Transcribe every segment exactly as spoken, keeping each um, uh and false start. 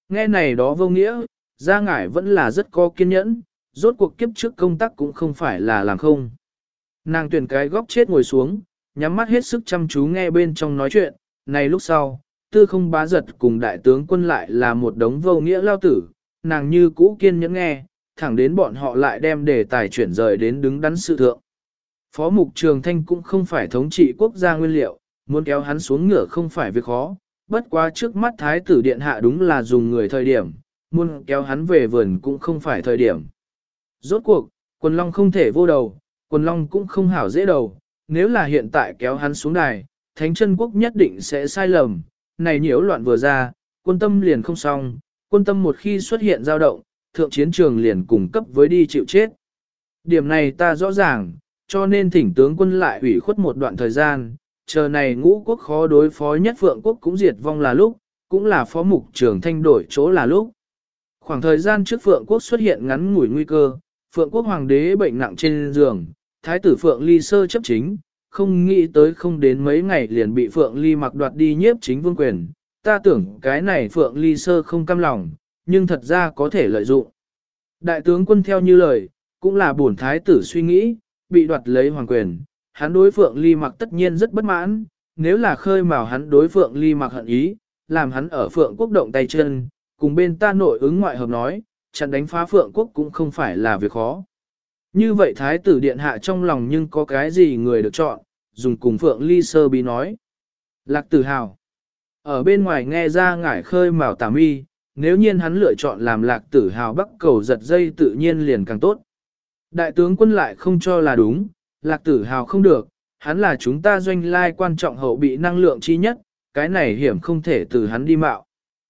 Nghe này đó vô nghĩa, Gia Ngải vẫn là rất có kiên nhẫn, rốt cuộc kiếp trước công tác cũng không phải là làm không. Nàng tuyển cái góc chết ngồi xuống, nhắm mắt hết sức chăm chú nghe bên trong nói chuyện, này lúc sau, tư không bá giật cùng đại tướng quân lại là một đống vô nghĩa lao tử, nàng như cũ kiên nhẫn nghe, thẳng đến bọn họ lại đem đề tài chuyển rời đến đứng đắn sự thượng. Phó mục Trường Thanh cũng không phải thống trị quốc gia nguyên liệu, muốn kéo hắn xuống ngựa không phải việc khó, bất quá trước mắt thái tử điện hạ đúng là dùng người thời điểm, muốn kéo hắn về vườn cũng không phải thời điểm. Rốt cuộc, quần long không thể vô đầu, quần long cũng không hảo dễ đầu, nếu là hiện tại kéo hắn xuống đài, thánh chân quốc nhất định sẽ sai lầm, này nhiễu loạn vừa ra, quân tâm liền không xong, quân tâm một khi xuất hiện dao động, thượng chiến trường liền cùng cấp với đi chịu chết. Điểm này ta rõ ràng, cho nên thỉnh tướng quân lại ủy khuất một đoạn thời gian, chờ này ngũ quốc khó đối phó nhất Phượng quốc cũng diệt vong là lúc, cũng là phó mục Trường Thanh đổi chỗ là lúc. Khoảng thời gian trước Phượng quốc xuất hiện ngắn ngủi nguy cơ, Phượng quốc hoàng đế bệnh nặng trên giường, thái tử Phượng Ly Sơ chấp chính, không nghĩ tới không đến mấy ngày liền bị Phượng Ly mặc đoạt đi nhiếp chính vương quyền. Ta tưởng cái này Phượng Ly Sơ không cam lòng, nhưng thật ra có thể lợi dụng. Đại tướng quân theo như lời, cũng là bổn thái tử suy nghĩ, bị đoạt lấy hoàng quyền, hắn đối Phượng Ly mặc tất nhiên rất bất mãn, nếu là khơi mào hắn đối Phượng Ly mặc hận ý, làm hắn ở Phượng quốc động tay chân, cùng bên ta nội ứng ngoại hợp nói, chặn đánh phá Phượng quốc cũng không phải là việc khó. Như vậy thái tử điện hạ trong lòng nhưng có cái gì người được chọn, dùng cùng Phượng Ly Sơ bí nói. Lạc Tử Hào. Ở bên ngoài nghe ra ngải khơi mào tà mi, nếu nhiên hắn lựa chọn làm Lạc Tử Hào bắc cầu giật dây tự nhiên liền càng tốt. Đại tướng quân lại không cho là đúng, Lạc Tử Hào không được, hắn là chúng ta doanh lai quan trọng hậu bị năng lượng chi nhất, cái này hiểm không thể từ hắn đi mạo.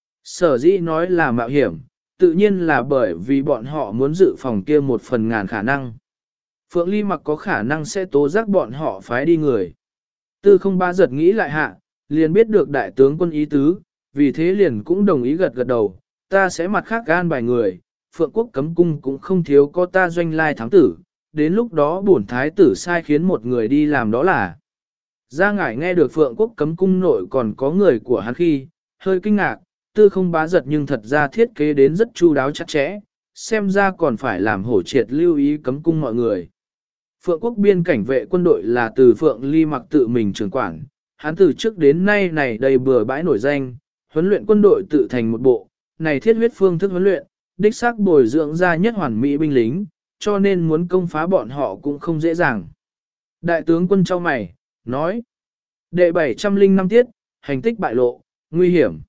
Sở dĩ nói là mạo hiểm, tự nhiên là bởi vì bọn họ muốn dự phòng kia một phần ngàn khả năng. Phượng Ly mặc có khả năng sẽ tố giác bọn họ phái đi người. Tư không ba giật nghĩ lại hạ, liền biết được đại tướng quân ý tứ, vì thế liền cũng đồng ý gật gật đầu, ta sẽ mặt khác gan bài người, Phượng quốc cấm cung cũng không thiếu có ta doanh lai thám tử, đến lúc đó bổn thái tử sai khiến một người đi làm đó là. Gia Ngải nghe được Phượng quốc cấm cung nội còn có người của hắn khi, hơi kinh ngạc, tư không bá giật nhưng thật ra thiết kế đến rất chu đáo chặt chẽ, xem ra còn phải làm hổ triệt lưu ý cấm cung mọi người. Phượng quốc biên cảnh vệ quân đội là từ Phượng Ly mặc tự mình trưởng quản, hắn từ trước đến nay này đầy bừa bãi nổi danh, huấn luyện quân đội tự thành một bộ, này thiết huyết phương thức huấn luyện, đích xác bồi dưỡng ra nhất hoàn mỹ binh lính, cho nên muốn công phá bọn họ cũng không dễ dàng. Đại tướng quân trao mày, nói, đệ bảy trăm linh năm tiết, hành tích bại lộ, nguy hiểm.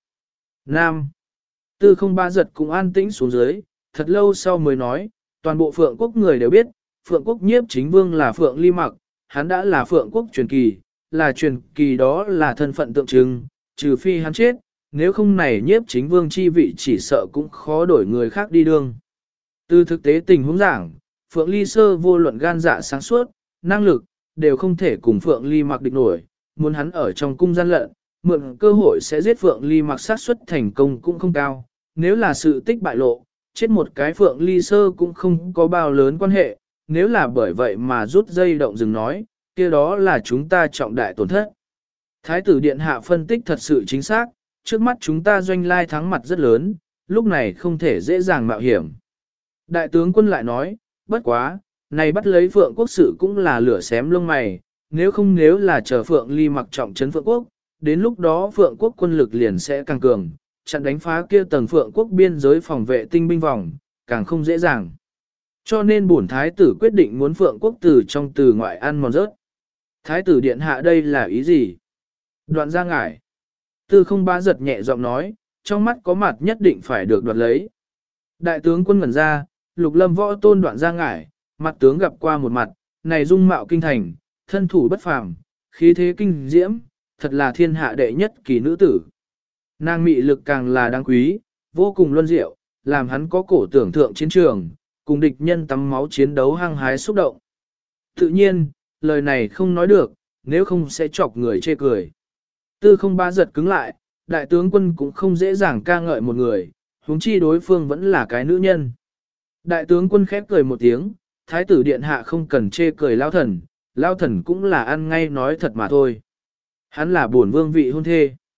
Nam, tư không ba giật cũng an tĩnh xuống dưới, thật lâu sau mới nói, toàn bộ Phượng quốc người đều biết, Phượng quốc nhiếp chính vương là Phượng Ly mặc, hắn đã là Phượng quốc truyền kỳ, là truyền kỳ đó là thân phận tượng trưng, trừ phi hắn chết, nếu không này nhiếp chính vương chi vị chỉ sợ cũng khó đổi người khác đi đương. Từ thực tế tình huống giảng, Phượng Ly Sơ vô luận gan dạ sáng suốt, năng lực, đều không thể cùng Phượng Ly mặc địch nổi, muốn hắn ở trong cung gian lận, mượn cơ hội sẽ giết Phượng Ly mặc sát suất thành công cũng không cao, nếu là sự tích bại lộ, chết một cái Phượng Ly Sơ cũng không có bao lớn quan hệ, nếu là bởi vậy mà rút dây động dừng nói, kia đó là chúng ta trọng đại tổn thất. Thái tử Điện Hạ phân tích thật sự chính xác, trước mắt chúng ta doanh lai thắng mặt rất lớn, lúc này không thể dễ dàng mạo hiểm. Đại tướng quân lại nói, bất quá, này bắt lấy Phượng quốc sự cũng là lửa xém lông mày, nếu không nếu là chờ Phượng Ly mặc trọng trấn Phượng quốc, đến lúc đó Phượng quốc quân lực liền sẽ càng cường, chặn đánh phá kia tầng Phượng quốc biên giới phòng vệ tinh binh vòng, càng không dễ dàng. Cho nên bổn thái tử quyết định muốn Phượng quốc từ trong từ ngoại ăn mòn rớt. Thái tử điện hạ đây là ý gì? Đoạn Gia Ngải. Tư không ba giật nhẹ giọng nói, trong mắt có mặt nhất định phải được đoạt lấy. Đại tướng quân ngẩn ra, Lục Lâm võ tôn Đoạn Gia Ngải, mặt tướng gặp qua một mặt, này dung mạo kinh thành, thân thủ bất phàm, khí thế kinh diễm, thật là thiên hạ đệ nhất kỳ nữ tử. Nàng mị lực càng là đáng quý, vô cùng luân diệu, làm hắn có cổ tưởng thượng chiến trường, cùng địch nhân tắm máu chiến đấu hăng hái xúc động. Tự nhiên, lời này không nói được, nếu không sẽ chọc người chê cười. Tư không ba giật cứng lại, đại tướng quân cũng không dễ dàng ca ngợi một người, huống chi đối phương vẫn là cái nữ nhân. Đại tướng quân khép cười một tiếng, thái tử điện hạ không cần chê cười lao thần, lao thần cũng là ăn ngay nói thật mà thôi. Hắn là bổn vương vị hôn thê.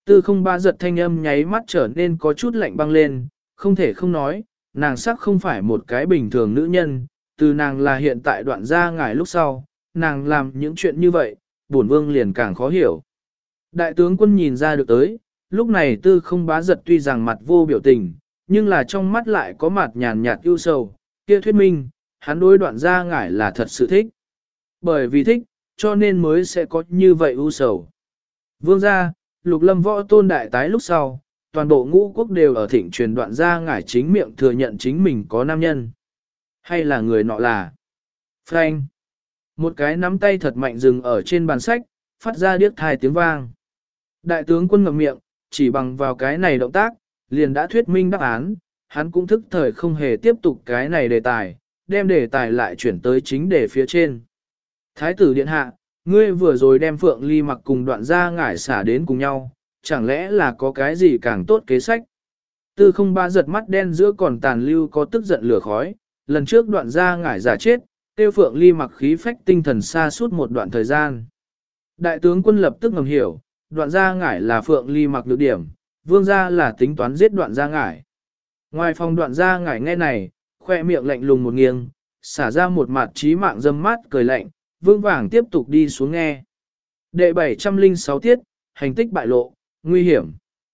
Tư không ba giật thanh âm nháy mắt trở nên có chút lạnh băng lên, không thể không nói, nàng sắc không phải một cái bình thường nữ nhân, từ nàng là hiện tại đoạn gia ngải lúc sau, nàng làm những chuyện như vậy, bổn vương liền càng khó hiểu. Đại tướng quân nhìn ra được tới, lúc này tư không bá giật tuy rằng mặt vô biểu tình, nhưng là trong mắt lại có mặt nhàn nhạt ưu sầu, kia thuyết minh, hắn đối đoạn gia ngải là thật sự thích. Bởi vì thích, cho nên mới sẽ có như vậy ưu sầu. Vương gia, lục lâm võ tôn đại tái lúc sau, toàn bộ ngũ quốc đều ở thịnh truyền đoạn gia ngải chính miệng thừa nhận chính mình có nam nhân. Hay là người nọ là Frank. Một cái nắm tay thật mạnh dừng ở trên bàn sách, phát ra điếc thai tiếng vang. Đại tướng quân ngậm miệng, chỉ bằng vào cái này động tác, liền đã thuyết minh đáp án, hắn cũng thức thời không hề tiếp tục cái này đề tài, đem đề tài lại chuyển tới chính đề phía trên. Thái tử điện hạ, ngươi vừa rồi đem Phượng Ly mặc cùng đoạn gia ngải xả đến cùng nhau, chẳng lẽ là có cái gì càng tốt kế sách? Tư không ba giật mắt đen giữa còn tàn lưu có tức giận lửa khói, lần trước đoạn gia ngải giả chết, tiêu Phượng Ly mặc khí phách tinh thần xa suốt một đoạn thời gian. Đại tướng quân lập tức ngầm hiểu, đoạn gia ngải là Phượng Ly mặc nhược điểm, vương gia là tính toán giết đoạn gia ngải. Ngoài phòng đoạn gia ngải nghe này, khoe miệng lạnh lùng một nghiêng, xả ra một mặt trí mạng dâm mát cười lạnh, vương vàng tiếp tục đi xuống nghe. Đệ bảy trăm lẻ sáu tiết, hành tích bại lộ, nguy hiểm.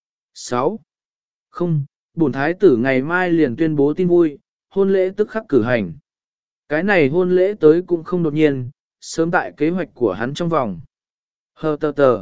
sáu. Không, bổn thái tử ngày mai liền tuyên bố tin vui, hôn lễ tức khắc cử hành. Cái này hôn lễ tới cũng không đột nhiên, sớm tại kế hoạch của hắn trong vòng. Hờ tờ tờ.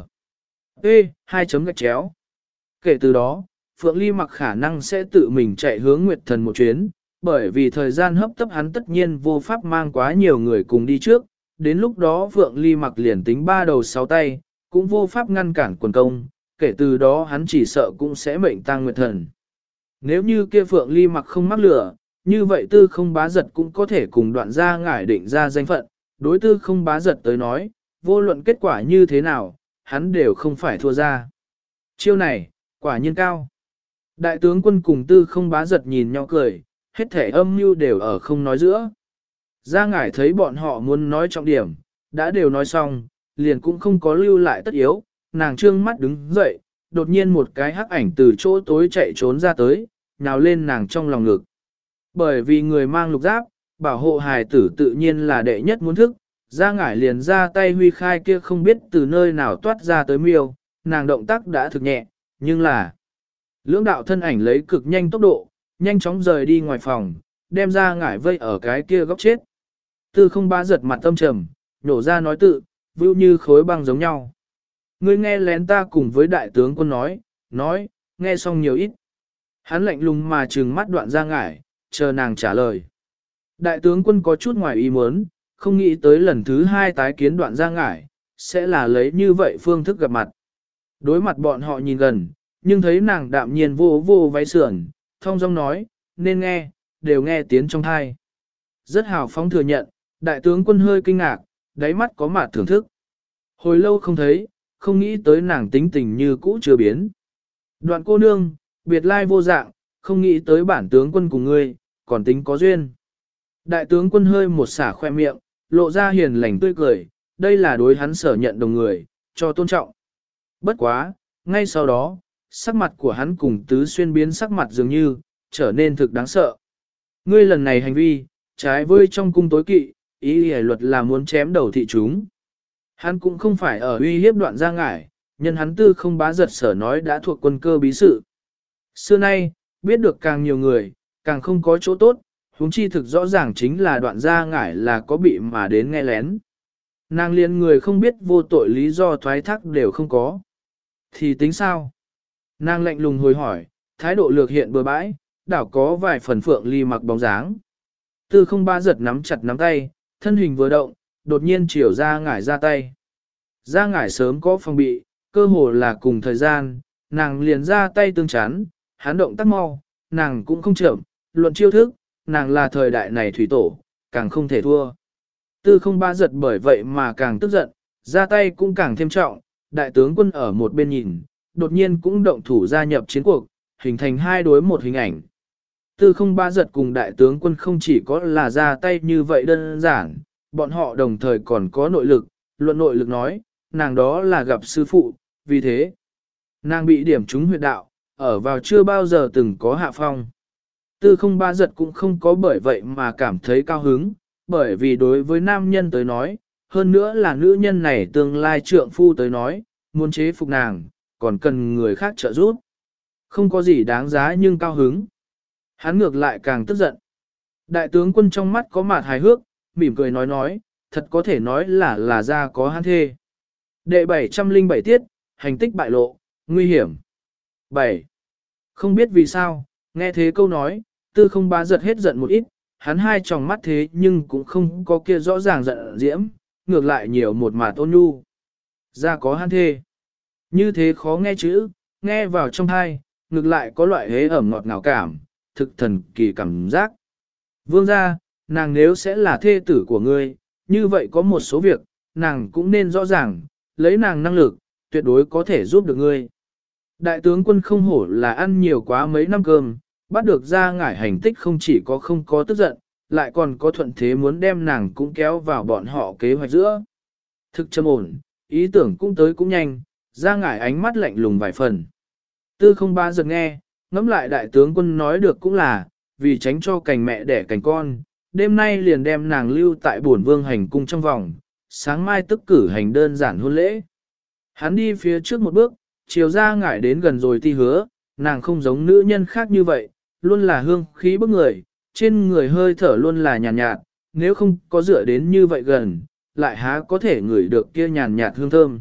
Ê, hai chấm gạch chéo. Kể từ đó, Phượng Ly mặc khả năng sẽ tự mình chạy hướng Nguyệt Thần một chuyến, bởi vì thời gian hấp tấp hắn tất nhiên vô pháp mang quá nhiều người cùng đi trước, đến lúc đó Phượng Ly mặc liền tính ba đầu sáu tay, cũng vô pháp ngăn cản quần công, kể từ đó hắn chỉ sợ cũng sẽ mệnh tang Nguyệt Thần. Nếu như kia Phượng Ly mặc không mắc lửa, như vậy tư không bá giật cũng có thể cùng đoạn gia ngải định ra danh phận, đối tư không bá giật tới nói, vô luận kết quả như thế nào, hắn đều không phải thua ra. Chiêu này, quả nhiên cao. Đại tướng quân cùng tư không bá giật nhìn nhau cười, hết thể âm mưu đều ở không nói giữa. Gia ngải thấy bọn họ muốn nói trọng điểm, đã đều nói xong, liền cũng không có lưu lại tất yếu, nàng trương mắt đứng dậy, đột nhiên một cái hắc ảnh từ chỗ tối chạy trốn ra tới, nhào lên nàng trong lòng ngực. Bởi vì người mang lục giáp, bảo hộ hài tử tự nhiên là đệ nhất muốn thức, Gia ngải liền ra tay huy khai kia không biết từ nơi nào toát ra tới miêu, nàng động tác đã thực nhẹ, nhưng là lưỡng đạo thân ảnh lấy cực nhanh tốc độ, nhanh chóng rời đi ngoài phòng, đem Gia ngải vây ở cái kia góc chết. Tư không ba giật mặt tâm trầm, nhổ ra nói tự, vưu như khối băng giống nhau. Ngươi nghe lén ta cùng với đại tướng quân nói, nói, nghe xong nhiều ít. Hắn lạnh lùng mà trừng mắt đoạn Gia ngải, chờ nàng trả lời. Đại tướng quân có chút ngoài ý muốn, không nghĩ tới lần thứ hai tái kiến đoạn Gia ngải, sẽ là lấy như vậy phương thức gặp mặt. Đối mặt bọn họ nhìn gần, nhưng thấy nàng đạm nhiên vô vô váy sườn, thông dong nói, nên nghe, đều nghe tiếng trong thai. Rất hào phóng thừa nhận, đại tướng quân hơi kinh ngạc, đáy mắt có mặt thưởng thức. Hồi lâu không thấy, không nghĩ tới nàng tính tình như cũ chưa biến. Đoạn cô nương, biệt lai vô dạng, không nghĩ tới bản tướng quân cùng ngươi, còn tính có duyên. Đại tướng quân hơi một xả khoe miệng, lộ ra hiền lành tươi cười, đây là đối hắn sở nhận đồng người, cho tôn trọng. Bất quá, ngay sau đó, sắc mặt của hắn cùng tứ xuyên biến sắc mặt dường như, trở nên thực đáng sợ. Ngươi lần này hành vi, trái với trong cung tối kỵ, ý hề luật là muốn chém đầu thị chúng. Hắn cũng không phải ở uy hiếp đoạn Gia ngải, nhân hắn tư không bá giật sở nói đã thuộc quân cơ bí sự. Xưa nay, biết được càng nhiều người, càng không có chỗ tốt, huống chi thực rõ ràng chính là đoạn Gia ngải là có bị mà đến nghe lén. Nàng liền người không biết vô tội lý do thoái thác đều không có. Thì tính sao? Nàng lạnh lùng hồi hỏi, thái độ lược hiện bừa bãi, đảo có vài phần Phượng Ly mặc bóng dáng. Tư không ba giật nắm chặt nắm tay, thân hình vừa động, đột nhiên chiều Gia ngải ra tay. Gia ngải sớm có phòng bị, cơ hồ là cùng thời gian, nàng liền ra tay tương chắn, hắn động tác mau, nàng cũng không chậm, luận chiêu thức, nàng là thời đại này thủy tổ, càng không thể thua. Tư không ba giật bởi vậy mà càng tức giận, ra tay cũng càng thêm trọng, đại tướng quân ở một bên nhìn, đột nhiên cũng động thủ gia nhập chiến cuộc, hình thành hai đối một hình ảnh. Tư không ba giật cùng đại tướng quân không chỉ có là ra tay như vậy đơn giản, bọn họ đồng thời còn có nội lực, luận nội lực nói, nàng đó là gặp sư phụ, vì thế. Nàng bị điểm trúng huyệt đạo, ở vào chưa bao giờ từng có hạ phong. Tư không ba giật cũng không có bởi vậy mà cảm thấy cao hứng, bởi vì đối với nam nhân tới nói, hơn nữa là nữ nhân này tương lai trượng phu tới nói, muốn chế phục nàng, còn cần người khác trợ giúp. Không có gì đáng giá nhưng cao hứng. Hắn ngược lại càng tức giận. Đại tướng quân trong mắt có mặt hài hước, mỉm cười nói nói, thật có thể nói là là ra có hắn thê. Đệ bảy trăm linh bảy tiết, hành tích bại lộ, nguy hiểm. bảy. Không biết vì sao, nghe thế câu nói, tư không bá giật hết giận một ít, hắn hai tròng mắt thế nhưng cũng không có kia rõ ràng giận diễm, ngược lại nhiều một mà ôn nhu. Ra có hắn thê. Như thế khó nghe chữ, nghe vào trong thai, ngược lại có loại hế ẩm ngọt ngào cảm, thực thần kỳ cảm giác. Vương gia, nàng nếu sẽ là thê tử của ngươi, như vậy có một số việc, nàng cũng nên rõ ràng, lấy nàng năng lực, tuyệt đối có thể giúp được ngươi. Đại tướng quân không hổ là ăn nhiều quá mấy năm cơm, bắt được ra ngải hành tích không chỉ có không có tức giận, lại còn có thuận thế muốn đem nàng cũng kéo vào bọn họ kế hoạch giữa. Thực châm ổn, ý tưởng cũng tới cũng nhanh, ra ngải ánh mắt lạnh lùng vài phần. Tư không ba giật nghe, ngẫm lại đại tướng quân nói được cũng là, vì tránh cho cành mẹ đẻ cành con, đêm nay liền đem nàng lưu tại bổn vương hành cung trong vòng, sáng mai tức cử hành đơn giản hôn lễ. Hắn đi phía trước một bước, chiều ra ngải đến gần rồi ti hứa, nàng không giống nữ nhân khác như vậy, luôn là hương khí bức người, trên người hơi thở luôn là nhàn nhạt, nhạt, nếu không có dựa đến như vậy gần, lại há có thể ngửi được kia nhàn nhạt hương thơm.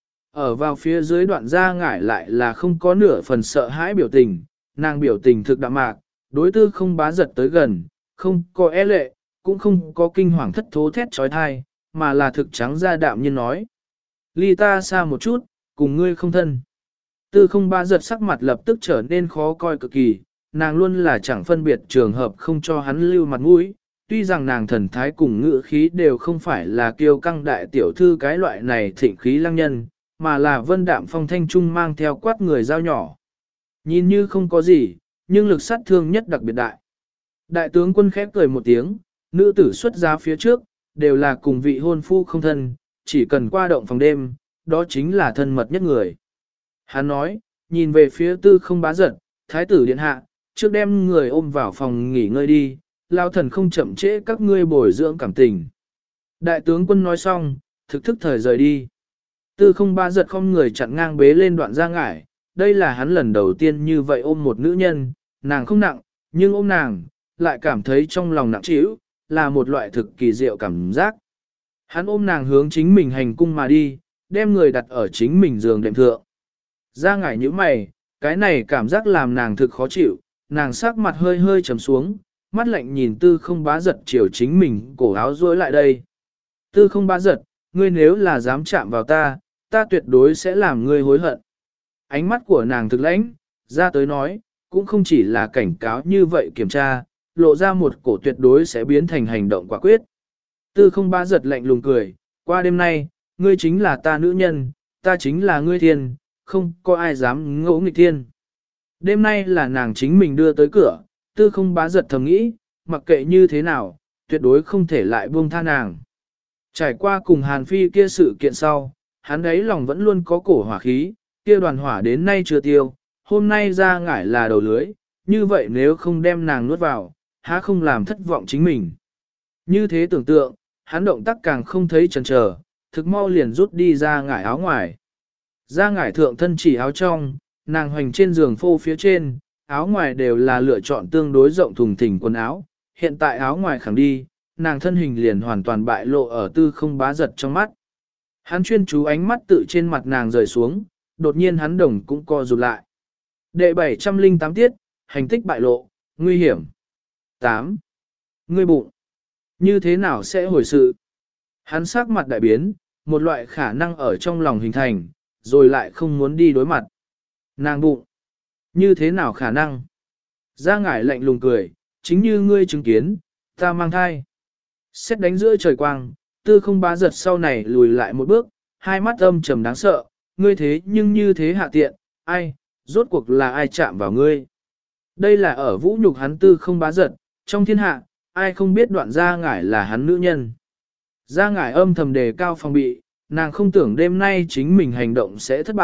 Ở vào phía dưới đoạn ra ngải lại là không có nửa phần sợ hãi biểu tình, nàng biểu tình thực đạm mạc, đối tư không bá giật tới gần, không có e lệ, cũng không có kinh hoàng thất thố thét trói thai, mà là thực trắng ra đạm nhiên nói. Ly ta xa một chút, cùng ngươi không thân. Tư không bá giật sắc mặt lập tức trở nên khó coi cực kỳ, nàng luôn là chẳng phân biệt trường hợp không cho hắn lưu mặt mũi, tuy rằng nàng thần thái cùng ngữ khí đều không phải là kiêu căng đại tiểu thư cái loại này thịnh khí lăng nhân, mà là vân đạm phong thanh trung mang theo quát người dao nhỏ. Nhìn như không có gì, nhưng lực sát thương nhất đặc biệt đại. Đại tướng quân khép cười một tiếng, nữ tử xuất giá phía trước, đều là cùng vị hôn phu không thân, chỉ cần qua động phòng đêm, đó chính là thân mật nhất người. Hắn nói, nhìn về phía tư không bá giật, thái tử điện hạ, trước đem người ôm vào phòng nghỉ ngơi đi, lao thần không chậm trễ các ngươi bồi dưỡng cảm tình. Đại tướng quân nói xong, thực thức thời rời đi. Tư không bá giật không người chặn ngang bế lên đoạn ra ngải, đây là hắn lần đầu tiên như vậy ôm một nữ nhân, nàng không nặng, nhưng ôm nàng, lại cảm thấy trong lòng nặng trĩu, là một loại thực kỳ diệu cảm giác. Hắn ôm nàng hướng chính mình hành cung mà đi, đem người đặt ở chính mình giường đệm thượng. Ra ngải như mày, cái này cảm giác làm nàng thực khó chịu, nàng sắc mặt hơi hơi trầm xuống, mắt lạnh nhìn tư không bá giật chiều chính mình cổ áo rối lại đây. Tư không bá giật, ngươi nếu là dám chạm vào ta, ta tuyệt đối sẽ làm ngươi hối hận. Ánh mắt của nàng thực lãnh, ra tới nói, cũng không chỉ là cảnh cáo như vậy kiểm tra, lộ ra một cổ tuyệt đối sẽ biến thành hành động quả quyết. Tư không bá giật lạnh lùng cười, qua đêm nay, ngươi chính là ta nữ nhân, ta chính là ngươi thiên, không có ai dám ngỗ nghịch thiên. Đêm nay là nàng chính mình đưa tới cửa, tư không bá giật thầm nghĩ, mặc kệ như thế nào, tuyệt đối không thể lại buông tha nàng. Trải qua cùng Hàn Phi kia sự kiện sau, hắn ấy lòng vẫn luôn có cổ hỏa khí, kia đoàn hỏa đến nay chưa tiêu, hôm nay ra ngải là đầu lưới, như vậy nếu không đem nàng nuốt vào, há không làm thất vọng chính mình. Như thế tưởng tượng, hắn động tác càng không thấy chần chờ, thực mau liền rút đi ra ngải áo ngoài. Ra ngải thượng thân chỉ áo trong, nàng hoành trên giường phô phía trên, áo ngoài đều là lựa chọn tương đối rộng thùng thình quần áo, hiện tại áo ngoài khẳng đi, nàng thân hình liền hoàn toàn bại lộ ở tư không bá giật trong mắt. Hắn chuyên chú ánh mắt tự trên mặt nàng rời xuống, đột nhiên hắn đồng cũng co rụt lại. Đệ bảy trăm linh tám tiết, hành tích bại lộ, nguy hiểm. tám. Ngươi bụng. Như thế nào sẽ hồi sự? Hắn sắc mặt đại biến, một loại khả năng ở trong lòng hình thành, rồi lại không muốn đi đối mặt. Nàng bụng. Như thế nào khả năng? Ra ngải lạnh lùng cười, chính như ngươi chứng kiến, ta mang thai. Xét đánh giữa trời quang, tư không bá giật sau này lùi lại một bước, hai mắt âm trầm đáng sợ, ngươi thế nhưng như thế hạ tiện, ai, rốt cuộc là ai chạm vào ngươi. Đây là ở vũ nhục hắn tư không bá giật, trong thiên hạ, ai không biết đoạn gia ngải là hắn nữ nhân. Gia ngải âm thầm đề cao phòng bị, nàng không tưởng đêm nay chính mình hành động sẽ thất bại,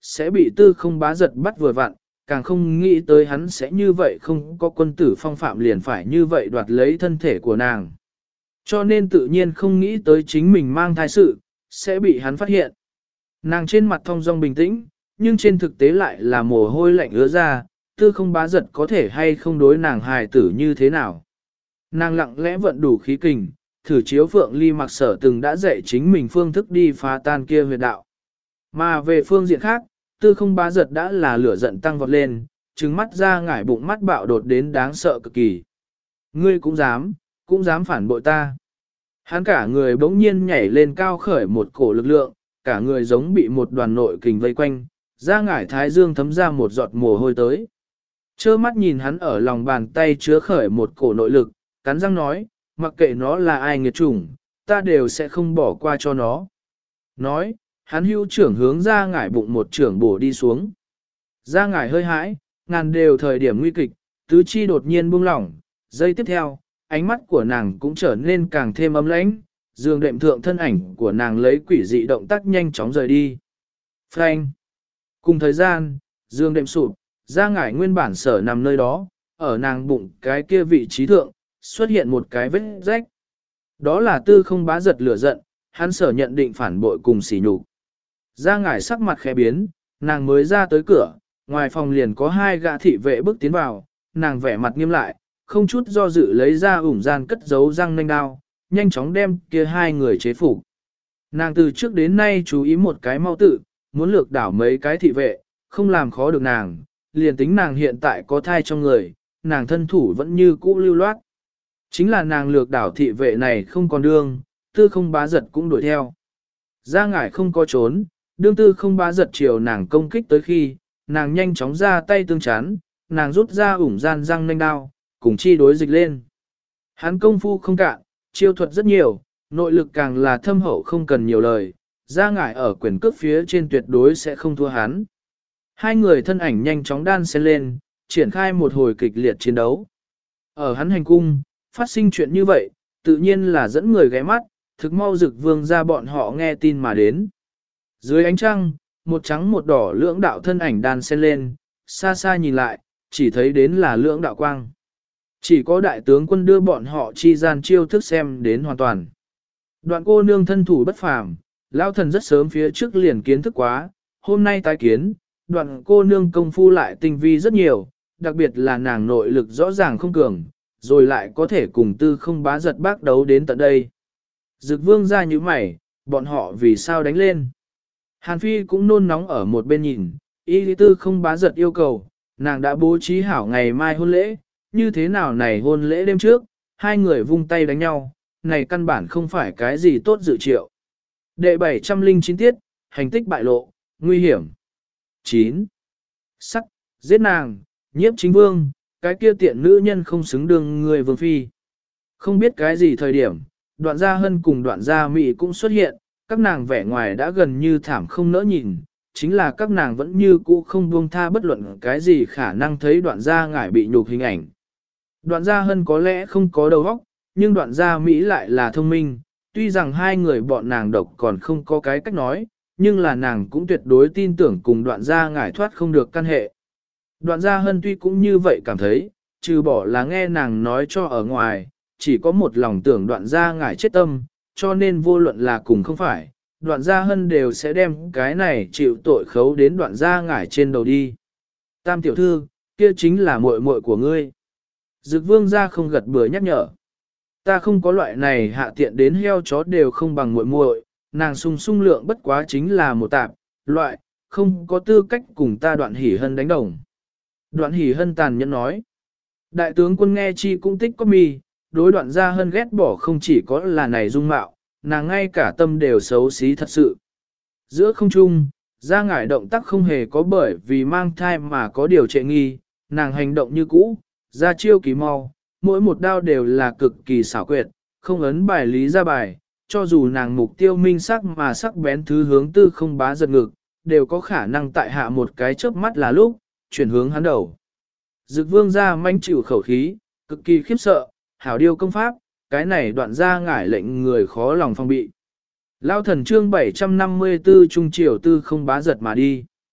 sẽ bị tư không bá giật bắt vừa vặn, càng không nghĩ tới hắn sẽ như vậy không có quân tử phong phạm liền phải như vậy đoạt lấy thân thể của nàng. Cho nên tự nhiên không nghĩ tới chính mình mang thai sự, sẽ bị hắn phát hiện. Nàng trên mặt thong dong bình tĩnh, nhưng trên thực tế lại là mồ hôi lạnh ứa ra, tư không bá giật có thể hay không đối nàng hài tử như thế nào. Nàng lặng lẽ vận đủ khí kình, thử chiếu Phượng Ly Mặc Sở từng đã dạy chính mình phương thức đi phá tan kia huyệt đạo. Mà về phương diện khác, tư không bá giật đã là lửa giận tăng vọt lên, trừng mắt ra ngải bụng mắt bạo đột đến đáng sợ cực kỳ. Ngươi cũng dám, cũng dám phản bội ta. Hắn cả người bỗng nhiên nhảy lên cao khởi một cổ lực lượng, cả người giống bị một đoàn nội kình vây quanh, ra ngải thái dương thấm ra một giọt mồ hôi tới. Chơ mắt nhìn hắn ở lòng bàn tay chứa khởi một cổ nội lực, cắn răng nói, mặc kệ nó là ai nghiệt chủng, ta đều sẽ không bỏ qua cho nó. Nói, hắn hưu trưởng hướng ra ngải bụng một trưởng bổ đi xuống. Ra ngải hơi hãi, ngàn đều thời điểm nguy kịch, tứ chi đột nhiên buông lỏng, giây tiếp theo, ánh mắt của nàng cũng trở nên càng thêm ấm lãnh, giường đệm thượng thân ảnh của nàng lấy quỷ dị động tác nhanh chóng rời đi. Phanh. Cùng thời gian, giường đệm sụp, ra ngải nguyên bản sở nằm nơi đó, ở nàng bụng cái kia vị trí thượng, xuất hiện một cái vết rách. Đó là tư không bá giật lửa giận, hắn sở nhận định phản bội cùng sỉ nhục. Ra ngải sắc mặt khẽ biến, nàng mới ra tới cửa, ngoài phòng liền có hai gã thị vệ bước tiến vào, nàng vẻ mặt nghiêm lại, không chút do dự lấy ra ủng gian cất giấu răng nanh đao, nhanh chóng đem kia hai người chế phục. Nàng từ trước đến nay chú ý một cái mau tự, muốn lược đảo mấy cái thị vệ, không làm khó được nàng, liền tính nàng hiện tại có thai trong người, nàng thân thủ vẫn như cũ lưu loát. Chính là nàng lược đảo thị vệ này không còn đương, tư không bá giật cũng đuổi theo. Ra ngải không có trốn, đương tư không bá giật chiều nàng công kích tới khi, nàng nhanh chóng ra tay tương chán, nàng rút ra ủng gian răng nanh đao, cùng chi đối dịch lên. Hắn công phu không cạn, chiêu thuật rất nhiều, nội lực càng là thâm hậu không cần nhiều lời, ra ngải ở quyền cước phía trên tuyệt đối sẽ không thua hắn. Hai người thân ảnh nhanh chóng đan xen lên, triển khai một hồi kịch liệt chiến đấu. Ở hắn hành cung, phát sinh chuyện như vậy, tự nhiên là dẫn người ghé mắt, thực mau rực vương ra bọn họ nghe tin mà đến. Dưới ánh trăng, một trắng một đỏ lưỡng đạo thân ảnh đan xen lên, xa xa nhìn lại, chỉ thấy đến là lưỡng đạo quang. Chỉ có đại tướng quân đưa bọn họ chi gian chiêu thức xem đến hoàn toàn. Đoạn cô nương thân thủ bất phàm, lão thần rất sớm phía trước liền kiến thức quá, hôm nay tái kiến, đoạn cô nương công phu lại tinh vi rất nhiều, đặc biệt là nàng nội lực rõ ràng không cường, rồi lại có thể cùng tư không bá giật bác đấu đến tận đây. Dực vương ra như mày, bọn họ vì sao đánh lên. Hàn Phi cũng nôn nóng ở một bên nhìn, y lý tư không bá giật yêu cầu, nàng đã bố trí hảo ngày mai hôn lễ, như thế nào này hôn lễ đêm trước, hai người vung tay đánh nhau, này căn bản không phải cái gì tốt dự triệu. Đệ bảy trăm linh chín tiết, hành tích bại lộ, nguy hiểm. chín. Sắc, giết nàng, nhiếp chính vương, cái kia tiện nữ nhân không xứng đương người vương phi. Không biết cái gì thời điểm, đoạn gia hân cùng đoạn gia mị cũng xuất hiện, các nàng vẻ ngoài đã gần như thảm không nỡ nhìn, chính là các nàng vẫn như cũ không buông tha bất luận cái gì khả năng thấy đoạn gia ngải bị nhục hình ảnh. Đoạn gia hân có lẽ không có đầu óc, nhưng đoạn gia Mỹ lại là thông minh, tuy rằng hai người bọn nàng độc còn không có cái cách nói, nhưng là nàng cũng tuyệt đối tin tưởng cùng đoạn gia ngải thoát không được căn hệ. Đoạn gia hân tuy cũng như vậy cảm thấy, trừ bỏ là nghe nàng nói cho ở ngoài, chỉ có một lòng tưởng đoạn gia ngải chết tâm, cho nên vô luận là cùng không phải, đoạn gia hân đều sẽ đem cái này chịu tội khấu đến đoạn gia ngải trên đầu đi. Tam tiểu thư, kia chính là muội muội của ngươi. Dực vương gia không gật bừa nhắc nhở. Ta không có loại này hạ tiện đến heo chó đều không bằng muội muội, nàng sung sung lượng bất quá chính là một tạp, loại, không có tư cách cùng ta đoạn hỉ hân đánh đồng. Đoạn hỉ hân tàn nhẫn nói. Đại tướng quân nghe chi cũng tích có mi, đối đoạn gia hân ghét bỏ không chỉ có là này dung mạo, nàng ngay cả tâm đều xấu xí thật sự. Giữa không trung, gia ngải động tác không hề có bởi vì mang thai mà có điều trệ nghi, nàng hành động như cũ, ra chiêu kỳ mau, mỗi một đao đều là cực kỳ xảo quyệt, không ấn bài lý ra bài, cho dù nàng mục tiêu minh sắc mà sắc bén thứ hướng tư không bá giật ngực, đều có khả năng tại hạ một cái chớp mắt là lúc, chuyển hướng hắn đầu. Dực vương ra manh chịu khẩu khí, cực kỳ khiếp sợ, hảo điêu công pháp, cái này đoạn ra ngải lệnh người khó lòng phong bị. Lao thần chương bảy trăm năm mươi tư trung triều tư không bá giật mà đi.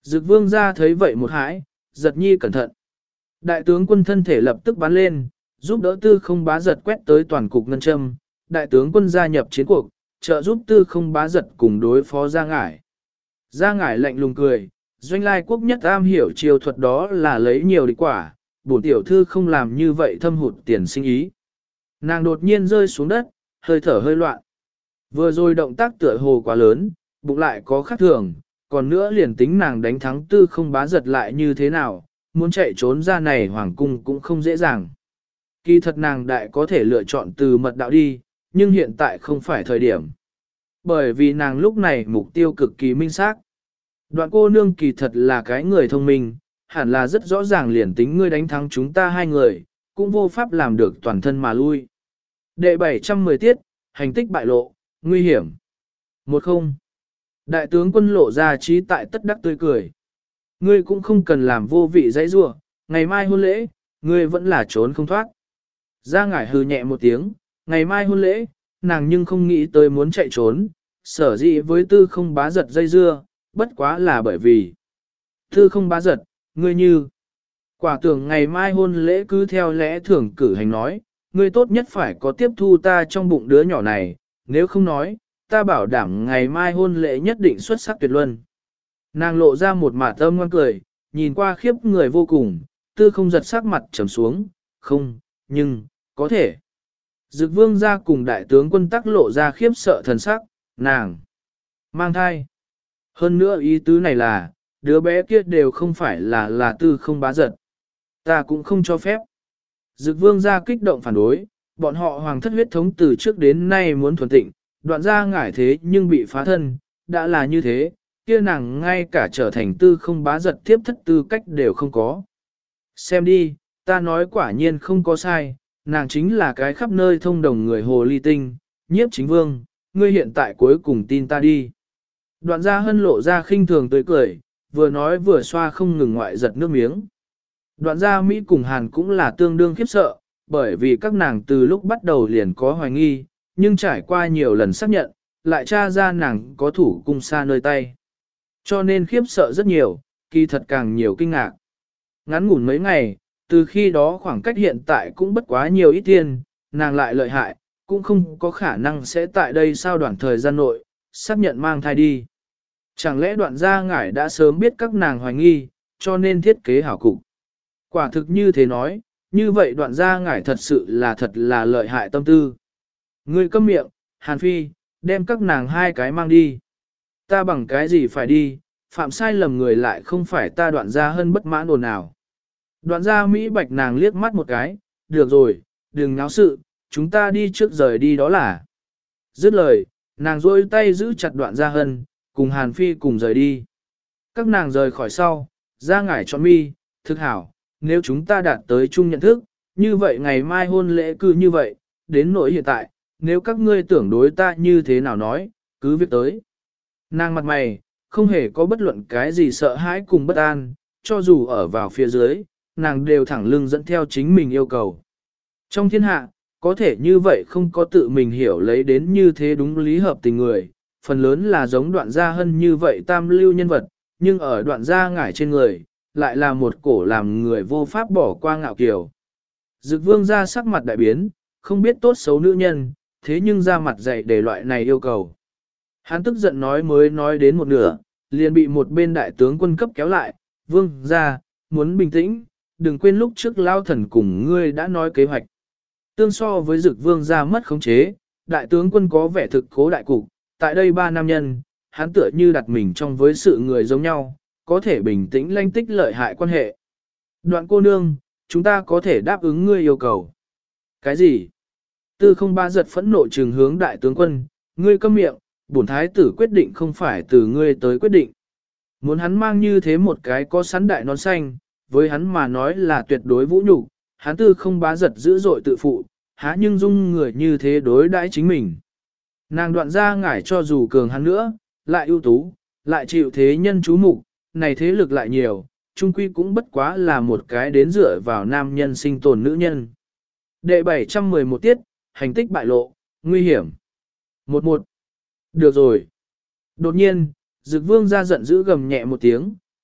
Dực vương ra thấy vậy một hãi, giật nhi cẩn thận. Đại tướng quân thân thể lập tức bắn lên, giúp đỡ tư không bá giật quét tới toàn cục ngân châm. Đại tướng quân gia nhập chiến cuộc, trợ giúp tư không bá giật cùng đối phó Gia Ngải. Gia Ngải lạnh lùng cười, doanh lai quốc nhất am hiểu chiêu thuật đó là lấy nhiều địch quả, bổn tiểu thư không làm như vậy thâm hụt tiền sinh ý. Nàng đột nhiên rơi xuống đất, hơi thở hơi loạn. Vừa rồi động tác tựa hồ quá lớn, bụng lại có khác thường, còn nữa liền tính nàng đánh thắng tư không bá giật lại như thế nào, muốn chạy trốn ra này hoàng cung cũng không dễ dàng. Kỳ thật nàng đại có thể lựa chọn từ mật đạo đi, nhưng hiện tại không phải thời điểm. Bởi vì nàng lúc này mục tiêu cực kỳ minh xác. Đoạn cô nương kỳ thật là cái người thông minh, hẳn là rất rõ ràng liền tính ngươi đánh thắng chúng ta hai người, cũng vô pháp làm được toàn thân mà lui. Đệ bảy trăm mười tiết, hành tích bại lộ, nguy hiểm. Một không. Đại tướng quân lộ ra trí tại tất đắc tươi cười. Ngươi cũng không cần làm vô vị dãy rủa, ngày mai hôn lễ, ngươi vẫn là trốn không thoát. Gia Ngải hừ nhẹ một tiếng, ngày mai hôn lễ, nàng nhưng không nghĩ tới muốn chạy trốn, sở dĩ với tư không bá giật dây dưa, bất quá là bởi vì. Tư không bá giật, ngươi như. Quả tưởng ngày mai hôn lễ cứ theo lẽ thường cử hành nói, ngươi tốt nhất phải có tiếp thu ta trong bụng đứa nhỏ này, nếu không nói, ta bảo đảm ngày mai hôn lễ nhất định xuất sắc tuyệt luân. Nàng lộ ra một mả tâm ngoan cười, nhìn qua khiếp người vô cùng, tư không giật sắc mặt trầm xuống, không, nhưng, có thể. Dực vương ra cùng đại tướng quân tắc lộ ra khiếp sợ thần sắc, nàng, mang thai. Hơn nữa ý tứ này là, đứa bé kia đều không phải là là tư không bá giật. Ta cũng không cho phép. Dực vương ra kích động phản đối, bọn họ hoàng thất huyết thống từ trước đến nay muốn thuần tịnh, đoạn ra ngải thế nhưng bị phá thân, đã là như thế, kia nàng ngay cả trở thành tư không bá giật tiếp thất tư cách đều không có. Xem đi, ta nói quả nhiên không có sai, nàng chính là cái khắp nơi thông đồng người hồ ly tinh, nhiếp chính vương, ngươi hiện tại cuối cùng tin ta đi. Đoạn gia hân lộ ra khinh thường tươi cười, vừa nói vừa xoa không ngừng ngoại giật nước miếng. Đoạn gia Mỹ cùng Hàn cũng là tương đương khiếp sợ, bởi vì các nàng từ lúc bắt đầu liền có hoài nghi, nhưng trải qua nhiều lần xác nhận, lại tra ra nàng có thủ cung xa nơi tay. Cho nên khiếp sợ rất nhiều, kỳ thật càng nhiều kinh ngạc. Ngắn ngủn mấy ngày, từ khi đó khoảng cách hiện tại cũng bất quá nhiều ít tiền, nàng lại lợi hại, cũng không có khả năng sẽ tại đây sau đoạn thời gian nội, xác nhận mang thai đi. Chẳng lẽ đoạn gia ngải đã sớm biết các nàng hoài nghi, cho nên thiết kế hảo cục. Quả thực như thế nói, như vậy đoạn gia ngải thật sự là thật là lợi hại tâm tư. Ngươi câm miệng, Hàn Phi, đem các nàng hai cái mang đi. Ta bằng cái gì phải đi, phạm sai lầm người lại không phải ta đoạn gia hơn bất mãn ồn nào. Đoạn gia Mỹ bạch nàng liếc mắt một cái, được rồi, đừng náo sự, chúng ta đi trước rời đi đó là. Dứt lời, nàng rôi tay giữ chặt đoạn gia hân, cùng Hàn Phi cùng rời đi. Các nàng rời khỏi sau, ra ngải cho mi, thực hảo, nếu chúng ta đạt tới chung nhận thức, như vậy ngày mai hôn lễ cứ như vậy, đến nỗi hiện tại, nếu các ngươi tưởng đối ta như thế nào nói, cứ việc tới. Nàng mặt mày, không hề có bất luận cái gì sợ hãi cùng bất an, cho dù ở vào phía dưới, nàng đều thẳng lưng dẫn theo chính mình yêu cầu. Trong thiên hạ, có thể như vậy không có tự mình hiểu lấy đến như thế đúng lý hợp tình người, phần lớn là giống đoạn gia hân như vậy tam lưu nhân vật, nhưng ở đoạn gia ngải trên người, lại là một cổ làm người vô pháp bỏ qua ngạo kiều. Dực vương ra sắc mặt đại biến, không biết tốt xấu nữ nhân, thế nhưng ra mặt dạy để loại này yêu cầu. Hắn tức giận nói mới nói đến một nửa, liền bị một bên đại tướng quân cấp kéo lại, vương ra, muốn bình tĩnh, đừng quên lúc trước lao thần cùng ngươi đã nói kế hoạch. Tương so với dực vương ra mất khống chế, đại tướng quân có vẻ thực cố đại cục, tại đây ba nam nhân, hắn tựa như đặt mình trong với sự người giống nhau, có thể bình tĩnh lanh tích lợi hại quan hệ. Đoạn cô nương, chúng ta có thể đáp ứng ngươi yêu cầu. Cái gì? Tư không ba giật phẫn nộ trừng hướng đại tướng quân, ngươi câm miệng, bổn thái tử quyết định không phải từ ngươi tới quyết định. Muốn hắn mang như thế một cái có sắn đại nón xanh, với hắn mà nói là tuyệt đối vũ nhục, hắn tư không bá giật dữ dội tự phụ, há nhưng dung người như thế đối đãi chính mình. Nàng đoạn ra ngải cho dù cường hắn nữa, lại ưu tú, lại chịu thế nhân chú mục, này thế lực lại nhiều, trung quy cũng bất quá là một cái đến dựa vào nam nhân sinh tồn nữ nhân. Đệ bảy trăm mười một tiết, hành tích bại lộ, nguy hiểm. Một một. Được rồi. Đột nhiên, Dực vương ra giận dữ gầm nhẹ một tiếng,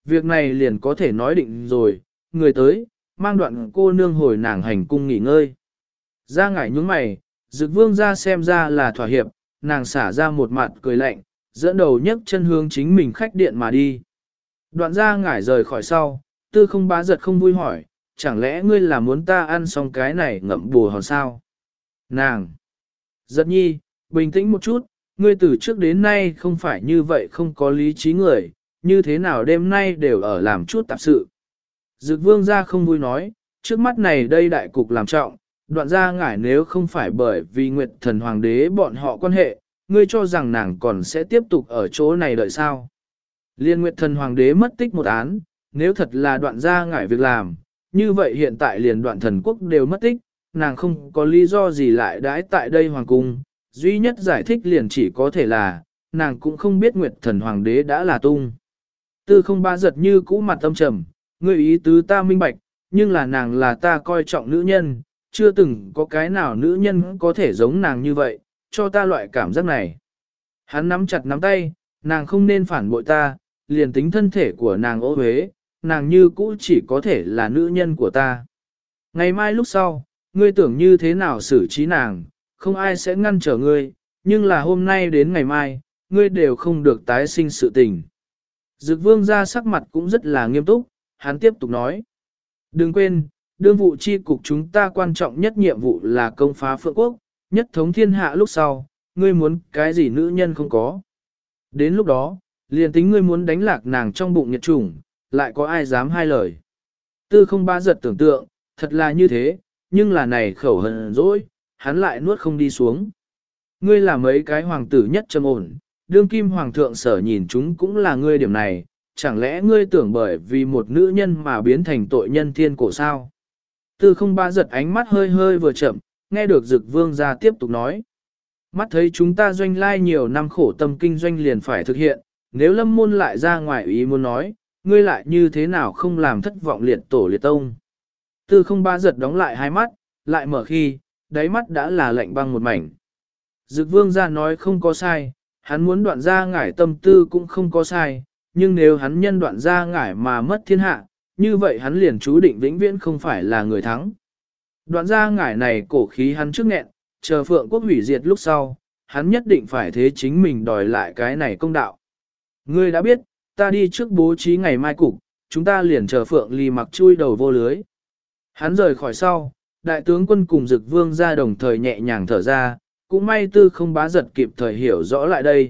việc này liền có thể nói định rồi, người tới, mang đoạn cô nương hồi nàng hành cung nghỉ ngơi. Ra ngải nhướng mày, Dực Vương ra xem ra là thỏa hiệp, nàng xả ra một mặt cười lạnh, dẫn đầu nhấc chân hướng chính mình khách điện mà đi. Đoạn ra ngải rời khỏi sau, tư không bá giật không vui hỏi, chẳng lẽ ngươi là muốn ta ăn xong cái này ngậm bù hòn sao? Nàng! Giật nhi, bình tĩnh một chút, ngươi từ trước đến nay không phải như vậy không có lý trí người, như thế nào đêm nay đều ở làm chút tạp sự. Dực Vương ra không vui nói, trước mắt này đây đại cục làm trọng, đoạn ra ngải nếu không phải bởi vì Nguyệt Thần Hoàng đế bọn họ quan hệ, ngươi cho rằng nàng còn sẽ tiếp tục ở chỗ này đợi sao. Liên Nguyệt Thần Hoàng đế mất tích một án, nếu thật là đoạn ra ngải việc làm, như vậy hiện tại liền đoạn thần quốc đều mất tích, nàng không có lý do gì lại đãi tại đây hoàng cung, duy nhất giải thích liền chỉ có thể là, nàng cũng không biết Nguyệt Thần Hoàng đế đã là tung. Tư không ba giật như cũ mặt tâm trầm, ngươi ý tứ ta minh bạch, nhưng là nàng là ta coi trọng nữ nhân, chưa từng có cái nào nữ nhân có thể giống nàng như vậy, cho ta loại cảm giác này. Hắn nắm chặt nắm tay, nàng không nên phản bội ta, liền tính thân thể của nàng ô uế, nàng như cũ chỉ có thể là nữ nhân của ta. Ngày mai lúc sau, ngươi tưởng như thế nào xử trí nàng, không ai sẽ ngăn trở ngươi, nhưng là hôm nay đến ngày mai, ngươi đều không được tái sinh sự tình. Dực Vương ra sắc mặt cũng rất là nghiêm túc, hắn tiếp tục nói. Đừng quên, đương vụ chi cục chúng ta quan trọng nhất nhiệm vụ là công phá Phượng Quốc, nhất thống thiên hạ lúc sau, ngươi muốn cái gì nữ nhân không có. Đến lúc đó, liền tính ngươi muốn đánh lạc nàng trong bụng nhiệt chủng, lại có ai dám hai lời. Tư không ba giật tưởng tượng, thật là như thế, nhưng là này khẩu hận dỗi, hắn lại nuốt không đi xuống. Ngươi là mấy cái hoàng tử nhất trầm ổn, đương kim hoàng thượng sở nhìn chúng cũng là ngươi điểm này, chẳng lẽ ngươi tưởng bởi vì một nữ nhân mà biến thành tội nhân thiên cổ sao? Tư không ba giật ánh mắt hơi hơi vừa chậm, nghe được Dực Vương ra tiếp tục nói. Mắt thấy chúng ta doanh lai nhiều năm khổ tâm kinh doanh liền phải thực hiện, nếu lâm môn lại ra ngoài ý muốn nói, ngươi lại như thế nào không làm thất vọng liệt tổ liệt tông. Tư không ba giật đóng lại hai mắt, lại mở khi, đáy mắt đã là lạnh băng một mảnh. Dực Vương ra nói không có sai, hắn muốn đoạn ra ngải tâm tư cũng không có sai, nhưng nếu hắn nhân đoạn ra ngải mà mất thiên hạ, như vậy hắn liền chú định vĩnh viễn không phải là người thắng. Đoạn ra ngải này cổ khí hắn trước nghẹn, chờ Phượng Quốc hủy diệt lúc sau, hắn nhất định phải thế chính mình đòi lại cái này công đạo. Ngươi đã biết, ta đi trước bố trí ngày mai cục, chúng ta liền chờ Phượng Ly mặc chui đầu vô lưới. Hắn rời khỏi sau, đại tướng quân cùng Dực Vương ra đồng thời nhẹ nhàng thở ra, cũng may tư không bá giật kịp thời hiểu rõ lại đây.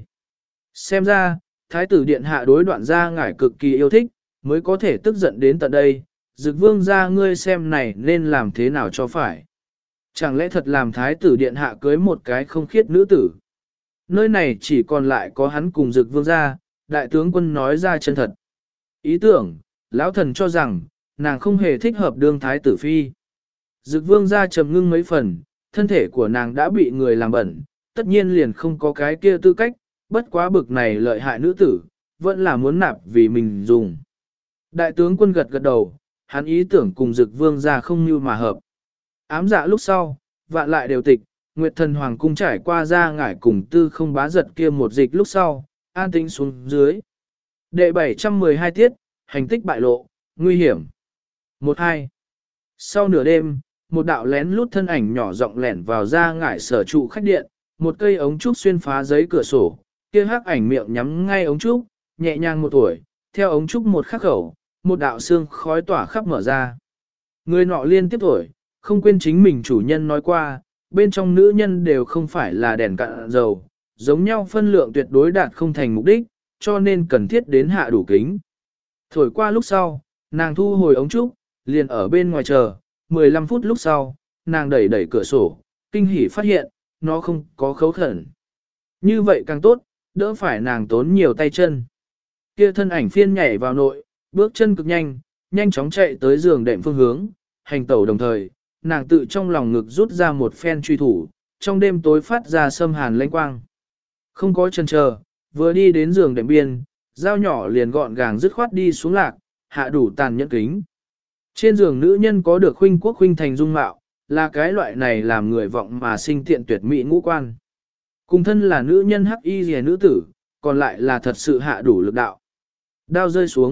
Xem ra, Thái tử điện hạ đối đoạn ra ngải cực kỳ yêu thích, mới có thể tức giận đến tận đây, Dực Vương ra ngươi xem này nên làm thế nào cho phải. Chẳng lẽ thật làm Thái tử điện hạ cưới một cái không khiết nữ tử. Nơi này chỉ còn lại có hắn cùng Dực Vương ra, đại tướng quân nói ra chân thật. Ý tưởng, lão thần cho rằng, nàng không hề thích hợp đương Thái tử phi. Dực Vương ra trầm ngưng mấy phần, thân thể của nàng đã bị người làm bẩn, tất nhiên liền không có cái kia tư cách, bất quá bực này lợi hại nữ tử, vẫn là muốn nạp vì mình dùng. Đại tướng quân gật gật đầu, hắn ý tưởng cùng Dực Vương ra không như mà hợp. Ám dạ lúc sau, vạn lại đều tịch, Nguyệt Thần Hoàng cung trải qua ra ngải cùng tư không bá giật kia một dịch lúc sau, an tĩnh xuống dưới. Đệ bảy trăm mười hai tiết, hành tích bại lộ, nguy hiểm. một hai. Sau nửa đêm, một đạo lén lút thân ảnh nhỏ rộng lẻn vào ra ngải sở trụ khách điện, một cây ống trúc xuyên phá giấy cửa sổ, kia hắc ảnh miệng nhắm ngay ống trúc, nhẹ nhàng một tuổi, theo ống trúc một khắc khẩu, một đạo xương khói tỏa khắp mở ra. Người nọ liên tiếp thổi, không quên chính mình chủ nhân nói qua, bên trong nữ nhân đều không phải là đèn cạn dầu, giống nhau phân lượng tuyệt đối đạt không thành mục đích, cho nên cần thiết đến hạ đủ kính. Thổi qua lúc sau, nàng thu hồi ống trúc, liền ở bên ngoài chờ, mười lăm phút lúc sau, nàng đẩy đẩy cửa sổ, kinh hỉ phát hiện, nó không có khấu khẩn. Như vậy càng tốt, đỡ phải nàng tốn nhiều tay chân. Kia thân ảnh phiên nhảy vào nội, bước chân cực nhanh, nhanh chóng chạy tới giường đệm phương hướng, hành tẩu đồng thời, nàng tự trong lòng ngực rút ra một phen truy thủ, trong đêm tối phát ra sâm hàn lãnh quang. Không có chần chờ, vừa đi đến giường đệm biên, dao nhỏ liền gọn gàng dứt khoát đi xuống lạc, hạ đủ tàn nhẫn kính. Trên giường nữ nhân có được khuynh quốc khuynh thành dung mạo, là cái loại này làm người vọng mà sinh tiện tuyệt mỹ ngũ quan. Cùng thân là nữ nhân hắc y rìa nữ tử, còn lại là thật sự hạ đủ lực đạo. Đao rơi xuống,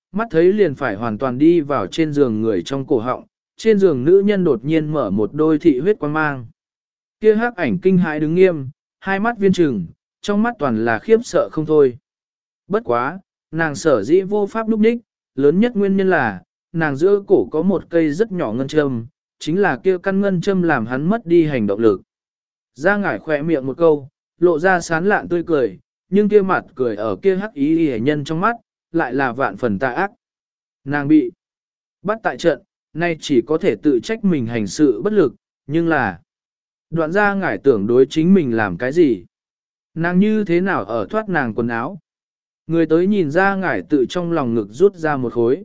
mắt thấy liền phải hoàn toàn đi vào trên giường người trong cổ họng, trên giường nữ nhân đột nhiên mở một đôi thị huyết quan mang. Kia hắc ảnh kinh hãi đứng nghiêm, hai mắt viên trừng, trong mắt toàn là khiếp sợ không thôi. Bất quá, nàng sở dĩ vô pháp lúc ních, lớn nhất nguyên nhân là, nàng giữa cổ có một cây rất nhỏ ngân châm, chính là kia căn ngân châm làm hắn mất đi hành động lực. Ra ngải khỏe miệng một câu, lộ ra sán lạn tươi cười, nhưng kia mặt cười ở kia hắc ý hề nhân trong mắt, lại là vạn phần tà ác. Nàng bị bắt tại trận, nay chỉ có thể tự trách mình hành sự bất lực, nhưng là đoạn ra ngải tưởng đối chính mình làm cái gì. Nàng như thế nào ở thoát nàng quần áo. Người tới nhìn ra ngải tự trong lòng ngực rút ra một khối.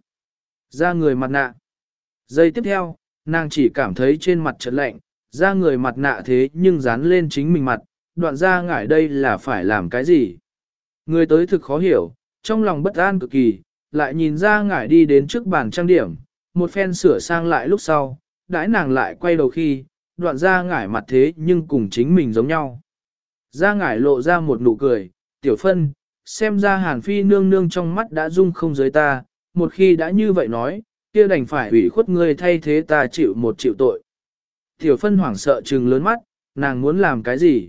Ra người mặt nạ. Giây tiếp theo, nàng chỉ cảm thấy trên mặt chợt lạnh, ra người mặt nạ thế nhưng dán lên chính mình mặt, đoạn ra ngải đây là phải làm cái gì. Người tới thực khó hiểu, trong lòng bất an cực kỳ, lại nhìn ra ngải đi đến trước bàn trang điểm, một phen sửa sang lại lúc sau, đãi nàng lại quay đầu khi, đoạn ra ngải mặt thế nhưng cùng chính mình giống nhau. Ra ngải lộ ra một nụ cười, tiểu phân, xem ra hàn phi nương nương trong mắt đã dung không giới ta, một khi đã như vậy nói, kia đành phải ủy khuất ngươi thay thế ta chịu một chịu tội. Tiểu phân hoảng sợ trừng lớn mắt, nàng muốn làm cái gì?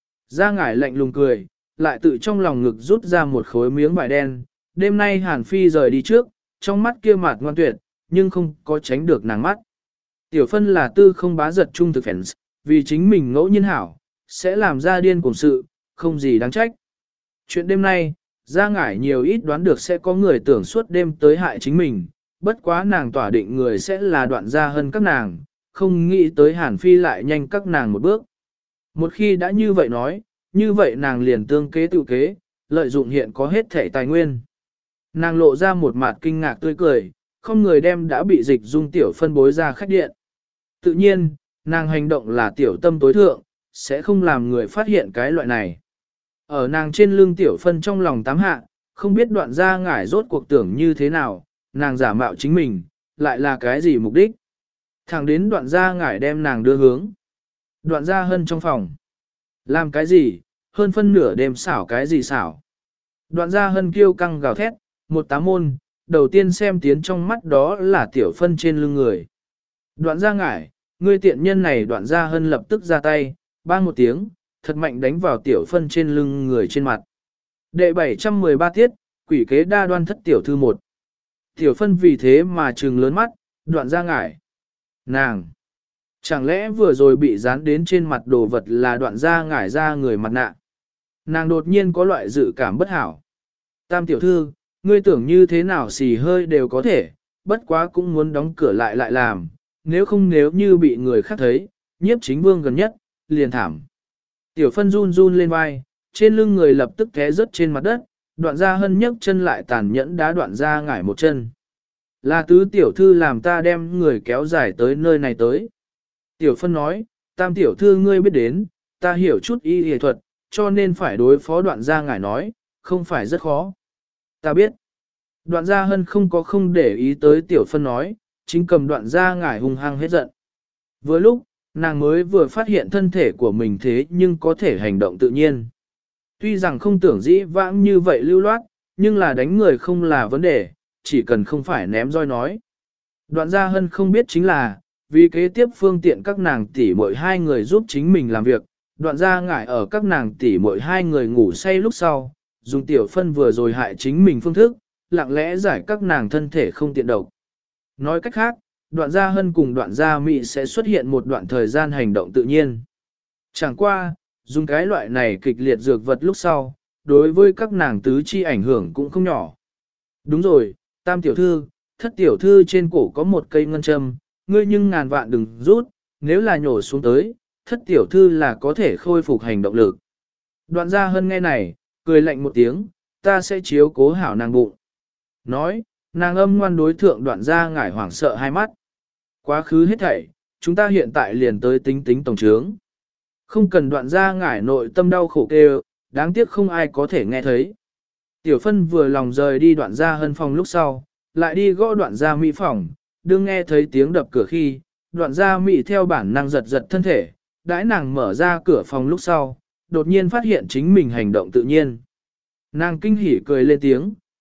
Ra ngải lạnh lùng cười, lại tự trong lòng ngực rút ra một khối miếng vải đen, đêm nay hàn phi rời đi trước, trong mắt kia mặt ngoan tuyệt, nhưng không có tránh được nàng mắt. Tiểu phân là tư không bá giật trung thực fans, vì chính mình ngẫu nhiên hảo, sẽ làm ra điên cùng sự, không gì đáng trách. Chuyện đêm nay, ra ngải nhiều ít đoán được sẽ có người tưởng suốt đêm tới hại chính mình, bất quá nàng tỏa định người sẽ là đoạn gia hơn các nàng, không nghĩ tới hàn phi lại nhanh các nàng một bước. Một khi đã như vậy nói, như vậy nàng liền tương kế tự kế, lợi dụng hiện có hết thể tài nguyên. Nàng lộ ra một mặt kinh ngạc tươi cười, không người đem đã bị dịch dung tiểu phân bối ra khách điện. Tự nhiên, nàng hành động là tiểu tâm tối thượng, sẽ không làm người phát hiện cái loại này. Ở nàng trên lưng tiểu phân trong lòng tám hạ, không biết đoạn ra ngải rốt cuộc tưởng như thế nào, nàng giả mạo chính mình, lại là cái gì mục đích. Thẳng đến đoạn ra ngải đem nàng đưa hướng. Đoạn ra hân trong phòng. Làm cái gì, hơn phân nửa đêm xảo cái gì xảo. Đoạn ra hân kêu căng gào thét, một tám môn, đầu tiên xem tiến trong mắt đó là tiểu phân trên lưng người. Đoạn ra ngải, ngươi tiện nhân này đoạn ra hân lập tức ra tay, bang một tiếng, thật mạnh đánh vào tiểu phân trên lưng người trên mặt. Đệ bảy trăm mười ba tiết, quỷ kế đa đoan thất tiểu thư một. Tiểu phân vì thế mà trừng lớn mắt, đoạn ra ngải. Nàng! Chẳng lẽ vừa rồi bị dán đến trên mặt đồ vật là đoạn ra ngải ra người mặt nạ? Nàng đột nhiên có loại dự cảm bất hảo. Tam tiểu thư, ngươi tưởng như thế nào xì hơi đều có thể, bất quá cũng muốn đóng cửa lại lại làm, nếu không nếu như bị người khác thấy, nhiếp chính vương gần nhất, liền thảm. Tiểu phân run run lên vai, trên lưng người lập tức té rớt trên mặt đất, đoạn ra hân nhấc chân lại tàn nhẫn đá đoạn ra ngải một chân. Là tứ tiểu thư làm ta đem người kéo dài tới nơi này tới. Tiểu phân nói, tam tiểu thư ngươi biết đến, ta hiểu chút y y thuật, cho nên phải đối phó đoạn gia ngải nói, không phải rất khó. Ta biết. Đoạn gia hân không có không để ý tới tiểu phân nói, chính cầm đoạn gia ngải hung hăng hết giận. Vừa lúc, nàng mới vừa phát hiện thân thể của mình thế nhưng có thể hành động tự nhiên. Tuy rằng không tưởng dĩ vãng như vậy lưu loát, nhưng là đánh người không là vấn đề, chỉ cần không phải ném roi nói. Đoạn gia hân không biết chính là, vì kế tiếp phương tiện các nàng tỷ muội hai người giúp chính mình làm việc, đoạn gia ngải ở các nàng tỷ muội hai người ngủ say lúc sau, dùng tiểu phân vừa rồi hại chính mình phương thức, lặng lẽ giải các nàng thân thể không tiện độc. Nói cách khác, đoạn gia hân cùng đoạn gia mị sẽ xuất hiện một đoạn thời gian hành động tự nhiên. Chẳng qua, dùng cái loại này kịch liệt dược vật lúc sau, đối với các nàng tứ chi ảnh hưởng cũng không nhỏ. Đúng rồi, tam tiểu thư, thất tiểu thư trên cổ có một cây ngân châm, ngươi nhưng ngàn vạn đừng rút, nếu là nhổ xuống tới, thất tiểu thư là có thể khôi phục hành động lực. Đoạn gia hân nghe này, cười lạnh một tiếng, ta sẽ chiếu cố hảo nàng bụng. Nói, nàng âm ngoan đối thượng đoạn gia ngải hoảng sợ hai mắt. Quá khứ hết thảy, chúng ta hiện tại liền tới tính tính tổng trướng. Không cần đoạn gia ngải nội tâm đau khổ kêu, đáng tiếc không ai có thể nghe thấy. Tiểu phân vừa lòng rời đi đoạn gia hân phòng lúc sau, lại đi gõ đoạn gia mỹ phòng, đương nghe thấy tiếng đập cửa khi, đoạn gia mỹ theo bản năng giật giật thân thể, đãi nàng mở ra cửa phòng lúc sau, đột nhiên phát hiện chính mình hành động tự nhiên. Nàng kinh hỉ cười lên tiếng,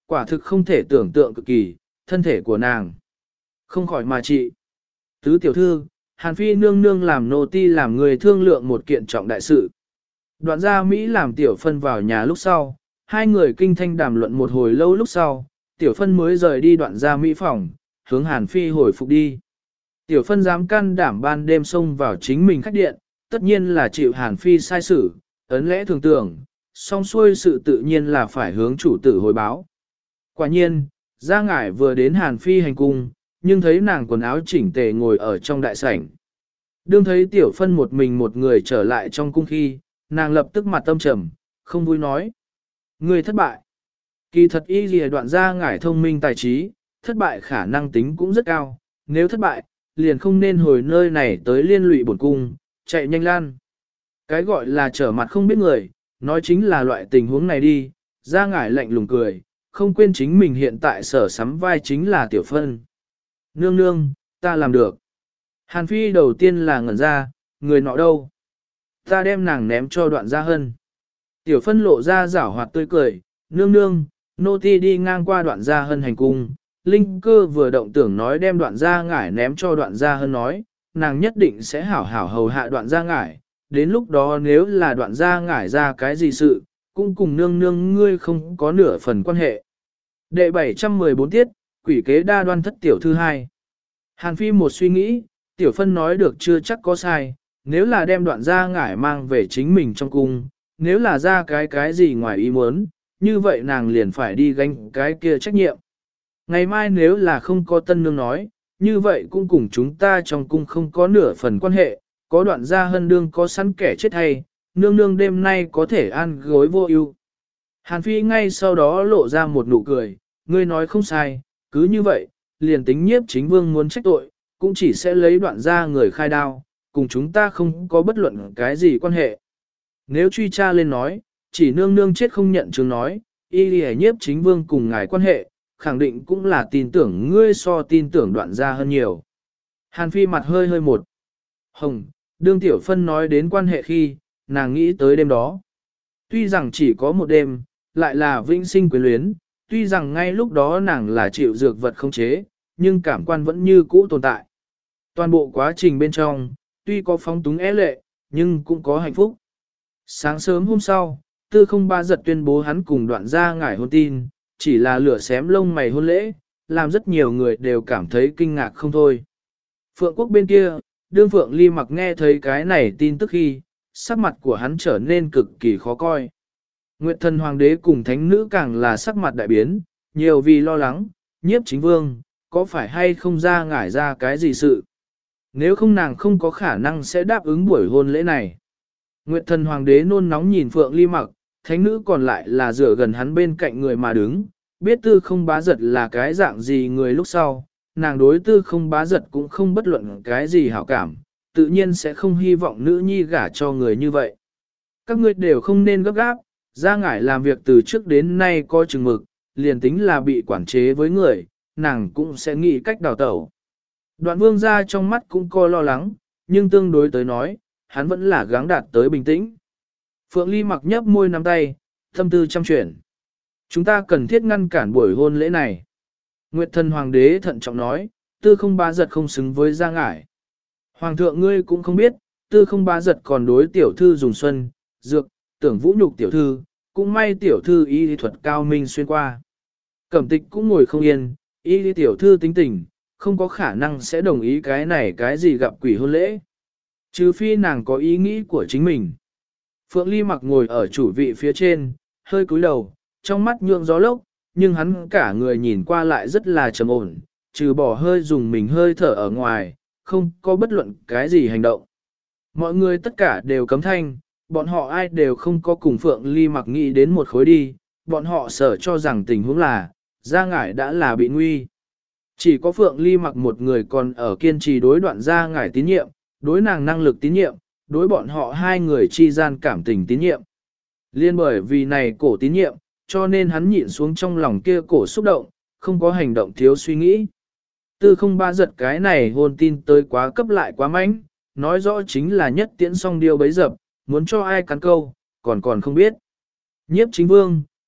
quả thực không thể tưởng tượng cực kỳ, thân thể của nàng. Không khỏi mà trị. Tứ tiểu thư, Hàn Phi nương nương làm nô ti làm người thương lượng một kiện trọng đại sự. Đoạn gia Mỹ làm tiểu phân vào nhà lúc sau, hai người kinh thanh đàm luận một hồi lâu lúc sau, tiểu phân mới rời đi đoạn gia Mỹ phòng, hướng Hàn Phi hồi phục đi. Tiểu phân dám can đảm ban đêm xông vào chính mình khách điện, tất nhiên là chịu Hàn Phi sai xử, ấn lẽ thường tưởng, song xuôi sự tự nhiên là phải hướng chủ tử hồi báo. Quả nhiên, Gia Ngải vừa đến Hàn Phi hành cung, nhưng thấy nàng quần áo chỉnh tề ngồi ở trong đại sảnh. Đương thấy tiểu phân một mình một người trở lại trong cung khi, nàng lập tức mặt tâm trầm, không vui nói. Người thất bại. Kỳ thật y lìa đoạn Gia Ngải thông minh tài trí, thất bại khả năng tính cũng rất cao, nếu thất bại, liền không nên hồi nơi này tới liên lụy bổn cung, chạy nhanh lan. Cái gọi là trở mặt không biết người, nói chính là loại tình huống này đi, Gia Ngải lạnh lùng cười, không quên chính mình hiện tại sở sắm vai chính là tiểu phân. Nương nương, ta làm được. Hàn Phi đầu tiên là ngẩn ra, người nọ đâu? Ta đem nàng ném cho đoạn gia hân. Tiểu phân lộ ra giảo hoạt tươi cười, nương nương, nô ti đi ngang qua đoạn gia hân hành cung. Linh cơ vừa động tưởng nói đem đoạn gia ngải ném cho đoạn gia hân nói, nàng nhất định sẽ hảo hảo hầu hạ đoạn gia ngải. Đến lúc đó nếu là đoạn gia ngải ra cái gì sự, cũng cùng nương nương ngươi không có nửa phần quan hệ. Đệ bảy trăm mười bốn tiết, quỷ kế đa đoan thất tiểu thư hai. Hàn Phi một suy nghĩ, tiểu phân nói được chưa chắc có sai, nếu là đem đoạn gia ngải mang về chính mình trong cung, nếu là ra cái cái gì ngoài ý muốn, như vậy nàng liền phải đi gánh cái kia trách nhiệm. Ngày mai nếu là không có tân nương nói, như vậy cũng cùng chúng ta trong cung không có nửa phần quan hệ, có đoạn gia hân đương có sẵn kẻ chết hay, nương nương đêm nay có thể ăn gối vô ưu. Hàn Phi ngay sau đó lộ ra một nụ cười, ngươi nói không sai, cứ như vậy, liền tính nhiếp chính vương muốn trách tội, cũng chỉ sẽ lấy đoạn ra người khai đao, cùng chúng ta không có bất luận cái gì quan hệ. Nếu truy tra lên nói, chỉ nương nương chết không nhận chứng nói, y lì nhiếp chính vương cùng ngài quan hệ, khẳng định cũng là tin tưởng ngươi so tin tưởng đoạn ra hơn nhiều. Hàn Phi mặt hơi hơi một. Hồng, đương tiểu phân nói đến quan hệ khi, nàng nghĩ tới đêm đó. Tuy rằng chỉ có một đêm, lại là vĩnh sinh quyến luyến, tuy rằng ngay lúc đó nàng là chịu dược vật không chế, nhưng cảm quan vẫn như cũ tồn tại. Toàn bộ quá trình bên trong, tuy có phóng túng é lệ, nhưng cũng có hạnh phúc. Sáng sớm hôm sau, tư không ba giật tuyên bố hắn cùng đoạn gia ngải hôn tin, chỉ là lửa xém lông mày hôn lễ, làm rất nhiều người đều cảm thấy kinh ngạc không thôi. Phượng quốc bên kia, đương Phượng Ly Mặc nghe thấy cái này tin tức khi, sắc mặt của hắn trở nên cực kỳ khó coi. Nguyệt thần hoàng đế cùng thánh nữ càng là sắc mặt đại biến, nhiều vì lo lắng, nhiếp chính vương, có phải hay không ra ngải ra cái gì sự. Nếu không nàng không có khả năng sẽ đáp ứng buổi hôn lễ này. Nguyệt thần hoàng đế nôn nóng nhìn Phượng Ly Mặc, thánh nữ còn lại là dựa gần hắn bên cạnh người mà đứng, biết tư không bá giật là cái dạng gì người lúc sau, nàng đối tư không bá giật cũng không bất luận cái gì hảo cảm, tự nhiên sẽ không hy vọng nữ nhi gả cho người như vậy. Các ngươi đều không nên gấp gáp, Gia Ngải làm việc từ trước đến nay có chừng mực, liền tính là bị quản chế với người, nàng cũng sẽ nghĩ cách đào tẩu. Đoạn vương gia trong mắt cũng có lo lắng, nhưng tương đối tới nói, hắn vẫn là gắng đạt tới bình tĩnh. Phượng Ly Mặc nhấp môi nắm tay, tâm tư chăm chuyển. Chúng ta cần thiết ngăn cản buổi hôn lễ này. Nguyệt thần hoàng đế thận trọng nói, tư không bá giật không xứng với Gia Ngải. Hoàng thượng ngươi cũng không biết, tư không bá giật còn đối tiểu thư dùng xuân, dược, tưởng vũ nhục tiểu thư, cũng may tiểu thư y lý thuật cao minh xuyên qua. Cẩm tịch cũng ngồi không yên, y lý tiểu thư tính tình, không có khả năng sẽ đồng ý cái này cái gì gặp quỷ hôn lễ. Trừ phi nàng có ý nghĩ của chính mình. Phượng Ly Mặc ngồi ở chủ vị phía trên, hơi cúi đầu, trong mắt nhượng gió lốc, nhưng hắn cả người nhìn qua lại rất là trầm ổn, trừ bỏ hơi dùng mình hơi thở ở ngoài, không có bất luận cái gì hành động. Mọi người tất cả đều cấm thanh, bọn họ ai đều không có cùng Phượng Ly Mặc nghĩ đến một khối đi, bọn họ sợ cho rằng tình huống là, Gia Ngải đã là bị nguy. Chỉ có Phượng Ly Mặc một người còn ở kiên trì đối đoạn Gia Ngải tín nhiệm, đối nàng năng lực tín nhiệm, đối bọn họ hai người chi gian cảm tình tín nhiệm. Liên bởi vì này cổ tín nhiệm, cho nên hắn nhịn xuống trong lòng kia cổ xúc động, không có hành động thiếu suy nghĩ. Tư không ba giật cái này hôn tin tới quá cấp lại quá mánh, nói rõ chính là nhất tiễn song điêu bấy dập, muốn cho ai cắn câu, còn còn không biết. Nhiếp chính vương,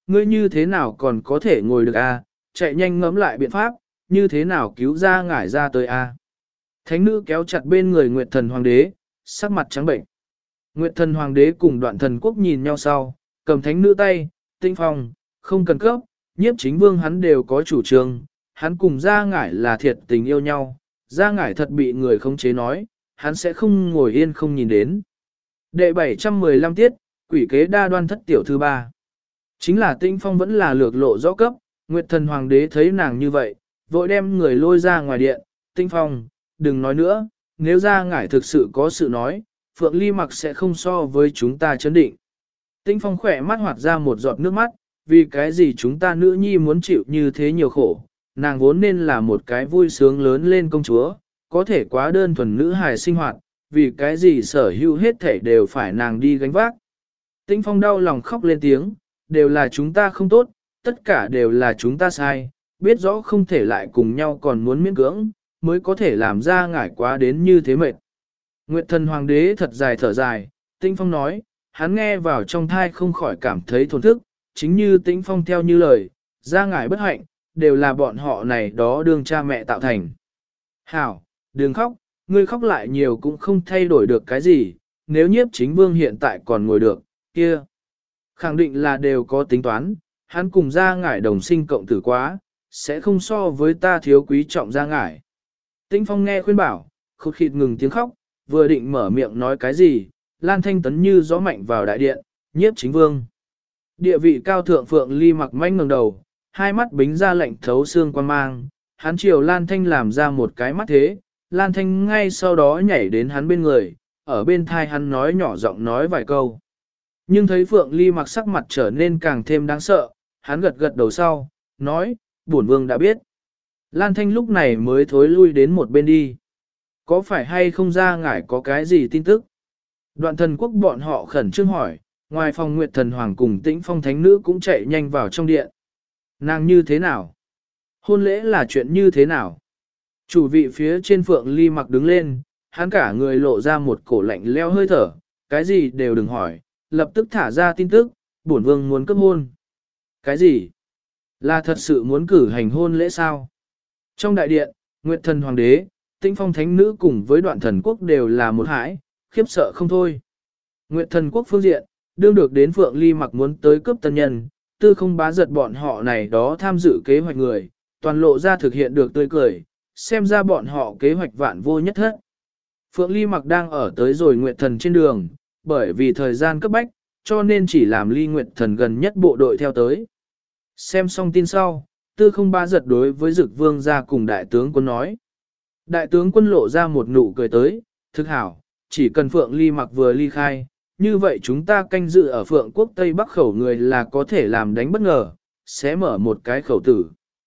ngươi như thế nào còn có thể ngồi được a? Chạy nhanh ngẫm lại biện pháp, như thế nào cứu ra ngải ra tới a? Thánh nữ kéo chặt bên người Nguyệt Thần Hoàng đế, sắc mặt trắng bệnh. Nguyệt Thần Hoàng đế cùng Đoạn Thần Quốc nhìn nhau sau, cầm thánh nữ tay, Tĩnh Phong, không cần cấp, nhiếp chính vương hắn đều có chủ trương, hắn cùng Gia Ngải là thiệt tình yêu nhau, Gia Ngải thật bị người khống chế nói, hắn sẽ không ngồi yên không nhìn đến. Đệ bảy trăm mười lăm tiết, quỷ kế đa đoan thất tiểu thư ba. Chính là Tĩnh Phong vẫn là lược lộ rõ cấp, Nguyệt Thần Hoàng đế thấy nàng như vậy, vội đem người lôi ra ngoài điện, Tĩnh Phong, đừng nói nữa, nếu Gia Ngải thực sự có sự nói, Phượng Ly Mặc sẽ không so với chúng ta chấn định. Tĩnh Phong khỏe mắt hoạt ra một giọt nước mắt, vì cái gì chúng ta nữ nhi muốn chịu như thế nhiều khổ, nàng vốn nên là một cái vui sướng lớn lên công chúa, có thể quá đơn thuần nữ hài sinh hoạt, vì cái gì sở hữu hết thể đều phải nàng đi gánh vác. Tĩnh Phong đau lòng khóc lên tiếng, đều là chúng ta không tốt, tất cả đều là chúng ta sai, biết rõ không thể lại cùng nhau còn muốn miễn cưỡng, mới có thể làm ra ngải quá đến như thế mệt. Nguyệt Thần Hoàng đế thật dài thở dài, Tĩnh Phong nói, hắn nghe vào trong thai không khỏi cảm thấy thổn thức, chính như Tĩnh Phong theo như lời, ra ngải bất hạnh, đều là bọn họ này đó đương cha mẹ tạo thành. Hảo, đừng khóc, ngươi khóc lại nhiều cũng không thay đổi được cái gì, nếu nhiếp chính vương hiện tại còn ngồi được, kia. Khẳng định là đều có tính toán, hắn cùng ra ngải đồng sinh cộng tử quá, sẽ không so với ta thiếu quý trọng ra ngải. Tĩnh Phong nghe khuyên bảo, khụt khịt ngừng tiếng khóc, vừa định mở miệng nói cái gì, Lan Thanh tấn như gió mạnh vào đại điện, nhiếp chính vương. Địa vị cao thượng Phượng Ly Mặc manh ngẩng đầu, hai mắt bính ra lạnh thấu xương quan mang, hắn chiều Lan Thanh làm ra một cái mắt thế, Lan Thanh ngay sau đó nhảy đến hắn bên người, ở bên thai hắn nói nhỏ giọng nói vài câu. Nhưng thấy Phượng Ly Mặc sắc mặt trở nên càng thêm đáng sợ, hắn gật gật đầu sau, nói, bổn vương đã biết. Lan Thanh lúc này mới thối lui đến một bên đi. Có phải hay không ra ngải có cái gì tin tức? Đoạn Thần Quốc bọn họ khẩn trương hỏi, ngoài phòng Nguyệt Thần Hoàng cùng Tĩnh Phong thánh nữ cũng chạy nhanh vào trong điện. Nàng như thế nào? Hôn lễ là chuyện như thế nào? Chủ vị phía trên Phượng Ly Mặc đứng lên, hắn cả người lộ ra một cổ lạnh leo hơi thở, cái gì đều đừng hỏi, lập tức thả ra tin tức, bổn vương muốn cấp hôn. Cái gì? Là thật sự muốn cử hành hôn lễ sao? Trong đại điện, Nguyệt Thần Hoàng đế, Tĩnh Phong thánh nữ cùng với Đoạn Thần Quốc đều là một hãi, khiếp sợ không thôi. Nguyệt Thần Quốc phương diện, đương được đến Phượng Ly Mặc muốn tới cướp tân nhân, tư không bá giật bọn họ này đó tham dự kế hoạch người, toàn lộ ra thực hiện được tươi cười, xem ra bọn họ kế hoạch vạn vô nhất hết. Phượng Ly Mặc đang ở tới rồi Nguyệt Thần trên đường, bởi vì thời gian cấp bách, cho nên chỉ làm Ly Nguyệt Thần gần nhất bộ đội theo tới. Xem xong tin sau, tư không bá giật đối với Dực Vương ra cùng đại tướng quân nói. Đại tướng quân lộ ra một nụ cười tới, thực hảo, chỉ cần Phượng Ly Mặc vừa ly khai, như vậy chúng ta canh dự ở Phượng Quốc Tây Bắc khẩu người là có thể làm đánh bất ngờ, sẽ mở một cái khẩu tử.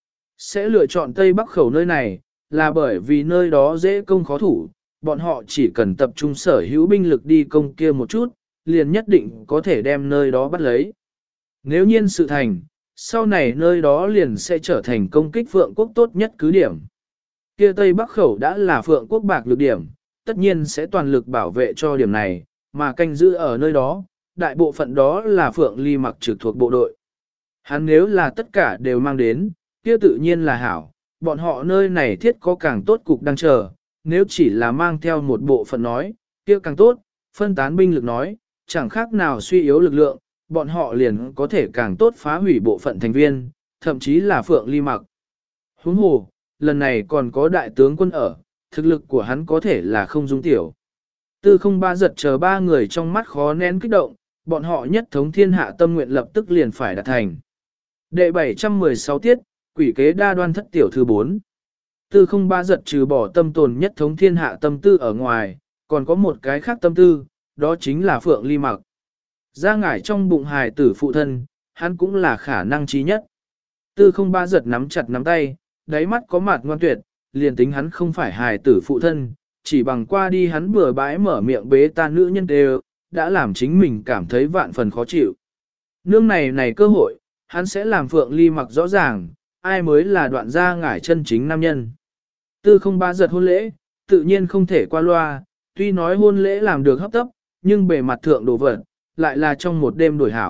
Sẽ lựa chọn Tây Bắc khẩu nơi này, là bởi vì nơi đó dễ công khó thủ, bọn họ chỉ cần tập trung sở hữu binh lực đi công kia một chút, liền nhất định có thể đem nơi đó bắt lấy. Nếu nhiên sự thành, sau này nơi đó liền sẽ trở thành công kích Phượng Quốc tốt nhất cứ điểm. Kia Tây Bắc khẩu đã là Phượng Quốc bạc lược điểm, tất nhiên sẽ toàn lực bảo vệ cho điểm này, mà canh giữ ở nơi đó, đại bộ phận đó là Phượng Ly Mặc trực thuộc bộ đội. Hắn nếu là tất cả đều mang đến, kia tự nhiên là hảo, bọn họ nơi này thiết có càng tốt cục đang chờ, nếu chỉ là mang theo một bộ phận nói, kia càng tốt, phân tán binh lực nói, chẳng khác nào suy yếu lực lượng, bọn họ liền có thể càng tốt phá hủy bộ phận thành viên, thậm chí là Phượng Ly Mặc. Huống hồ, lần này còn có đại tướng quân ở, thực lực của hắn có thể là không dung tiểu. Tư không ba giật chờ ba người trong mắt khó nén kích động, bọn họ nhất thống thiên hạ tâm nguyện lập tức liền phải đạt thành. Đệ bảy trăm mười sáu tiết, quỷ kế đa đoan thất tiểu thư bốn. Tư không ba giật trừ bỏ tâm tồn nhất thống thiên hạ tâm tư ở ngoài, còn có một cái khác tâm tư, đó chính là Phượng Ly Mặc. Ra ngải trong bụng hài tử phụ thân, hắn cũng là khả năng trí nhất. Tư không ba giật nắm chặt nắm tay, đáy mắt có mặt ngoan tuyệt, liền tính hắn không phải hài tử phụ thân, chỉ bằng qua đi hắn bừa bãi mở miệng bế ta nữ nhân đều, đã làm chính mình cảm thấy vạn phần khó chịu. Nương này này cơ hội, hắn sẽ làm Phượng Ly Mặc rõ ràng, ai mới là đoạn gia ngải chân chính nam nhân. Tư không ba giật hôn lễ, tự nhiên không thể qua loa, tuy nói hôn lễ làm được hấp tấp, nhưng bề mặt thượng đồ vật, lại là trong một đêm đổi hảo,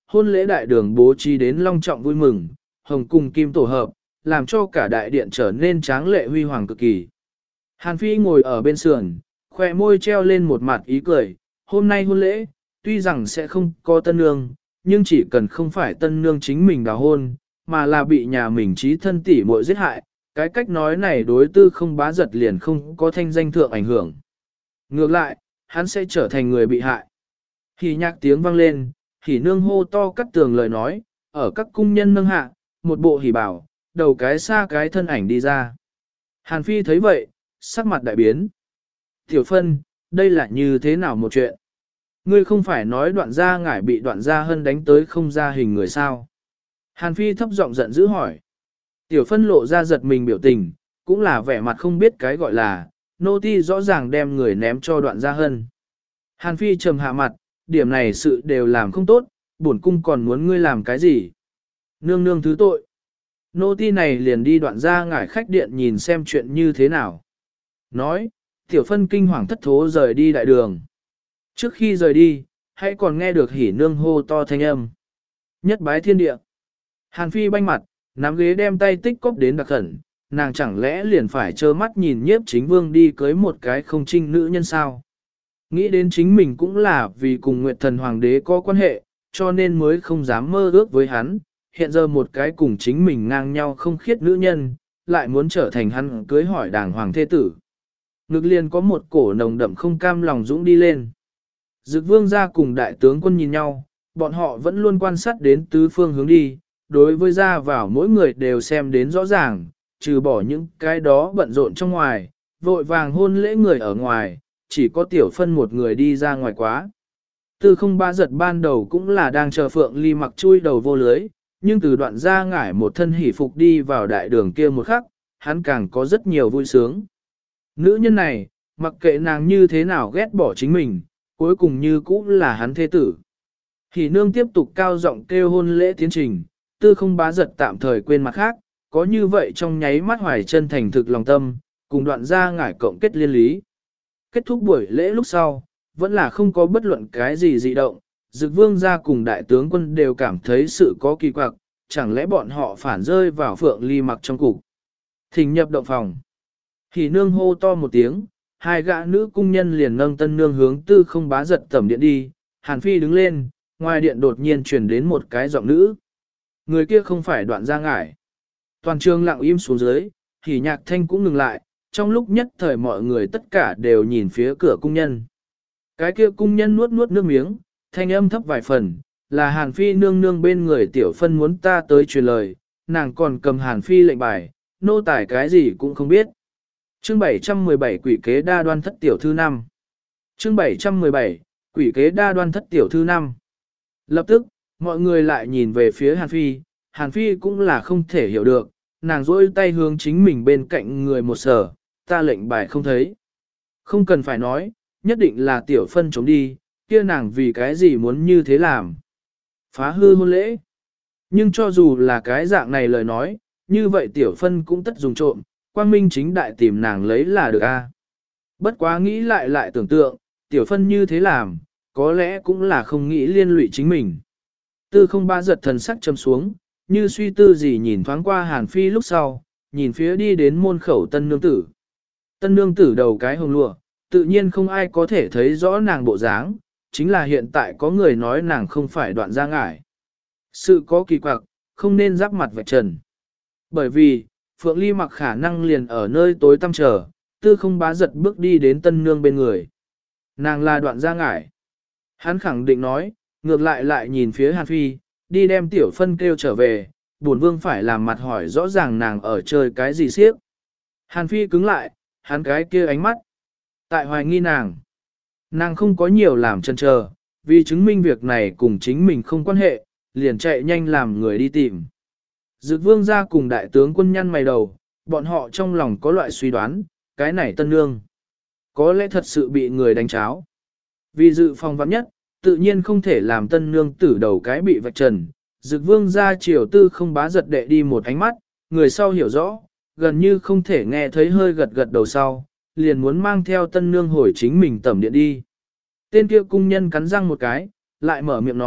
hôn lễ đại đường bố trí đến long trọng vui mừng, hồng cùng kim tổ hợp, làm cho cả đại điện trở nên tráng lệ huy hoàng cực kỳ. Hàn Phi ngồi ở bên sườn, khoe môi treo lên một mặt ý cười, hôm nay hôn lễ, tuy rằng sẽ không có tân nương, nhưng chỉ cần không phải tân nương chính mình đào hôn, mà là bị nhà mình trí thân tỷ muội giết hại, cái cách nói này đối tư không bá giật liền không có thanh danh thượng ảnh hưởng. Ngược lại, hắn sẽ trở thành người bị hại. Hỉ nhạc tiếng vang lên, hỉ nương hô to cắt tường lời nói, ở các cung nhân nâng hạ, một bộ hỉ bảo, đầu cái xa cái thân ảnh đi ra. Hàn Phi thấy vậy, sắc mặt đại biến. Tiểu Phân, đây là như thế nào một chuyện? Ngươi không phải nói đoạn gia ngải bị đoạn gia hân đánh tới không ra hình người sao? Hàn Phi thấp giọng giận dữ hỏi. Tiểu Phân lộ ra giật mình biểu tình, cũng là vẻ mặt không biết cái gọi là, nô ti rõ ràng đem người ném cho đoạn gia hân. Hàn Phi trầm hạ mặt, điểm này sự đều làm không tốt, bổn cung còn muốn ngươi làm cái gì? Nương nương thứ tội. Nô ti này liền đi đoạn gia ngải khách điện nhìn xem chuyện như thế nào. Nói, Tiểu Phân kinh hoàng thất thố rời đi đại đường. Trước khi rời đi, hãy còn nghe được hỉ nương hô to thanh âm. Nhất bái thiên địa. Hàn Phi banh mặt, nắm ghế đem tay tích cóp đến đặc khẩn, nàng chẳng lẽ liền phải trơ mắt nhìn nhiếp chính vương đi cưới một cái không trinh nữ nhân sao? Nghĩ đến chính mình cũng là vì cùng Nguyệt Thần Hoàng đế có quan hệ, cho nên mới không dám mơ ước với hắn, hiện giờ một cái cùng chính mình ngang nhau không khiết nữ nhân, lại muốn trở thành hắn cưới hỏi đàng hoàng thế tử. Ngực liền có một cổ nồng đậm không cam lòng dũng đi lên. Dực vương ra cùng đại tướng quân nhìn nhau, bọn họ vẫn luôn quan sát đến tứ phương hướng đi, đối với ra vào mỗi người đều xem đến rõ ràng, trừ bỏ những cái đó bận rộn trong ngoài, vội vàng hôn lễ người ở ngoài, chỉ có Tiểu Phân một người đi ra ngoài quá. Tư không ba giật ban đầu cũng là đang chờ Phượng Ly mặc chui đầu vô lưới, nhưng từ đoạn ra ngải một thân hỷ phục đi vào đại đường kia một khắc, hắn càng có rất nhiều vui sướng. Nữ nhân này, mặc kệ nàng như thế nào ghét bỏ chính mình, cuối cùng như cũ là hắn thế tử. Hỉ nương tiếp tục cao giọng kêu hôn lễ tiến trình, tư không bá giật tạm thời quên mặt khác, có như vậy trong nháy mắt hoài chân thành thực lòng tâm, cùng đoạn ra ngải cộng kết liên lý. Kết thúc buổi lễ lúc sau, vẫn là không có bất luận cái gì dị động, Dực vương gia cùng đại tướng quân đều cảm thấy sự có kỳ quặc, chẳng lẽ bọn họ phản rơi vào Phượng Ly mặc trong cục. Thỉnh nhập động phòng. Hỉ nương hô to một tiếng, hai gã nữ cung nhân liền nâng tân nương hướng tư không bá giật tẩm điện đi, Hàn Phi đứng lên, ngoài điện đột nhiên truyền đến một cái giọng nữ. Người kia không phải đoạn gia ngải. Toàn trường lặng im xuống dưới, Hỉ nhạc thanh cũng ngừng lại, trong lúc nhất thời mọi người tất cả đều nhìn phía cửa cung nhân. Cái kia cung nhân nuốt nuốt nước miếng, thanh âm thấp vài phần, là Hàn Phi nương nương bên người Tiểu Phân muốn ta tới truyền lời, nàng còn cầm Hàn Phi lệnh bài, nô tải cái gì cũng không biết. Chương bảy trăm mười bảy Quỷ kế đa đoan thất tiểu thư năm. Chương bảy trăm mười bảy Quỷ kế đa đoan thất tiểu thư năm. Lập tức, mọi người lại nhìn về phía Hàn Phi, Hàn Phi cũng là không thể hiểu được, nàng rỗi tay hướng chính mình bên cạnh người một sở, ta lệnh bài không thấy. Không cần phải nói, nhất định là Tiểu Phân trốn đi, kia nàng vì cái gì muốn như thế làm. Phá hư hôn lễ. Nhưng cho dù là cái dạng này lời nói, như vậy Tiểu Phân cũng tất dùng trộm, quang minh chính đại tìm nàng lấy là được a. Bất quá nghĩ lại lại tưởng tượng, Tiểu Phân như thế làm, có lẽ cũng là không nghĩ liên lụy chính mình. Tư không ba giật thần sắc trầm xuống, như suy tư gì nhìn thoáng qua Hàn Phi lúc sau, nhìn phía đi đến môn khẩu tân nương tử. Tân nương tử đầu cái hồng lụa, tự nhiên không ai có thể thấy rõ nàng bộ dáng, chính là hiện tại có người nói nàng không phải đoạn gia ngải. Sự có kỳ quặc, không nên giáp mặt vạch trần. Bởi vì, Phượng Ly mặc khả năng liền ở nơi tối tăm chờ, tư không bá giật bước đi đến tân nương bên người. Nàng là đoạn gia ngải. Hắn khẳng định nói, ngược lại lại nhìn phía Hàn Phi, đi đem Tiểu Phân kêu trở về, bổn vương phải làm mặt hỏi rõ ràng nàng ở chơi cái gì siếc. Hàn Phi cứng lại, hắn cái kia ánh mắt. Tại hoài nghi nàng. Nàng không có nhiều làm chân chờ, vì chứng minh việc này cùng chính mình không quan hệ, liền chạy nhanh làm người đi tìm. Dực vương ra cùng đại tướng quân nhăn mày đầu, bọn họ trong lòng có loại suy đoán, cái này tân nương. Có lẽ thật sự bị người đánh cháo. Vì dự phòng vắng nhất, tự nhiên không thể làm tân nương tử đầu cái bị vạch trần. Dực vương ra chiều tư không bá giật đệ đi một ánh mắt, người sau hiểu rõ, gần như không thể nghe thấy hơi gật gật đầu sau, liền muốn mang theo tân nương hồi chính mình tẩm điện đi. Tên kia cung nhân cắn răng một cái, lại mở miệng nói,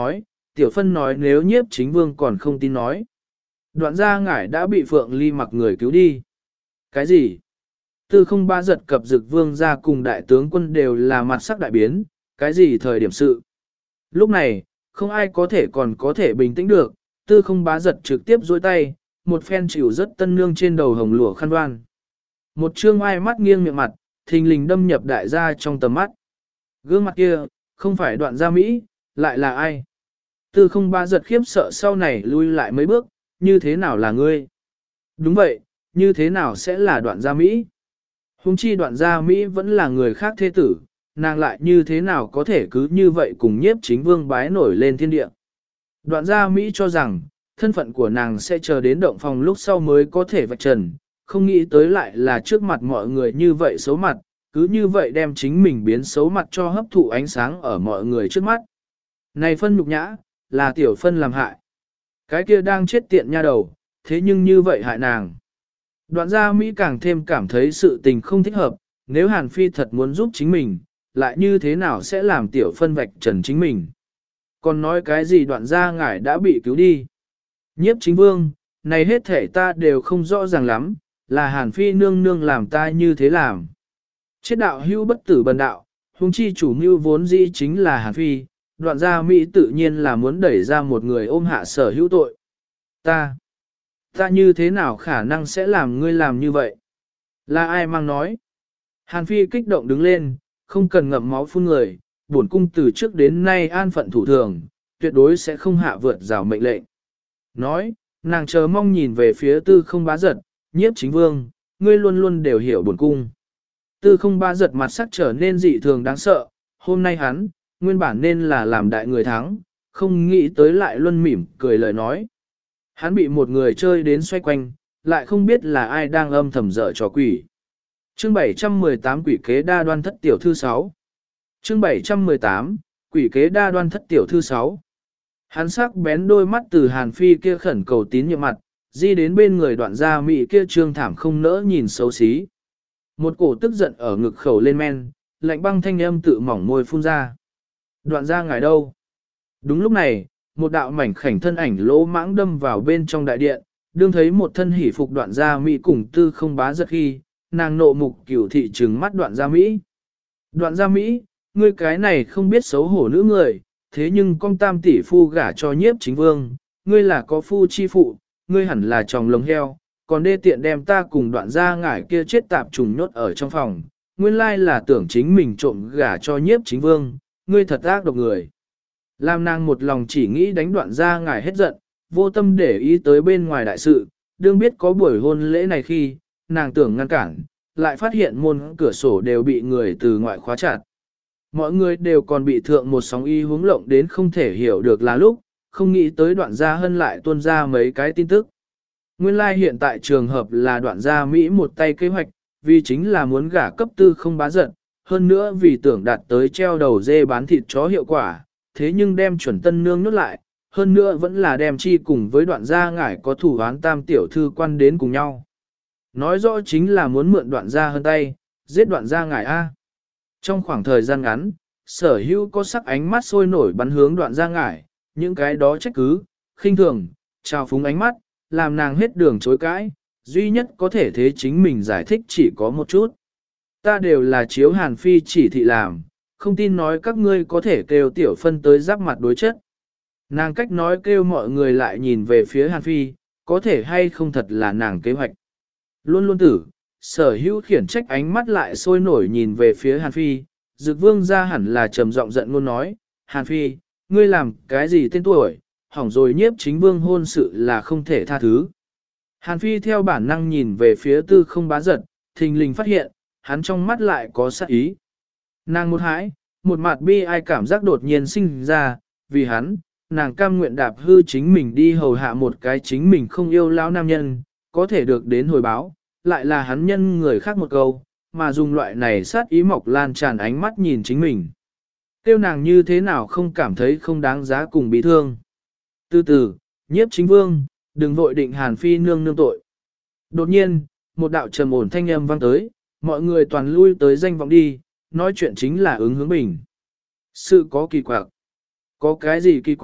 tiểu phân nói nếu nhiếp chính vương còn không tin nói. Đoạn gia ngải đã bị Phượng Ly mặc người cứu đi. Cái gì? Tư không ba giật cập dực vương ra cùng đại tướng quân đều là mặt sắc đại biến, cái gì thời điểm sự? Lúc này, không ai có thể còn có thể bình tĩnh được, tư không bá giật trực tiếp dối tay, một phen chịu rất tân nương trên đầu hồng lụa khăn đoan. Một trương ai mắt nghiêng miệng mặt, thình lình đâm nhập đại gia trong tầm mắt. Gương mặt kia, không phải đoạn gia Mỹ, lại là ai? Tư không bá giật khiếp sợ sau này lui lại mấy bước, như thế nào là ngươi? Đúng vậy, như thế nào sẽ là đoạn gia Mỹ? Hùng chi đoạn gia Mỹ vẫn là người khác thế tử, nàng lại như thế nào có thể cứ như vậy cùng nhiếp chính vương bái nổi lên thiên địa. Đoạn gia Mỹ cho rằng, thân phận của nàng sẽ chờ đến động phòng lúc sau mới có thể vạch trần, không nghĩ tới lại là trước mặt mọi người như vậy xấu mặt, cứ như vậy đem chính mình biến xấu mặt cho hấp thụ ánh sáng ở mọi người trước mắt. Này phân nhục nhã, là tiểu phân làm hại. Cái kia đang chết tiện nha đầu, thế nhưng như vậy hại nàng. Đoạn gia Mỹ càng thêm cảm thấy sự tình không thích hợp, nếu Hàn Phi thật muốn giúp chính mình, lại như thế nào sẽ làm tiểu phân vạch trần chính mình. Còn nói cái gì đoạn gia ngải đã bị cứu đi. Nhiếp chính vương, này hết thể ta đều không rõ ràng lắm, là Hàn Phi nương nương làm ta như thế làm. Chết đạo hưu bất tử bần đạo, huống chi chủ mưu vốn dĩ chính là Hàn Phi, đoạn gia Mỹ tự nhiên là muốn đẩy ra một người ôm hạ sở hữu tội. Ta, ta như thế nào khả năng sẽ làm ngươi làm như vậy? Là ai mang nói? Hàn Phi kích động đứng lên, không cần ngậm máu phun người, bổn cung từ trước đến nay an phận thủ thường, tuyệt đối sẽ không hạ vượt rào mệnh lệnh. Nói, nàng chờ mong nhìn về phía tư không bá giật, nhiếp chính vương, ngươi luôn luôn đều hiểu bổn cung. Tư không bá giật mặt sắc trở nên dị thường đáng sợ, hôm nay hắn, nguyên bản nên là làm đại người thắng, không nghĩ tới lại luân mỉm cười lời nói. Hắn bị một người chơi đến xoay quanh, lại không biết là ai đang âm thầm dở trò quỷ. Chương bảy trăm mười tám Quỷ kế đa đoan thất tiểu thư sáu. Chương bảy trăm mười tám Quỷ kế đa đoan thất tiểu thư sáu. Hắn sắc bén đôi mắt từ Hàn Phi kia khẩn cầu tín nhiệm mặt, di đến bên người đoạn gia Mỹ kia trương thảm không nỡ nhìn xấu xí. Một cổ tức giận ở ngực khẩu lên men, lạnh băng thanh âm tự mỏng môi phun ra. Đoạn gia ngài đâu? Đúng lúc này, một đạo mảnh khảnh thân ảnh lỗ mãng đâm vào bên trong đại điện, đương thấy một thân hỷ phục đoạn gia Mỹ cùng tư không bá giật khi, nàng nộ mục cửu thị trừng mắt đoạn gia Mỹ. Đoạn gia Mỹ, ngươi cái này không biết xấu hổ nữ người, thế nhưng con tam tỷ phu gả cho nhiếp chính vương, ngươi là có phu chi phụ, ngươi hẳn là chồng lồng heo, còn đê tiện đem ta cùng đoạn gia ngải kia chết tạp trùng nhốt ở trong phòng, nguyên lai là tưởng chính mình trộm gả cho nhiếp chính vương, ngươi thật ác độc người. Làm nàng một lòng chỉ nghĩ đánh đoạn gia ngải hết giận, vô tâm để ý tới bên ngoài đại sự, đương biết có buổi hôn lễ này khi, nàng tưởng ngăn cản, lại phát hiện môn cửa sổ đều bị người từ ngoại khóa chặt. Mọi người đều còn bị thượng một sóng y hướng lộng đến không thể hiểu được là lúc, không nghĩ tới đoạn gia hân lại tuôn ra mấy cái tin tức. Nguyên lai like hiện tại trường hợp là đoạn gia Mỹ một tay kế hoạch, vì chính là muốn gả cấp tư không bá giận, hơn nữa vì tưởng đạt tới treo đầu dê bán thịt chó hiệu quả, thế nhưng đem chuẩn tân nương nhốt lại, hơn nữa vẫn là đem chi cùng với đoạn gia ngải có thủ án tam tiểu thư quan đến cùng nhau. Nói rõ chính là muốn mượn đoạn gia hơn tay, giết đoạn gia ngải A. Trong khoảng thời gian ngắn, sở hữu có sắc ánh mắt sôi nổi bắn hướng đoạn gia ngải, những cái đó trách cứ, khinh thường, trao phúng ánh mắt, làm nàng hết đường chối cãi, duy nhất có thể thế chính mình giải thích chỉ có một chút. Ta đều là chiếu Hàn Phi chỉ thị làm, không tin nói các ngươi có thể kêu tiểu phân tới giáp mặt đối chất. Nàng cách nói kêu mọi người lại nhìn về phía Hàn Phi, có thể hay không thật là nàng kế hoạch. Luôn luôn tử, sở hữu khiển trách ánh mắt lại sôi nổi nhìn về phía Hàn Phi, Dực Vương ra hẳn là trầm giọng giận ngôn nói, Hàn Phi, ngươi làm cái gì tên tuổi, hỏng rồi nhiếp chính vương hôn sự là không thể tha thứ. Hàn Phi theo bản năng nhìn về phía tư không bá giật, thình lình phát hiện, hắn trong mắt lại có sát ý. Nàng một hãi, một mặt bi ai cảm giác đột nhiên sinh ra, vì hắn, nàng cam nguyện đạp hư chính mình đi hầu hạ một cái chính mình không yêu lão nam nhân, có thể được đến hồi báo, lại là hắn nhân người khác một câu, mà dùng loại này sát ý mọc lan tràn ánh mắt nhìn chính mình. Tiêu nàng như thế nào không cảm thấy không đáng giá cùng bị thương. Từ từ, nhiếp chính vương, đừng vội định Hàn Phi nương nương tội. Đột nhiên, một đạo trầm ổn thanh âm vang tới, mọi người toàn lui tới danh vọng đi, nói chuyện chính là ứng hướng bình. Sự có kỳ quặc. Có cái gì kỳ quặc,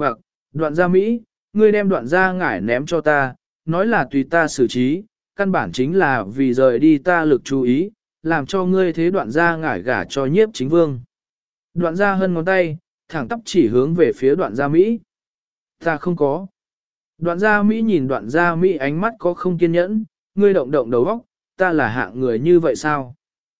Đoạn gia Mỹ, ngươi đem đoạn gia ngải ném cho ta, nói là tùy ta xử trí, căn bản chính là vì rời đi ta lực chú ý, làm cho ngươi thế đoạn gia ngải gả cho nhiếp chính vương. Đoạn gia hân ngón tay, thẳng tắp chỉ hướng về phía đoạn gia Mỹ. Ta không có. Đoạn gia Mỹ nhìn đoạn gia Mỹ ánh mắt có không kiên nhẫn, ngươi động động đầu óc, ta là hạng người như vậy sao?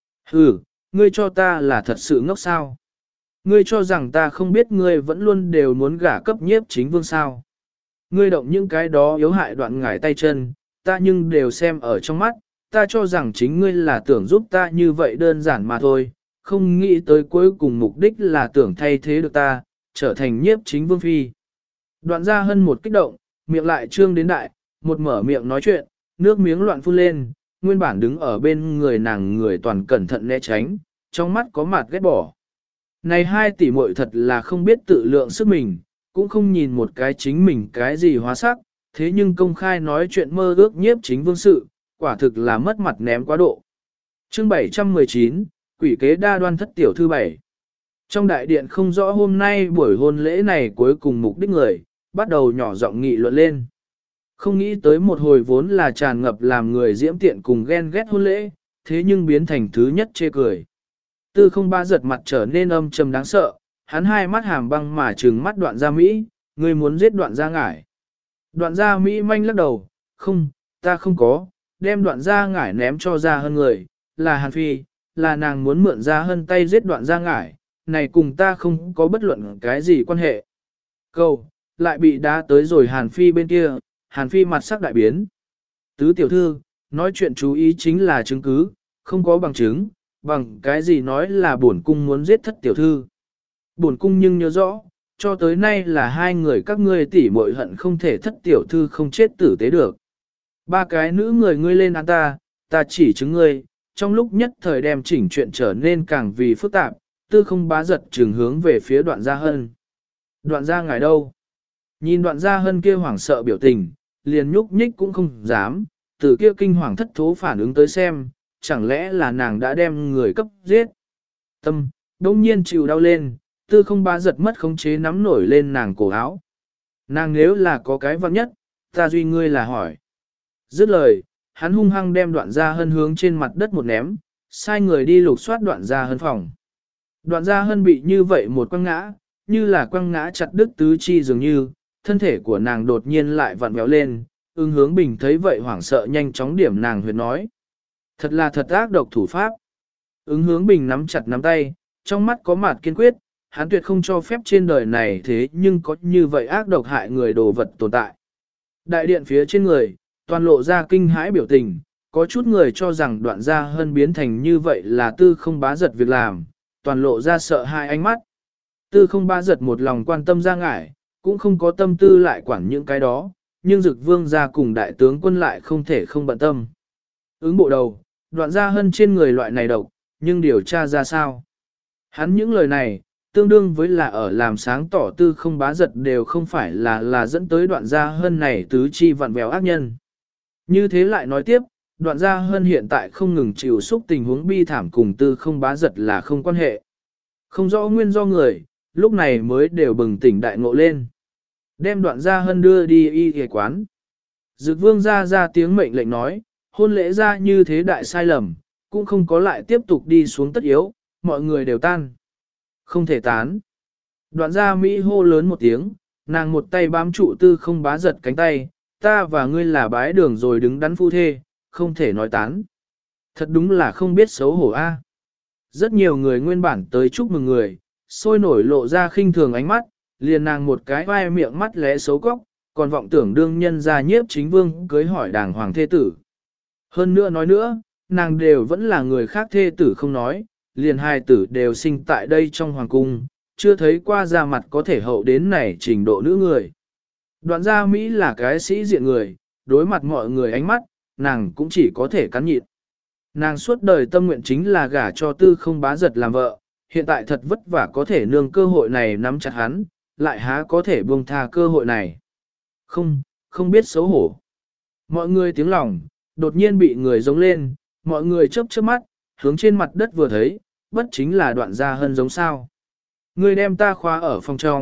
Ừ, ngươi cho ta là thật sự ngốc sao? Ngươi cho rằng ta không biết ngươi vẫn luôn đều muốn gả cấp nhiếp chính vương sao? Ngươi động những cái đó yếu hại đoạn ngải tay chân, ta nhưng đều xem ở trong mắt, ta cho rằng chính ngươi là tưởng giúp ta như vậy đơn giản mà thôi, không nghĩ tới cuối cùng mục đích là tưởng thay thế được ta, trở thành nhiếp chính vương phi. Đoạn gia hân một kích động, miệng lại trương đến đại, một mở miệng nói chuyện, nước miếng loạn phun lên, nguyên bản đứng ở bên người nàng người toàn cẩn thận né tránh, trong mắt có mặt ghét bỏ. Này hai tỷ muội thật là không biết tự lượng sức mình, cũng không nhìn một cái chính mình cái gì hóa sắc, thế nhưng công khai nói chuyện mơ ước nhiếp chính vương sự, quả thực là mất mặt ném quá độ. Chương bảy trăm mười chín, quỷ kế đa đoan thất tiểu thư bảy. Trong đại điện không rõ hôm nay buổi hôn lễ này cuối cùng mục đích người, bắt đầu nhỏ giọng nghị luận lên. Không nghĩ tới một hồi vốn là tràn ngập làm người diễm tiện cùng ghen ghét hôn lễ, thế nhưng biến thành thứ nhất chê cười. Tư không ba giật mặt trở nên âm trầm đáng sợ, hắn hai mắt hàm băng mà trừng mắt đoạn gia Mỹ, người muốn giết đoạn gia ngải. Đoạn gia Mỹ manh lắc đầu, không, ta không có, đem đoạn gia ngải ném cho ra hơn người, là Hàn Phi, là nàng muốn mượn ra hơn tay giết đoạn gia ngải, này cùng ta không có bất luận cái gì quan hệ. Câu, lại bị đá tới rồi Hàn Phi bên kia, Hàn Phi mặt sắc đại biến. Tứ tiểu thư, nói chuyện chú ý chính là chứng cứ, không có bằng chứng, bằng cái gì nói là bổn cung muốn giết thất tiểu thư. Bổn cung nhưng nhớ rõ, cho tới nay là hai người các ngươi tỉ muội hận không thể thất tiểu thư không chết tử tế được. Ba cái nữ người ngươi lên án ta, ta chỉ chứng ngươi, trong lúc nhất thời đem chỉnh chuyện trở nên càng vì phức tạp, tư không bá giật trường hướng về phía đoạn gia hân. Đoạn gia ngài đâu? Nhìn đoạn gia hân kia hoảng sợ biểu tình, liền nhúc nhích cũng không dám, từ kia kinh hoàng thất thố phản ứng tới xem, chẳng lẽ là nàng đã đem người cấp giết. Tâm, đông nhiên chịu đau lên, tư không bá giật mất khống chế nắm nổi lên nàng cổ áo. Nàng nếu là có cái vặn nhất, ta duy ngươi là hỏi. Dứt lời, hắn hung hăng đem đoạn gia hân hướng trên mặt đất một ném, sai người đi lục soát đoạn gia hân phòng. Đoạn gia hân bị như vậy một quăng ngã, như là quăng ngã chặt đứt tứ chi dường như, thân thể của nàng đột nhiên lại vặn vẹo lên, ưng hướng bình thấy vậy hoảng sợ nhanh chóng điểm nàng huyệt nói. Thật là thật ác độc thủ pháp. Ứng hướng bình nắm chặt nắm tay, trong mắt có mặt kiên quyết, hắn tuyệt không cho phép trên đời này thế nhưng có như vậy ác độc hại người đồ vật tồn tại. Đại điện phía trên người, toàn lộ ra kinh hãi biểu tình, có chút người cho rằng đoạn gia hân biến thành như vậy là tư không bá giật việc làm, toàn lộ ra sợ hai ánh mắt. Tư không bá giật một lòng quan tâm ra ngải, cũng không có tâm tư lại quản những cái đó, nhưng dực vương gia cùng đại tướng quân lại không thể không bận tâm. Ứng bộ đầu, đoạn gia hân trên người loại này độc, nhưng điều tra ra sao? Hắn những lời này, tương đương với là ở làm sáng tỏ tư không bá giật đều không phải là là dẫn tới đoạn gia hân này tứ chi vặn vẹo ác nhân. Như thế lại nói tiếp, đoạn gia hân hiện tại không ngừng chịu xúc tình huống bi thảm cùng tư không bá giật là không quan hệ. Không rõ nguyên do người, lúc này mới đều bừng tỉnh đại ngộ lên. Đem đoạn gia hân đưa đi y y quán. Dực vương ra ra tiếng mệnh lệnh nói, hôn lễ ra như thế đại sai lầm, cũng không có lại tiếp tục đi xuống tất yếu, mọi người đều tan. Không thể tán. Đoạn gia Mỹ hô lớn một tiếng, nàng một tay bám trụ tư không bá giật cánh tay, ta và ngươi là bái đường rồi đứng đắn phu thê, không thể nói tán. Thật đúng là không biết xấu hổ a. Rất nhiều người nguyên bản tới chúc mừng người, sôi nổi lộ ra khinh thường ánh mắt, liền nàng một cái vai miệng mắt lẽ xấu cóc, còn vọng tưởng đương nhân gia nhiếp chính vương cưới hỏi đàng hoàng thê tử. Hơn nữa nói nữa, nàng đều vẫn là người khác thê tử không nói, liền hai tử đều sinh tại đây trong hoàng cung, chưa thấy qua ra mặt có thể hậu đến này trình độ nữ người. Đoạn gia Mỹ là cái sĩ diện người, đối mặt mọi người ánh mắt, nàng cũng chỉ có thể cắn nhịn. Nàng suốt đời tâm nguyện chính là gả cho tư không bá giật làm vợ, hiện tại thật vất vả có thể nương cơ hội này nắm chặt hắn, lại há có thể buông tha cơ hội này. Không, không biết xấu hổ. Mọi người tiếng lòng, đột nhiên bị người giống lên, mọi người chớp chớp mắt, hướng trên mặt đất vừa thấy, bất chính là đoạn gia hân giống sao. Người đem ta khóa ở phòng trong,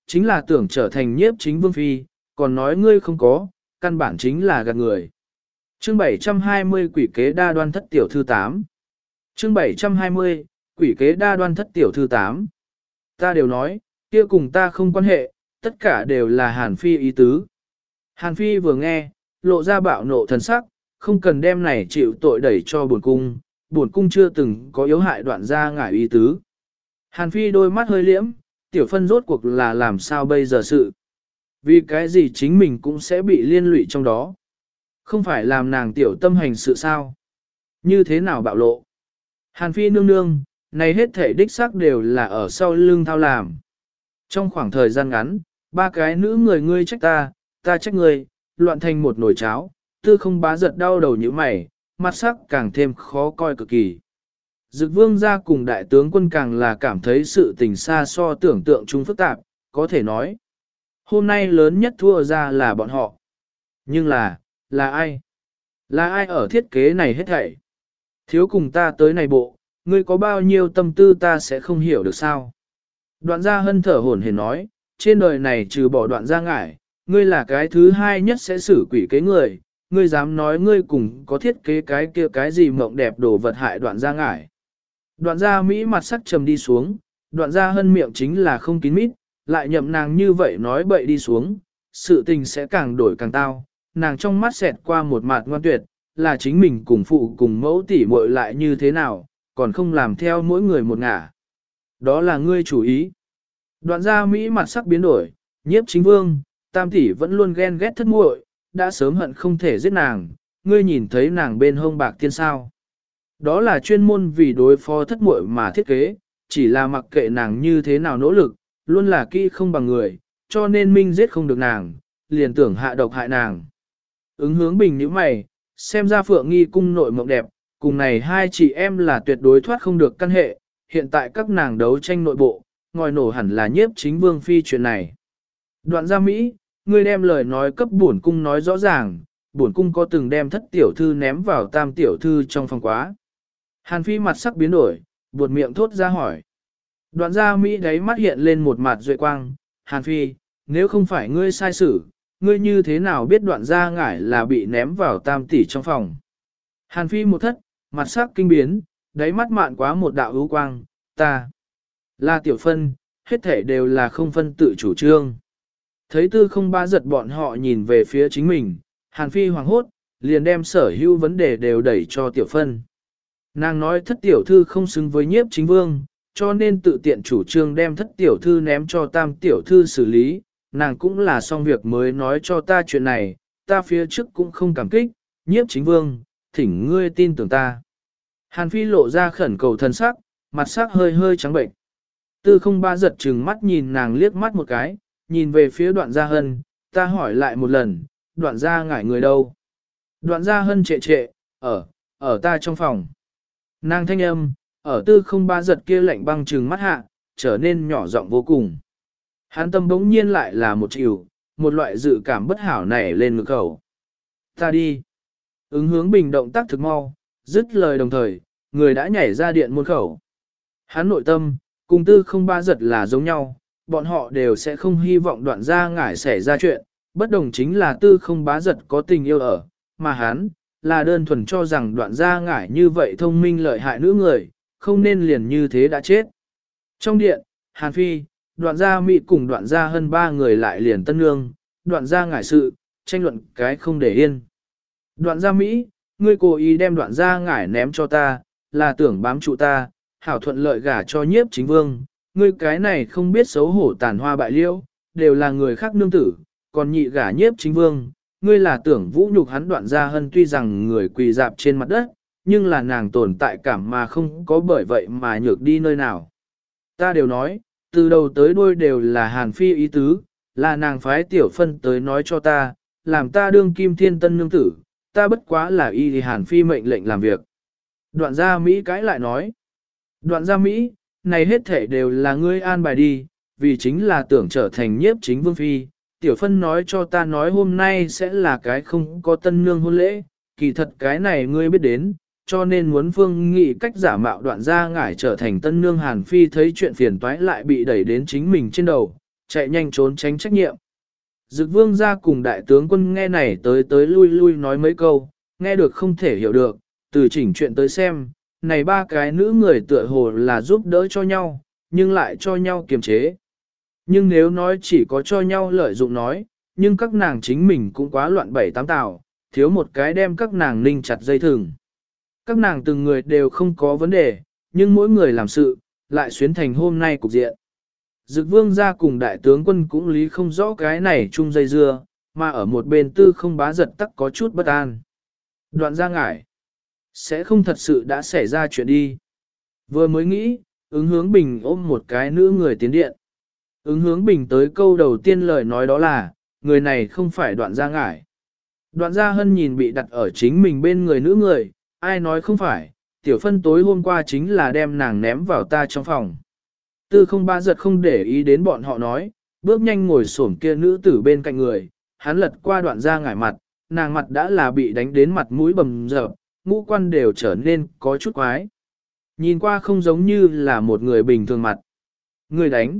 chính là tưởng trở thành nhiếp chính vương phi, còn nói ngươi không có, căn bản chính là gạt người. Chương bảy trăm hai mươi quỷ kế đa đoan thất tiểu thư tám. Chương bảy trăm hai mươi, quỷ kế đa đoan thất tiểu thư tám. Ta đều nói, kia cùng ta không quan hệ, tất cả đều là Hàn Phi ý tứ. Hàn Phi vừa nghe, lộ ra bạo nộ thần sắc, không cần đem này chịu tội đẩy cho buồn cung, buồn cung chưa từng có yếu hại đoạn ra ngải ý tứ. Hàn Phi đôi mắt hơi liễm, tiểu phân rốt cuộc là làm sao bây giờ sự. Vì cái gì chính mình cũng sẽ bị liên lụy trong đó. Không phải làm nàng tiểu tâm hành sự sao. Như thế nào bạo lộ. Hàn Phi nương nương, này hết thể đích xác đều là ở sau lưng thao làm. Trong khoảng thời gian ngắn, ba cái nữ người ngươi trách ta, ta trách ngươi, loạn thành một nồi cháo, tư không bá giật đau đầu như mày, mặt sắc càng thêm khó coi cực kỳ. Dực vương gia cùng đại tướng quân càng là cảm thấy sự tình xa so tưởng tượng chung phức tạp, có thể nói. Hôm nay lớn nhất thua ra là bọn họ. Nhưng là, là ai? Là ai ở thiết kế này hết thảy? Thiếu cùng ta tới này bộ, ngươi có bao nhiêu tâm tư ta sẽ không hiểu được sao? Đoạn gia hân thở hổn hển nói, trên đời này trừ bỏ đoạn gia ngải, ngươi là cái thứ hai nhất sẽ xử quỷ kế người, ngươi dám nói ngươi cùng có thiết kế cái kia cái gì mộng đẹp đồ vật hại đoạn gia ngải. Đoạn gia Mỹ mặt sắc trầm đi xuống, đoạn gia hân miệng chính là không kín mít, lại nhậm nàng như vậy nói bậy đi xuống, sự tình sẽ càng đổi càng tao, nàng trong mắt xẹt qua một mặt ngoan tuyệt, là chính mình cùng phụ cùng mẫu tỷ muội lại như thế nào, còn không làm theo mỗi người một ngả. Đó là ngươi chủ ý. Đoạn gia Mỹ mặt sắc biến đổi, nhiếp chính vương, tam tỷ vẫn luôn ghen ghét thất muội, đã sớm hận không thể giết nàng, ngươi nhìn thấy nàng bên hông bạc tiên sao. Đó là chuyên môn vì đối phó thất muội mà thiết kế, chỉ là mặc kệ nàng như thế nào nỗ lực, luôn là kỹ không bằng người, cho nên minh giết không được nàng, liền tưởng hạ độc hại nàng. Ứng hướng bình nhíu mày, xem ra Phượng Nghi cung nội mộng đẹp, cùng này hai chị em là tuyệt đối thoát không được căn hệ, hiện tại các nàng đấu tranh nội bộ, ngòi nổ hẳn là nhiếp chính vương phi chuyện này. Đoạn gia Mỹ, ngươi đem lời nói cấp bổn cung nói rõ ràng, bổn cung có từng đem thất tiểu thư ném vào tam tiểu thư trong phòng quá. Hàn Phi mặt sắc biến đổi, buột miệng thốt ra hỏi. Đoạn gia Mỹ đáy mắt hiện lên một mặt duệ quang, Hàn Phi, nếu không phải ngươi sai xử, ngươi như thế nào biết đoạn gia ngải là bị ném vào tam tỷ trong phòng. Hàn Phi một thất, mặt sắc kinh biến, đáy mắt mạn quá một đạo ưu quang, ta là tiểu phân, hết thể đều là không phân tự chủ trương. Thấy tư không ba giật bọn họ nhìn về phía chính mình, Hàn Phi hoảng hốt, liền đem sở hữu vấn đề đều đẩy cho tiểu phân. Nàng nói thất tiểu thư không xứng với nhiếp chính vương, cho nên tự tiện chủ trương đem thất tiểu thư ném cho tam tiểu thư xử lý, nàng cũng là xong việc mới nói cho ta chuyện này, ta phía trước cũng không cảm kích, nhiếp chính vương, thỉnh ngươi tin tưởng ta. Hàn Phi lộ ra khẩn cầu thân sắc, mặt sắc hơi hơi trắng bệnh. Tư không ba giật trừng mắt nhìn nàng liếc mắt một cái, nhìn về phía đoạn gia hân, ta hỏi lại một lần, đoạn gia ngải người đâu? Đoạn gia hân trệ trệ, ở, ở ta trong phòng. Nàng thanh âm, ở tư không ba giật kia lạnh băng trừng mắt hạ, trở nên nhỏ giọng vô cùng. Hắn tâm bỗng nhiên lại là một chịu, một loại dự cảm bất hảo nảy lên ngực khẩu. Ta đi. Ứng hướng bình động tác thực mau, dứt lời đồng thời, người đã nhảy ra điện môn khẩu. Hắn nội tâm, cùng tư không ba giật là giống nhau, bọn họ đều sẽ không hy vọng đoạn gia ngải xảy ra chuyện, bất đồng chính là tư không bá giật có tình yêu ở, mà hắn, là đơn thuần cho rằng đoạn gia ngải như vậy thông minh lợi hại nữ người, không nên liền như thế đã chết. Trong điện, Hàn Phi, đoạn gia Mỹ cùng đoạn gia hơn ba người lại liền tân nương, đoạn gia ngải sự, tranh luận cái không để yên. Đoạn gia Mỹ, ngươi cố ý đem đoạn gia ngải ném cho ta, là tưởng bám trụ ta, hảo thuận lợi gả cho nhiếp chính vương, ngươi cái này không biết xấu hổ tàn hoa bại liễu, đều là người khác nương tử, còn nhị gả nhiếp chính vương, ngươi là tưởng vũ nhục hắn đoạn gia hân tuy rằng người quỳ dạp trên mặt đất, nhưng là nàng tồn tại cảm mà không có bởi vậy mà nhược đi nơi nào. Ta đều nói, từ đầu tới đuôi đều là Hàn Phi ý tứ, là nàng phái tiểu phân tới nói cho ta, làm ta đương kim thiên tân nương tử, ta bất quá là y thì Hàn Phi mệnh lệnh làm việc. Đoạn gia Mỹ cãi lại nói, đoạn gia Mỹ, này hết thể đều là ngươi an bài đi, vì chính là tưởng trở thành nhiếp chính vương phi. Tiểu phân nói cho ta nói hôm nay sẽ là cái không có tân nương hôn lễ, kỳ thật cái này ngươi biết đến, cho nên muốn phương nghị cách giả mạo đoạn gia ngải trở thành tân nương Hàn Phi thấy chuyện phiền toái lại bị đẩy đến chính mình trên đầu, chạy nhanh trốn tránh trách nhiệm. Dực vương ra cùng đại tướng quân nghe này tới tới lui lui nói mấy câu, nghe được không thể hiểu được, từ chỉnh chuyện tới xem, này ba cái nữ người tựa hồ là giúp đỡ cho nhau, nhưng lại cho nhau kiềm chế. Nhưng nếu nói chỉ có cho nhau lợi dụng nói, nhưng các nàng chính mình cũng quá loạn bảy tám tào, thiếu một cái đem các nàng ninh chặt dây thừng. Các nàng từng người đều không có vấn đề, nhưng mỗi người làm sự, lại xuyến thành hôm nay cục diện. Dực vương ra cùng đại tướng quân cũng lý không rõ cái này chung dây dưa, mà ở một bên tư không bá giật tắc có chút bất an. Đoạn ra ngải, sẽ không thật sự đã xảy ra chuyện đi. Vừa mới nghĩ, ứng hướng bình ôm một cái nữ người tiến điện. Ứng hướng bình tới câu đầu tiên lời nói đó là, người này không phải đoạn ra ngải. Đoạn gia hân nhìn bị đặt ở chính mình bên người nữ người, ai nói không phải, tiểu phân tối hôm qua chính là đem nàng ném vào ta trong phòng. Tư không ba giật không để ý đến bọn họ nói, bước nhanh ngồi xổm kia nữ tử bên cạnh người, hắn lật qua đoạn gia ngải mặt, nàng mặt đã là bị đánh đến mặt mũi bầm dập, ngũ quan đều trở nên có chút quái. Nhìn qua không giống như là một người bình thường mặt. Người đánh.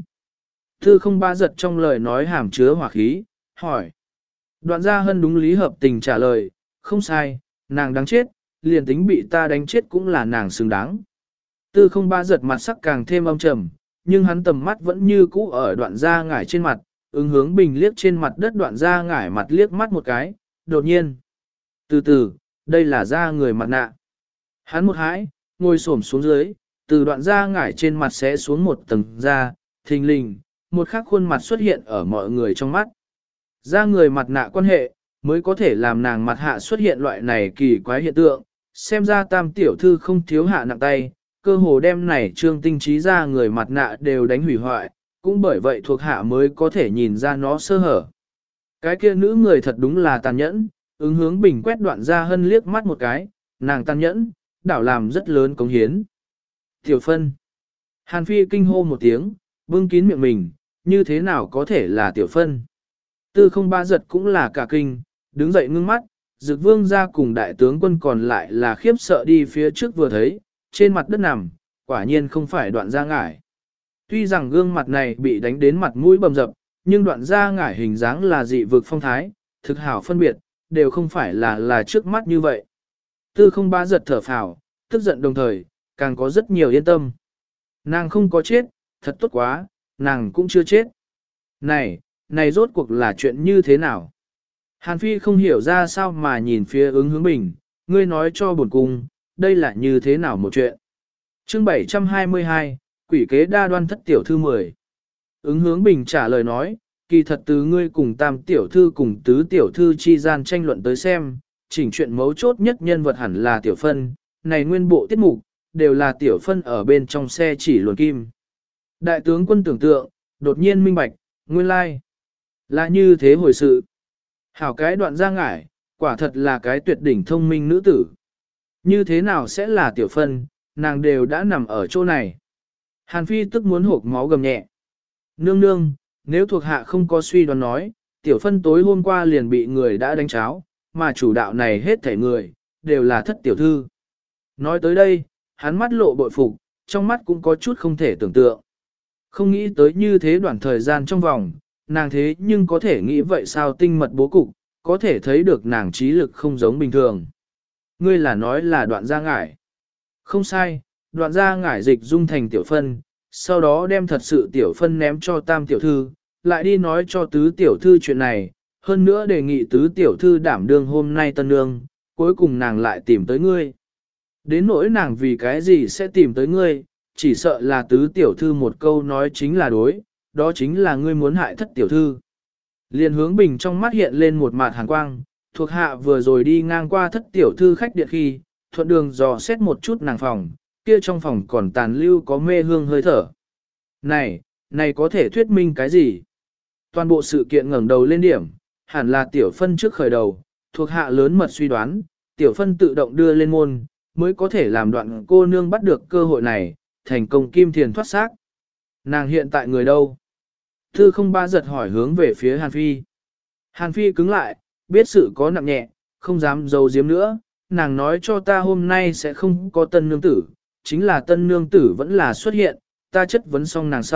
Tư không ba giật trong lời nói hàm chứa hỏa khí, hỏi. Đoạn gia hân đúng lý hợp tình trả lời, không sai, nàng đáng chết, liền tính bị ta đánh chết cũng là nàng xứng đáng. Tư không ba giật mặt sắc càng thêm âm trầm, nhưng hắn tầm mắt vẫn như cũ ở đoạn gia ngải trên mặt, ứng hướng bình liếc trên mặt đất đoạn gia ngải mặt liếc mắt một cái, đột nhiên. Từ từ, đây là da người mặt nạ. Hắn một hãi, ngồi xổm xuống dưới, từ đoạn gia ngải trên mặt sẽ xuống một tầng da, thình lình, một khắc khuôn mặt xuất hiện ở mọi người trong mắt. Da người mặt nạ quan hệ, mới có thể làm nàng mặt hạ xuất hiện loại này kỳ quái hiện tượng, xem ra tam tiểu thư không thiếu hạ nặng tay, cơ hồ đem này trương tinh trí ra người mặt nạ đều đánh hủy hoại, cũng bởi vậy thuộc hạ mới có thể nhìn ra nó sơ hở. Cái kia nữ người thật đúng là tàn nhẫn, ứng hướng bình quét đoạn ra hân liếc mắt một cái, nàng tàn nhẫn, đảo làm rất lớn cống hiến. Tiểu phân. Hàn Phi kinh hô một tiếng, bưng kín miệng mình, như thế nào có thể là tiểu phân. Tư không ba giật cũng là cả kinh, đứng dậy ngưng mắt, Dực vương ra cùng đại tướng quân còn lại là khiếp sợ đi phía trước vừa thấy, trên mặt đất nằm, quả nhiên không phải đoạn gia ngải. Tuy rằng gương mặt này bị đánh đến mặt mũi bầm dập, nhưng đoạn gia ngải hình dáng là dị vực phong thái, thực hảo phân biệt, đều không phải là là trước mắt như vậy. Tư không ba giật thở phào, tức giận đồng thời, càng có rất nhiều yên tâm. Nàng không có chết, thật tốt quá, nàng cũng chưa chết. Này, này rốt cuộc là chuyện như thế nào? Hàn Phi không hiểu ra sao mà nhìn phía ứng hướng bình, ngươi nói cho bổn cung, đây là như thế nào một chuyện. Chương bảy trăm hai mươi hai, quỷ kế đa đoan thất tiểu thư mười. Ứng hướng bình trả lời nói, kỳ thật từ ngươi cùng tam tiểu thư cùng tứ tiểu thư chi gian tranh luận tới xem, chỉnh chuyện mấu chốt nhất nhân vật hẳn là tiểu phân, này nguyên bộ tiết mục, đều là tiểu phân ở bên trong xe chỉ luồn kim. Đại tướng quân tưởng tượng, đột nhiên minh bạch, nguyên lai, là như thế hồi sự. Hảo cái đoạn ra ngải, quả thật là cái tuyệt đỉnh thông minh nữ tử. Như thế nào sẽ là tiểu phân, nàng đều đã nằm ở chỗ này. Hàn Phi tức muốn hộp máu gầm nhẹ. Nương nương, nếu thuộc hạ không có suy đoán nói, tiểu phân tối hôm qua liền bị người đã đánh cháo, mà chủ đạo này hết thảy người, đều là thất tiểu thư. Nói tới đây, hắn mắt lộ bội phục, trong mắt cũng có chút không thể tưởng tượng. Không nghĩ tới như thế đoạn thời gian trong vòng, nàng thế nhưng có thể nghĩ vậy sao tinh mật bố cục, có thể thấy được nàng trí lực không giống bình thường. Ngươi là nói là đoạn gia ngải. Không sai, đoạn gia ngải dịch dung thành tiểu phân, sau đó đem thật sự tiểu phân ném cho tam tiểu thư, lại đi nói cho tứ tiểu thư chuyện này, hơn nữa đề nghị tứ tiểu thư đảm đương hôm nay tân nương, cuối cùng nàng lại tìm tới ngươi. Đến nỗi nàng vì cái gì sẽ tìm tới ngươi, chỉ sợ là tứ tiểu thư một câu nói chính là đối, đó chính là ngươi muốn hại thất tiểu thư. Liên hướng bình trong mắt hiện lên một mạt hàn quang, thuộc hạ vừa rồi đi ngang qua thất tiểu thư khách điện khi, thuận đường dò xét một chút nàng phòng, kia trong phòng còn tàn lưu có mê hương hơi thở. Này, này có thể thuyết minh cái gì? Toàn bộ sự kiện ngẩng đầu lên điểm, hẳn là tiểu phân trước khởi đầu, thuộc hạ lớn mật suy đoán, tiểu phân tự động đưa lên môn, mới có thể làm đoạn cô nương bắt được cơ hội này, thành công kim thiền thoát xác. Nàng hiện tại người đâu? Thư không ba giật hỏi hướng về phía Hàn Phi. Hàn Phi cứng lại, biết sự có nặng nhẹ, không dám giấu giếm nữa, nàng nói cho ta hôm nay sẽ không có tân nương tử, chính là tân nương tử vẫn là xuất hiện, ta chất vấn xong nàng sau,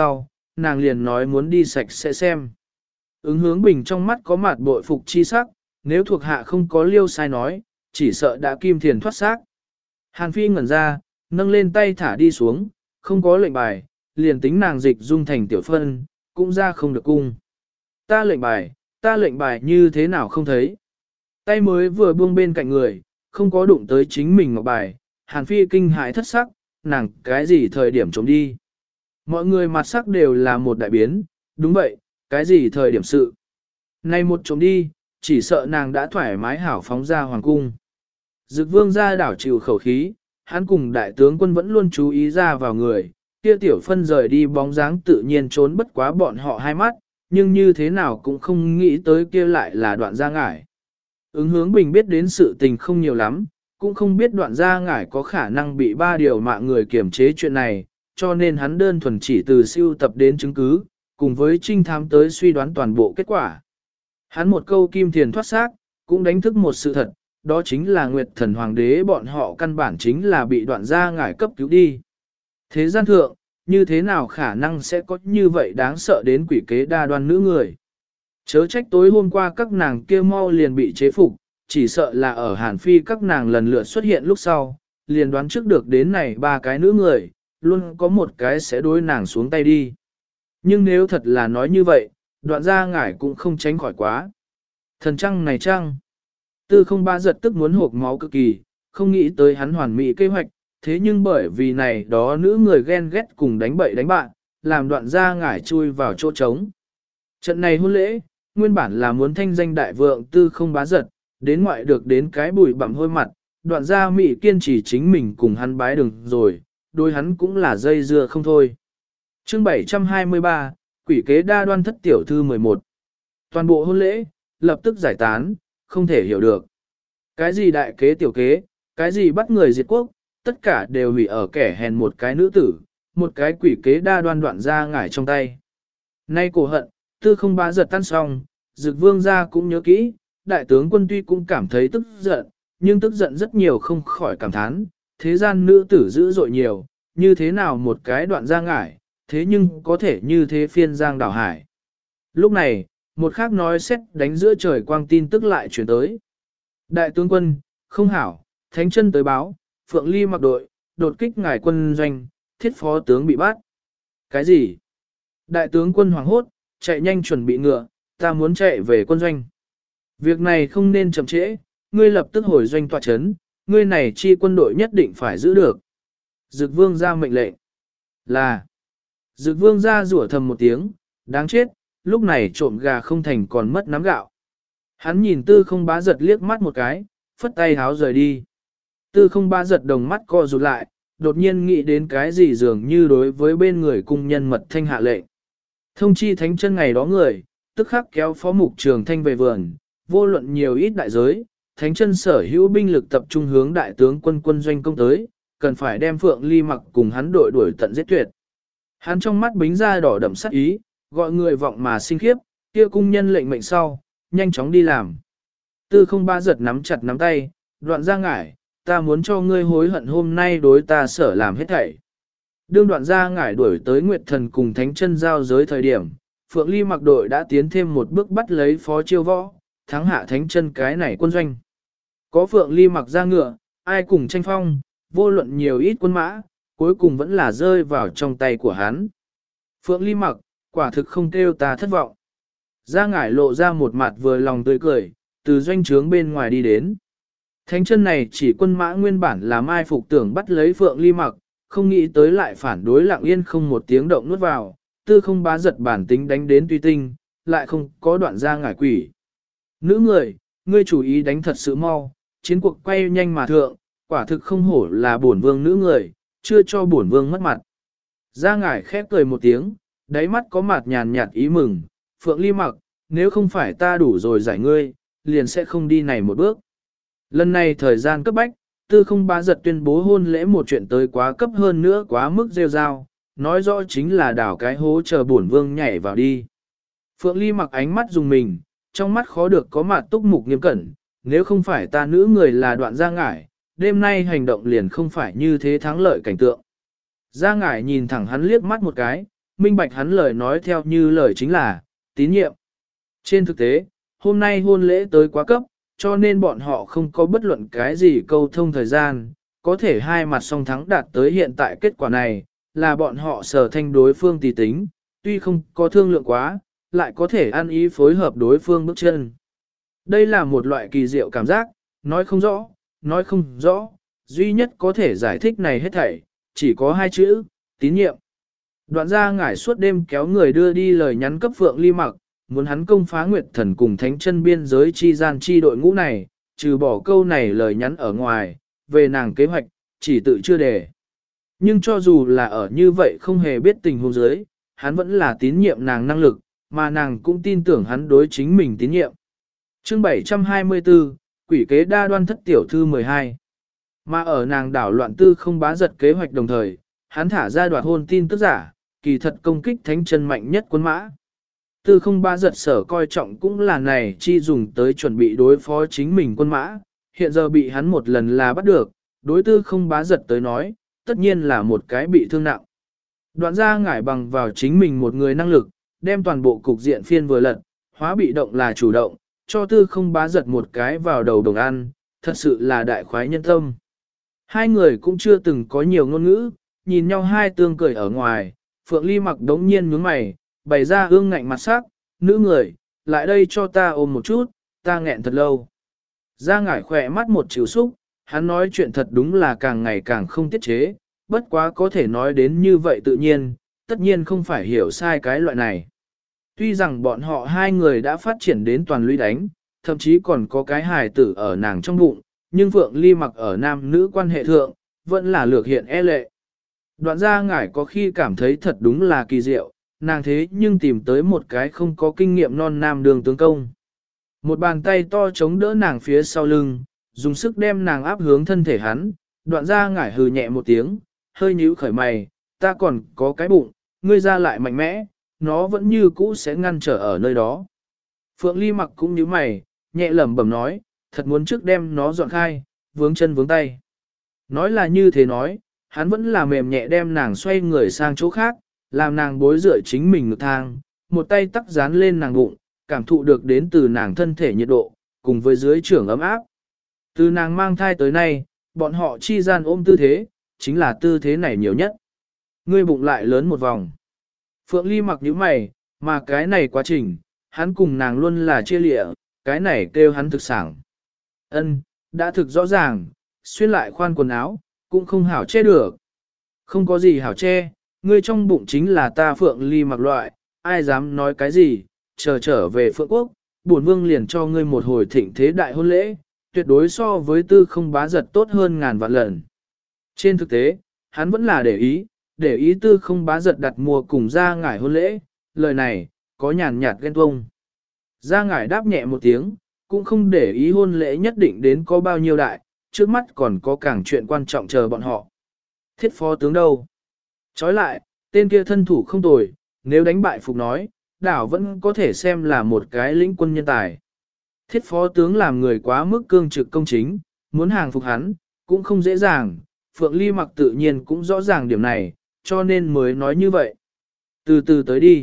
nàng liền nói muốn đi sạch sẽ xem. Ứng hướng bình trong mắt có mặt bội phục chi sắc, nếu thuộc hạ không có liêu sai nói, chỉ sợ đã kim thiền thoát xác. Hàn Phi ngẩn ra, nâng lên tay thả đi xuống, không có lệnh bài, liền tính nàng dịch dung thành tiểu phân, cũng ra không được cung. Ta lệnh bài, ta lệnh bài như thế nào không thấy. Tay mới vừa buông bên cạnh người, không có đụng tới chính mình ngọc bài, Hàn Phi kinh hãi thất sắc, nàng cái gì thời điểm trốn đi. Mọi người mặt sắc đều là một đại biến, đúng vậy, cái gì thời điểm sự. Nay một trốn đi, chỉ sợ nàng đã thoải mái hảo phóng ra hoàng cung. Dực vương ra đảo chịu khẩu khí, hắn cùng đại tướng quân vẫn luôn chú ý ra vào người, kia tiểu phân rời đi bóng dáng tự nhiên trốn bất quá bọn họ hai mắt, nhưng như thế nào cũng không nghĩ tới kia lại là đoạn gia ngải. Ứng hướng bình biết đến sự tình không nhiều lắm, cũng không biết đoạn gia ngải có khả năng bị ba điều mạng người kiểm chế chuyện này, cho nên hắn đơn thuần chỉ từ siêu tập đến chứng cứ, cùng với trinh thám tới suy đoán toàn bộ kết quả. Hắn một câu kim thiền thoát xác, cũng đánh thức một sự thật, đó chính là Nguyệt Thần Hoàng đế bọn họ căn bản chính là bị đoạn gia ngải cấp cứu đi. Thế gian thượng, như thế nào khả năng sẽ có như vậy đáng sợ đến quỷ kế đa đoan nữ người. Chớ trách tối hôm qua các nàng kia mau liền bị chế phục, chỉ sợ là ở Hàn Phi các nàng lần lượt xuất hiện lúc sau, liền đoán trước được đến này ba cái nữ người, luôn có một cái sẽ đối nàng xuống tay đi. Nhưng nếu thật là nói như vậy, đoạn gia ngải cũng không tránh khỏi quá. Thần trăng này trăng, tư không ba giật tức muốn hộp máu cực kỳ, không nghĩ tới hắn hoàn mỹ kế hoạch, thế nhưng bởi vì này đó nữ người ghen ghét cùng đánh bậy đánh bạn, làm đoạn gia ngải chui vào chỗ trống. Trận này hôn lễ, nguyên bản là muốn thanh danh đại vượng tư không bá giật, đến ngoại được đến cái bùi bặm hôi mặt, đoạn gia mỹ kiên trì chính mình cùng hắn bái đường rồi, đôi hắn cũng là dây dưa không thôi. Chương bảy trăm hai mươi ba, quỷ kế đa đoan thất tiểu thư mười một. Toàn bộ hôn lễ, lập tức giải tán, không thể hiểu được. Cái gì đại kế tiểu kế, cái gì bắt người diệt quốc, tất cả đều hủy ở kẻ hèn một cái nữ tử, một cái quỷ kế đa đoan đoạn ra ngải trong tay. Nay cổ hận, tư không bá giật tan xong, Dực vương gia cũng nhớ kỹ, đại tướng quân tuy cũng cảm thấy tức giận, nhưng tức giận rất nhiều không khỏi cảm thán, thế gian nữ tử dữ dội nhiều, như thế nào một cái đoạn ra ngải, thế nhưng có thể như thế phiên giang đảo hải. Lúc này, một khác nói xét đánh giữa trời quang tin tức lại chuyển tới. Đại tướng quân, không hảo, thánh chân tới báo, Phượng Ly mặc đội, đột kích ngài quân doanh, thiết phó tướng bị bắt. Cái gì? Đại tướng quân hoảng hốt, chạy nhanh chuẩn bị ngựa, ta muốn chạy về quân doanh. Việc này không nên chậm trễ, ngươi lập tức hồi doanh tọa chấn, ngươi này chi quân đội nhất định phải giữ được. Dực vương ra mệnh lệnh. Là. Dực vương ra rủa thầm một tiếng, đáng chết, lúc này trộm gà không thành còn mất nắm gạo. Hắn nhìn tư không bá giật liếc mắt một cái, phất tay háo rời đi. Tư không bá giật đồng mắt co rụt lại, đột nhiên nghĩ đến cái gì dường như đối với bên người cung nhân mật thanh hạ lệnh. Thông chi thánh chân ngày đó người, tức khắc kéo phó mục trường thanh về vườn, vô luận nhiều ít đại giới, thánh chân sở hữu binh lực tập trung hướng đại tướng quân quân doanh công tới, cần phải đem Phượng Ly mặc cùng hắn đội đuổi tận giết tuyệt. Hắn trong mắt bính ra đỏ đậm sắc ý, gọi người vọng mà sinh khiếp, kia cung nhân lệnh mệnh sau, nhanh chóng đi làm. Tư không ba giật nắm chặt nắm tay, đoạn ra ngải, ta muốn cho ngươi hối hận hôm nay đối ta sở làm hết thảy. Đương đoạn ra ngải đuổi tới Nguyệt Thần cùng Thánh Chân giao giới thời điểm, Phượng Ly mặc đội đã tiến thêm một bước bắt lấy phó chiêu võ, thắng hạ Thánh Chân cái này quân doanh. Có Phượng Ly mặc ra ngựa, ai cùng tranh phong, vô luận nhiều ít quân mã, cuối cùng vẫn là rơi vào trong tay của hắn. Phượng Ly mặc, quả thực không kêu ta thất vọng. Ra ngải lộ ra một mặt vừa lòng tươi cười, từ doanh trướng bên ngoài đi đến. Thánh Chân này chỉ quân mã nguyên bản là mai phục tưởng bắt lấy Phượng Ly mặc, không nghĩ tới lại phản đối lặng yên không một tiếng động nuốt vào, tư không bá giật bản tính đánh đến tuy tinh, lại không có đoạn ra ngải quỷ. Nữ người, ngươi chủ ý đánh thật sự mau, chiến cuộc quay nhanh mà thượng, quả thực không hổ là bổn vương nữ người, chưa cho bổn vương mất mặt. Ra ngải khép cười một tiếng, đáy mắt có mặt nhàn nhạt ý mừng, Phượng Ly mặc, nếu không phải ta đủ rồi giải ngươi, liền sẽ không đi này một bước. Lần này thời gian cấp bách, tư không bá giật tuyên bố hôn lễ một chuyện tới quá cấp hơn nữa quá mức rêu rao, nói rõ chính là đảo cái hố chờ bổn vương nhảy vào đi. Phượng Ly mặc ánh mắt dùng mình, trong mắt khó được có mặt túc mục nghiêm cẩn, nếu không phải ta nữ người là đoạn gia ngải, đêm nay hành động liền không phải như thế thắng lợi cảnh tượng. Gia ngải nhìn thẳng hắn liếc mắt một cái, minh bạch hắn lời nói theo như lời chính là, tín nhiệm. Trên thực tế, hôm nay hôn lễ tới quá cấp, cho nên bọn họ không có bất luận cái gì câu thông thời gian, có thể hai mặt song thắng đạt tới hiện tại kết quả này, là bọn họ sở thanh đối phương tùy tính, tuy không có thương lượng quá, lại có thể ăn ý phối hợp đối phương bước chân. Đây là một loại kỳ diệu cảm giác, nói không rõ, nói không rõ, duy nhất có thể giải thích này hết thảy, chỉ có hai chữ, tín nhiệm. Đoạn ra ngải suốt đêm kéo người đưa đi lời nhắn cấp Phượng Ly Mặc, muốn hắn công phá Nguyệt Thần cùng Thánh Chân biên giới chi gian chi đội ngũ này, trừ bỏ câu này lời nhắn ở ngoài, về nàng kế hoạch, chỉ tự chưa đề. Nhưng cho dù là ở như vậy không hề biết tình huống dưới, hắn vẫn là tín nhiệm nàng năng lực, mà nàng cũng tin tưởng hắn đối chính mình tín nhiệm. Chương bảy trăm hai mươi tư, Quỷ kế đa đoan thất tiểu thư mười hai. Mà ở nàng đảo loạn tư không bá giật kế hoạch đồng thời, hắn thả ra đoạt hôn tin tức giả, kỳ thật công kích thánh chân mạnh nhất quân mã. Tư không bá giật sở coi trọng cũng là này chi dùng tới chuẩn bị đối phó chính mình quân mã, hiện giờ bị hắn một lần là bắt được, đối tư không bá giật tới nói, tất nhiên là một cái bị thương nặng. Đoạn ra ngải bằng vào chính mình một người năng lực, đem toàn bộ cục diện phiên vừa lật, hóa bị động là chủ động, cho tư không bá giật một cái vào đầu đồng ăn, thật sự là đại khoái nhân tâm. Hai người cũng chưa từng có nhiều ngôn ngữ, nhìn nhau hai tương cười ở ngoài, Phượng Ly Mặc đống nhiên nhướng mày, bày ra ương ngạnh mặt sắc, nữ người, lại đây cho ta ôm một chút, ta nghẹn thật lâu. Ra ngải khỏe mắt một chịu xúc, hắn nói chuyện thật đúng là càng ngày càng không tiết chế, bất quá có thể nói đến như vậy tự nhiên, tất nhiên không phải hiểu sai cái loại này. Tuy rằng bọn họ hai người đã phát triển đến toàn lũy đánh, thậm chí còn có cái hài tử ở nàng trong bụng, nhưng Phượng Ly Mặc ở nam nữ quan hệ thượng, vẫn là lược hiện e lệ. Đoạn ra ngải có khi cảm thấy thật đúng là kỳ diệu, nàng thế nhưng tìm tới một cái không có kinh nghiệm non nam đường tướng công. Một bàn tay to chống đỡ nàng phía sau lưng, dùng sức đem nàng áp hướng thân thể hắn, đoạn ra ngải hừ nhẹ một tiếng, hơi nhíu khởi mày, ta còn có cái bụng, ngươi ra lại mạnh mẽ, nó vẫn như cũ sẽ ngăn trở ở nơi đó. Phượng Ly Mặc cũng nhíu mày, nhẹ lẩm bẩm nói, thật muốn trước đem nó dọn khai, vướng chân vướng tay. Nói là như thế nói, hắn vẫn là mềm nhẹ đem nàng xoay người sang chỗ khác, làm nàng bối rửa chính mình ngực thang, một tay tắc dán lên nàng bụng, cảm thụ được đến từ nàng thân thể nhiệt độ, cùng với dưới trưởng ấm áp. Từ nàng mang thai tới nay, bọn họ chi gian ôm tư thế, chính là tư thế này nhiều nhất. Ngươi bụng lại lớn một vòng. Phượng Ly Mặc nhíu mày, mà cái này quá trình, hắn cùng nàng luôn là chia lịa, cái này kêu hắn thực sảng. Ân, đã thực rõ ràng, xuyên lại khoan quần áo, cũng không hảo che được. Không có gì hảo che, ngươi trong bụng chính là ta Phượng Ly Mặc loại, ai dám nói cái gì, chờ trở về Phượng Quốc, bổn vương liền cho ngươi một hồi thịnh thế đại hôn lễ, tuyệt đối so với tư không bá giật tốt hơn ngàn vạn lần. Trên thực tế, hắn vẫn là để ý, để ý tư không bá giật đặt mua cùng ra ngải hôn lễ, lời này, có nhàn nhạt ghen tuông. Ra ngải đáp nhẹ một tiếng, cũng không để ý hôn lễ nhất định đến có bao nhiêu đại, trước mắt còn có càng chuyện quan trọng chờ bọn họ. Thiết phó tướng đâu? Chói lại, tên kia thân thủ không tồi, nếu đánh bại phục nói, đảo vẫn có thể xem là một cái lĩnh quân nhân tài. Thiết phó tướng làm người quá mức cương trực công chính, muốn hàng phục hắn, cũng không dễ dàng, Phượng Ly Mặc tự nhiên cũng rõ ràng điểm này, cho nên mới nói như vậy. Từ từ tới đi.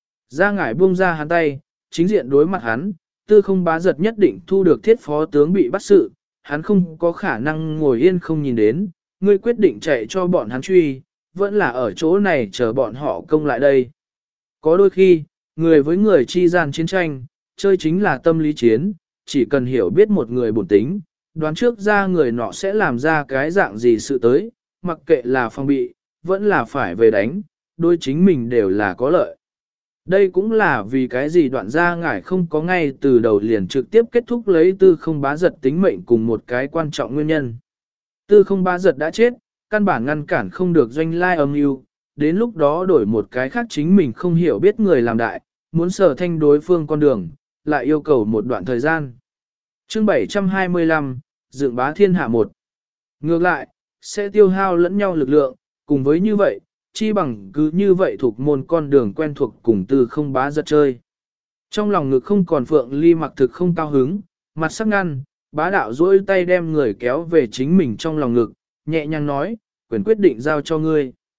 Ra ngải buông ra hắn tay, chính diện đối mặt hắn, tư không bá giật nhất định thu được thiết phó tướng bị bắt sự, hắn không có khả năng ngồi yên không nhìn đến, ngươi quyết định chạy cho bọn hắn truy, vẫn là ở chỗ này chờ bọn họ công lại đây. Có đôi khi, người với người chi gian chiến tranh, chơi chính là tâm lý chiến, chỉ cần hiểu biết một người bổn tính, đoán trước ra người nọ sẽ làm ra cái dạng gì sự tới, mặc kệ là phòng bị, vẫn là phải về đánh, đôi chính mình đều là có lợi. Đây cũng là vì cái gì đoạn gia ngải không có ngay từ đầu liền trực tiếp kết thúc lấy tư không bá giật tính mệnh cùng một cái quan trọng nguyên nhân. Tư không bá giật đã chết, căn bản ngăn cản không được doanh lai âm mưu, đến lúc đó đổi một cái khác chính mình không hiểu biết người làm đại, muốn sở thanh đối phương con đường, lại yêu cầu một đoạn thời gian. Chương bảy trăm hai mươi lăm, dựng bá thiên hạ một. Ngược lại, sẽ tiêu hao lẫn nhau lực lượng, cùng với như vậy, chi bằng cứ như vậy thuộc môn con đường quen thuộc cùng tư không bá giật chơi. Trong lòng ngực không còn Phượng Ly Mặc thực không cao hứng, mặt sắc ngăn, bá đạo duỗi tay đem người kéo về chính mình trong lòng ngực, nhẹ nhàng nói, quyền quyết định giao cho ngươi.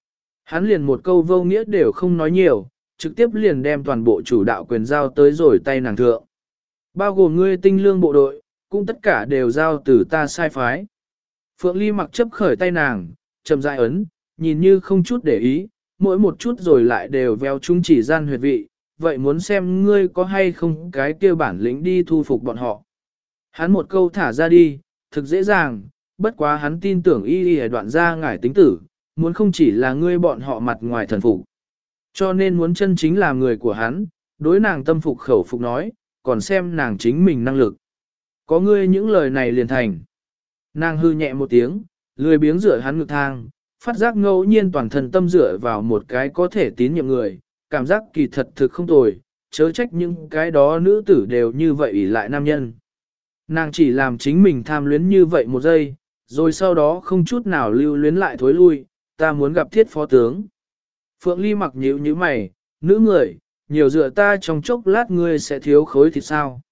Hắn liền một câu vô nghĩa đều không nói nhiều, trực tiếp liền đem toàn bộ chủ đạo quyền giao tới rồi tay nàng thượng. Bao gồm ngươi tinh lương bộ đội, cũng tất cả đều giao từ ta sai phái. Phượng Ly mặc chấp khởi tay nàng, chậm rãi ấn, nhìn như không chút để ý, mỗi một chút rồi lại đều veo chúng chỉ gian huyệt vị, vậy muốn xem ngươi có hay không cái kia bản lĩnh đi thu phục bọn họ. Hắn một câu thả ra đi, thực dễ dàng, bất quá hắn tin tưởng y y đoạn ra ngải tính tử, muốn không chỉ là ngươi bọn họ mặt ngoài thần phục. Cho nên muốn chân chính làm người của hắn, đối nàng tâm phục khẩu phục nói, còn xem nàng chính mình năng lực. Có ngươi những lời này liền thành. Nàng hư nhẹ một tiếng, lười biếng rửa hắn ngực thang, phát giác ngẫu nhiên toàn thân tâm dựa vào một cái có thể tín nhiệm người, cảm giác kỳ thật thực không tồi, chớ trách những cái đó nữ tử đều như vậy ỷ lại nam nhân. Nàng chỉ làm chính mình tham luyến như vậy một giây, rồi sau đó không chút nào lưu luyến lại thối lui, ta muốn gặp thiết phó tướng. Phượng Ly mặc nhíu như mày, nữ người, nhiều dựa ta trong chốc lát ngươi sẽ thiếu khối thịt sao.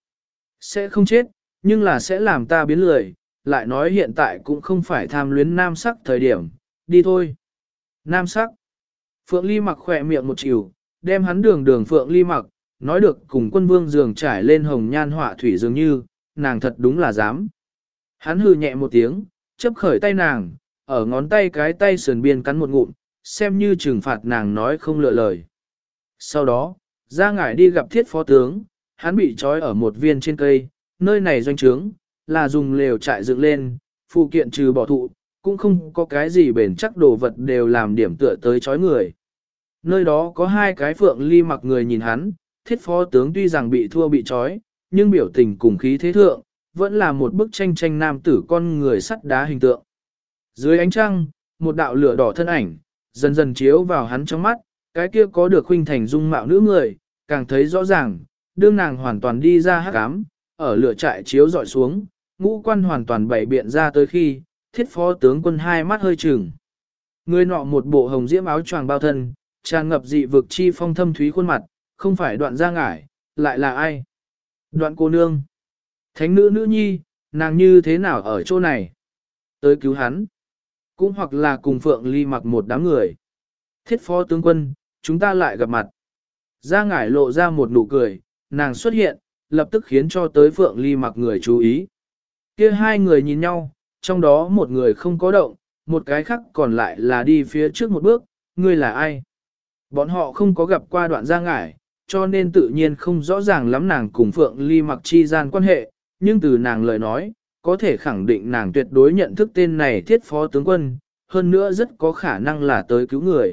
Sẽ không chết, nhưng là sẽ làm ta biến lười, lại nói hiện tại cũng không phải tham luyến nam sắc thời điểm, đi thôi. Nam sắc. Phượng Ly mặc khỏe miệng một chiều, đem hắn đường đường Phượng Ly mặc, nói được cùng quân vương giường trải lên hồng nhan họa thủy dường như, nàng thật đúng là dám. Hắn hừ nhẹ một tiếng, chấp khởi tay nàng, ở ngón tay cái tay sườn biên cắn một ngụm, xem như trừng phạt nàng nói không lựa lời. Sau đó, ra ngải đi gặp thiết phó tướng, hắn bị trói ở một viên trên cây, nơi này doanh trướng, là dùng lều trại dựng lên, phụ kiện trừ bỏ thụ, cũng không có cái gì bền chắc đồ vật đều làm điểm tựa tới trói người. Nơi đó có hai cái Phượng Ly mặc người nhìn hắn, thiết phó tướng tuy rằng bị thua bị trói, nhưng biểu tình cùng khí thế thượng, vẫn là một bức tranh tranh nam tử con người sắt đá hình tượng. Dưới ánh trăng, một đạo lửa đỏ thân ảnh, dần dần chiếu vào hắn trong mắt, cái kia có được huynh thành dung mạo nữ người, càng thấy rõ ràng, đương nàng hoàn toàn đi ra hắc ám, ở lửa trại chiếu dọi xuống, ngũ quan hoàn toàn bảy biện ra tới khi, thiết phó tướng quân hai mắt hơi trừng. Người nọ một bộ hồng diễm áo choàng bao thân, tràn ngập dị vực chi phong thâm thúy khuôn mặt, không phải đoạn ra ngải, lại là ai? Đoạn cô nương. Thánh nữ nữ nhi, nàng như thế nào ở chỗ này? Tới cứu hắn. Cũng hoặc là cùng Phượng Ly mặc một đám người. Thiết phó tướng quân, chúng ta lại gặp mặt. Gia ngải lộ ra một nụ cười, nàng xuất hiện, lập tức khiến cho tới Phượng Ly mặc người chú ý. Kia hai người nhìn nhau, trong đó một người không có động, một cái khác còn lại là đi phía trước một bước, ngươi là ai? Bọn họ không có gặp qua đoạn Gia ngải, cho nên tự nhiên không rõ ràng lắm nàng cùng Phượng Ly mặc chi gian quan hệ, nhưng từ nàng lời nói, có thể khẳng định nàng tuyệt đối nhận thức tên này thiết phó tướng quân, hơn nữa rất có khả năng là tới cứu người.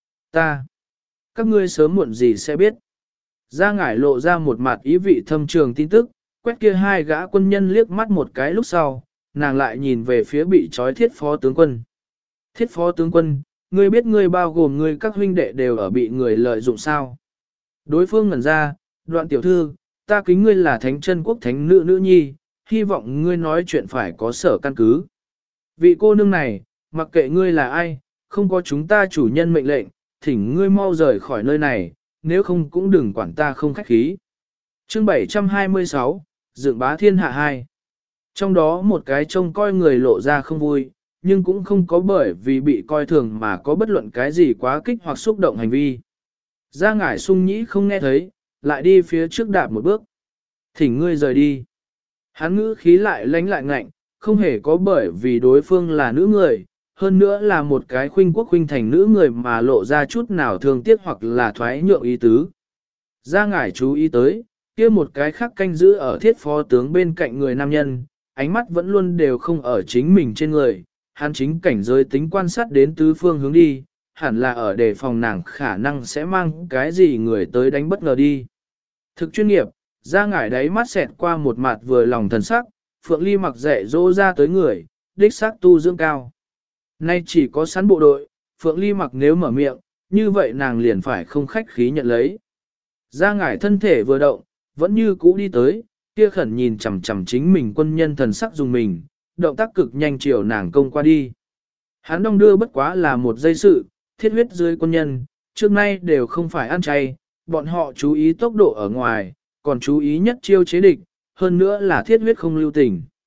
Ta, các ngươi sớm muộn gì sẽ biết. Gia ngải lộ ra một mặt ý vị thâm trường tin tức, quét kia hai gã quân nhân liếc mắt một cái lúc sau, nàng lại nhìn về phía bị trói thiết phó tướng quân. Thiết phó tướng quân, ngươi biết ngươi bao gồm ngươi các huynh đệ đều ở bị người lợi dụng sao? Đối phương ngẩn ra, đoạn tiểu thư, ta kính ngươi là thánh chân quốc thánh nữ nữ nhi, hy vọng ngươi nói chuyện phải có sở căn cứ. Vị cô nương này, mặc kệ ngươi là ai, không có chúng ta chủ nhân mệnh lệnh, thỉnh ngươi mau rời khỏi nơi này, nếu không cũng đừng quản ta không khách khí. Chương bảy trăm hai mươi sáu, Dựng bá thiên hạ hai. Trong đó một cái trông coi người lộ ra không vui, nhưng cũng không có bởi vì bị coi thường mà có bất luận cái gì quá kích hoặc xúc động hành vi. Gia ngải sung nhĩ không nghe thấy, lại đi phía trước đạp một bước. Thỉnh ngươi rời đi. Hắn ngữ khí lại lánh lại ngạnh, không hề có bởi vì đối phương là nữ người, hơn nữa là một cái khuynh quốc khuynh thành nữ người mà lộ ra chút nào thương tiếc hoặc là thoái nhượng ý tứ. Gia ngải chú ý tới, kia một cái khác canh giữ ở thiết phó tướng bên cạnh người nam nhân, ánh mắt vẫn luôn đều không ở chính mình trên người, hắn chính cảnh giới tính quan sát đến tứ phương hướng đi, hẳn là ở đề phòng nàng khả năng sẽ mang cái gì người tới đánh bất ngờ đi. Thực chuyên nghiệp, Gia ngải đáy mắt xẹt qua một mặt vừa lòng thần sắc, Phượng Ly mặc dạy dỗ ra tới người, đích xác tu dưỡng cao. Nay chỉ có sẵn bộ đội, Phượng Ly mặc nếu mở miệng, như vậy nàng liền phải không khách khí nhận lấy. Gia ngải thân thể vừa động, vẫn như cũ đi tới, kia khẩn nhìn chằm chằm chính mình quân nhân thần sắc dùng mình, động tác cực nhanh chiều nàng công qua đi. Hắn đong đưa bất quá là một giây sự, thiết huyết dưới quân nhân, trước nay đều không phải ăn chay, bọn họ chú ý tốc độ ở ngoài, còn chú ý nhất chiêu chế địch, hơn nữa là thiết huyết không lưu tình.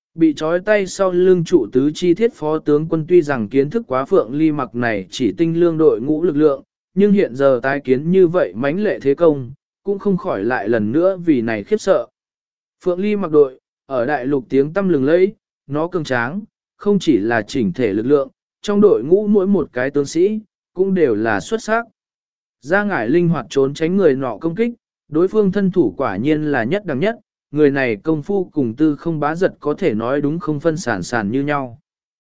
Bị trói tay sau lưng trụ tứ chi thiết phó tướng quân tuy rằng kiến thức quá Phượng Ly Mặc này chỉ tinh lương đội ngũ lực lượng, nhưng hiện giờ tái kiến như vậy mãnh lệ thế công, cũng không khỏi lại lần nữa vì này khiếp sợ. Phượng Ly Mặc đội, ở đại lục tiếng tăm lừng lẫy, nó cường tráng, không chỉ là chỉnh thể lực lượng, trong đội ngũ mỗi một cái tướng sĩ, cũng đều là xuất sắc. Ra ngải linh hoạt trốn tránh người nọ công kích, đối phương thân thủ quả nhiên là nhất đẳng nhất, người này công phu cùng tư không bá giật có thể nói đúng không phân sản sản như nhau.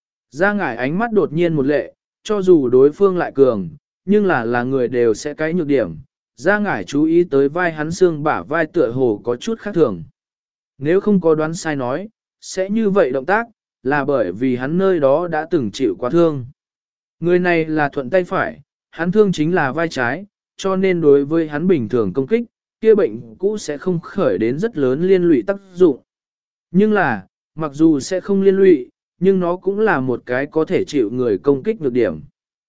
Ra ngải ánh mắt đột nhiên một lệ, cho dù đối phương lại cường, nhưng là là người đều sẽ cái nhược điểm. Ra ngải chú ý tới vai hắn xương bả vai tựa hồ có chút khác thường. Nếu không có đoán sai nói, sẽ như vậy động tác, là bởi vì hắn nơi đó đã từng chịu quá thương. Người này là thuận tay phải, hắn thương chính là vai trái, cho nên đối với hắn bình thường công kích, kia bệnh cũ sẽ không khởi đến rất lớn liên lụy tác dụng. Nhưng là, mặc dù sẽ không liên lụy, nhưng nó cũng là một cái có thể chịu người công kích được điểm.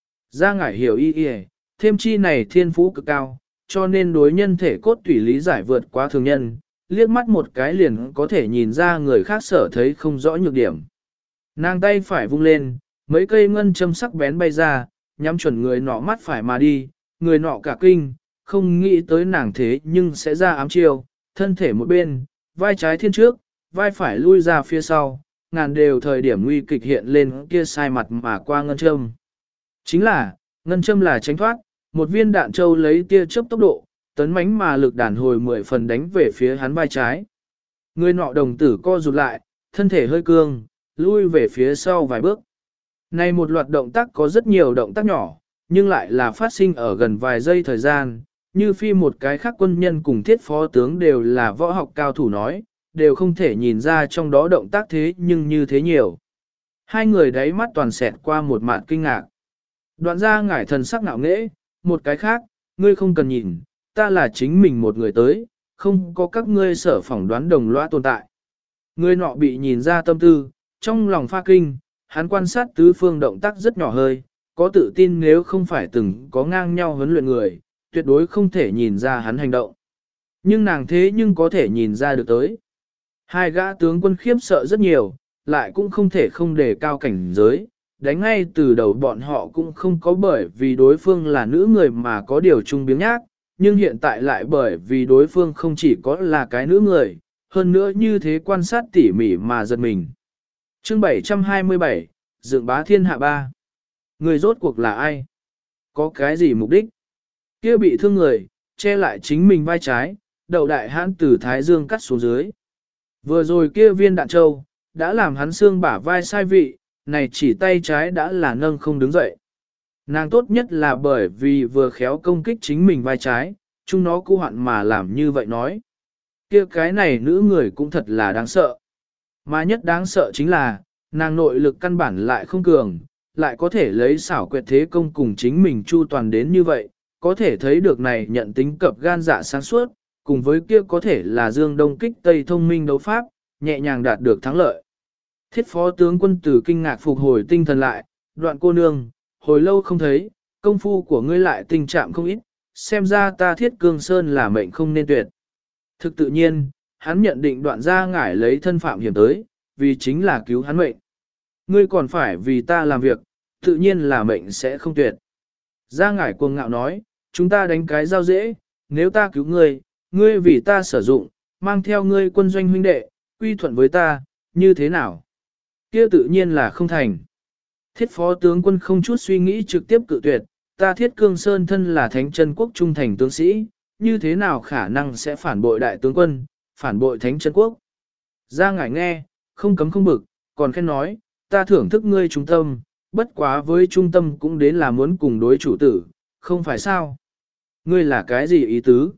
Ra ngải hiểu y y, thêm chi này thiên phú cực cao, cho nên đối nhân thể cốt tủy lý giải vượt quá thường nhân, liếc mắt một cái liền có thể nhìn ra người khác sở thấy không rõ nhược điểm. Nàng tay phải vung lên, mấy cây ngân châm sắc bén bay ra, nhắm chuẩn người nọ mắt phải mà đi, người nọ cả kinh, không nghĩ tới nàng thế nhưng sẽ ra ám chiêu, thân thể một bên, vai trái thiên trước, vai phải lui ra phía sau, ngàn đều thời điểm nguy kịch hiện lên kia sai mặt mà qua ngân châm. Chính là, ngân châm là tránh thoát, một viên đạn châu lấy tia chớp tốc độ, tấn mãnh mà lực đàn hồi mười phần đánh về phía hắn vai trái. Người nọ đồng tử co rụt lại, thân thể hơi cương, lui về phía sau vài bước. Này một loạt động tác có rất nhiều động tác nhỏ, nhưng lại là phát sinh ở gần vài giây thời gian, như phi một cái khác quân nhân cùng thiết phó tướng đều là võ học cao thủ nói, đều không thể nhìn ra trong đó động tác thế nhưng như thế nhiều. Hai người đáy mắt toàn xẹt qua một mạn kinh ngạc. Đoạn ra ngải thần sắc ngạo nghễ, một cái khác, ngươi không cần nhìn, ta là chính mình một người tới, không có các ngươi sở phỏng đoán đồng loa tồn tại. Người nọ bị nhìn ra tâm tư, trong lòng pha kinh, hắn quan sát tứ phương động tác rất nhỏ hơi, có tự tin nếu không phải từng có ngang nhau huấn luyện người, tuyệt đối không thể nhìn ra hắn hành động. Nhưng nàng thế nhưng có thể nhìn ra được tới. Hai gã tướng quân khiếp sợ rất nhiều, lại cũng không thể không đề cao cảnh giới, đánh ngay từ đầu bọn họ cũng không có bởi vì đối phương là nữ người mà có điều chung biếng nhác, nhưng hiện tại lại bởi vì đối phương không chỉ có là cái nữ người, hơn nữa như thế quan sát tỉ mỉ mà giật mình. Chương bảy trăm hai mươi bảy, Dựng bá thiên hạ ba. Người rốt cuộc là ai? Có cái gì mục đích? Kia bị thương người, che lại chính mình vai trái, đầu đại hãn từ thái dương cắt xuống dưới. Vừa rồi kia viên đạn châu, đã làm hắn xương bả vai sai vị, này chỉ tay trái đã là nâng không đứng dậy. Nàng tốt nhất là bởi vì vừa khéo công kích chính mình vai trái, chúng nó cu hoạn mà làm như vậy nói. Kia cái này nữ người cũng thật là đáng sợ. Mà nhất đáng sợ chính là, nàng nội lực căn bản lại không cường, lại có thể lấy xảo quyệt thế công cùng chính mình chu toàn đến như vậy, có thể thấy được này nhận tính cập gan dạ sáng suốt, cùng với kia có thể là dương đông kích tây thông minh đấu pháp, nhẹ nhàng đạt được thắng lợi. Thiết phó tướng quân tử kinh ngạc phục hồi tinh thần lại, đoạn cô nương, hồi lâu không thấy, công phu của ngươi lại tình trạng không ít, xem ra ta thiết cương sơn là mệnh không nên tuyệt. Thực tự nhiên, hắn nhận định đoạn gia ngải lấy thân phạm hiểm tới, vì chính là cứu hắn mệnh. Ngươi còn phải vì ta làm việc, tự nhiên là mệnh sẽ không tuyệt. Gia ngải cuồng ngạo nói, chúng ta đánh cái giao dễ, nếu ta cứu ngươi, ngươi vì ta sử dụng, mang theo ngươi quân doanh huynh đệ, quy thuận với ta, như thế nào? Kia tự nhiên là không thành. Thiết phó tướng quân không chút suy nghĩ trực tiếp cự tuyệt, ta thiết cương sơn thân là thánh chân quốc trung thành tướng sĩ, như thế nào khả năng sẽ phản bội đại tướng quân, phản bội thánh chân quốc. Gia ngải nghe, không cấm không bực, còn khen nói, ta thưởng thức ngươi trung tâm, bất quá với trung tâm cũng đến là muốn cùng đối chủ tử, không phải sao? Ngươi là cái gì ý tứ?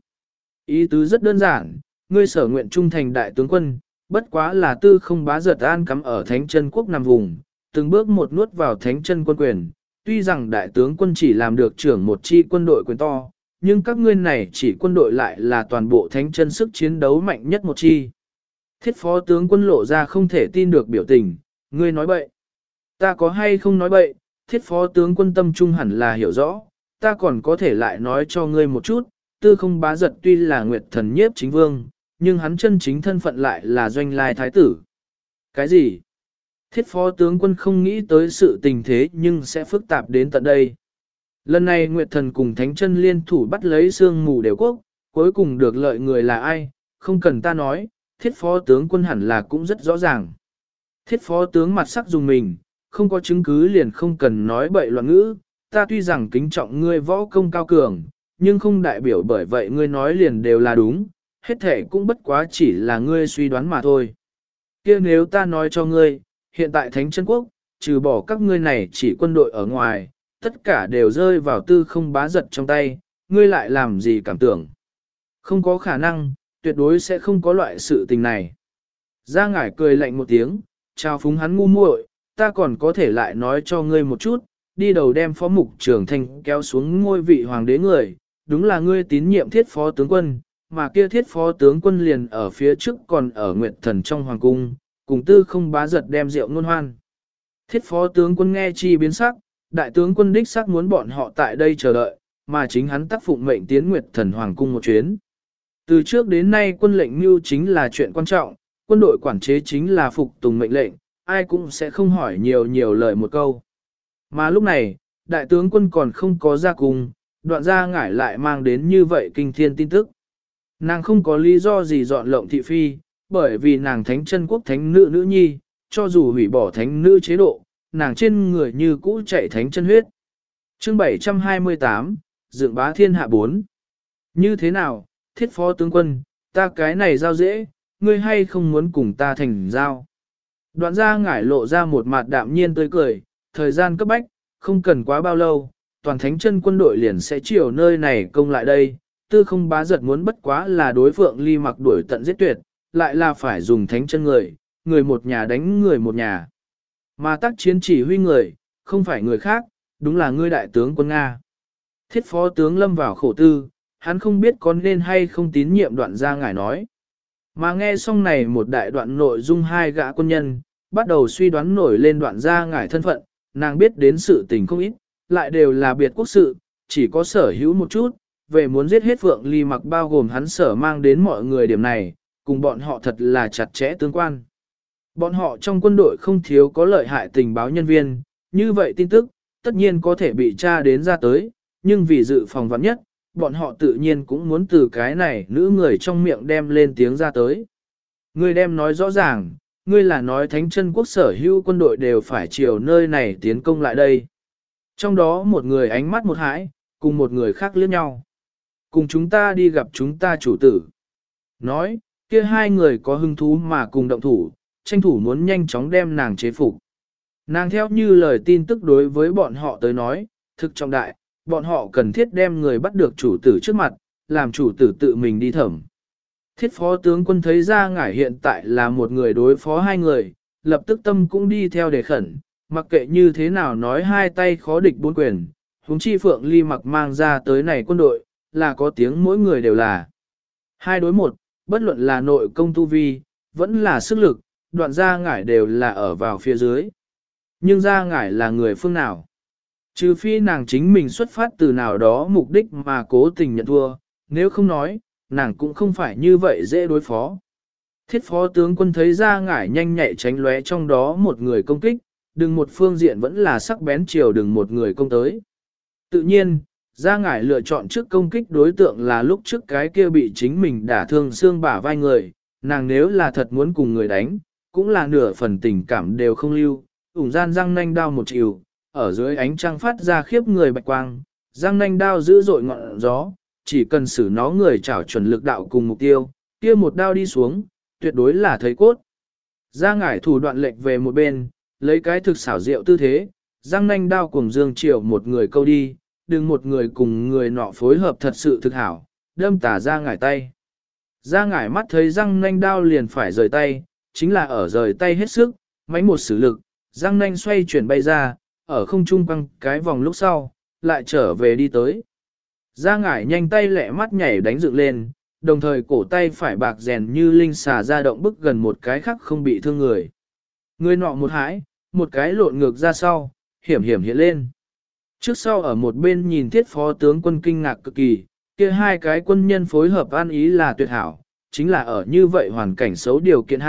Ý tứ rất đơn giản, ngươi sở nguyện trung thành đại tướng quân, bất quá là tư không bá giật an cắm ở thánh chân quốc nằm vùng, từng bước một nuốt vào thánh chân quân quyền, tuy rằng đại tướng quân chỉ làm được trưởng một chi quân đội quyền to, nhưng các ngươi này chỉ quân đội lại là toàn bộ thánh chân sức chiến đấu mạnh nhất một chi. Thiết phó tướng quân lộ ra không thể tin được biểu tình, ngươi nói bậy. Ta có hay không nói bậy, thiết phó tướng quân tâm trung hẳn là hiểu rõ, ta còn có thể lại nói cho ngươi một chút, tư không bá giật tuy là nguyệt thần nhiếp chính vương, nhưng hắn chân chính thân phận lại là doanh lai thái tử. Cái gì? Thiết phó tướng quân không nghĩ tới sự tình thế nhưng sẽ phức tạp đến tận đây. Lần này Nguyệt Thần cùng Thánh Chân liên thủ bắt lấy Sương Mù Đều Quốc, cuối cùng được lợi người là ai, không cần ta nói, thiết phó tướng quân hẳn là cũng rất rõ ràng. Thiết phó tướng mặt sắc dùng mình, không có chứng cứ liền không cần nói bậy loạn ngữ, ta tuy rằng kính trọng ngươi võ công cao cường, nhưng không đại biểu bởi vậy ngươi nói liền đều là đúng, hết thể cũng bất quá chỉ là ngươi suy đoán mà thôi. Kia nếu ta nói cho ngươi, hiện tại Thánh Chân Quốc, trừ bỏ các ngươi này chỉ quân đội ở ngoài, tất cả đều rơi vào tư không bá giật trong tay, ngươi lại làm gì cảm tưởng. Không có khả năng, tuyệt đối sẽ không có loại sự tình này. Gia Ngải cười lạnh một tiếng, chào phúng hắn ngu muội, ta còn có thể lại nói cho ngươi một chút, đi đầu đem phó mục trưởng thành kéo xuống ngôi vị hoàng đế người, đúng là ngươi tín nhiệm thiết phó tướng quân, mà kia thiết phó tướng quân liền ở phía trước còn ở Nguyệt Thần trong hoàng cung, cùng tư không bá giật đem rượu ngôn hoan. Thiết phó tướng quân nghe chi biến sắc, đại tướng quân đích xác muốn bọn họ tại đây chờ đợi, mà chính hắn tác phụng mệnh tiến Nguyệt Thần hoàng cung một chuyến. Từ trước đến nay quân lệnh mưu chính là chuyện quan trọng, quân đội quản chế chính là phục tùng mệnh lệnh, ai cũng sẽ không hỏi nhiều nhiều lời một câu. Mà lúc này, đại tướng quân còn không có ra cùng, đoạn Gia Ngải lại mang đến như vậy kinh thiên tin tức. Nàng không có lý do gì dọn lộng thị phi, bởi vì nàng Thánh Chân Quốc thánh nữ nữ nhi, cho dù hủy bỏ thánh nữ chế độ, nàng trên người như cũ chạy thánh chân huyết. Chương bảy trăm hai mươi tám, Dựng bá thiên hạ bốn. Như thế nào, thiết phó tướng quân, ta cái này giao dễ, ngươi hay không muốn cùng ta thành giao? Đoạn Gia Ngải lộ ra một mặt đạm nhiên tươi cười, thời gian cấp bách, không cần quá bao lâu, toàn Thánh Chân quân đội liền sẽ chiều nơi này công lại đây, tư không bá giật muốn bất quá là đối phượng ly mặc đuổi tận giết tuyệt, lại là phải dùng Thánh Chân người, người một nhà đánh người một nhà. Mà tác chiến chỉ huy người, không phải người khác, đúng là ngươi đại tướng quân Nga. Thiết phó tướng lâm vào khổ tư, hắn không biết có nên hay không tín nhiệm đoạn Gia Ngải nói. Mà nghe xong này một đại đoạn nội dung hai gã quân nhân, bắt đầu suy đoán nổi lên đoạn Gia Ngải thân phận, nàng biết đến sự tình không ít, lại đều là biệt quốc sự, chỉ có sở hữu một chút, về muốn giết hết Phượng Ly Mặc bao gồm hắn sở mang đến mọi người điểm này, cùng bọn họ thật là chặt chẽ tương quan. Bọn họ trong quân đội không thiếu có lợi hại tình báo nhân viên, như vậy tin tức, tất nhiên có thể bị tra đến ra tới, nhưng vì dự phòng vắn nhất, bọn họ tự nhiên cũng muốn từ cái này nữ người trong miệng đem lên tiếng ra tới. Ngươi đem nói rõ ràng, ngươi là nói Thánh Chân Quốc sở hữu quân đội đều phải chiều nơi này tiến công lại đây. Trong đó một người ánh mắt một hãi, cùng một người khác liếc nhau. Cùng chúng ta đi gặp chúng ta chủ tử. Nói, kia hai người có hứng thú mà cùng động thủ, tranh thủ muốn nhanh chóng đem nàng chế phục. Nàng theo như lời tin tức đối với bọn họ tới nói, thực trọng đại, bọn họ cần thiết đem người bắt được chủ tử trước mặt, làm chủ tử tự mình đi thẩm. Thiết phó tướng quân thấy Gia Ngải hiện tại là một người đối phó hai người, lập tức tâm cũng đi theo đề khẩn, mặc kệ như thế nào nói hai tay khó địch bốn quyền, huống chi Phượng Ly Mặc mang ra tới này quân đội, là có tiếng mỗi người đều là. Hai đối một, bất luận là nội công tu vi, vẫn là sức lực, đoạn Gia Ngải đều là ở vào phía dưới. Nhưng Gia Ngải là người phương nào? Trừ phi nàng chính mình xuất phát từ nào đó mục đích mà cố tình nhận thua, nếu không nói, nàng cũng không phải như vậy dễ đối phó. Thiết phó tướng quân thấy Gia Ngải nhanh nhạy tránh lóe trong đó một người công kích, đừng một phương diện vẫn là sắc bén chiều đừng một người công tới. Tự nhiên, Gia Ngải lựa chọn trước công kích đối tượng là lúc trước cái kia bị chính mình đả thương xương bả vai người, nàng nếu là thật muốn cùng người đánh, cũng là nửa phần tình cảm đều không lưu, ủng gian răng nanh đao một chiều, ở dưới ánh trăng phát ra khiếp người bạch quang, răng nanh đao dữ dội ngọn gió, chỉ cần xử nó người chảo chuẩn lực đạo cùng mục tiêu, kia một đao đi xuống, tuyệt đối là thấy cốt. Gia Ngải thủ đoạn lệch về một bên, lấy cái thực xảo diệu tư thế, răng nanh đao cùng dương chiều một người câu đi, đừng một người cùng người nọ phối hợp thật sự thực hảo, đâm tả Gia Ngải tay. Gia Ngải mắt thấy răng nanh đao liền phải rời tay, chính là ở rời tay hết sức, mánh một sử lực, răng nanh xoay chuyển bay ra, ở không trung băng cái vòng lúc sau, lại trở về đi tới. Gia Ngải nhanh tay lẹ mắt nhảy đánh dựng lên, đồng thời cổ tay phải bạc rèn như linh xà ra động bức gần một cái khác không bị thương người. Người nọ một hãi, một cái lộn ngược ra sau, hiểm hiểm hiện lên. Trước sau ở một bên nhìn thiết phó tướng quân kinh ngạc cực kỳ, kia hai cái quân nhân phối hợp an ý là tuyệt hảo, chính là ở như vậy hoàn cảnh xấu điều kiện hạ,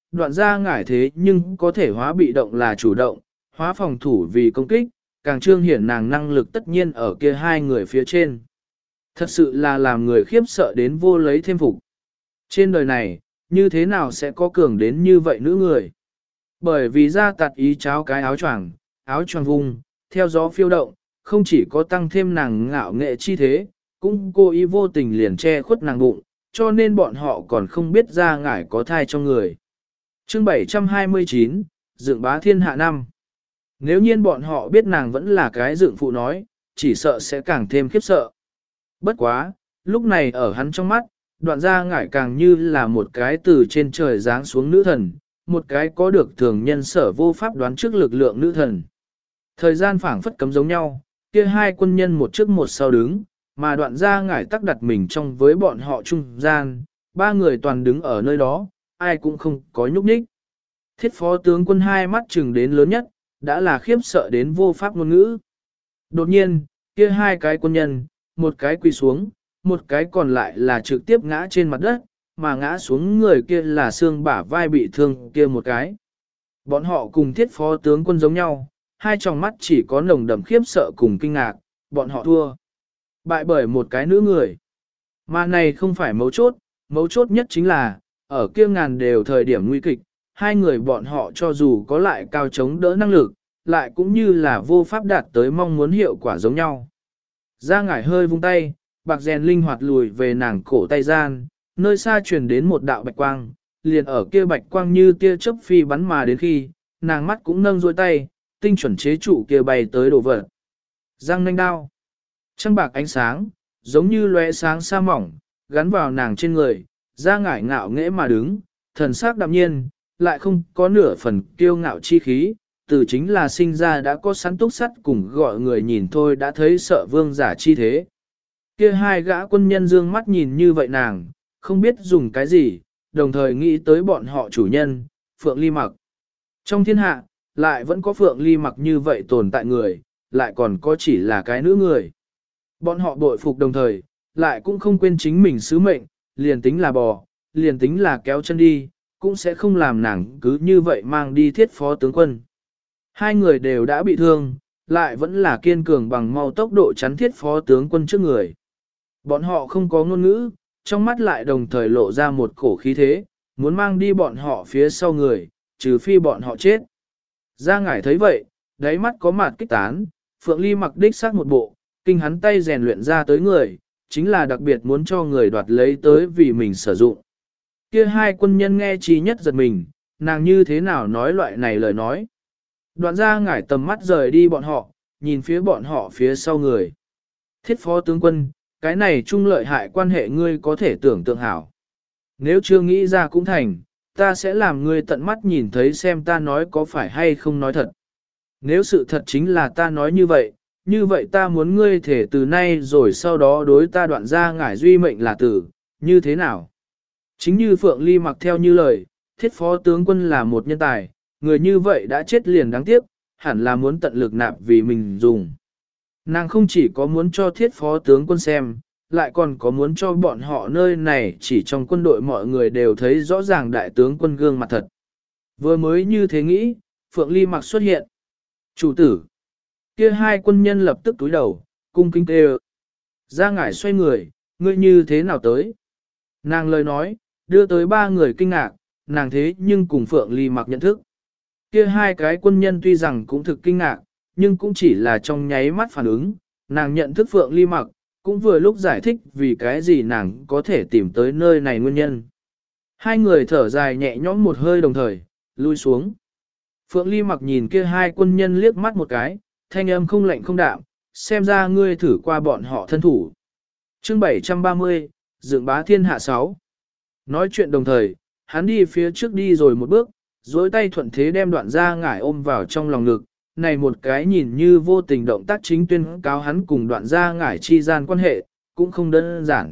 đoạn gia ngải thế nhưng có thể hóa bị động là chủ động, hóa phòng thủ vì công kích, càng trương hiển nàng năng lực tất nhiên ở kia hai người phía trên. Thật sự là làm người khiếp sợ đến vô lấy thêm phục. Trên đời này, như thế nào sẽ có cường đến như vậy nữ người? Bởi vì ra tạt ý cháo cái áo choàng, áo choàng vùng, theo gió phiêu động, không chỉ có tăng thêm nàng ngạo nghệ chi thế, cũng cố ý vô tình liền che khuất nàng bụng, cho nên bọn họ còn không biết ra ngải có thai trong người. Chương bảy trăm hai mươi chín, Dựng bá thiên hạ năm. Nếu nhiên bọn họ biết nàng vẫn là cái dựng phụ nói, chỉ sợ sẽ càng thêm khiếp sợ. Bất quá, lúc này ở hắn trong mắt, đoạn gia ngải càng như là một cái từ trên trời giáng xuống nữ thần, một cái có được thường nhân sở vô pháp đoán trước lực lượng nữ thần. Thời gian phảng phất cấm giống nhau, kia hai quân nhân một trước một sau đứng, mà đoạn gia ngải tắc đặt mình trong với bọn họ trung gian, ba người toàn đứng ở nơi đó, ai cũng không có nhúc nhích. Thiết phó tướng quân hai mắt chừng đến lớn nhất, đã là khiếp sợ đến vô pháp ngôn ngữ. Đột nhiên, kia hai cái quân nhân, một cái quỳ xuống, một cái còn lại là trực tiếp ngã trên mặt đất, mà ngã xuống người kia là xương bả vai bị thương kia một cái. Bọn họ cùng thiết phó tướng quân giống nhau, hai tròng mắt chỉ có nồng đậm khiếp sợ cùng kinh ngạc, bọn họ thua. Bại bởi một cái nữ người. Mà này không phải mấu chốt, mấu chốt nhất chính là, ở kia ngàn đều thời điểm nguy kịch, hai người bọn họ cho dù có lại cao chống đỡ năng lực, lại cũng như là vô pháp đạt tới mong muốn hiệu quả giống nhau. Ra ngải hơi vung tay, bạc rèn linh hoạt lùi về nàng cổ tay gian, nơi xa truyền đến một đạo bạch quang, liền ở kia bạch quang như tia chớp phi bắn mà đến khi, nàng mắt cũng nâng dôi tay, tinh chuẩn chế trụ kia bay tới đổ vật. Răng nanh đao. Trăng bạc ánh sáng, giống như lóe sáng sa mỏng, gắn vào nàng trên người, ra ngải ngạo nghễ mà đứng, thần sắc đạm nhiên, lại không có nửa phần kiêu ngạo chi khí, từ chính là sinh ra đã có sẵn túc sắt cùng gọi người nhìn thôi đã thấy sợ vương giả chi thế. Kia hai gã quân nhân dương mắt nhìn như vậy nàng, không biết dùng cái gì, đồng thời nghĩ tới bọn họ chủ nhân, Phượng Ly Mặc. Trong thiên hạ, lại vẫn có Phượng Ly Mặc như vậy tồn tại người, lại còn có chỉ là cái nữ người. Bọn họ bội phục đồng thời, lại cũng không quên chính mình sứ mệnh, liền tính là bò, liền tính là kéo chân đi, cũng sẽ không làm nàng cứ như vậy mang đi thiết phó tướng quân. Hai người đều đã bị thương, lại vẫn là kiên cường bằng mau tốc độ chắn thiết phó tướng quân trước người. Bọn họ không có ngôn ngữ, trong mắt lại đồng thời lộ ra một cổ khí thế, muốn mang đi bọn họ phía sau người, trừ phi bọn họ chết. Gia ngải thấy vậy, đáy mắt có mặt kích tán, Phượng Ly Mặc đích xác một bộ, kinh hắn tay rèn luyện ra tới người, chính là đặc biệt muốn cho người đoạt lấy tới vì mình sử dụng. Kia hai quân nhân nghe chi nhất giật mình, nàng như thế nào nói loại này lời nói. Đoạn Gia ngải tầm mắt rời đi bọn họ, nhìn phía bọn họ phía sau người. Thiết phó tướng quân, cái này chung lợi hại quan hệ ngươi có thể tưởng tượng hảo. Nếu chưa nghĩ ra cũng thành, ta sẽ làm ngươi tận mắt nhìn thấy xem ta nói có phải hay không nói thật. Nếu sự thật chính là ta nói như vậy, như vậy ta muốn ngươi thể từ nay rồi sau đó đối ta đoạn ra ngải duy mệnh là tử, như thế nào? Chính như Phượng Ly Mặc theo như lời, thiết phó tướng quân là một nhân tài, người như vậy đã chết liền đáng tiếc, hẳn là muốn tận lực nạp vì mình dùng. Nàng không chỉ có muốn cho thiết phó tướng quân xem, lại còn có muốn cho bọn họ nơi này chỉ trong quân đội mọi người đều thấy rõ ràng đại tướng quân gương mặt thật. Vừa mới như thế nghĩ, Phượng Ly Mặc xuất hiện. Chủ tử. Kia hai quân nhân lập tức túi đầu, cung kính kêu. Ra ngải xoay người, ngươi như thế nào tới? Nàng lời nói, đưa tới ba người kinh ngạc, nàng thế nhưng cùng Phượng Ly Mặc nhận thức. Kia hai cái quân nhân tuy rằng cũng thực kinh ngạc, nhưng cũng chỉ là trong nháy mắt phản ứng, nàng nhận thức Phượng Ly Mặc, cũng vừa lúc giải thích vì cái gì nàng có thể tìm tới nơi này nguyên nhân. Hai người thở dài nhẹ nhõm một hơi đồng thời, lui xuống. Phượng Ly Mặc nhìn kia hai quân nhân liếc mắt một cái, thanh âm không lạnh không đạm, xem ra ngươi thử qua bọn họ thân thủ. Chương bảy trăm ba mươi, Dựng bá thiên hạ sáu. Nói chuyện đồng thời, hắn đi phía trước đi rồi một bước, dối tay thuận thế đem đoạn ra ngải ôm vào trong lòng ngực. Này một cái nhìn như vô tình động tác chính tuyên cáo hắn cùng đoạn ra ngải chi gian quan hệ, cũng không đơn giản.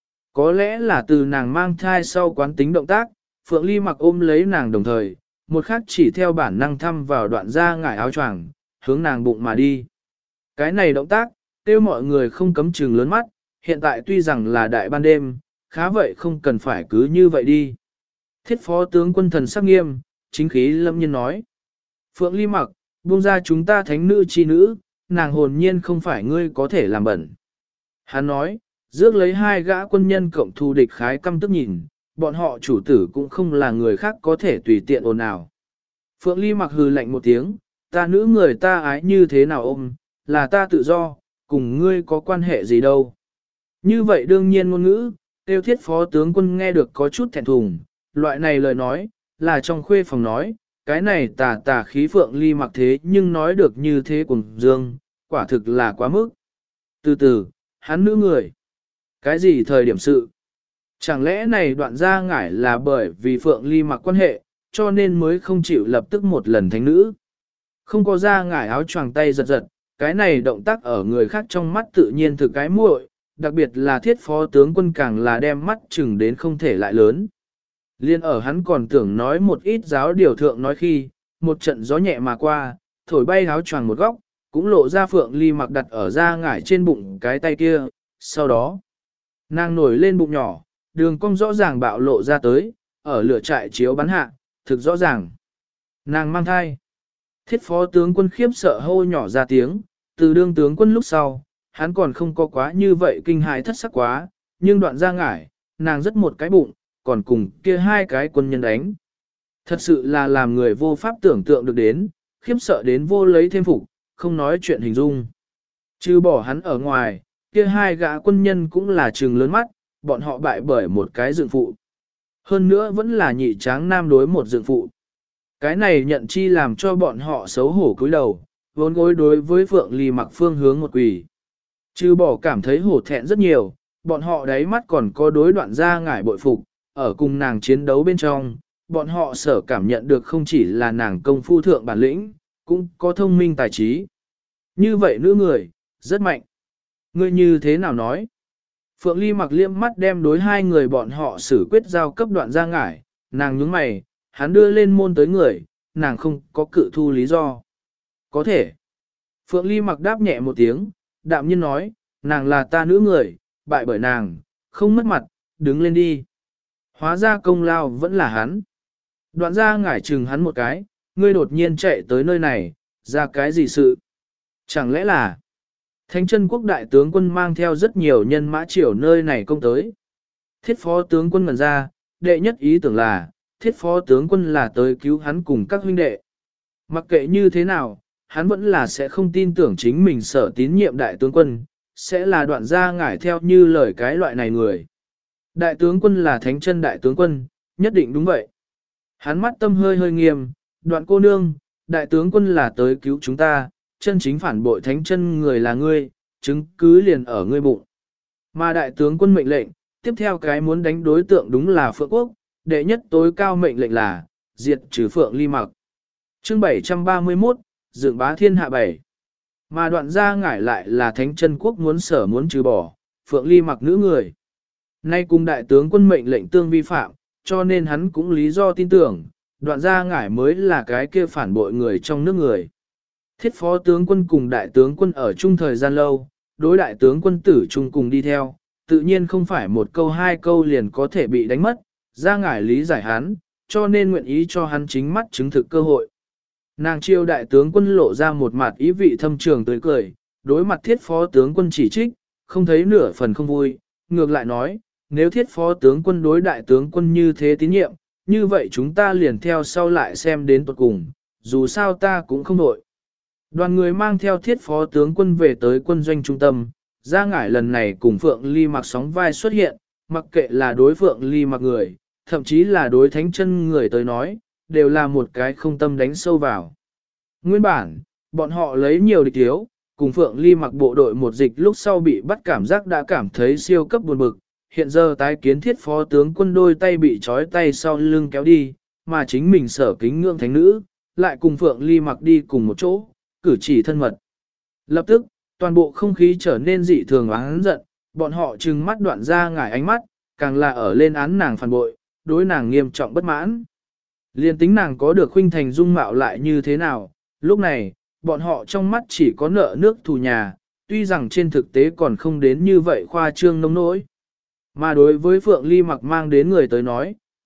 Có lẽ là từ nàng mang thai sau quán tính động tác, Phượng Ly Mặc ôm lấy nàng đồng thời, một khắc chỉ theo bản năng thăm vào đoạn ra ngải áo choàng, hướng nàng bụng mà đi. Cái này động tác, kêu mọi người không cấm chừng lớn mắt, hiện tại tuy rằng là đại ban đêm, khá vậy không cần phải cứ như vậy đi. Thiết phó tướng quân thần sắc nghiêm, chính khí lâm nhiên nói. Phượng Ly Mặc, buông ra chúng ta thánh nữ chi nữ, nàng hồn nhiên không phải ngươi có thể làm bẩn. Hắn nói, rước lấy hai gã quân nhân cộng thù địch khái căm tức nhìn, bọn họ chủ tử cũng không là người khác có thể tùy tiện ồn ào. Phượng Ly Mặc hừ lạnh một tiếng, ta nữ người ta ái như thế nào ôm, là ta tự do, cùng ngươi có quan hệ gì đâu. Như vậy đương nhiên ngôn ngữ, tiêu thiết phó tướng quân nghe được có chút thẹn thùng, loại này lời nói, là trong khuê phòng nói, cái này tà tà khí Phượng Ly Mặc thế nhưng nói được như thế cùng dương, quả thực là quá mức. Từ từ, hắn nữ người. Cái gì thời điểm sự? Chẳng lẽ này đoạn ra ngải là bởi vì Phượng Ly Mặc quan hệ, cho nên mới không chịu lập tức một lần thánh nữ. Không có ra ngải áo choàng tay giật giật, cái này động tác ở người khác trong mắt tự nhiên thực cái muội, đặc biệt là thiết phó tướng quân càng là đem mắt chừng đến không thể lại lớn. Liên ở hắn còn tưởng nói một ít giáo điều thượng nói khi, một trận gió nhẹ mà qua, thổi bay áo choàng một góc, cũng lộ ra Phượng Ly Mặc đặt ở da ngải trên bụng cái tay kia, sau đó, nàng nổi lên bụng nhỏ, đường cong rõ ràng bạo lộ ra tới, ở lửa trại chiếu bắn hạ, thực rõ ràng. Nàng mang thai. Thiết phó tướng quân khiếp sợ hô nhỏ ra tiếng, từ đương tướng quân lúc sau, hắn còn không có quá như vậy kinh hãi thất sắc quá, nhưng đoạn ra ngải, nàng rất một cái bụng, còn cùng kia hai cái quân nhân đánh. Thật sự là làm người vô pháp tưởng tượng được đến, khiếp sợ đến vô lấy thêm phục, không nói chuyện hình dung. Chứ bỏ hắn ở ngoài, kia hai gã quân nhân cũng là trừng lớn mắt, bọn họ bại bởi một cái dựng phụ. Hơn nữa vẫn là nhị tráng nam đối một dựng phụ. Cái này nhận chi làm cho bọn họ xấu hổ cúi đầu, vốn gối đối với Phượng Ly Mặc phương hướng một quỷ. Chứ bỏ cảm thấy hổ thẹn rất nhiều, bọn họ đáy mắt còn có đối đoạn ra ngải bội phục, ở cùng nàng chiến đấu bên trong, bọn họ sở cảm nhận được không chỉ là nàng công phu thượng bản lĩnh, cũng có thông minh tài trí. Như vậy nữ người, rất mạnh. Ngươi như thế nào nói? Phượng Ly Mặc liêm mắt đem đối hai người bọn họ xử quyết giao cấp đoạn ra ngải, nàng nhướng mày, hắn đưa lên môn tới người, nàng không có cự thu lý do. Có thể. Phượng Ly Mặc đáp nhẹ một tiếng, đạm nhiên nói, nàng là ta nữ người, bại bởi nàng, không mất mặt, đứng lên đi. Hóa ra công lao vẫn là hắn. Đoạn ra ngải chừng hắn một cái, ngươi đột nhiên chạy tới nơi này, ra cái gì sự? Chẳng lẽ là Thánh chân quốc đại tướng quân mang theo rất nhiều nhân mã triều nơi này công tới. Thiết phó tướng quân ngần ra, đệ nhất ý tưởng là, thiết phó tướng quân là tới cứu hắn cùng các huynh đệ. Mặc kệ như thế nào, hắn vẫn là sẽ không tin tưởng chính mình sở tín nhiệm đại tướng quân, sẽ là đoạn gia ngải theo như lời cái loại này người. Đại tướng quân là thánh chân đại tướng quân, nhất định đúng vậy. Hắn mắt tâm hơi hơi nghiêm, đoạn cô nương, đại tướng quân là tới cứu chúng ta, chân chính phản bội thánh chân người là ngươi, chứng cứ liền ở ngươi bụng. Mà đại tướng quân mệnh lệnh, tiếp theo cái muốn đánh đối tượng đúng là Phượng Quốc, đệ nhất tối cao mệnh lệnh là, diệt trừ Phượng Ly Mặc. Chương bảy trăm ba mươi mốt, dựng bá thiên hạ bảy. Mà đoạn gia ngải lại là thánh chân quốc muốn sở muốn trừ bỏ, Phượng Ly Mặc nữ người. Nay cùng đại tướng quân mệnh lệnh tương vi phạm, cho nên hắn cũng lý do tin tưởng, đoạn gia ngải mới là cái kia phản bội người trong nước người. Thiết phó tướng quân cùng đại tướng quân ở chung thời gian lâu, đối đại tướng quân tử chung cùng đi theo, tự nhiên không phải một câu hai câu liền có thể bị đánh mất, gia ngải lý giải hắn, cho nên nguyện ý cho hắn chính mắt chứng thực cơ hội. Nàng chiêu đại tướng quân lộ ra một mặt ý vị thâm trường tươi cười, đối mặt thiết phó tướng quân chỉ trích, không thấy nửa phần không vui, ngược lại nói, nếu thiết phó tướng quân đối đại tướng quân như thế tín nhiệm, như vậy chúng ta liền theo sau lại xem đến tuột cùng, dù sao ta cũng không đội. Đoàn người mang theo thiết phó tướng quân về tới quân doanh trung tâm, Gia Ngải lần này cùng Phượng Ly Mặc sóng vai xuất hiện, mặc kệ là đối Phượng Ly Mặc người, thậm chí là đối thánh chân người tới nói, đều là một cái không tâm đánh sâu vào. Nguyên bản, bọn họ lấy nhiều địch thiếu, cùng Phượng Ly Mặc bộ đội một dịch lúc sau bị bắt cảm giác đã cảm thấy siêu cấp buồn bực, hiện giờ tái kiến thiết phó tướng quân đôi tay bị trói tay sau lưng kéo đi, mà chính mình sở kính ngưỡng thánh nữ, lại cùng Phượng Ly Mặc đi cùng một chỗ, cử chỉ thân mật. Lập tức, toàn bộ không khí trở nên dị thường oán giận, bọn họ trừng mắt đoạn ra ngải ánh mắt, càng là ở lên án nàng phản bội, đối nàng nghiêm trọng bất mãn. Liên tính nàng có được khuynh thành dung mạo lại như thế nào, lúc này, bọn họ trong mắt chỉ có nợ nước thù nhà, tuy rằng trên thực tế còn không đến như vậy khoa trương nông nỗi. Mà đối với Phượng Ly Mặc mang đến người tới nói,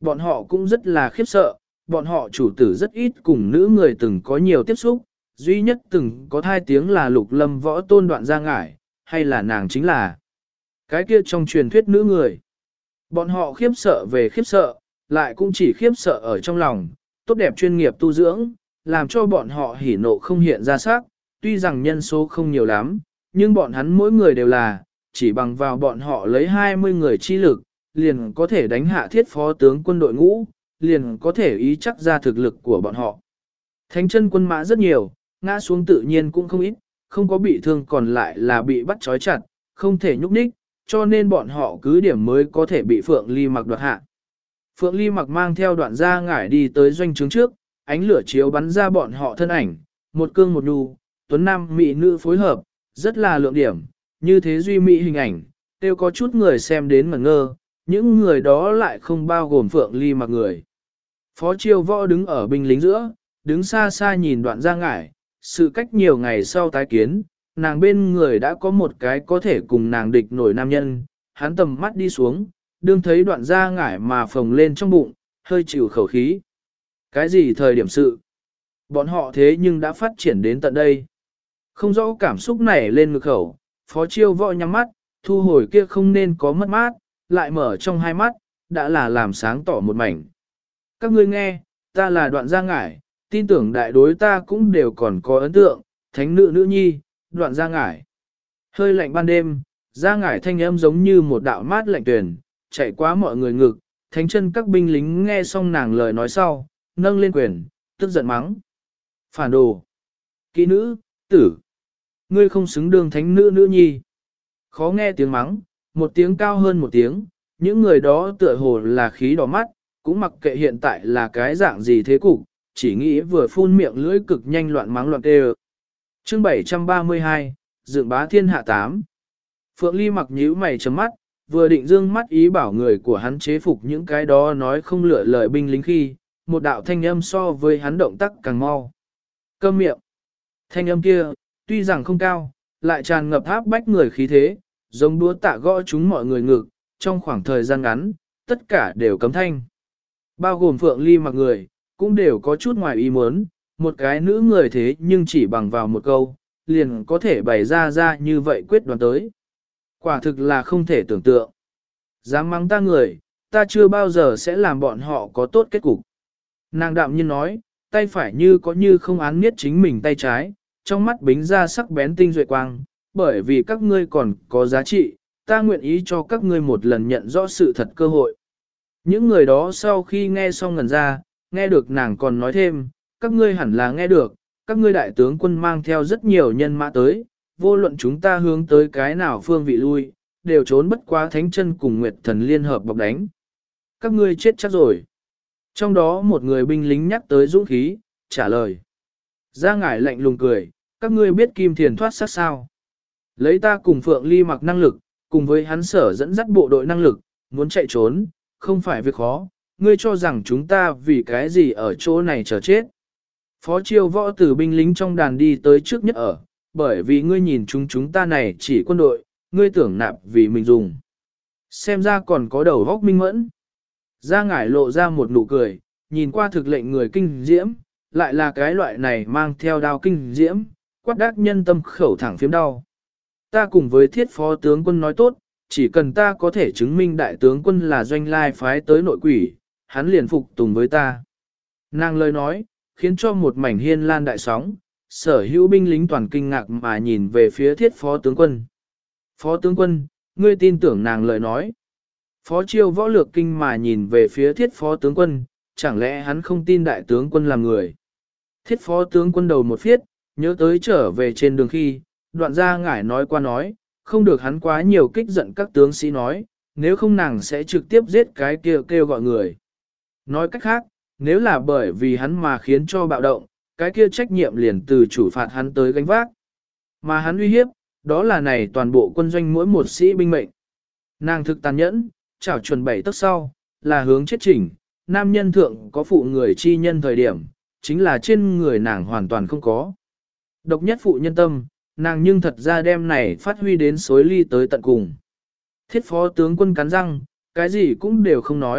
bọn họ cũng rất là khiếp sợ, bọn họ chủ tử rất ít cùng nữ người từng có nhiều tiếp xúc, duy nhất từng có thai tiếng là Lục Lâm Võ Tôn Đoạn Gia Ngải, hay là nàng chính là cái kia trong truyền thuyết nữ người. Bọn họ khiếp sợ về khiếp sợ, lại cũng chỉ khiếp sợ ở trong lòng, tốt đẹp chuyên nghiệp tu dưỡng, làm cho bọn họ hỉ nộ không hiện ra sắc, tuy rằng nhân số không nhiều lắm, nhưng bọn hắn mỗi người đều là, chỉ bằng vào bọn họ lấy hai mươi người chi lực, liền có thể đánh hạ thiết phó tướng quân đội ngũ, liền có thể ý chắc ra thực lực của bọn họ. Thánh chân quân mã rất nhiều, ngã xuống tự nhiên cũng không ít, không có bị thương còn lại là bị bắt trói chặt, không thể nhúc nhích, cho nên bọn họ cứ điểm mới có thể bị Phượng Ly Mặc đoạt hạ. Phượng Ly Mặc mang theo Đoạn Gia Ngải đi tới doanh trướng trước, ánh lửa chiếu bắn ra bọn họ thân ảnh, một cương một nhu, tuấn nam mỹ nữ phối hợp, rất là lượng điểm, như thế duy mỹ hình ảnh, đều có chút người xem đến ngẩn ngơ, những người đó lại không bao gồm Phượng Ly Mặc người. Phó Chiêu Võ đứng ở binh lính giữa, đứng xa xa nhìn Đoạn Gia Ngải, sự cách nhiều ngày sau tái kiến, nàng bên người đã có một cái có thể cùng nàng địch nổi nam nhân, hắn tầm mắt đi xuống, đương thấy Đoạn Gia Ngải mà phồng lên trong bụng, hơi chịu khẩu khí. Cái gì thời điểm sự? Bọn họ thế nhưng đã phát triển đến tận đây. Không rõ cảm xúc nảy lên ngực khẩu, Phó Chiêu Võ nhắm mắt, thu hồi kia không nên có mất mát, lại mở trong hai mắt, đã là làm sáng tỏ một mảnh. Các ngươi nghe, ta là Đoạn Gia Ngải, tin tưởng đại đối ta cũng đều còn có ấn tượng, thánh nữ nữ nhi, Đoạn Gia Ngải. Hơi lạnh ban đêm, Gia Ngải thanh âm giống như một đạo mát lạnh tuyển, chạy qua mọi người ngực, thánh chân các binh lính nghe xong nàng lời nói sau, nâng lên quyền, tức giận mắng. Phản đồ, kỹ nữ, tử, ngươi không xứng đương thánh nữ nữ nhi. Khó nghe tiếng mắng, một tiếng cao hơn một tiếng, những người đó tựa hồ là khí đỏ mắt, cũng mặc kệ hiện tại là cái dạng gì thế cục, chỉ nghĩ vừa phun miệng lưỡi cực nhanh loạn mắng loạn tê. Chương bảy trăm ba mươi hai, Dựng Bá Thiên Hạ tám. Phượng Ly Mặc nhíu mày chấm mắt, vừa định dương mắt ý bảo người của hắn chế phục những cái đó nói không lựa lời binh lính khi, một đạo thanh âm so với hắn động tác càng mau. Câm miệng. Thanh âm kia, tuy rằng không cao, lại tràn ngập áp bách người khí thế, giống đúa tạ gõ chúng mọi người ngực, trong khoảng thời gian ngắn, tất cả đều cấm thanh. Bao gồm Phượng Ly Mặc người, cũng đều có chút ngoài ý muốn, một cái nữ người thế nhưng chỉ bằng vào một câu, liền có thể bày ra ra như vậy quyết đoán tới. Quả thực là không thể tưởng tượng. Dám mắng ta người, ta chưa bao giờ sẽ làm bọn họ có tốt kết cục. Nàng đạm nhiên nói, tay phải như có như không án miết chính mình tay trái, trong mắt bính ra sắc bén tinh duệ quang, bởi vì các ngươi còn có giá trị, ta nguyện ý cho các ngươi một lần nhận rõ sự thật cơ hội. Những người đó sau khi nghe xong ngần ra, nghe được nàng còn nói thêm, các ngươi hẳn là nghe được, các ngươi đại tướng quân mang theo rất nhiều nhân mã tới, vô luận chúng ta hướng tới cái nào phương vị lui, đều trốn bất quá thánh chân cùng Nguyệt Thần liên hợp bọc đánh. Các ngươi chết chắc rồi. Trong đó một người binh lính nhắc tới dũng khí, trả lời. Gia Ngải lạnh lùng cười, các ngươi biết Kim Thiền thoát sát sao. Lấy ta cùng Phượng Ly Mặc năng lực, cùng với hắn sở dẫn dắt bộ đội năng lực, muốn chạy trốn, không phải việc khó, ngươi cho rằng chúng ta vì cái gì ở chỗ này chờ chết. Phó Chiêu Võ từ binh lính trong đàn đi tới trước nhất ở, bởi vì ngươi nhìn chúng chúng ta này chỉ quân đội, ngươi tưởng nạp vì mình dùng. Xem ra còn có đầu góc minh mẫn. Gia Ngải lộ ra một nụ cười, nhìn qua thực lệnh người kinh diễm, lại là cái loại này mang theo đao kinh diễm, quát đắc nhân tâm khẩu thẳng phiếm đau. Ta cùng với thiết phó tướng quân nói tốt, chỉ cần ta có thể chứng minh đại tướng quân là doanh lai phái tới nội quỷ, hắn liền phục tùng với ta. Nàng lời nói, khiến cho một mảnh hiên lan đại sóng, sở hữu binh lính toàn kinh ngạc mà nhìn về phía thiết phó tướng quân. Phó tướng quân, ngươi tin tưởng nàng lời nói. Phó Chiêu Võ lược kinh mà nhìn về phía thiết phó tướng quân, chẳng lẽ hắn không tin đại tướng quân làm người. Thiết phó tướng quân đầu một phiết, nhớ tới trở về trên đường khi, Đoạn Gia Ngải nói qua nói, không được hắn quá nhiều kích giận các tướng sĩ nói, nếu không nàng sẽ trực tiếp giết cái kia kêu, kêu gọi người. Nói cách khác, nếu là bởi vì hắn mà khiến cho bạo động, cái kia trách nhiệm liền từ chủ phạt hắn tới gánh vác. Mà hắn uy hiếp, đó là này toàn bộ quân doanh mỗi một sĩ binh mệnh. Nàng thực tàn nhẫn, chảo chuẩn bảy tấc sau, là hướng chết chỉnh, nam nhân thượng có phụ người chi nhân thời điểm, chính là trên người nàng hoàn toàn không có. Độc nhất phụ nhân tâm, nàng nhưng thật ra đem này phát huy đến xối ly tới tận cùng. Thiết phó tướng quân cắn răng, cái gì cũng đều không nói,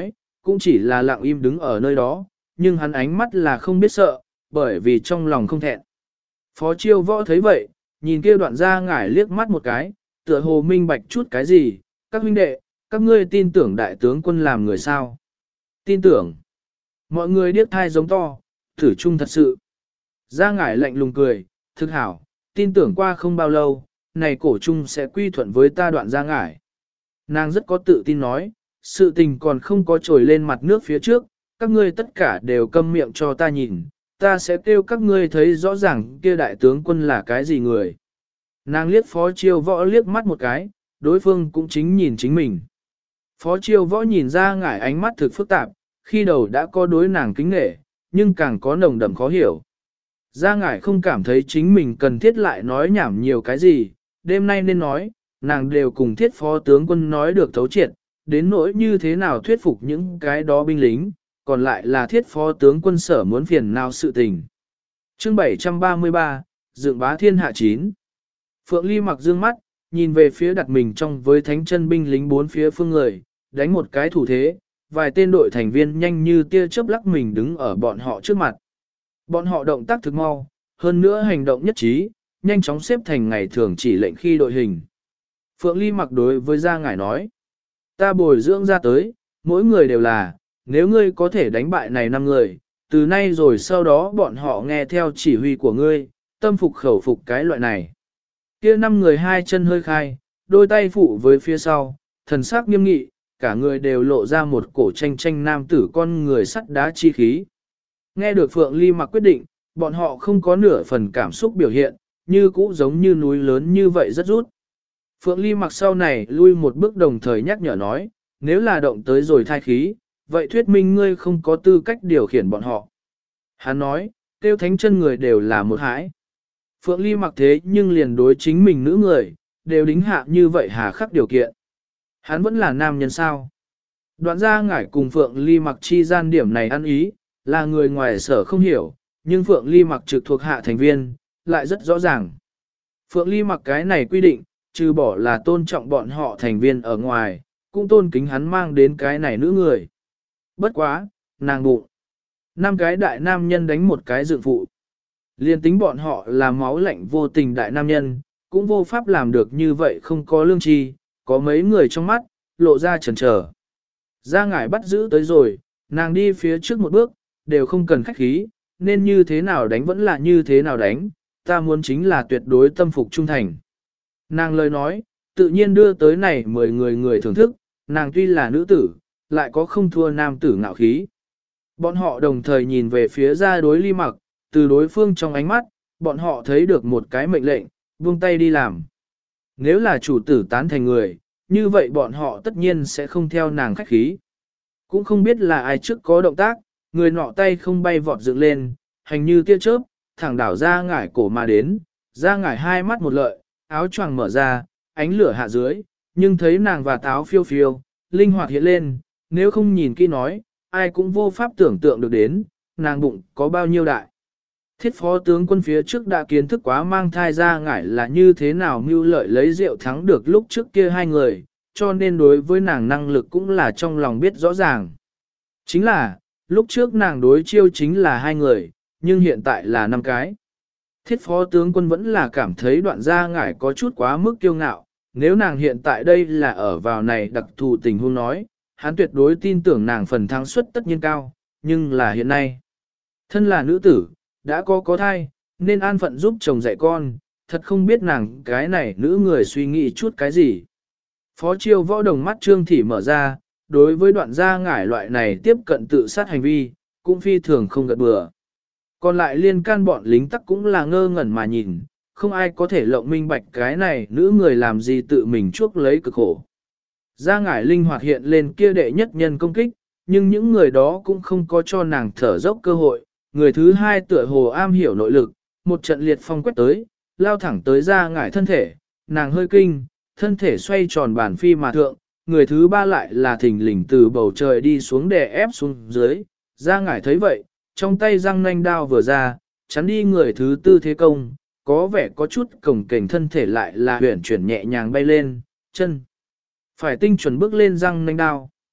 cũng chỉ là lặng im đứng ở nơi đó, nhưng hắn ánh mắt là không biết sợ, bởi vì trong lòng không thẹn. Phó Chiêu Võ thấy vậy, nhìn kia đoạn gia ngải liếc mắt một cái, tựa hồ minh bạch chút cái gì, các huynh đệ, các ngươi tin tưởng đại tướng quân làm người sao? Tin tưởng. Mọi người điếc thai giống to, thử chung thật sự. Gia ngải lạnh lùng cười, thực hảo, tin tưởng qua không bao lâu, này cổ trung sẽ quy thuận với ta đoạn gia ngải. Nàng rất có tự tin nói, sự tình còn không có trồi lên mặt nước phía trước, các ngươi tất cả đều câm miệng cho ta nhìn, ta sẽ kêu các ngươi thấy rõ ràng kia đại tướng quân là cái gì người. Nàng liếc Phó Chiêu Võ liếc mắt một cái, đối phương cũng chính nhìn chính mình. Phó Chiêu Võ nhìn ra ngải ánh mắt thực phức tạp, khi đầu đã có đối nàng kính nể, nhưng càng có nồng đậm khó hiểu. Gia ngải không cảm thấy chính mình cần thiết lại nói nhảm nhiều cái gì, đêm nay nên nói, nàng đều cùng thiết phó tướng quân nói được thấu triệt, đến nỗi như thế nào thuyết phục những cái đó binh lính, còn lại là thiết phó tướng quân sở muốn phiền nào sự tình. Chương bảy trăm ba mươi ba, Dựng bá thiên hạ chín. Phượng Ly mặc dương mắt, nhìn về phía đặt mình trong với thánh chân binh lính bốn phía phương người, đánh một cái thủ thế, vài tên đội thành viên nhanh như tia chớp lắc mình đứng ở bọn họ trước mặt. Bọn họ động tác thực mau, hơn nữa hành động nhất trí, nhanh chóng xếp thành ngày thường chỉ lệnh khi đội hình. Phượng Ly mặc đối với Gia Ngải nói, ta bồi dưỡng ra tới, mỗi người đều là, nếu ngươi có thể đánh bại này năm người, từ nay rồi sau đó bọn họ nghe theo chỉ huy của ngươi, tâm phục khẩu phục cái loại này. Kia năm người hai chân hơi khai, đôi tay phụ với phía sau, thần sắc nghiêm nghị, cả người đều lộ ra một cổ tranh tranh nam tử con người sắt đá chi khí. Nghe được Phượng Ly mặc quyết định, bọn họ không có nửa phần cảm xúc biểu hiện, như cũ giống như núi lớn như vậy rất rút. Phượng Ly mặc sau này lui một bước đồng thời nhắc nhở nói, nếu là động tới rồi thai khí, vậy thuyết minh ngươi không có tư cách điều khiển bọn họ. Hắn nói, tiêu thánh chân người đều là một hãi. Phượng Ly mặc thế nhưng liền đối chính mình nữ người, đều đính hạ như vậy hà khắc điều kiện. Hắn vẫn là nam nhân sao. Đoạn ra ngải cùng Phượng Ly mặc chi gian điểm này ăn ý, là người ngoài sở không hiểu, nhưng Phượng Ly mặc trực thuộc hạ thành viên, lại rất rõ ràng. Phượng Ly mặc cái này quy định, trừ bỏ là tôn trọng bọn họ thành viên ở ngoài, cũng tôn kính hắn mang đến cái này nữ người. Bất quá, nàng bụng. Năm cái đại nam nhân đánh một cái dựng phụ. Liên tính bọn họ là máu lạnh vô tình đại nam nhân, cũng vô pháp làm được như vậy không có lương tri, có mấy người trong mắt, lộ ra chần chờ. Gia ngải bắt giữ tới rồi, nàng đi phía trước một bước, đều không cần khách khí, nên như thế nào đánh vẫn là như thế nào đánh, ta muốn chính là tuyệt đối tâm phục trung thành. Nàng lời nói, tự nhiên đưa tới này mười người người thưởng thức, nàng tuy là nữ tử, lại có không thua nam tử ngạo khí. Bọn họ đồng thời nhìn về phía ra đối Ly mặc, từ đối phương trong ánh mắt, bọn họ thấy được một cái mệnh lệnh, buông tay đi làm. Nếu là chủ tử tán thành người, như vậy bọn họ tất nhiên sẽ không theo nàng khách khí. Cũng không biết là ai trước có động tác, người nọ tay không bay vọt dựng lên, hành như tia chớp, thẳng đảo ra ngải cổ mà đến, ra ngải hai mắt một lợi, áo choàng mở ra, ánh lửa hạ dưới, nhưng thấy nàng và táo phiêu phiêu, linh hoạt hiện lên, nếu không nhìn kỹ nói, ai cũng vô pháp tưởng tượng được đến, nàng bụng có bao nhiêu đại. Thiết phó tướng quân phía trước đã kiến thức quá mang thai ra ngải là như thế nào mưu lợi lấy rượu thắng được lúc trước kia hai người, cho nên đối với nàng năng lực cũng là trong lòng biết rõ ràng. Chính là, lúc trước nàng đối chiêu chính là hai người, nhưng hiện tại là năm cái. Thiết phó tướng quân vẫn là cảm thấy đoạn gia ngải có chút quá mức kiêu ngạo, nếu nàng hiện tại đây là ở vào này đặc thù tình huống nói, hắn tuyệt đối tin tưởng nàng phần thắng suất tất nhiên cao, nhưng là hiện nay. Thân là nữ tử, đã có có thai, nên an phận giúp chồng dạy con, thật không biết nàng cái này nữ người suy nghĩ chút cái gì. Phó Chiêu Võ đồng mắt trương thị mở ra, đối với đoạn gia ngải loại này tiếp cận tự sát hành vi, cũng phi thường không gật bừa. Còn lại liên can bọn lính tắc cũng là ngơ ngẩn mà nhìn, không ai có thể lộng minh bạch cái này nữ người làm gì tự mình chuốc lấy cực khổ. Gia ngải linh hoạt hiện lên kia đệ nhất nhân công kích, nhưng những người đó cũng không có cho nàng thở dốc cơ hội. Người thứ hai tựa hồ am hiểu nội lực, một trận liệt phong quét tới, lao thẳng tới Gia ngải thân thể, nàng hơi kinh, thân thể xoay tròn bản phi mà thượng, người thứ ba lại là thình lình từ bầu trời đi xuống đè ép xuống dưới. Gia ngải thấy vậy, trong tay răng nanh đao vừa ra, chắn đi người thứ tư thế công, có vẻ có chút cổng kềnh thân thể lại là huyển chuyển nhẹ nhàng bay lên, chân phải tinh chuẩn bước lên răng nanh đao.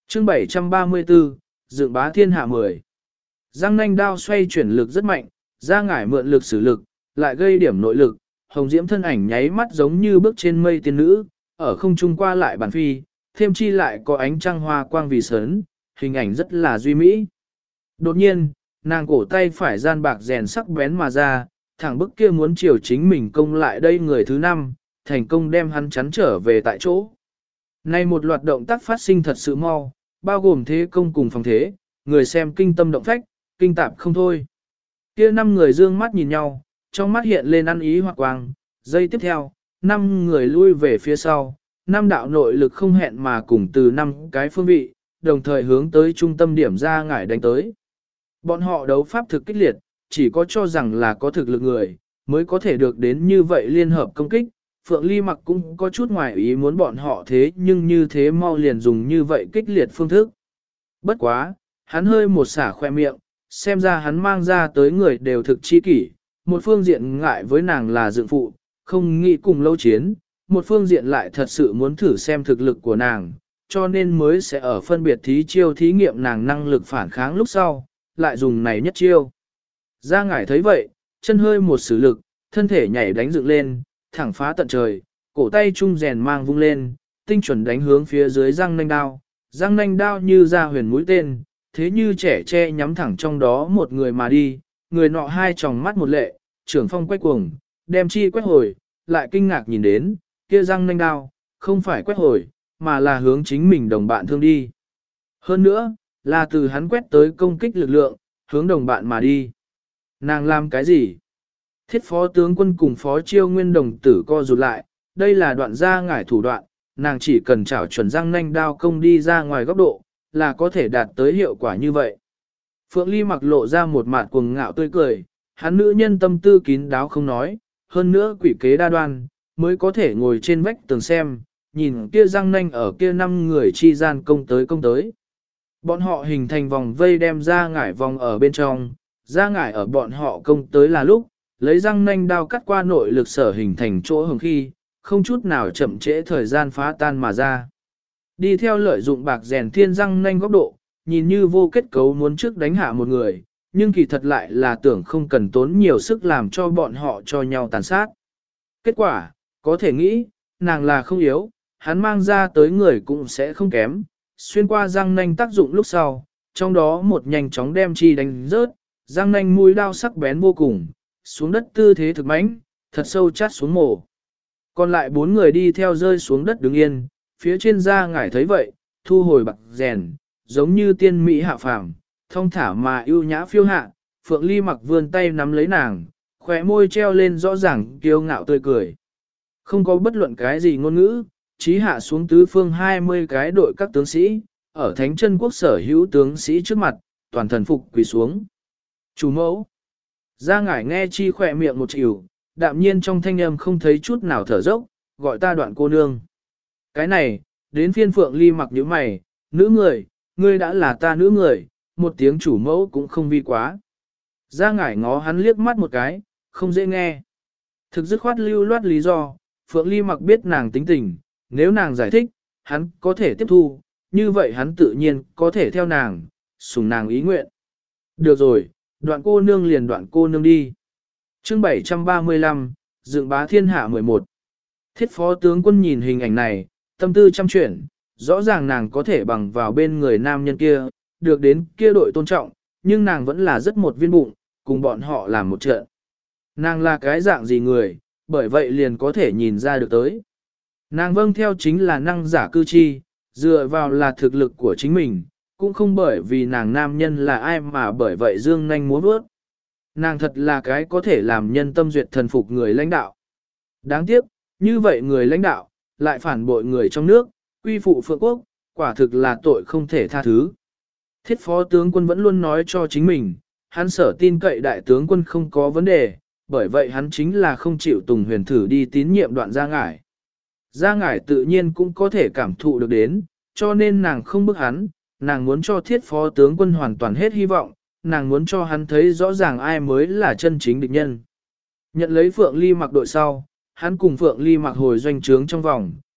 Chương bảy trăm ba mươi tư, dựng bá thiên hạ mười. Giang nanh đao xoay chuyển lực rất mạnh, ra ngải mượn lực sử lực, lại gây điểm nội lực, hồng diễm thân ảnh nháy mắt giống như bước trên mây tiên nữ, ở không trung qua lại bản phi, thêm chi lại có ánh trăng hoa quang vì sớn, hình ảnh rất là duy mỹ. Đột nhiên, nàng cổ tay phải gian bạc rèn sắc bén mà ra, thẳng bức kia muốn chiều chính mình công lại đây người thứ năm, thành công đem hắn chắn trở về tại chỗ. Này một loạt động tác phát sinh thật sự mau, bao gồm thế công cùng phòng thế, người xem kinh tâm động phách, kinh tạp không thôi. Kia năm người dương mắt nhìn nhau, trong mắt hiện lên ăn ý hoặc quang, giây tiếp theo, năm người lui về phía sau, năm đạo nội lực không hẹn mà cùng từ năm cái phương vị, đồng thời hướng tới trung tâm điểm ra ngải đánh tới. Bọn họ đấu pháp thực kích liệt, chỉ có cho rằng là có thực lực người, mới có thể được đến như vậy liên hợp công kích. Phượng Ly Mặc cũng có chút ngoài ý muốn bọn họ thế nhưng như thế mau liền dùng như vậy kích liệt phương thức. Bất quá, hắn hơi một xả khoe miệng, xem ra hắn mang ra tới người đều thực chi kỷ, một phương diện ngại với nàng là dựng phụ, không nghĩ cùng lâu chiến, một phương diện lại thật sự muốn thử xem thực lực của nàng, cho nên mới sẽ ở phân biệt thí chiêu thí nghiệm nàng năng lực phản kháng lúc sau, lại dùng này nhất chiêu. Gia ngải thấy vậy, chân hơi một sử lực, thân thể nhảy đánh dựng lên, thẳng phá tận trời, cổ tay trung rèn mang vung lên, tinh chuẩn đánh hướng phía dưới răng nanh đao, răng nanh đao như ra huyền mũi tên, thế như trẻ tre nhắm thẳng trong đó một người mà đi, người nọ hai tròng mắt một lệ, trưởng phong quét cuồng, đem chi quét hồi, lại kinh ngạc nhìn đến, kia răng nanh đao, không phải quét hồi, mà là hướng chính mình đồng bạn thương đi. Hơn nữa, là từ hắn quét tới công kích lực lượng, hướng đồng bạn mà đi. Nàng làm cái gì? Thiết phó tướng quân cùng phó chiêu nguyên đồng tử co rụt lại, đây là đoạn ra ngải thủ đoạn, nàng chỉ cần chảo chuẩn răng nanh đao công đi ra ngoài góc độ, là có thể đạt tới hiệu quả như vậy. Phượng Ly Mặc lộ ra một mặt cuồng ngạo tươi cười, hắn nữ nhân tâm tư kín đáo không nói, hơn nữa quỷ kế đa đoan, mới có thể ngồi trên vách tường xem, nhìn kia răng nanh ở kia năm người chi gian công tới công tới. Bọn họ hình thành vòng vây đem ra ngải vòng ở bên trong, ra ngải ở bọn họ công tới là lúc, lấy răng nanh đao cắt qua nội lực sở hình thành chỗ hồng khi, không chút nào chậm trễ thời gian phá tan mà ra. Đi theo lợi dụng bạc rèn thiên răng nanh góc độ, nhìn như vô kết cấu muốn trước đánh hạ một người, nhưng kỳ thật lại là tưởng không cần tốn nhiều sức làm cho bọn họ cho nhau tàn sát. Kết quả, có thể nghĩ, nàng là không yếu, hắn mang ra tới người cũng sẽ không kém, xuyên qua răng nanh tác dụng lúc sau, trong đó một nhanh chóng đem chi đánh rớt, răng nanh mũi đao sắc bén vô cùng, xuống đất tư thế thực mãnh, thật sâu chát xuống mổ. Còn lại bốn người đi theo rơi xuống đất đứng yên, phía trên da ngải thấy vậy, thu hồi bạc rèn, giống như tiên mỹ hạ phàm, thông thả mà ưu nhã phiêu hạ, Phượng Ly Mặc vươn tay nắm lấy nàng, khóe môi treo lên rõ ràng kiêu ngạo tươi cười. Không có bất luận cái gì ngôn ngữ, chí hạ xuống tứ phương hai mươi cái đội các tướng sĩ, ở thánh chân quốc sở hữu tướng sĩ trước mặt, toàn thần phục quỳ xuống. Chủ mẫu. Gia ngải nghe chi khỏe miệng một chịu, đạm nhiên trong thanh âm không thấy chút nào thở dốc, gọi ta đoạn cô nương. Cái này, đến phiên Phượng Ly Mặc nhíu mày, nữ người, ngươi đã là ta nữ người, một tiếng chủ mẫu cũng không vi quá. Gia ngải ngó hắn liếc mắt một cái, không dễ nghe. Thực dứt khoát lưu loát lý do, Phượng Ly Mặc biết nàng tính tình, nếu nàng giải thích, hắn có thể tiếp thu, như vậy hắn tự nhiên có thể theo nàng, sủng nàng ý nguyện. Được rồi, đoạn cô nương liền đoạn cô nương đi. Chương bảy trăm ba mươi lăm, dựng bá thiên hạ mười một. Thiết phó tướng quân nhìn hình ảnh này, tâm tư trăm chuyển, rõ ràng nàng có thể bằng vào bên người nam nhân kia, được đến kia đội tôn trọng, nhưng nàng vẫn là rất một viên bụng, cùng bọn họ làm một trận. Nàng là cái dạng gì người, bởi vậy liền có thể nhìn ra được tới. Nàng vâng theo chính là năng giả cư chi, dựa vào là thực lực của chính mình, cũng không bởi vì nàng nam nhân là ai mà bởi vậy dương nanh múa vớt. Nàng thật là cái có thể làm nhân tâm duyệt thần phục người lãnh đạo. Đáng tiếc, như vậy người lãnh đạo, lại phản bội người trong nước, quy phụ phượng quốc, quả thực là tội không thể tha thứ. Thiết phó tướng quân vẫn luôn nói cho chính mình, hắn sở tin cậy đại tướng quân không có vấn đề, bởi vậy hắn chính là không chịu Tùng Huyền thử đi tín nhiệm đoạn Gia ngải. Gia ngải tự nhiên cũng có thể cảm thụ được đến, cho nên nàng không bức hắn, nàng muốn cho thiết phó tướng quân hoàn toàn hết hy vọng, nàng muốn cho hắn thấy rõ ràng ai mới là chân chính địch nhân. Nhận lấy Phượng Ly Mặc đội sau, hắn cùng Phượng Ly Mặc hồi doanh trướng trong vòng,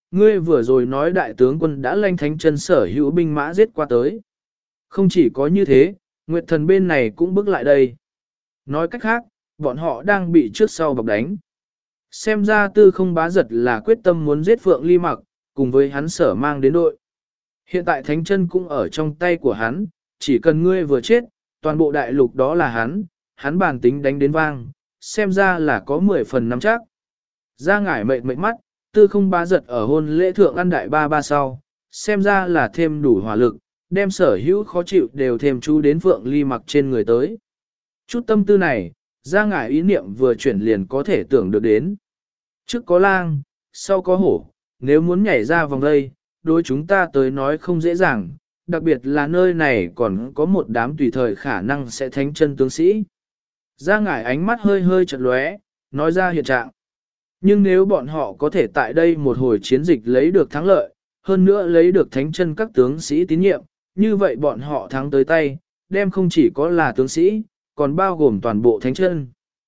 Ngươi vừa rồi nói đại tướng quân đã lanh thánh chân sở hữu binh mã giết qua tới. Không chỉ có như thế, Nguyệt thần bên này cũng bước lại đây. Nói cách khác, bọn họ đang bị trước sau bọc đánh. Xem ra tư không bá giật là quyết tâm muốn giết Phượng Ly Mặc, cùng với hắn sở mang đến đội. Hiện tại thánh chân cũng ở trong tay của hắn, chỉ cần ngươi vừa chết, toàn bộ đại lục đó là hắn, hắn bàn tính đánh đến vang, xem ra là có mười phần nắm chắc. Ra ngải mệt mệt mắt, tư không bá giật ở hôn lễ thượng ăn đại ba ba sau, xem ra là thêm đủ hỏa lực, đem sở hữu khó chịu đều thêm chú đến Phượng Ly Mặc trên người tới. Chút tâm tư này, ra ngải ý niệm vừa chuyển liền có thể tưởng được đến. Trước có lang, sau có hổ, nếu muốn nhảy ra vòng đây, đối chúng ta tới nói không dễ dàng, đặc biệt là nơi này còn có một đám tùy thời khả năng sẽ thánh chân tướng sĩ. Ra ngải ánh mắt hơi hơi chật lóe, nói ra hiện trạng. Nhưng nếu bọn họ có thể tại đây một hồi chiến dịch lấy được thắng lợi, hơn nữa lấy được thánh chân các tướng sĩ tín nhiệm, như vậy bọn họ thắng tới tay, đem không chỉ có là tướng sĩ, còn bao gồm toàn bộ thánh chân.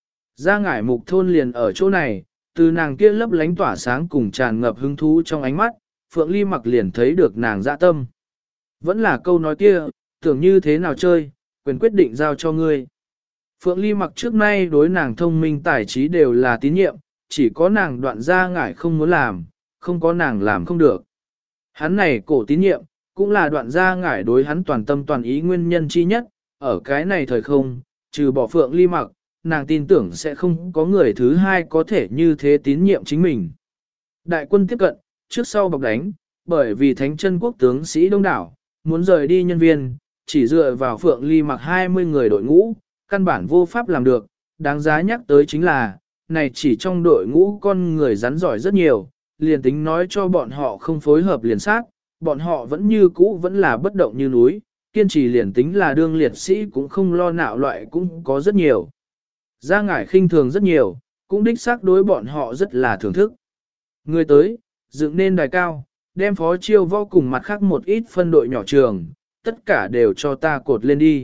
Ra ngải mục thôn liền ở chỗ này, từ nàng kia lấp lánh tỏa sáng cùng tràn ngập hứng thú trong ánh mắt, Phượng Ly Mặc liền thấy được nàng dạ tâm. Vẫn là câu nói kia, tưởng như thế nào chơi, quyền quyết định giao cho ngươi. Phượng Ly Mặc trước nay đối nàng thông minh tài trí đều là tín nhiệm, chỉ có nàng đoạn ra ngải không muốn làm, không có nàng làm không được. Hắn này cổ tín nhiệm, cũng là đoạn ra ngải đối hắn toàn tâm toàn ý nguyên nhân chi nhất, ở cái này thời không, trừ bỏ Phượng Ly Mặc, nàng tin tưởng sẽ không có người thứ hai có thể như thế tín nhiệm chính mình. Đại quân tiếp cận, trước sau bọc đánh, bởi vì thánh chân quốc tướng sĩ đông đảo, muốn rời đi nhân viên, chỉ dựa vào Phượng Ly Mặc hai mươi người đội ngũ, căn bản vô pháp làm được, đáng giá nhắc tới chính là, này chỉ trong đội ngũ con người rắn giỏi rất nhiều, liền tính nói cho bọn họ không phối hợp liền sát, bọn họ vẫn như cũ vẫn là bất động như núi, kiên trì liền tính là đương liệt sĩ cũng không lo nạo loại cũng có rất nhiều. Ra ngải khinh thường rất nhiều, cũng đích xác đối bọn họ rất là thưởng thức. Người tới, dựng nên đài cao, đem phó chiêu võ cùng mặt khác một ít phân đội nhỏ trường, tất cả đều cho ta cột lên đi.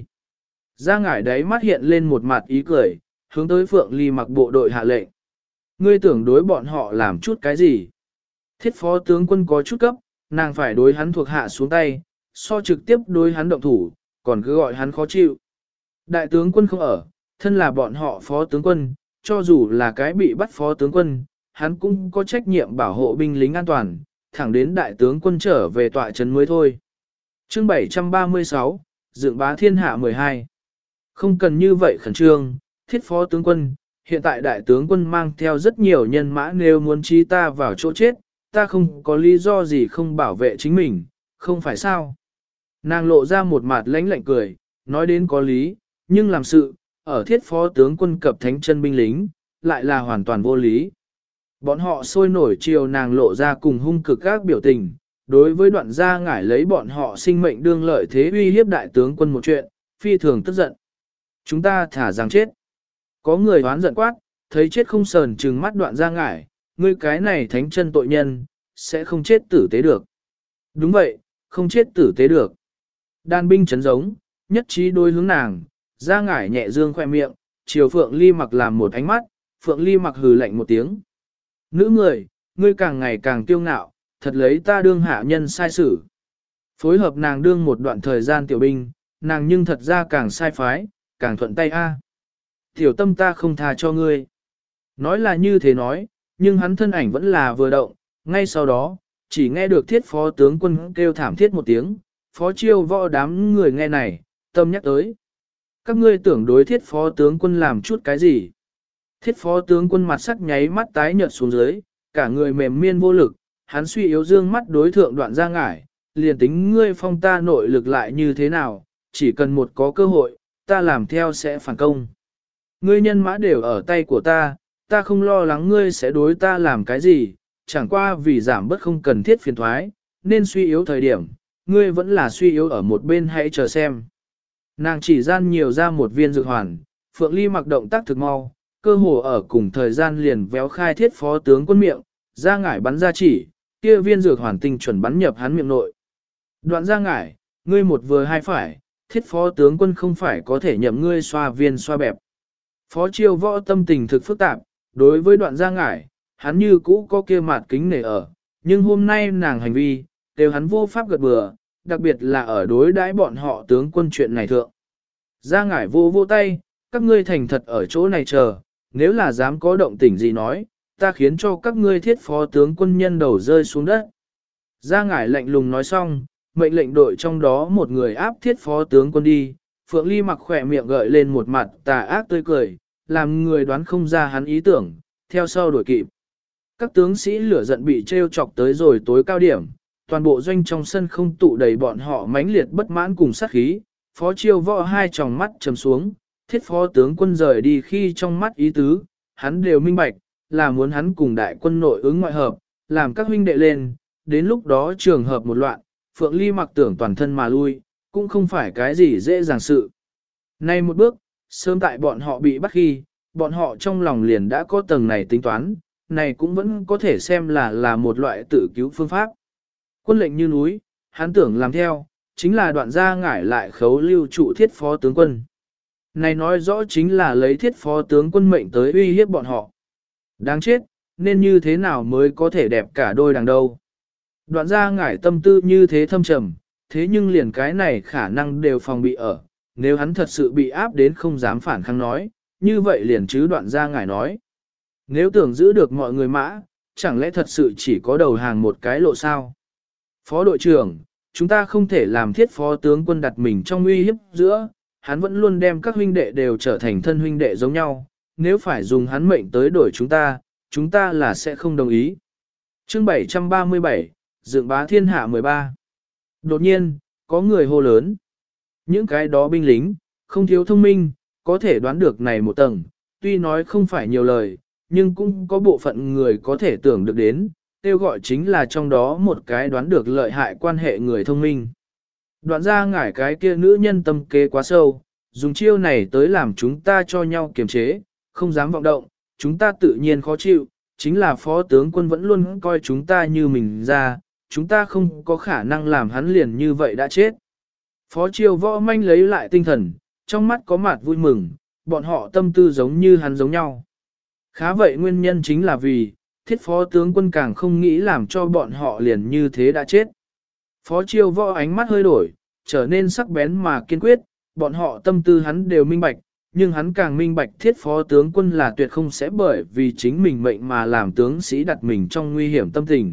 Ra ngải đấy mắt hiện lên một mặt ý cười, hướng tới Phượng Ly Mặc bộ đội hạ lệnh. Ngươi tưởng đối bọn họ làm chút cái gì? Thiết phó tướng quân có chút cấp, nàng phải đối hắn thuộc hạ xuống tay, so trực tiếp đối hắn động thủ, còn cứ gọi hắn khó chịu. Đại tướng quân không ở, thân là bọn họ phó tướng quân, cho dù là cái bị bắt phó tướng quân, hắn cũng có trách nhiệm bảo hộ binh lính an toàn, thẳng đến đại tướng quân trở về tọa trấn mới thôi. Chương bảy trăm ba mươi sáu, Dựng bá thiên hạ mười hai. Không cần như vậy khẩn trương, thiết phó tướng quân, hiện tại đại tướng quân mang theo rất nhiều nhân mã, nếu muốn trí ta vào chỗ chết, ta không có lý do gì không bảo vệ chính mình, không phải sao. Nàng lộ ra một mặt lãnh lạnh cười, nói đến có lý, nhưng làm sự, ở thiết phó tướng quân cập thánh chân binh lính, lại là hoàn toàn vô lý. Bọn họ sôi nổi chiều nàng lộ ra cùng hung cực các biểu tình, đối với đoạn gia ngải lấy bọn họ sinh mệnh đương lợi thế uy hiếp đại tướng quân một chuyện, phi thường tức giận. Chúng ta thả rằng chết. Có người hoán giận quát, thấy chết không sờn trừng mắt đoạn gia ngải, ngươi cái này thánh chân tội nhân, sẽ không chết tử tế được. Đúng vậy, không chết tử tế được. Đan binh chấn giống, nhất trí đối hướng nàng, gia ngải nhẹ dương khoe miệng, chiều Phượng Ly Mặc làm một ánh mắt, Phượng Ly Mặc hừ lạnh một tiếng. Nữ người, ngươi càng ngày càng kiêu ngạo, thật lấy ta đương hạ nhân sai sử. Phối hợp nàng đương một đoạn thời gian tiểu binh, nàng nhưng thật ra càng sai phái, càng thuận tay a. Tiểu tâm ta không tha cho ngươi. Nói là như thế nói, nhưng hắn thân ảnh vẫn là vừa động, ngay sau đó, chỉ nghe được thiết phó tướng quân kêu thảm thiết một tiếng, phó chiêu võ đám người nghe này, tâm nhắc tới. Các ngươi tưởng đối thiết phó tướng quân làm chút cái gì? Thiết phó tướng quân mặt sắc nháy mắt tái nhợt xuống dưới, cả người mềm miên vô lực, hắn suy yếu dương mắt đối thượng đoạn ra ngải, liền tính ngươi phong ta nội lực lại như thế nào, chỉ cần một có cơ hội, ta làm theo sẽ phản công. Ngươi nhân mã đều ở tay của ta, ta không lo lắng ngươi sẽ đối ta làm cái gì, chẳng qua vì giảm bớt không cần thiết phiền thoái, nên suy yếu thời điểm, ngươi vẫn là suy yếu ở một bên hãy chờ xem. Nàng chỉ gian nhiều ra một viên dược hoàn, Phượng Ly Mặc động tác thực mau, cơ hồ ở cùng thời gian liền véo khai thiết phó tướng quân miệng, ra ngải bắn ra chỉ, kia viên dược hoàn tinh chuẩn bắn nhập hắn miệng nội. Đoạn ra ngải, ngươi một vừa hai phải, thiết phó tướng quân không phải có thể nhậm ngươi xoa viên xoa bẹp. Phó chiêu võ tâm tình thực phức tạp, đối với đoạn ra ngải, hắn như cũ có kia mặt kính nể ở, Nhưng hôm nay nàng hành vi, đều hắn vô pháp gật bừa, đặc biệt là ở đối đãi bọn họ tướng quân chuyện này thượng. Ra ngải vô vô tay, các ngươi thành thật ở chỗ này chờ, nếu là dám có động tĩnh gì nói, ta khiến cho các ngươi thiết phó tướng quân nhân đầu rơi xuống đất. Ra ngải lạnh lùng nói xong, mệnh lệnh đội trong đó một người áp thiết phó tướng quân đi, Phượng Ly mặc khỏe miệng gợi lên một mặt tà ác tươi cười, làm người đoán không ra hắn ý tưởng, theo sau đuổi kịp. Các tướng sĩ lửa giận bị treo chọc tới rồi tối cao điểm, toàn bộ doanh trong sân không tụ đầy bọn họ mãnh liệt bất mãn cùng sát khí, phó chiêu võ hai tròng mắt trầm xuống, thiết phó tướng quân rời đi khi trong mắt ý tứ, hắn đều minh bạch, là muốn hắn cùng đại quân nội ứng ngoại hợp, làm các huynh đệ lên, đến lúc đó trường hợp một loạn, Phượng Ly mặc tưởng toàn thân mà lui, cũng không phải cái gì dễ dàng sự. Nay một bước, sớm tại bọn họ bị bắt khi, bọn họ trong lòng liền đã có tầng này tính toán, này cũng vẫn có thể xem là là một loại tự cứu phương pháp. Quân lệnh như núi, hắn tưởng làm theo, chính là đoạn gia ngải lại khấu lưu trụ thiết phó tướng quân. Này nói rõ chính là lấy thiết phó tướng quân mệnh tới uy hiếp bọn họ. Đáng chết, nên như thế nào mới có thể đẹp cả đôi đằng đâu. Đoạn gia ngải tâm tư như thế thâm trầm, thế nhưng liền cái này khả năng đều phòng bị ở. Nếu hắn thật sự bị áp đến không dám phản kháng nói, như vậy liền chứ đoạn gia ngải nói. Nếu tưởng giữ được mọi người mã, chẳng lẽ thật sự chỉ có đầu hàng một cái lộ sao? Phó đội trưởng, chúng ta không thể làm thiết phó tướng quân đặt mình trong uy hiếp giữa, hắn vẫn luôn đem các huynh đệ đều trở thành thân huynh đệ giống nhau, nếu phải dùng hắn mệnh tới đổi chúng ta, chúng ta là sẽ không đồng ý. Chương bảy trăm ba mươi bảy, Dựng bá thiên hạ mười ba. Đột nhiên, có người hô lớn. Những cái đó binh lính, không thiếu thông minh, có thể đoán được này một tầng, tuy nói không phải nhiều lời, nhưng cũng có bộ phận người có thể tưởng được đến, kêu gọi chính là trong đó một cái đoán được lợi hại quan hệ người thông minh. Đoạn ra ngải cái kia nữ nhân tâm kế quá sâu, dùng chiêu này tới làm chúng ta cho nhau kiềm chế, không dám vọng động, chúng ta tự nhiên khó chịu, chính là phó tướng quân vẫn luôn coi chúng ta như mình ra, chúng ta không có khả năng làm hắn liền như vậy đã chết. Phó triều võ manh lấy lại tinh thần, trong mắt có mặt vui mừng, bọn họ tâm tư giống như hắn giống nhau. Khá vậy nguyên nhân chính là vì, thiết phó tướng quân càng không nghĩ làm cho bọn họ liền như thế đã chết. Phó triều võ ánh mắt hơi đổi, trở nên sắc bén mà kiên quyết, bọn họ tâm tư hắn đều minh bạch, nhưng hắn càng minh bạch thiết phó tướng quân là tuyệt không sẽ bởi vì chính mình mệnh mà làm tướng sĩ đặt mình trong nguy hiểm tâm tình.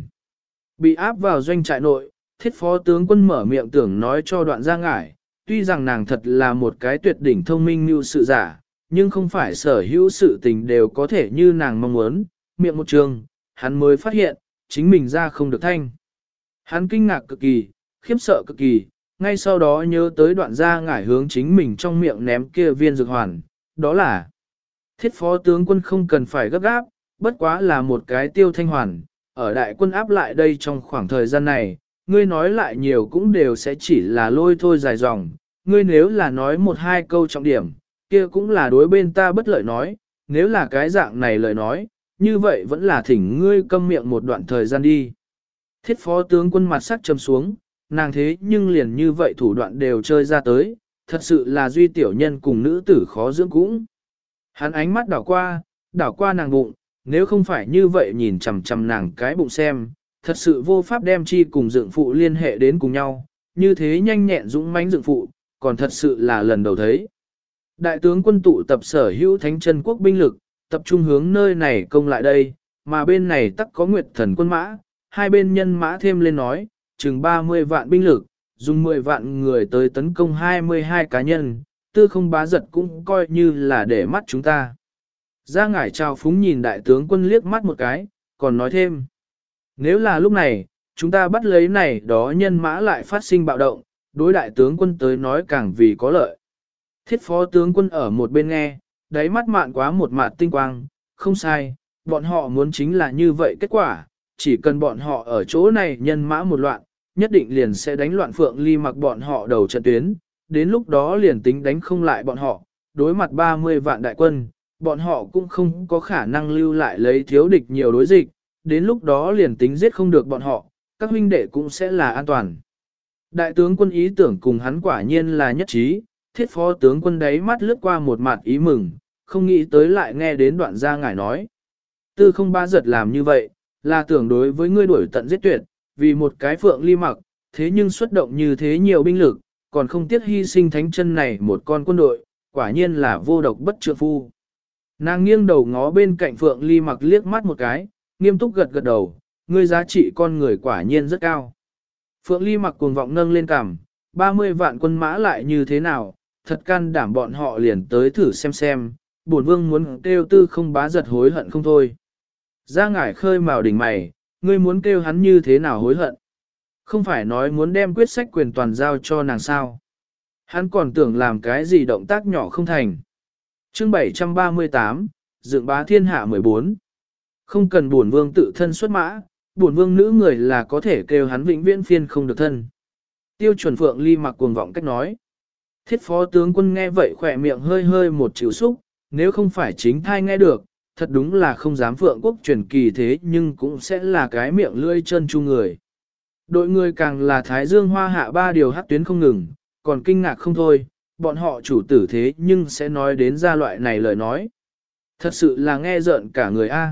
Bị áp vào doanh trại nội, thiết phó tướng quân mở miệng tưởng nói cho đoạn gia ngải, tuy rằng nàng thật là một cái tuyệt đỉnh thông minh như sự giả, nhưng không phải sở hữu sự tình đều có thể như nàng mong muốn, miệng một trường, hắn mới phát hiện, chính mình ra không được thanh. Hắn kinh ngạc cực kỳ, khiếp sợ cực kỳ, ngay sau đó nhớ tới đoạn gia ngải hướng chính mình trong miệng ném kia viên dược hoàn, đó là thiết phó tướng quân không cần phải gấp gáp, bất quá là một cái tiêu thanh hoàn, ở đại quân áp lại đây trong khoảng thời gian này, ngươi nói lại nhiều cũng đều sẽ chỉ là lôi thôi dài dòng, ngươi nếu là nói một hai câu trọng điểm, kia cũng là đối bên ta bất lợi nói, nếu là cái dạng này lời nói, như vậy vẫn là thỉnh ngươi câm miệng một đoạn thời gian đi. Thiết phó tướng quân mặt sắc trầm xuống, nàng thế nhưng liền như vậy thủ đoạn đều chơi ra tới, thật sự là duy tiểu nhân cùng nữ tử khó dưỡng cũng. Hắn ánh mắt đảo qua, đảo qua nàng bụng, nếu không phải như vậy nhìn chằm chằm nàng cái bụng xem, thật sự vô pháp đem chi cùng dựng phụ liên hệ đến cùng nhau, như thế nhanh nhẹn dũng mãnh dựng phụ, còn thật sự là lần đầu thấy. Đại tướng quân tụ tập sở hữu thánh chân quốc binh lực, tập trung hướng nơi này công lại đây, mà bên này tắc có nguyệt thần quân mã, hai bên nhân mã thêm lên nói, chừng ba mươi vạn binh lực, dùng mười vạn người tới tấn công hai mươi hai cá nhân, tư không bá giật cũng coi như là để mắt chúng ta. Gia ngải trao phúng nhìn đại tướng quân liếc mắt một cái, còn nói thêm. Nếu là lúc này, chúng ta bắt lấy này đó nhân mã lại phát sinh bạo động, đối đại tướng quân tới nói càng vì có lợi. Thiết phó tướng quân ở một bên nghe, đáy mắt mạn quá một mạt tinh quang, không sai, bọn họ muốn chính là như vậy kết quả, chỉ cần bọn họ ở chỗ này nhân mã một loạn, nhất định liền sẽ đánh loạn Phượng Ly mặc bọn họ đầu trận tuyến, đến lúc đó liền tính đánh không lại bọn họ, đối mặt ba mươi vạn đại quân, bọn họ cũng không có khả năng lưu lại lấy thiếu địch nhiều đối dịch, đến lúc đó liền tính giết không được bọn họ, các huynh đệ cũng sẽ là an toàn. Đại tướng quân ý tưởng cùng hắn quả nhiên là nhất trí, thiết phó tướng quân đấy mắt lướt qua một mặt ý mừng, không nghĩ tới lại nghe đến đoạn gia ngải nói. Tư không ba giật làm như vậy, Là tưởng đối với ngươi đuổi tận giết tuyệt, vì một cái phượng ly mặc, thế nhưng xuất động như thế nhiều binh lực, còn không tiếc hy sinh thánh chân này một con quân đội, quả nhiên là vô độc bất trượng phu. Nàng nghiêng đầu ngó bên cạnh phượng ly mặc liếc mắt một cái, nghiêm túc gật gật đầu, ngươi giá trị con người quả nhiên rất cao. Phượng ly mặc cuồng vọng nâng lên cằm, ba mươi vạn quân mã lại như thế nào, thật can đảm bọn họ liền tới thử xem xem, bổn vương muốn kêu tư không bá giật hối hận không thôi. Ra ngải khơi màu đỉnh mày, ngươi muốn kêu hắn như thế nào hối hận? Không phải nói muốn đem quyết sách quyền toàn giao cho nàng sao? Hắn còn tưởng làm cái gì động tác nhỏ không thành. Chương bảy trăm ba mươi tám, Dựng bá thiên hạ mười bốn. Không cần bổn vương tự thân xuất mã, bổn vương nữ người là có thể kêu hắn vĩnh viễn phiên không được thân. Tiêu chuẩn Phượng Ly mặc cuồng vọng cách nói. Thiết phó tướng quân nghe vậy khỏe miệng hơi hơi một chịu xúc, nếu không phải chính thai nghe được, thật đúng là không dám Phượng quốc truyền kỳ thế nhưng cũng sẽ là cái miệng lưỡi chân chu người. Đội người càng là Thái Dương Hoa hạ ba điều hắc tuyến không ngừng, còn kinh ngạc không thôi, bọn họ chủ tử thế nhưng sẽ nói đến ra loại này lời nói. Thật sự là nghe rợn cả người A.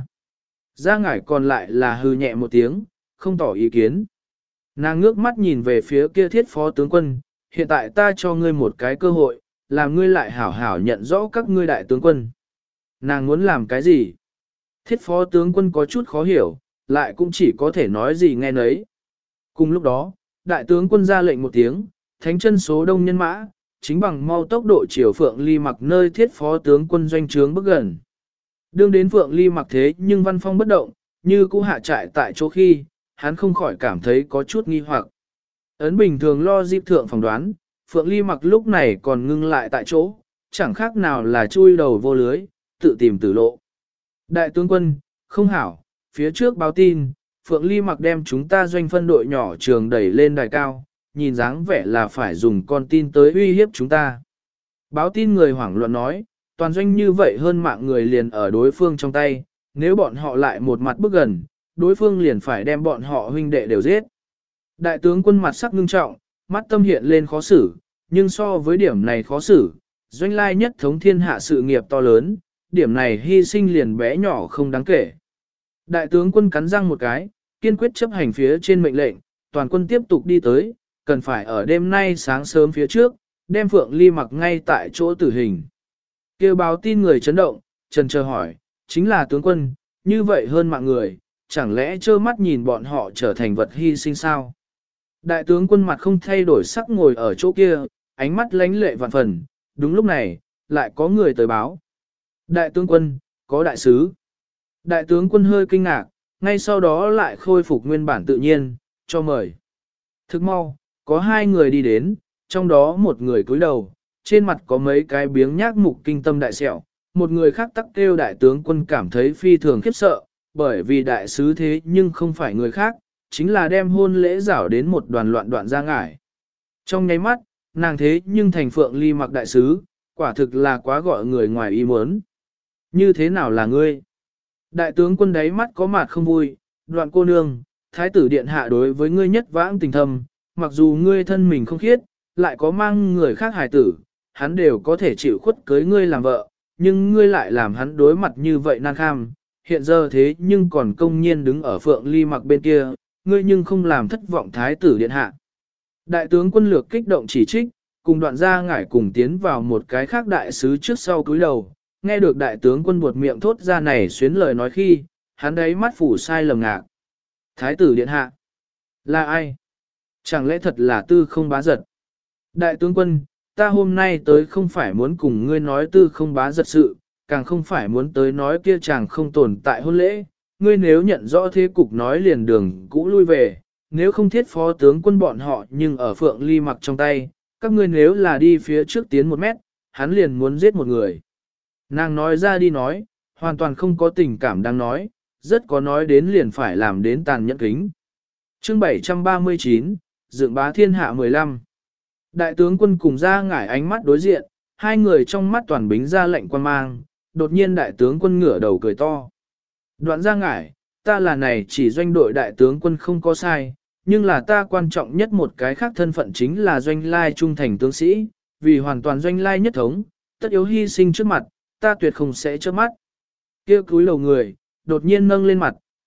Ra ngải còn lại là hư nhẹ một tiếng, không tỏ ý kiến. Nàng ngước mắt nhìn về phía kia thiết phó tướng quân, hiện tại ta cho ngươi một cái cơ hội, làm ngươi lại hảo hảo nhận rõ các ngươi đại tướng quân. Nàng muốn làm cái gì? Thiết phó tướng quân có chút khó hiểu, lại cũng chỉ có thể nói gì nghe nấy. Cùng lúc đó, đại tướng quân ra lệnh một tiếng, thánh chân số đông nhân mã, chính bằng mau tốc độ chiều Phượng Ly mặc nơi thiết phó tướng quân doanh trướng bước gần. Đương đến Phượng Ly mặc thế nhưng văn phong bất động, như cũ hạ trại tại chỗ khi, hắn không khỏi cảm thấy có chút nghi hoặc. Ấn bình thường lo dịp thượng phỏng đoán, Phượng Ly mặc lúc này còn ngưng lại tại chỗ, chẳng khác nào là chui đầu vô lưới, tự tìm tử lộ. Đại tướng quân, không hảo, phía trước báo tin, Phượng Ly mặc đem chúng ta doanh phân đội nhỏ trường đẩy lên đài cao, nhìn dáng vẻ là phải dùng con tin tới uy hiếp chúng ta. Báo tin người hoảng loạn nói, toàn doanh như vậy hơn mạng người liền ở đối phương trong tay, nếu bọn họ lại một mặt bước gần, đối phương liền phải đem bọn họ huynh đệ đều giết. Đại tướng quân mặt sắc ngưng trọng, mắt tâm hiện lên khó xử, nhưng so với điểm này khó xử, doanh lai nhất thống thiên hạ sự nghiệp to lớn, điểm này hy sinh liền bé nhỏ không đáng kể. Đại tướng quân cắn răng một cái, kiên quyết chấp hành phía trên mệnh lệnh, toàn quân tiếp tục đi tới, cần phải ở đêm nay sáng sớm phía trước, đem Phượng Ly mặc ngay tại chỗ tử hình. Kêu báo tin người chấn động, trần chờ hỏi, chính là tướng quân, như vậy hơn mạng người, chẳng lẽ trơ mắt nhìn bọn họ trở thành vật hy sinh sao? Đại tướng quân mặt không thay đổi sắc ngồi ở chỗ kia, ánh mắt lánh lệ vạn phần, đúng lúc này, lại có người tới báo. Đại tướng quân, có đại sứ. Đại tướng quân hơi kinh ngạc, ngay sau đó lại khôi phục nguyên bản tự nhiên, cho mời. Thức mau, có hai người đi đến, trong đó một người cúi đầu, trên mặt có mấy cái biếng nhác mục kinh tâm đại sẹo, một người khác tắc kêu đại tướng quân cảm thấy phi thường khiếp sợ, bởi vì đại sứ thế nhưng không phải người khác, chính là đem hôn lễ rảo đến một đoàn loạn đoạn ra ngải. Trong nháy mắt, nàng thế nhưng thành Phượng Ly mặc đại sứ, quả thực là quá gọi người ngoài ý muốn. Như thế nào là ngươi? Đại tướng quân đáy mắt có mặt không vui, đoạn cô nương, thái tử điện hạ đối với ngươi nhất vãng tình thâm, mặc dù ngươi thân mình không khiết, lại có mang người khác hài tử, hắn đều có thể chịu khuất cưới ngươi làm vợ, nhưng ngươi lại làm hắn đối mặt như vậy nan kham, hiện giờ thế nhưng còn công nhiên đứng ở Phượng Ly mặc bên kia, ngươi nhưng không làm thất vọng thái tử điện hạ. Đại tướng quân lược kích động chỉ trích, cùng đoạn gia ngải cùng tiến vào một cái khác đại sứ trước sau cúi đầu, nghe được đại tướng quân buột miệng thốt ra này xuyến lời nói khi, hắn đấy mắt phủ sai lầm ngạc. Thái tử điện hạ, là ai? Chẳng lẽ thật là tư không bá giật? Đại tướng quân, ta hôm nay tới không phải muốn cùng ngươi nói tư không bá giật sự, càng không phải muốn tới nói kia chàng không tồn tại hôn lễ, ngươi nếu nhận rõ thế cục nói liền đường cũ lui về, nếu không thiết phó tướng quân bọn họ nhưng ở Phượng Ly mặc trong tay, các ngươi nếu là đi phía trước tiến một mét, hắn liền muốn giết một người. Nàng nói ra đi nói, hoàn toàn không có tình cảm đang nói, rất có nói đến liền phải làm đến tàn nhẫn kính. Chương bảy trăm ba mươi chín, Dựng bá thiên hạ mười lăm. Đại tướng quân cùng ra ngải ánh mắt đối diện, hai người trong mắt toàn bính ra lệnh quan mang, đột nhiên đại tướng quân ngửa đầu cười to. Đoạn ra ngải, ta là này chỉ doanh đội đại tướng quân không có sai, nhưng là ta quan trọng nhất một cái khác thân phận chính là doanh lai trung thành tướng sĩ, vì hoàn toàn doanh lai nhất thống, tất yếu hy sinh trước mặt, ta tuyệt không sẽ trước mắt. Kia cúi đầu người, đột nhiên nâng lên mặt,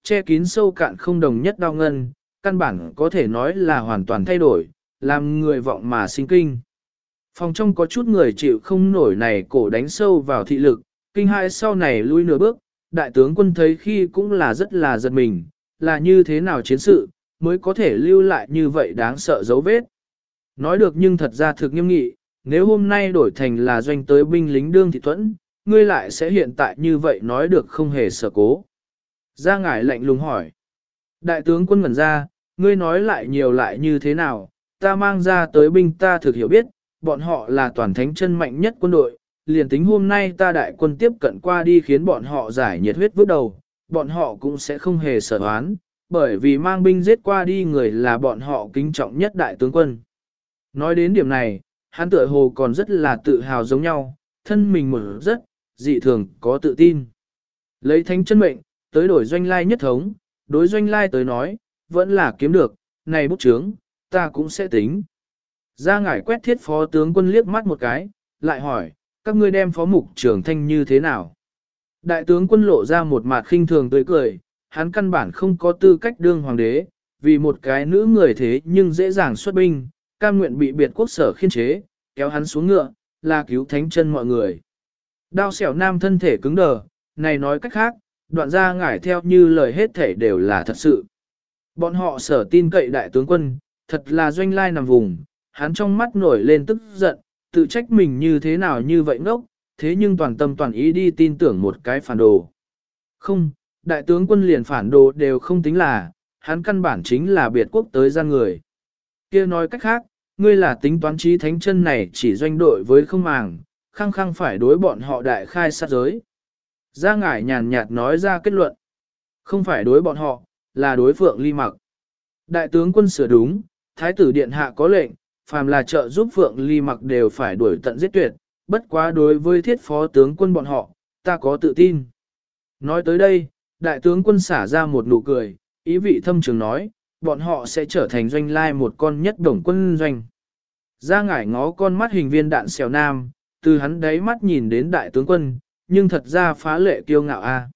che kín sâu cạn không đồng nhất đau ngân, căn bản có thể nói là hoàn toàn thay đổi, làm người vọng mà sinh kinh. Phòng trong có chút người chịu không nổi này cổ đánh sâu vào thị lực, kinh hai sau này lui nửa bước, đại tướng quân thấy khi cũng là rất là giật mình, là như thế nào chiến sự, mới có thể lưu lại như vậy đáng sợ dấu vết. Nói được nhưng thật ra thực nghiêm nghị, nếu hôm nay đổi thành là doanh tới binh lính đương thị thuẫn, ngươi lại sẽ hiện tại như vậy nói được không hề sợ cố. Gia ngải lạnh lùng hỏi. Đại tướng quân ngẩn ra, ngươi nói lại nhiều lại như thế nào, ta mang ra tới binh ta thực hiểu biết, bọn họ là toàn thánh chân mạnh nhất quân đội, liền tính hôm nay ta đại quân tiếp cận qua đi khiến bọn họ giải nhiệt huyết vứt đầu, bọn họ cũng sẽ không hề sợ oán, bởi vì mang binh giết qua đi người là bọn họ kính trọng nhất đại tướng quân. Nói đến điểm này, hắn tựa hồ còn rất là tự hào giống nhau, thân mình mở rất, dị thường có tự tin. Lấy thánh chân mệnh, tới đổi doanh lai nhất thống, đối doanh lai tới nói, vẫn là kiếm được, này bút chướng, ta cũng sẽ tính. Gia ngải quét thiết phó tướng quân liếc mắt một cái, lại hỏi, các ngươi đem phó mục trưởng thanh như thế nào? Đại tướng quân lộ ra một mặt khinh thường tươi cười, hắn căn bản không có tư cách đương hoàng đế, vì một cái nữ người thế nhưng dễ dàng xuất binh, cam nguyện bị biệt quốc sở khiên chế, kéo hắn xuống ngựa, là cứu thánh chân mọi người. Đao xẻo nam thân thể cứng đờ, này nói cách khác, đoạn gia ngải theo như lời hết thể đều là thật sự. Bọn họ sở tin cậy đại tướng quân, thật là doanh lai nằm vùng, hắn trong mắt nổi lên tức giận, tự trách mình như thế nào như vậy ngốc, thế nhưng toàn tâm toàn ý đi tin tưởng một cái phản đồ. Không, đại tướng quân liền phản đồ đều không tính là, hắn căn bản chính là biệt quốc tới gian người. Kia nói cách khác, ngươi là tính toán trí thánh chân này chỉ doanh đội với không màng, khăng khăng phải đối bọn họ đại khai sát giới. Gia ngải nhàn nhạt nói ra kết luận. Không phải đối bọn họ, là đối Phượng Ly Mặc. Đại tướng quân sửa đúng, Thái tử Điện Hạ có lệnh, phàm là trợ giúp Phượng Ly Mặc đều phải đuổi tận giết tuyệt, bất quá đối với thiết phó tướng quân bọn họ, ta có tự tin. Nói tới đây, đại tướng quân xả ra một nụ cười, ý vị thâm trường nói, bọn họ sẽ trở thành doanh lai một con nhất đồng quân doanh. Gia ngải ngó con mắt hình viên đạn xèo nam, từ hắn đáy mắt nhìn đến đại tướng quân, nhưng thật ra phá lệ kiêu ngạo a.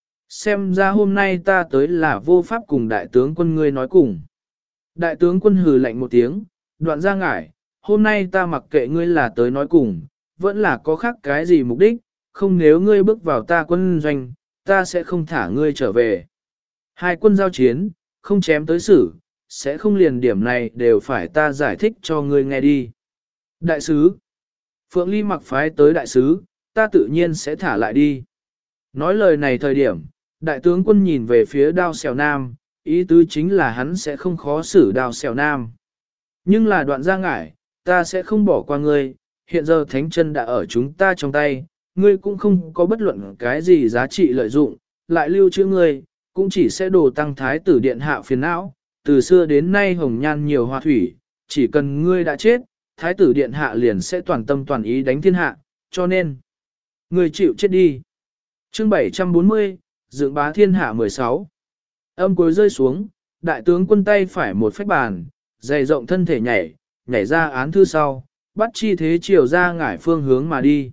Xem ra hôm nay ta tới là vô pháp cùng đại tướng quân ngươi nói cùng. Đại tướng quân hừ lạnh một tiếng, đoạn Gia ngải, hôm nay ta mặc kệ ngươi là tới nói cùng, vẫn là có khác cái gì mục đích, không nếu ngươi bước vào ta quân doanh, ta sẽ không thả ngươi trở về. Hai quân giao chiến, không chém tới xử, sẽ không liền điểm này đều phải ta giải thích cho ngươi nghe đi. Đại sứ, Phượng Ly Mặc phái tới đại sứ, ta tự nhiên sẽ thả lại đi. Nói lời này thời điểm, đại tướng quân nhìn về phía đao xèo nam, ý tứ chính là hắn sẽ không khó xử đao xèo nam. Nhưng là đoạn Gia ngải, ta sẽ không bỏ qua ngươi, hiện giờ thánh chân đã ở chúng ta trong tay, ngươi cũng không có bất luận cái gì giá trị lợi dụng, lại lưu trữ ngươi, cũng chỉ sẽ đổ tăng thái tử điện hạ phiền não, từ xưa đến nay hồng nhan nhiều hoa thủy, chỉ cần ngươi đã chết, thái tử điện hạ liền sẽ toàn tâm toàn ý đánh thiên hạ, cho nên, ngươi chịu chết đi. Chương bảy trăm bốn mươi, Dựng bá thiên hạ mười sáu. Âm cuối rơi xuống, đại tướng quân tay phải một phách bàn, dày rộng thân thể nhảy, nhảy ra án thư sau, bắt chi thế chiều ra ngải phương hướng mà đi.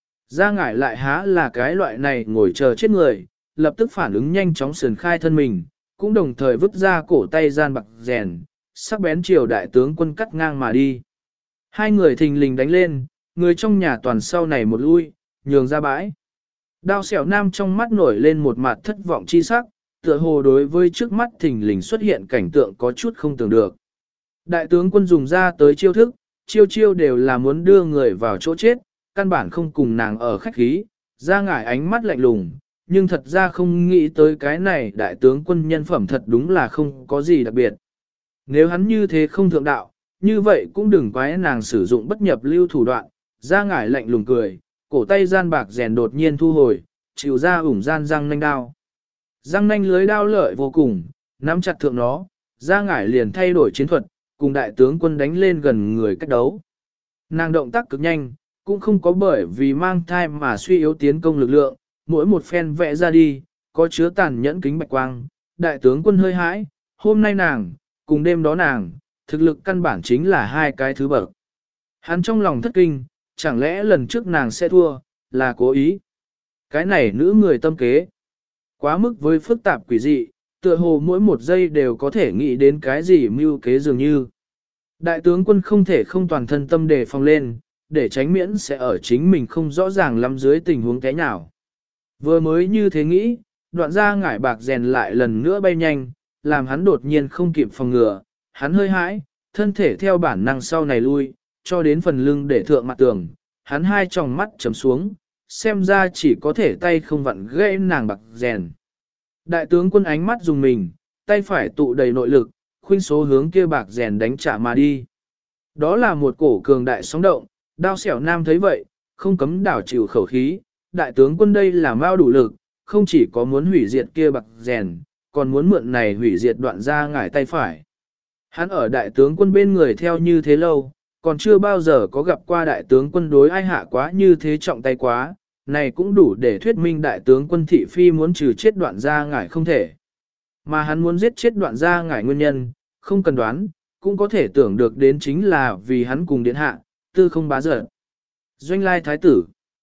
Ra ngải lại há là cái loại này ngồi chờ chết người, lập tức phản ứng nhanh chóng sườn khai thân mình, cũng đồng thời vứt ra cổ tay gian bạc rèn, sắc bén chiều đại tướng quân cắt ngang mà đi. Hai người thình lình đánh lên, người trong nhà toàn sau này một lui, nhường ra bãi. Đao xẻo nam trong mắt nổi lên một mặt thất vọng chi sắc, tựa hồ đối với trước mắt thình lình xuất hiện cảnh tượng có chút không tưởng được. Đại tướng quân dùng ra tới chiêu thức, chiêu chiêu đều là muốn đưa người vào chỗ chết, căn bản không cùng nàng ở khách khí, ra ngải ánh mắt lạnh lùng, nhưng thật ra không nghĩ tới cái này đại tướng quân nhân phẩm thật đúng là không có gì đặc biệt. Nếu hắn như thế không thượng đạo, như vậy cũng đừng quái nàng sử dụng bất nhập lưu thủ đoạn, ra ngải lạnh lùng cười, cổ tay gian bạc rèn đột nhiên thu hồi, chịu ra ủng gian răng nanh đao. Răng nanh lưới đao lợi vô cùng, nắm chặt thượng nó, ra ngải liền thay đổi chiến thuật, cùng đại tướng quân đánh lên gần người cách đấu. Nàng động tác cực nhanh, cũng không có bởi vì mang thai mà suy yếu tiến công lực lượng, mỗi một phen vẽ ra đi, có chứa tàn nhẫn kính bạch quang, đại tướng quân hơi hãi, hôm nay nàng, cùng đêm đó nàng, thực lực căn bản chính là hai cái thứ bậc. Hắn trong lòng thất kinh, chẳng lẽ lần trước nàng sẽ thua, là cố ý. Cái này nữ người tâm kế, quá mức với phức tạp quỷ dị, tựa hồ mỗi một giây đều có thể nghĩ đến cái gì mưu kế dường như. Đại tướng quân không thể không toàn thân tâm đề phòng lên, để tránh miễn sẽ ở chính mình không rõ ràng lắm dưới tình huống thế nào. Vừa mới như thế nghĩ, đoạn ra ngải bạc rèn lại lần nữa bay nhanh, làm hắn đột nhiên không kịp phòng ngừa, hắn hơi hãi, thân thể theo bản năng sau này lui, cho đến phần lưng để thượng mặt tường, hắn hai tròng mắt chấm xuống, xem ra chỉ có thể tay không vặn gãy nàng bạc rèn. Đại tướng quân ánh mắt dùng mình, tay phải tụ đầy nội lực, khuynh số hướng kia bạc rèn đánh trả mà đi. Đó là một cổ cường đại sóng động, đao xẻo nam thấy vậy, không cấm đảo chịu khẩu khí, đại tướng quân đây là mau đủ lực, không chỉ có muốn hủy diệt kia bạc rèn, còn muốn mượn này hủy diệt đoạn ra ngải tay phải. Hắn ở đại tướng quân bên người theo như thế lâu, còn chưa bao giờ có gặp qua đại tướng quân đối ai hạ quá như thế trọng tay quá, này cũng đủ để thuyết minh đại tướng quân thị phi muốn trừ chết đoạn ra ngải không thể. Mà hắn muốn giết chết đoạn ra ngải nguyên nhân, không cần đoán, cũng có thể tưởng được đến chính là vì hắn cùng điện hạ, tư không bá giận. Doanh lai thái tử,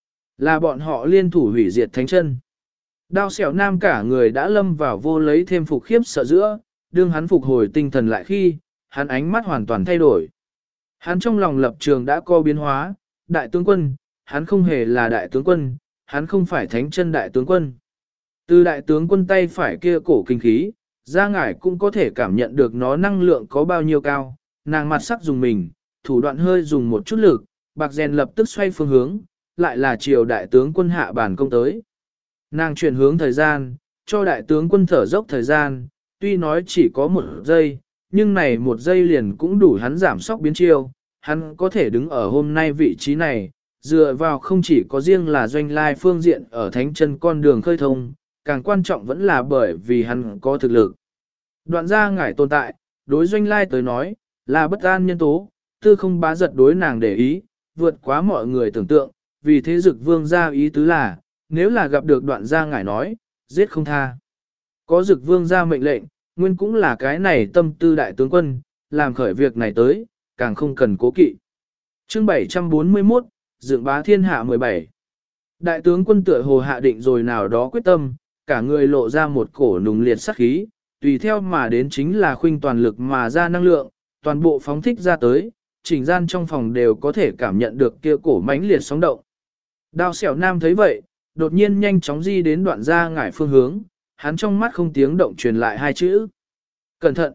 là bọn họ liên thủ hủy diệt thánh chân. Đao xẻo nam cả người đã lâm vào vô lấy thêm phục khiếp sợ giữa, đương hắn phục hồi tinh thần lại khi, hắn ánh mắt hoàn toàn thay đổi. Hắn trong lòng lập trường đã có biến hóa, đại tướng quân, hắn không hề là đại tướng quân, hắn không phải thánh chân đại tướng quân. Từ đại tướng quân tay phải kia cổ kinh khí, ra ngải cũng có thể cảm nhận được nó năng lượng có bao nhiêu cao, nàng mặt sắc dùng mình, thủ đoạn hơi dùng một chút lực, bạc rèn lập tức xoay phương hướng, lại là chiều đại tướng quân hạ bản công tới. Nàng chuyển hướng thời gian, cho đại tướng quân thở dốc thời gian, tuy nói chỉ có một giây, nhưng này một giây liền cũng đủ hắn giảm sóc biến chiêu, hắn có thể đứng ở hôm nay vị trí này, dựa vào không chỉ có riêng là doanh lai phương diện ở thánh chân con đường khơi thông, càng quan trọng vẫn là bởi vì hắn có thực lực. Đoạn ra ngải tồn tại, đối doanh lai tới nói, là bất an nhân tố, tư không bá giật đối nàng để ý, vượt quá mọi người tưởng tượng, vì thế dực vương ra ý tứ là, nếu là gặp được đoạn ra ngải nói, giết không tha. Có dực vương ra mệnh lệnh, nguyên cũng là cái này tâm tư đại tướng quân, làm khởi việc này tới, càng không cần cố kỵ. Chương bảy trăm bốn mươi mốt, Dựng bá thiên hạ mười bảy. Đại tướng quân tựa hồ hạ định rồi nào đó quyết tâm, cả người lộ ra một cổ nùng liệt sát khí, tùy theo mà đến chính là khuynh toàn lực mà ra năng lượng, toàn bộ phóng thích ra tới, chỉnh gian trong phòng đều có thể cảm nhận được kia cổ mãnh liệt sóng động. Đao xẻo nam thấy vậy, đột nhiên nhanh chóng di đến đoạn ra ngải phương hướng, hắn trong mắt không tiếng động truyền lại hai chữ. Cẩn thận!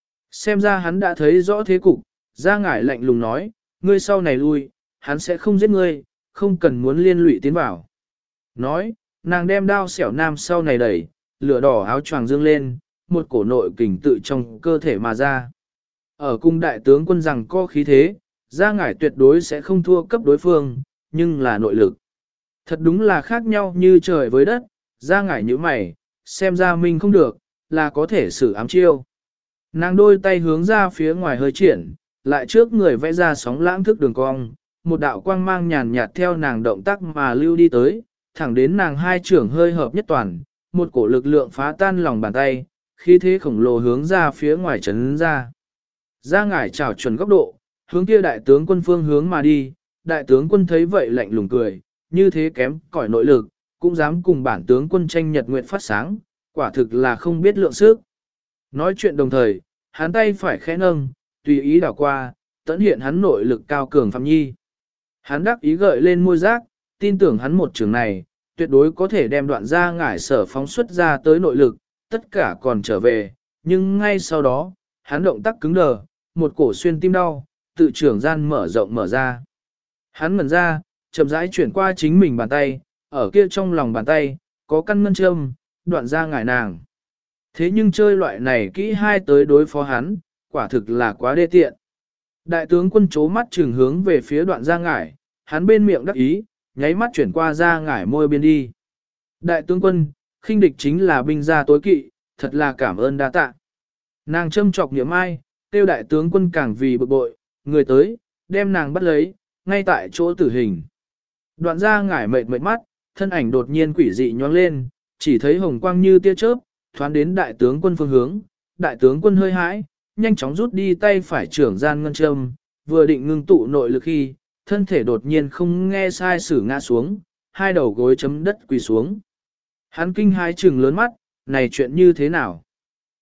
Xem ra hắn đã thấy rõ thế cục, ra ngải lạnh lùng nói, ngươi sau này lui, hắn sẽ không giết ngươi, không cần muốn liên lụy tiến vào. Nói, nàng đem đao xẻo nam sau này đẩy, lửa đỏ áo choàng dương lên, một cổ nội kình tự trong cơ thể mà ra. Ở cung đại tướng quân rằng có khí thế, ra ngải tuyệt đối sẽ không thua cấp đối phương, nhưng là nội lực. Thật đúng là khác nhau như trời với đất, ra ngải như mày, xem ra mình không được, là có thể xử ám chiêu. Nàng đôi tay hướng ra phía ngoài hơi triển, lại trước người vẽ ra sóng lãng thức đường cong, một đạo quang mang nhàn nhạt theo nàng động tác mà lưu đi tới, thẳng đến nàng hai trưởng hơi hợp nhất toàn, một cổ lực lượng phá tan lòng bàn tay, khí thế khổng lồ hướng ra phía ngoài chấn ra. Ra ngải trảo chuẩn góc độ, hướng kia đại tướng quân phương hướng mà đi, đại tướng quân thấy vậy lạnh lùng cười, như thế kém cỏi nội lực, cũng dám cùng bản tướng quân tranh nhật nguyện phát sáng, quả thực là không biết lượng sức. Nói chuyện đồng thời, hắn tay phải khẽ nâng, tùy ý đảo qua, tận hiện hắn nội lực cao cường Phạm Nhi. Hắn đắc ý gợi lên môi giác, tin tưởng hắn một trường này, tuyệt đối có thể đem đoạn ra ngải sở phóng xuất ra tới nội lực, tất cả còn trở về, nhưng ngay sau đó, hắn động tác cứng đờ, một cổ xuyên tim đau, tự trưởng gian mở rộng mở ra. Hắn mở ra, chậm rãi chuyển qua chính mình bàn tay, ở kia trong lòng bàn tay, có căn ngân châm, đoạn ra ngải nàng. Thế nhưng chơi loại này kỹ hai tới đối phó hắn, quả thực là quá đê tiện. Đại tướng quân chố mắt trừng hướng về phía đoạn ra ngải, hắn bên miệng đắc ý, nháy mắt chuyển qua ra ngải môi biên đi. Đại tướng quân, khinh địch chính là binh gia tối kỵ, thật là cảm ơn đa tạ. Nàng châm chọc niệm ai, tiêu đại tướng quân càng vì bực bội, người tới, đem nàng bắt lấy, ngay tại chỗ tử hình. Đoạn ra ngải mệt mệt mắt, thân ảnh đột nhiên quỷ dị nhoáng lên, chỉ thấy hồng quang như tia chớp, thoán đến đại tướng quân phương hướng, đại tướng quân hơi hãi, nhanh chóng rút đi tay phải trưởng gian ngân châm, vừa định ngưng tụ nội lực khi, thân thể đột nhiên không nghe sai sử ngã xuống, hai đầu gối chấm đất quỳ xuống. Hắn kinh hãi trừng lớn mắt, này chuyện như thế nào?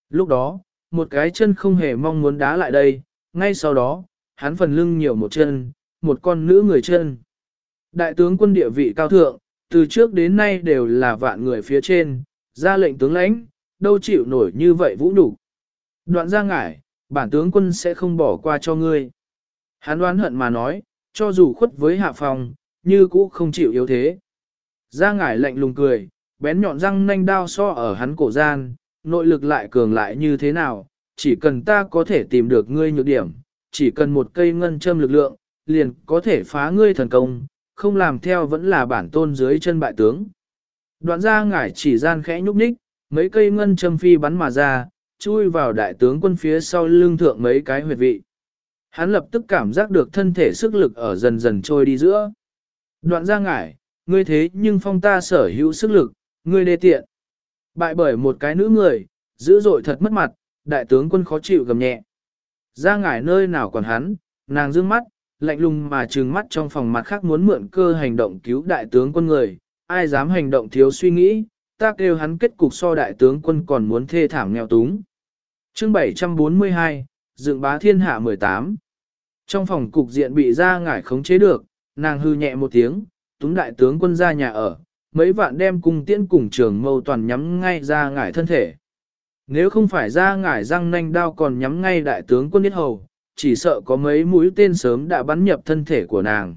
Lúc đó, một cái chân không hề mong muốn đá lại đây, ngay sau đó, hắn phần lưng nhiều một chân, một con nữ người chân. Đại tướng quân địa vị cao thượng, từ trước đến nay đều là vạn người phía trên, ra lệnh tướng lãnh, đâu chịu nổi như vậy vũ nhục. Đoạn Gia Ngải, bản tướng quân sẽ không bỏ qua cho ngươi. Hắn đoán hận mà nói, cho dù khuất với hạ phòng, như cũ không chịu yếu thế. Gia Ngải lạnh lùng cười, bén nhọn răng nanh đao so ở hắn cổ gian, nội lực lại cường lại như thế nào, chỉ cần ta có thể tìm được ngươi nhược điểm, chỉ cần một cây ngân châm lực lượng, liền có thể phá ngươi thần công, không làm theo vẫn là bản tôn dưới chân bại tướng. Đoạn Gia Ngải chỉ gian khẽ nhúc nhích, mấy cây ngân châm phi bắn mà ra, chui vào đại tướng quân phía sau lưng thượng mấy cái huyệt vị. Hắn lập tức cảm giác được thân thể sức lực ở dần dần trôi đi giữa. Đoạn Gia Ngải, ngươi thế nhưng phong ta sở hữu sức lực, ngươi đê tiện. Bại bởi một cái nữ người, dữ dội thật mất mặt, đại tướng quân khó chịu gầm nhẹ. Gia Ngải nơi nào còn hắn, nàng dương mắt, lạnh lùng mà trừng mắt trong phòng mặt khác muốn mượn cơ hành động cứu đại tướng quân người, ai dám hành động thiếu suy nghĩ, ta kêu hắn kết cục so đại tướng quân còn muốn thê thảm nghèo túng. Chương bảy trăm bốn mươi hai, Dựng bá thiên hạ mười tám. Trong phòng cục diện bị Gia Ngải khống chế được, nàng hư nhẹ một tiếng, túng đại tướng quân ra nhà ở, mấy vạn đem cung tiễn cùng trường mâu toàn nhắm ngay Gia Ngải thân thể. Nếu không phải Gia Ngải răng nanh đao còn nhắm ngay đại tướng quân yết hầu, chỉ sợ có mấy mũi tên sớm đã bắn nhập thân thể của nàng.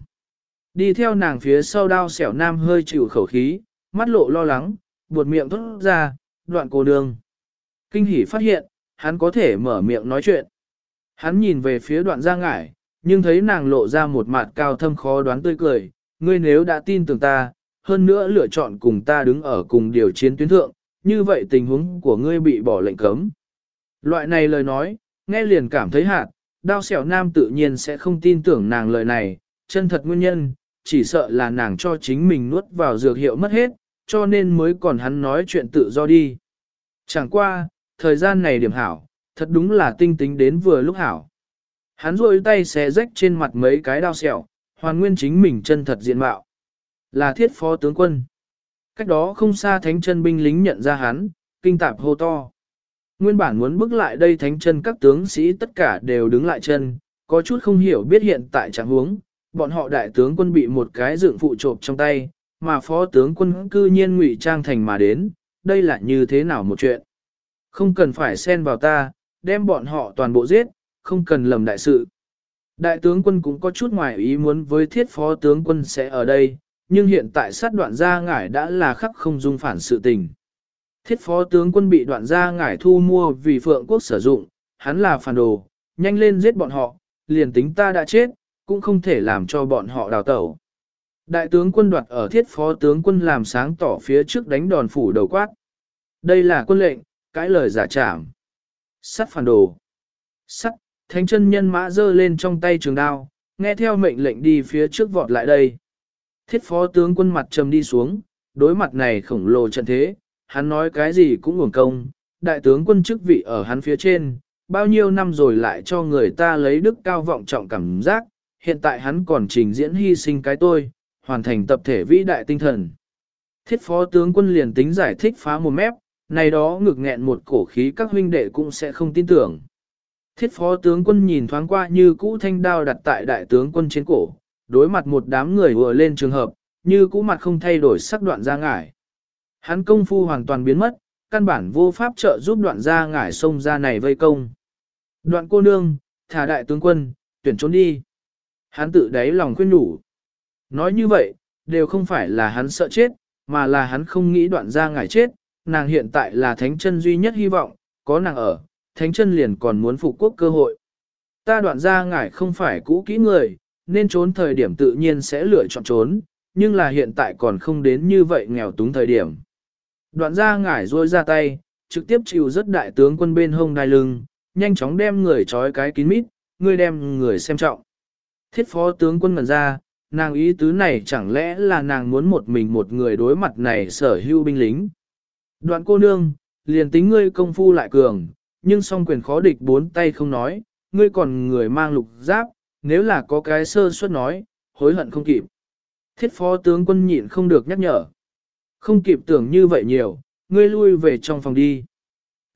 Đi theo nàng phía sau đao xẻo nam hơi chịu khẩu khí, mắt lộ lo lắng, buột miệng thốt ra, đoạn cô nương. Kinh hỉ phát hiện, hắn có thể mở miệng nói chuyện. Hắn nhìn về phía đoạn Gia Ngải, nhưng thấy nàng lộ ra một mặt cao thâm khó đoán tươi cười, ngươi nếu đã tin tưởng ta, hơn nữa lựa chọn cùng ta đứng ở cùng điều chiến tuyến thượng, như vậy tình huống của ngươi bị bỏ lệnh cấm. Loại này lời nói, nghe liền cảm thấy hạt, đao xẻo nam tự nhiên sẽ không tin tưởng nàng lời này, chân thật nguyên nhân, chỉ sợ là nàng cho chính mình nuốt vào dược hiệu mất hết, cho nên mới còn hắn nói chuyện tự do đi. Chẳng qua, thời gian này điểm hảo, thật đúng là tinh tính đến vừa lúc hảo. Hắn rôi tay xé rách trên mặt mấy cái đao xẻo, hoàn nguyên chính mình chân thật diện mạo. Là thiết phó tướng quân. Cách đó không xa thánh chân binh lính nhận ra hắn, kinh tạp hô to. Nguyên bản muốn bước lại đây thánh chân các tướng sĩ tất cả đều đứng lại chân, có chút không hiểu biết hiện tại trạng huống, bọn họ đại tướng quân bị một cái dựng phụ trộm trong tay, mà phó tướng quân cư nhiên ngụy trang thành mà đến, đây là như thế nào một chuyện. Không cần phải xen vào ta, đem bọn họ toàn bộ giết, không cần lầm đại sự. Đại tướng quân cũng có chút ngoài ý muốn với thiết phó tướng quân sẽ ở đây, nhưng hiện tại sát đoạn Gia Ngải đã là khắc không dung phản sự tình. Thiết phó tướng quân bị đoạn Gia Ngải thu mua vì phượng quốc sử dụng, hắn là phản đồ, nhanh lên giết bọn họ, liền tính ta đã chết, cũng không thể làm cho bọn họ đào tẩu. Đại tướng quân đoạt ở thiết phó tướng quân làm sáng tỏ phía trước đánh đòn phủ đầu quát. Đây là quân lệnh, cãi lời giả trảm. Sắt phản đồ. Sắt, thánh chân nhân mã giơ lên trong tay trường đao, nghe theo mệnh lệnh đi phía trước vọt lại đây. Thiết phó tướng quân mặt trầm đi xuống, đối mặt này khổng lồ trận thế, hắn nói cái gì cũng uổng công, đại tướng quân chức vị ở hắn phía trên, bao nhiêu năm rồi lại cho người ta lấy đức cao vọng trọng cảm giác, hiện tại hắn còn trình diễn hy sinh cái tôi, hoàn thành tập thể vĩ đại tinh thần. Thiết phó tướng quân liền tính giải thích phá một mép, này đó ngực nghẹn một cổ khí các huynh đệ cũng sẽ không tin tưởng. Thiết phó tướng quân nhìn thoáng qua như cũ thanh đao đặt tại đại tướng quân trên cổ, đối mặt một đám người vừa lên trường hợp, như cũ mặt không thay đổi sắc đoạn Gia Ngải. Hắn công phu hoàn toàn biến mất, căn bản vô pháp trợ giúp đoạn Gia Ngải xông ra này vây công. Đoạn cô nương, thả đại tướng quân, tuyển trốn đi. Hắn tự đáy lòng khuyên nhủ. Nói như vậy, đều không phải là hắn sợ chết, mà là hắn không nghĩ đoạn Gia Ngải chết, nàng hiện tại là thánh chân duy nhất hy vọng, có nàng ở, thánh chân liền còn muốn phục quốc cơ hội. Ta đoạn Gia Ngải không phải cũ kỹ người, nên trốn thời điểm tự nhiên sẽ lựa chọn trốn, nhưng là hiện tại còn không đến như vậy nghèo túng thời điểm. Đoạn Gia Ngải rôi ra tay, trực tiếp chịu rất đại tướng quân bên hông đai lưng, nhanh chóng đem người trói cái kín mít, người đem người xem trọng. Thiết phó tướng quân ngần ra, nàng ý tứ này chẳng lẽ là nàng muốn một mình một người đối mặt này sở hữu binh lính. Đoạn cô nương, liền tính ngươi công phu lại cường, nhưng song quyền khó địch bốn tay không nói, ngươi còn người mang lục giáp, nếu là có cái sơ suất nói, hối hận không kịp. Thiết phó tướng quân nhịn không được nhắc nhở. Không kịp tưởng như vậy nhiều, ngươi lui về trong phòng đi.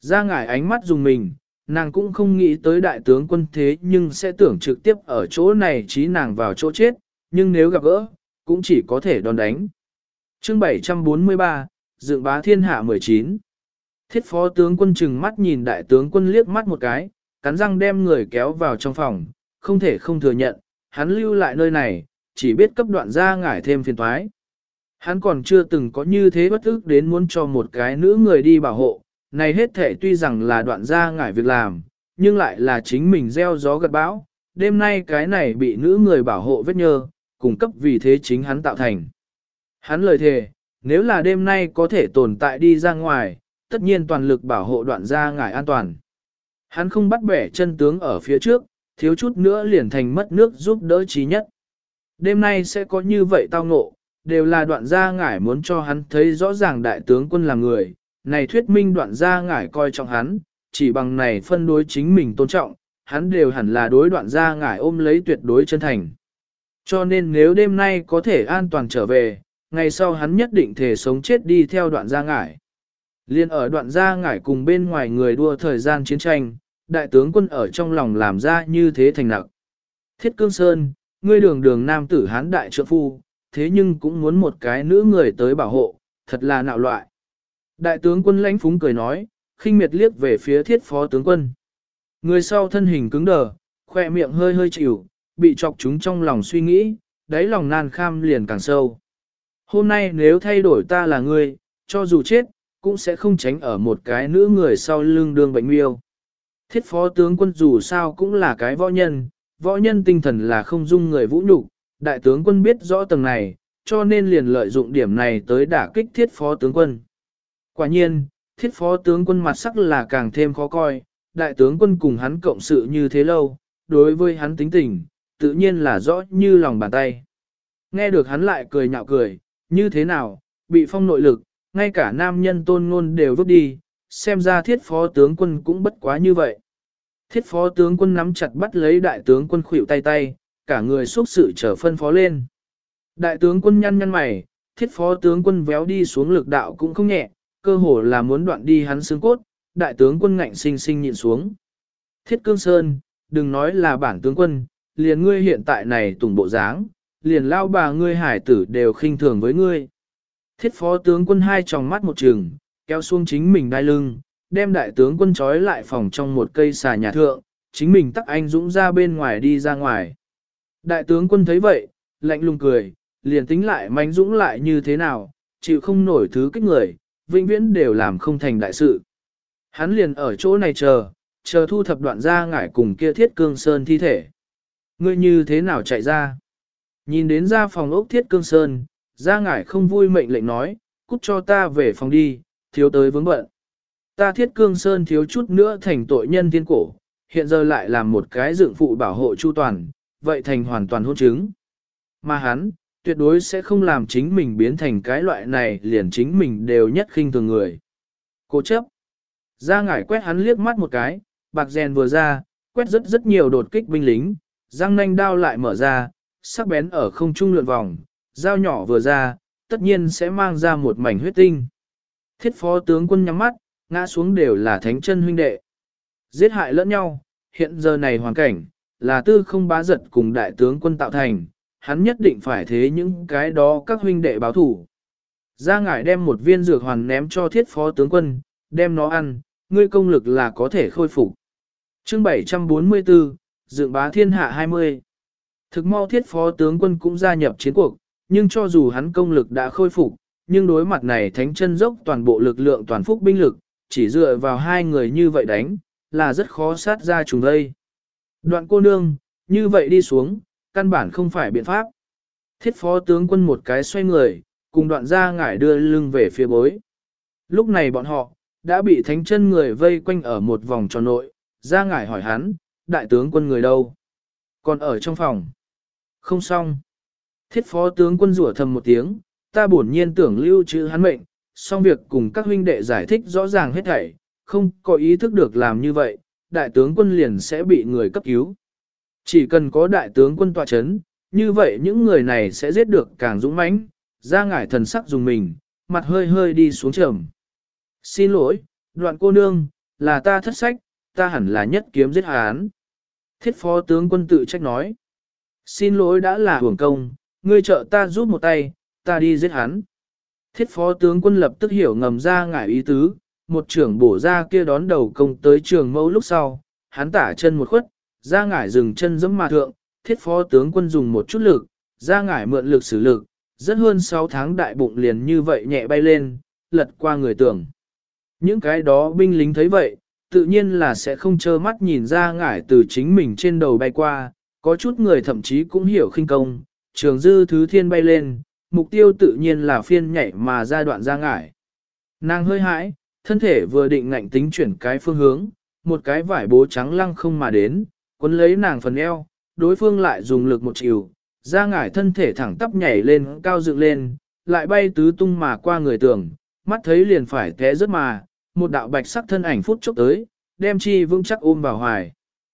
Ra ngải ánh mắt dùng mình, nàng cũng không nghĩ tới đại tướng quân thế nhưng sẽ tưởng trực tiếp ở chỗ này trí nàng vào chỗ chết, nhưng nếu gặp gỡ, cũng chỉ có thể đòn đánh. Chương bảy trăm bốn mươi ba, Dựng bá thiên hạ mười chín. Thiết phó tướng quân chừng mắt nhìn đại tướng quân liếc mắt một cái, cắn răng đem người kéo vào trong phòng, không thể không thừa nhận, hắn lưu lại nơi này, chỉ biết cấp đoạn ra ngải thêm phiền toái. Hắn còn chưa từng có như thế bất ức đến muốn cho một cái nữ người đi bảo hộ, này hết thể tuy rằng là đoạn ra ngải việc làm, nhưng lại là chính mình gieo gió gặt bão, đêm nay cái này bị nữ người bảo hộ vết nhơ, cung cấp vì thế chính hắn tạo thành. Hắn lời thề, nếu là đêm nay có thể tồn tại đi ra ngoài, tất nhiên toàn lực bảo hộ đoạn ra ngải an toàn. Hắn không bắt bẻ chân tướng ở phía trước, thiếu chút nữa liền thành mất nước giúp đỡ trí nhất. Đêm nay sẽ có như vậy tao ngộ, đều là đoạn gia ngải muốn cho hắn thấy rõ ràng đại tướng quân là người, này thuyết minh đoạn gia ngải coi trọng hắn, chỉ bằng này phân đối chính mình tôn trọng, hắn đều hẳn là đối đoạn gia ngải ôm lấy tuyệt đối chân thành. Cho nên nếu đêm nay có thể an toàn trở về, ngày sau hắn nhất định thể sống chết đi theo đoạn gia ngải. Liên ở đoạn gia ngải cùng bên ngoài người đua thời gian chiến tranh, đại tướng quân ở trong lòng làm ra như thế thành nặng. Thiết Cương Sơn, ngươi đường đường nam tử hán đại trượng phu, thế nhưng cũng muốn một cái nữ người tới bảo hộ, thật là nạo loại. Đại tướng quân lãnh phúng cười nói, khinh miệt liếc về phía thiết phó tướng quân. Người sau thân hình cứng đờ, khoe miệng hơi hơi chịu, bị chọc chúng trong lòng suy nghĩ, đáy lòng nan kham liền càng sâu. Hôm nay nếu thay đổi ta là ngươi, cho dù chết, cũng sẽ không tránh ở một cái nữ người sau lưng đường bệnh miêu. Thiết phó tướng quân dù sao cũng là cái võ nhân, võ nhân tinh thần là không dung người vũ nhục, đại tướng quân biết rõ tầng này, cho nên liền lợi dụng điểm này tới đả kích thiết phó tướng quân. Quả nhiên, thiết phó tướng quân mặt sắc là càng thêm khó coi, đại tướng quân cùng hắn cộng sự như thế lâu, đối với hắn tính tình, tự nhiên là rõ như lòng bàn tay. Nghe được hắn lại cười nhạo cười, như thế nào, bị phong nội lực, ngay cả nam nhân tôn ngôn đều vứt đi, xem ra thiết phó tướng quân cũng bất quá như vậy. Thiết phó tướng quân nắm chặt bắt lấy đại tướng quân khuỷu tay tay, cả người xúc sự trở phân phó lên. Đại tướng quân nhăn nhăn mày, thiết phó tướng quân véo đi xuống lực đạo cũng không nhẹ, cơ hồ là muốn đoạn đi hắn xương cốt, đại tướng quân ngạnh sinh sinh nhịn xuống. Thiết Cương Sơn, đừng nói là bản tướng quân, liền ngươi hiện tại này tùng bộ dáng, liền lao bà ngươi hải tử đều khinh thường với ngươi. Thiết phó tướng quân hai tròng mắt một trường, kéo xuống chính mình đai lưng, đem đại tướng quân trói lại phòng trong một cây xà nhà thượng, chính mình tắc anh dũng ra bên ngoài đi ra ngoài. Đại tướng quân thấy vậy, lạnh lùng cười, liền tính lại mánh dũng lại như thế nào, chịu không nổi thứ kích người, vĩnh viễn đều làm không thành đại sự. Hắn liền ở chỗ này chờ, chờ thu thập đoạn ra ngải cùng kia Thiết Cương Sơn thi thể. Ngươi như thế nào chạy ra? Nhìn đến ra phòng ốc Thiết Cương Sơn, ra ngải không vui mệnh lệnh nói, cút cho ta về phòng đi, thiếu tới vướng bận. Ta Thiết Cương Sơn thiếu chút nữa thành tội nhân thiên cổ, hiện giờ lại làm một cái dựng phụ bảo hộ chu toàn, vậy thành hoàn toàn hôn chứng. Mà hắn, tuyệt đối sẽ không làm chính mình biến thành cái loại này liền chính mình đều nhất khinh thường người. Cố chấp. Ra ngải quét hắn liếc mắt một cái, bạc rèn vừa ra, quét rất rất nhiều đột kích binh lính, răng nanh đao lại mở ra, sắc bén ở không trung lượn vòng, dao nhỏ vừa ra, tất nhiên sẽ mang ra một mảnh huyết tinh. Thiết phó tướng quân nhắm mắt, ngã xuống đều là thánh chân huynh đệ. Giết hại lẫn nhau, hiện giờ này hoàn cảnh, là tư không bá giật cùng đại tướng quân tạo thành, hắn nhất định phải thế những cái đó các huynh đệ báo thủ. Gia ngải đem một viên dược hoàn ném cho thiết phó tướng quân, đem nó ăn, ngươi công lực là có thể khôi phục. Chương bảy trăm bốn mươi tư, Dựng bá thiên hạ hai mươi. Thực mau thiết phó tướng quân cũng gia nhập chiến cuộc, nhưng cho dù hắn công lực đã khôi phục, nhưng đối mặt này thánh chân dốc toàn bộ lực lượng toàn phúc binh lực, chỉ dựa vào hai người như vậy đánh, là rất khó sát ra trùng đây. Đoạn cô nương, như vậy đi xuống, căn bản không phải biện pháp. Thiết phó tướng quân một cái xoay người, cùng đoạn ra ngải đưa lưng về phía bối. Lúc này bọn họ, đã bị thánh chân người vây quanh ở một vòng tròn nội, ra ngải hỏi hắn, đại tướng quân người đâu? Còn ở trong phòng. Không xong. Thiết phó tướng quân rủa thầm một tiếng, ta bổn nhiên tưởng lưu trữ hắn mệnh, xong việc cùng các huynh đệ giải thích rõ ràng hết thảy, không có ý thức được làm như vậy, đại tướng quân liền sẽ bị người cấp cứu. Chỉ cần có đại tướng quân tọa chấn, như vậy những người này sẽ giết được càng dũng mãnh. Ra ngải thần sắc dùng mình, mặt hơi hơi đi xuống trầm. Xin lỗi, đoạn cô nương, là ta thất sách, ta hẳn là nhất kiếm giết hắn. Thiết phó tướng quân tự trách nói. Xin lỗi đã là hưởng công, ngươi trợ ta giúp một tay, ta đi giết hắn. Thiết phó tướng quân lập tức hiểu ngầm ra ngải ý tứ, một trưởng bổ ra kia đón đầu công tới trường mẫu lúc sau, hắn tả chân một khuất, ra ngải dừng chân giẫm mà thượng, thiết phó tướng quân dùng một chút lực, ra ngải mượn lực sử lực, rất hơn sáu tháng đại bụng liền như vậy nhẹ bay lên, lật qua người tưởng. Những cái đó binh lính thấy vậy, tự nhiên là sẽ không trơ mắt nhìn ra ngải từ chính mình trên đầu bay qua, có chút người thậm chí cũng hiểu khinh công, trường dư thứ thiên bay lên, mục tiêu tự nhiên là phiên nhảy mà ra đoạn ra ngải. Nàng hơi hãi, thân thể vừa định ngạnh tính chuyển cái phương hướng, một cái vải bố trắng lăng không mà đến, quấn lấy nàng phần eo, đối phương lại dùng lực một chiều, ra ngải thân thể thẳng tắp nhảy lên cao dựng lên, lại bay tứ tung mà qua người tường, mắt thấy liền phải té rớt mà, một đạo bạch sắc thân ảnh phút chốc tới, đem chi vững chắc ôm vào hoài.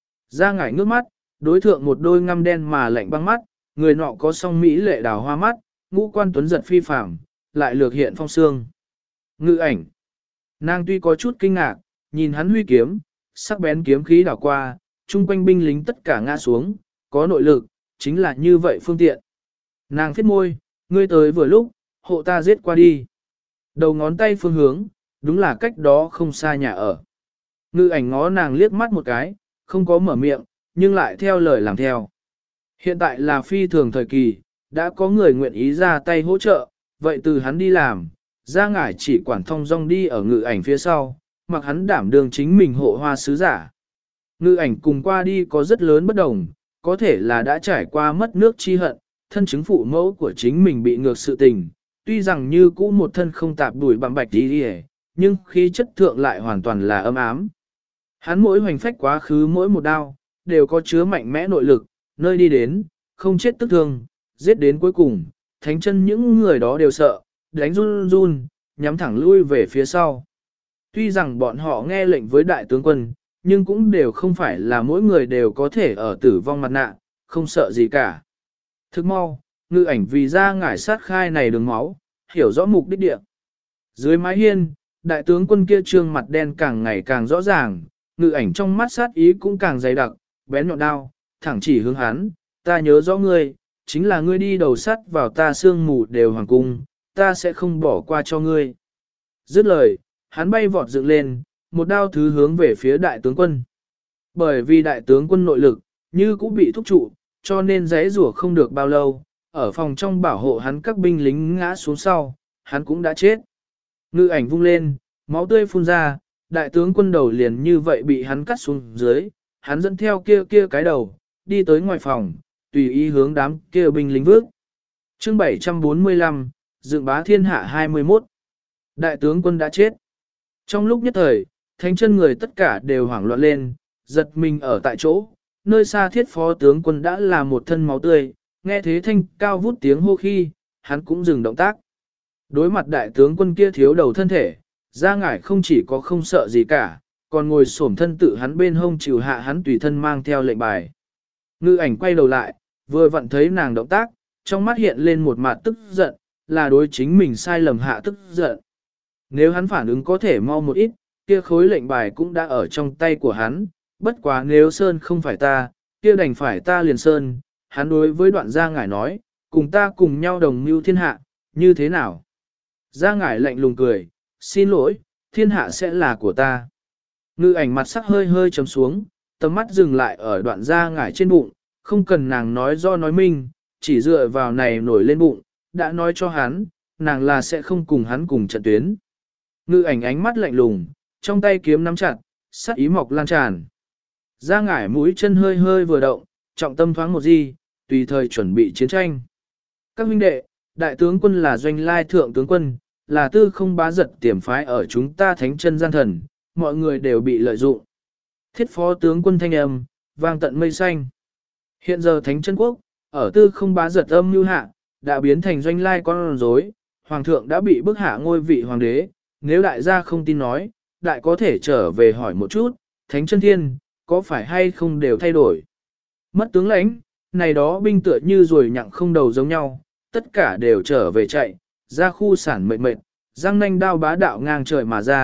Ra ngải ngước mắt, đối thượng một đôi ngăm đen mà lạnh băng mắt, người nọ có song mỹ lệ đào hoa mắt, ngũ quan tuấn giật phi phàm, lại lược hiện phong sương. Ngự ảnh. Nàng tuy có chút kinh ngạc, nhìn hắn huy kiếm, sắc bén kiếm khí đảo qua, chung quanh binh lính tất cả ngã xuống, có nội lực, chính là như vậy phương tiện. Nàng phết môi, ngươi tới vừa lúc, hộ ta giết qua đi. Đầu ngón tay phương hướng, đúng là cách đó không xa nhà ở. Ngự ảnh ngó nàng liếc mắt một cái, không có mở miệng, nhưng lại theo lời làm theo. Hiện tại là phi thường thời kỳ, đã có người nguyện ý ra tay hỗ trợ, vậy từ hắn đi làm, ra ngải chỉ quản thông dong đi ở ngự ảnh phía sau, mặc hắn đảm đương chính mình hộ hoa sứ giả. Ngự ảnh cùng qua đi có rất lớn bất đồng, có thể là đã trải qua mất nước chi hận, thân chứng phụ mẫu của chính mình bị ngược sự tình, tuy rằng như cũ một thân không tạp đuổi bằng bạch đi đi, nhưng khí chất thượng lại hoàn toàn là âm ám. Hắn mỗi hoành phách quá khứ mỗi một đao, đều có chứa mạnh mẽ nội lực, nơi đi đến, không chết tức thương, giết đến cuối cùng, thánh chân những người đó đều sợ, đánh run run, nhắm thẳng lui về phía sau. Tuy rằng bọn họ nghe lệnh với đại tướng quân, nhưng cũng đều không phải là mỗi người đều có thể ở tử vong mặt nạ, không sợ gì cả. Thức mau, ngự ảnh vì ra ngải sát khai này đường máu, hiểu rõ mục đích địa. Dưới mái hiên, đại tướng quân kia trương mặt đen càng ngày càng rõ ràng, ngự ảnh trong mắt sát ý cũng càng dày đặc, bén nhọn đao, thẳng chỉ hướng hắn, ta nhớ rõ ngươi, chính là ngươi đi đầu sắt vào ta xương mù đều hoàng cung, ta sẽ không bỏ qua cho ngươi. Dứt lời, hắn bay vọt dựng lên, một đao thứ hướng về phía đại tướng quân. Bởi vì đại tướng quân nội lực, như cũng bị thúc trụ, cho nên giấy rủa không được bao lâu, ở phòng trong bảo hộ hắn các binh lính ngã xuống sau, hắn cũng đã chết. Ngự ảnh vung lên, máu tươi phun ra, đại tướng quân đầu liền như vậy bị hắn cắt xuống dưới, hắn dẫn theo kia kia cái đầu, đi tới ngoài phòng, tùy ý hướng đám kia binh lính vước. Chương bảy trăm bốn mươi lăm, Dựng bá thiên hạ hai mươi mốt. Đại tướng quân đã chết. Trong lúc nhất thời, thánh chân người tất cả đều hoảng loạn lên, giật mình ở tại chỗ, nơi xa thiết phó tướng quân đã là một thân máu tươi, nghe thế thanh cao vút tiếng hô khi, hắn cũng dừng động tác. Đối mặt đại tướng quân kia thiếu đầu thân thể, ra ngải không chỉ có không sợ gì cả, còn ngồi xổm thân tự hắn bên hông chịu hạ hắn tùy thân mang theo lệnh bài. Ngự ảnh quay đầu lại, vừa vặn thấy nàng động tác, trong mắt hiện lên một mặt tức giận, là đối chính mình sai lầm hạ tức giận. Nếu hắn phản ứng có thể mau một ít, kia khối lệnh bài cũng đã ở trong tay của hắn, bất quá nếu Sơn không phải ta, kia đành phải ta liền Sơn, hắn đối với đoạn gia ngải nói, cùng ta cùng nhau đồng mưu thiên hạ, như thế nào? Gia ngải lạnh lùng cười, xin lỗi, thiên hạ sẽ là của ta. Ngự ảnh mặt sắc hơi hơi trầm xuống, tầm mắt dừng lại ở đoạn gia ngải trên bụng, không cần nàng nói do nói minh, chỉ dựa vào này nổi lên bụng, đã nói cho hắn, nàng là sẽ không cùng hắn cùng trận tuyến. Ngự ảnh ánh mắt lạnh lùng, trong tay kiếm nắm chặt, sắc ý mọc lan tràn. Gia ngải mũi chân hơi hơi vừa động, trọng tâm thoáng một di, tùy thời chuẩn bị chiến tranh. Các huynh đệ, đại tướng quân là doanh lai thượng tướng quân, là tư không bá giật tiềm phái ở chúng ta thánh chân gian thần, mọi người đều bị lợi dụng. Thiết phó tướng quân thanh âm, vang tận mây xanh. Hiện giờ thánh chân quốc, ở tư không bá giật âm như hạ, đã biến thành doanh lai con rối, hoàng thượng đã bị bức hạ ngôi vị hoàng đế, nếu đại gia không tin nói, đại có thể trở về hỏi một chút, thánh chân thiên, có phải hay không đều thay đổi. Mất tướng lãnh, này đó binh tựa như rồi nhặng không đầu giống nhau, tất cả đều trở về chạy, ra khu sản mệt mệt, răng nanh đao bá đạo ngang trời mà ra,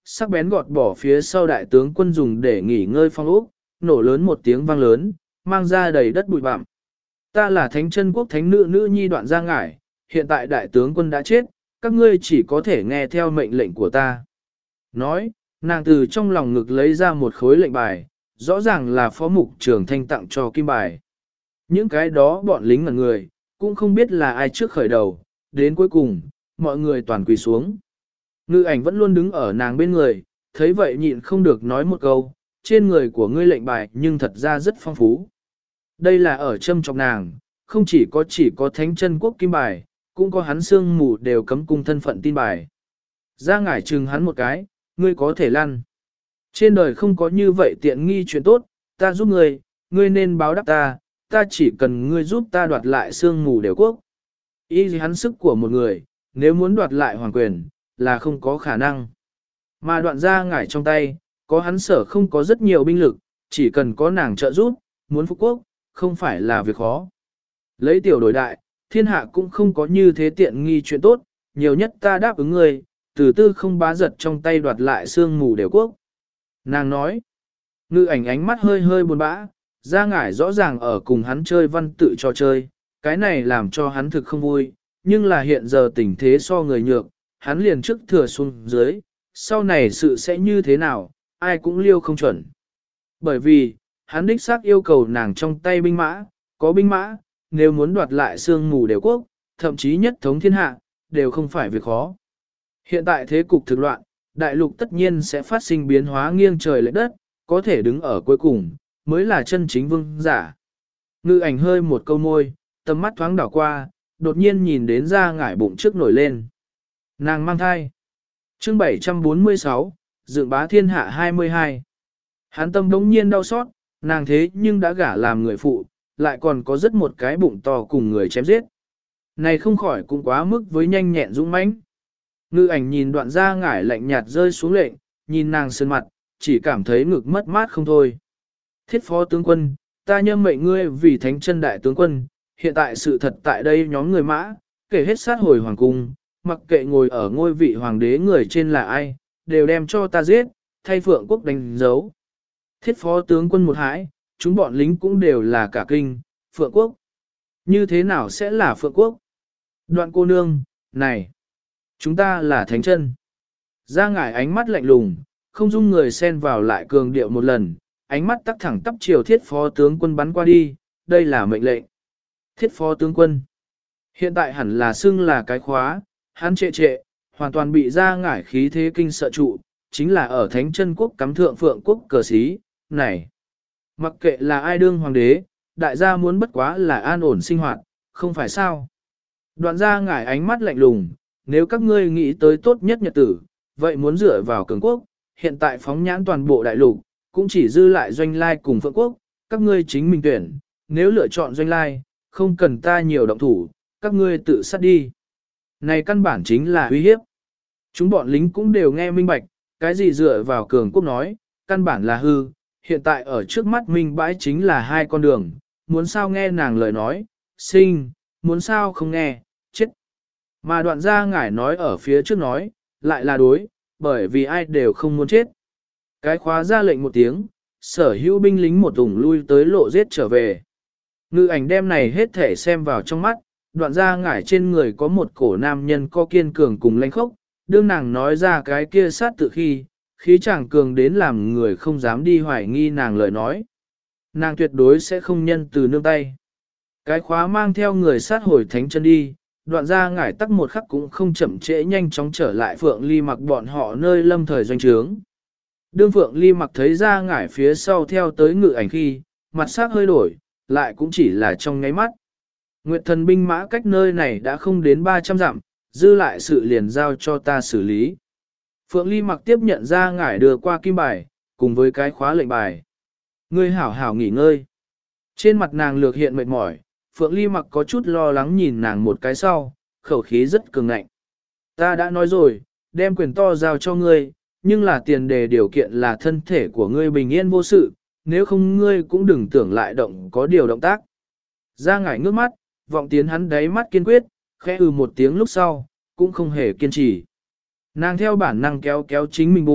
sắc bén gọt bỏ phía sau đại tướng quân dùng để nghỉ ngơi phong ốc, nổ lớn một tiếng vang lớn, mang ra đầy đất bụi bặm. Ta là thánh chân quốc thánh nữ nữ nhi Đoạn Gia Ngải, hiện tại đại tướng quân đã chết, các ngươi chỉ có thể nghe theo mệnh lệnh của ta. Nói, nàng từ trong lòng ngực lấy ra một khối lệnh bài, rõ ràng là phó mục trường thanh tặng cho kim bài. Những cái đó bọn lính ngẩn người, cũng không biết là ai trước khởi đầu, đến cuối cùng, mọi người toàn quỳ xuống. Ngự ảnh vẫn luôn đứng ở nàng bên người, thấy vậy nhịn không được nói một câu, trên người của ngươi lệnh bài nhưng thật ra rất phong phú. Đây là ở châm trọng nàng, không chỉ có chỉ có thánh chân quốc kim bài, cũng có hắn xương mù đều cấm cung thân phận tin bài. Ra ngải chừng hắn một cái, ngươi có thể lăn. Trên đời không có như vậy tiện nghi chuyện tốt, ta giúp ngươi, ngươi nên báo đáp ta, ta chỉ cần ngươi giúp ta đoạt lại xương mù đều quốc. Ý gì hắn sức của một người, nếu muốn đoạt lại hoàng quyền, là không có khả năng. Mà đoạn ra ngải trong tay, có hắn sở không có rất nhiều binh lực, chỉ cần có nàng trợ giúp, muốn phục quốc, không phải là việc khó. Lấy tiểu đổi đại, thiên hạ cũng không có như thế tiện nghi chuyện tốt, nhiều nhất ta đáp ứng ngươi, từ tư không bá giật trong tay đoạt lại xương mù đều quốc. Nàng nói, ngự ảnh ánh mắt hơi hơi buồn bã, ra ngải rõ ràng ở cùng hắn chơi văn tự trò chơi, cái này làm cho hắn thực không vui, nhưng là hiện giờ tình thế so người nhược, hắn liền trước thừa xuống dưới, sau này sự sẽ như thế nào, ai cũng liêu không chuẩn. Bởi vì, hắn đích xác yêu cầu nàng trong tay binh mã, có binh mã, nếu muốn đoạt lại xương mù đều quốc, thậm chí nhất thống thiên hạ, đều không phải việc khó. Hiện tại thế cục thực loạn, đại lục tất nhiên sẽ phát sinh biến hóa nghiêng trời lệch đất, có thể đứng ở cuối cùng, mới là chân chính vương giả. Ngự ảnh hơi một câu môi, tầm mắt thoáng đảo qua, đột nhiên nhìn đến ra ngải bụng trước nổi lên. Nàng mang thai. Chương bảy trăm bốn mươi sáu, Dựng bá thiên hạ hai mươi hai. Hắn tâm đống nhiên đau xót, nàng thế nhưng đã gả làm người phụ, lại còn có rất một cái bụng to cùng người chém giết. Này không khỏi cũng quá mức với nhanh nhẹn dũng mãnh. Ngự ảnh nhìn đoạn ra ngải lạnh nhạt rơi xuống lệnh, nhìn nàng sơn mặt, chỉ cảm thấy ngực mất mát không thôi. Thiết phó tướng quân, ta nhâm mệnh ngươi vì thánh chân đại tướng quân, hiện tại sự thật tại đây nhóm người mã, kể hết sát hồi hoàng cung, mặc kệ ngồi ở ngôi vị hoàng đế người trên là ai, đều đem cho ta giết, thay phượng quốc đánh dấu. Thiết phó tướng quân một hãi, chúng bọn lính cũng đều là cả kinh, phượng quốc. Như thế nào sẽ là phượng quốc? Đoạn cô nương, này, chúng ta là thánh chân. Ra ngải ánh mắt lạnh lùng, không dung người xen vào lại cường điệu một lần, ánh mắt tắc thẳng tắp chiều thiết phó tướng quân bắn qua đi, đây là mệnh lệnh. Thiết phó tướng quân, hiện tại hẳn là xưng là cái khóa, hắn trệ trệ, hoàn toàn bị ra ngải khí thế kinh sợ trụ, chính là ở thánh chân quốc cắm thượng phượng quốc cờ xí, này. Mặc kệ là ai đương hoàng đế, đại gia muốn bất quá là an ổn sinh hoạt, không phải sao. Đoạn ra ngải ánh mắt lạnh lùng, nếu các ngươi nghĩ tới tốt nhất nhật tử, vậy muốn dựa vào cường quốc, hiện tại phóng nhãn toàn bộ đại lục, cũng chỉ dư lại doanh lai cùng phượng quốc, các ngươi chính mình tuyển, nếu lựa chọn doanh lai, không cần ta nhiều động thủ, các ngươi tự sát đi. Này căn bản chính là uy hiếp. Chúng bọn lính cũng đều nghe minh bạch, cái gì dựa vào cường quốc nói, căn bản là hư, hiện tại ở trước mắt minh bãi chính là hai con đường, muốn sao nghe nàng lời nói, sinh, muốn sao không nghe, chết. Mà đoạn gia ngải nói ở phía trước nói, lại là đối, bởi vì ai đều không muốn chết. Cái khóa ra lệnh một tiếng, sở hữu binh lính một ủng lui tới lộ giết trở về. Ngự ảnh đem này hết thể xem vào trong mắt, đoạn gia ngải trên người có một cổ nam nhân co kiên cường cùng lãnh khốc, đương nàng nói ra cái kia sát tự khi, khí chàng cường đến làm người không dám đi hoài nghi nàng lời nói. Nàng tuyệt đối sẽ không nhân từ nương tay. Cái khóa mang theo người sát hồi thánh chân đi, đoạn gia ngải tắc một khắc cũng không chậm trễ nhanh chóng trở lại Phượng Ly Mặc bọn họ nơi lâm thời doanh trướng. Đương Phượng Ly Mặc thấy gia ngải phía sau theo tới ngự ảnh khi, mặt sắc hơi đổi, lại cũng chỉ là trong nháy mắt. Nguyệt thần binh mã cách nơi này đã không đến ba trăm dặm, dư lại sự liền giao cho ta xử lý. Phượng Ly Mặc tiếp nhận gia ngải đưa qua kim bài, cùng với cái khóa lệnh bài. Ngươi hảo hảo nghỉ ngơi. Trên mặt nàng lược hiện mệt mỏi, Phượng Ly Mặc có chút lo lắng nhìn nàng một cái sau, khẩu khí rất cường ngạnh. Ta đã nói rồi, đem quyền to giao cho ngươi, nhưng là tiền đề điều kiện là thân thể của ngươi bình yên vô sự, nếu không ngươi cũng đừng tưởng lại động có điều động tác. Ra ngải ngước mắt, vọng tiến hắn đáy mắt kiên quyết, khẽ ừ một tiếng lúc sau, cũng không hề kiên trì. Nàng theo bản năng kéo kéo chính mình bụng,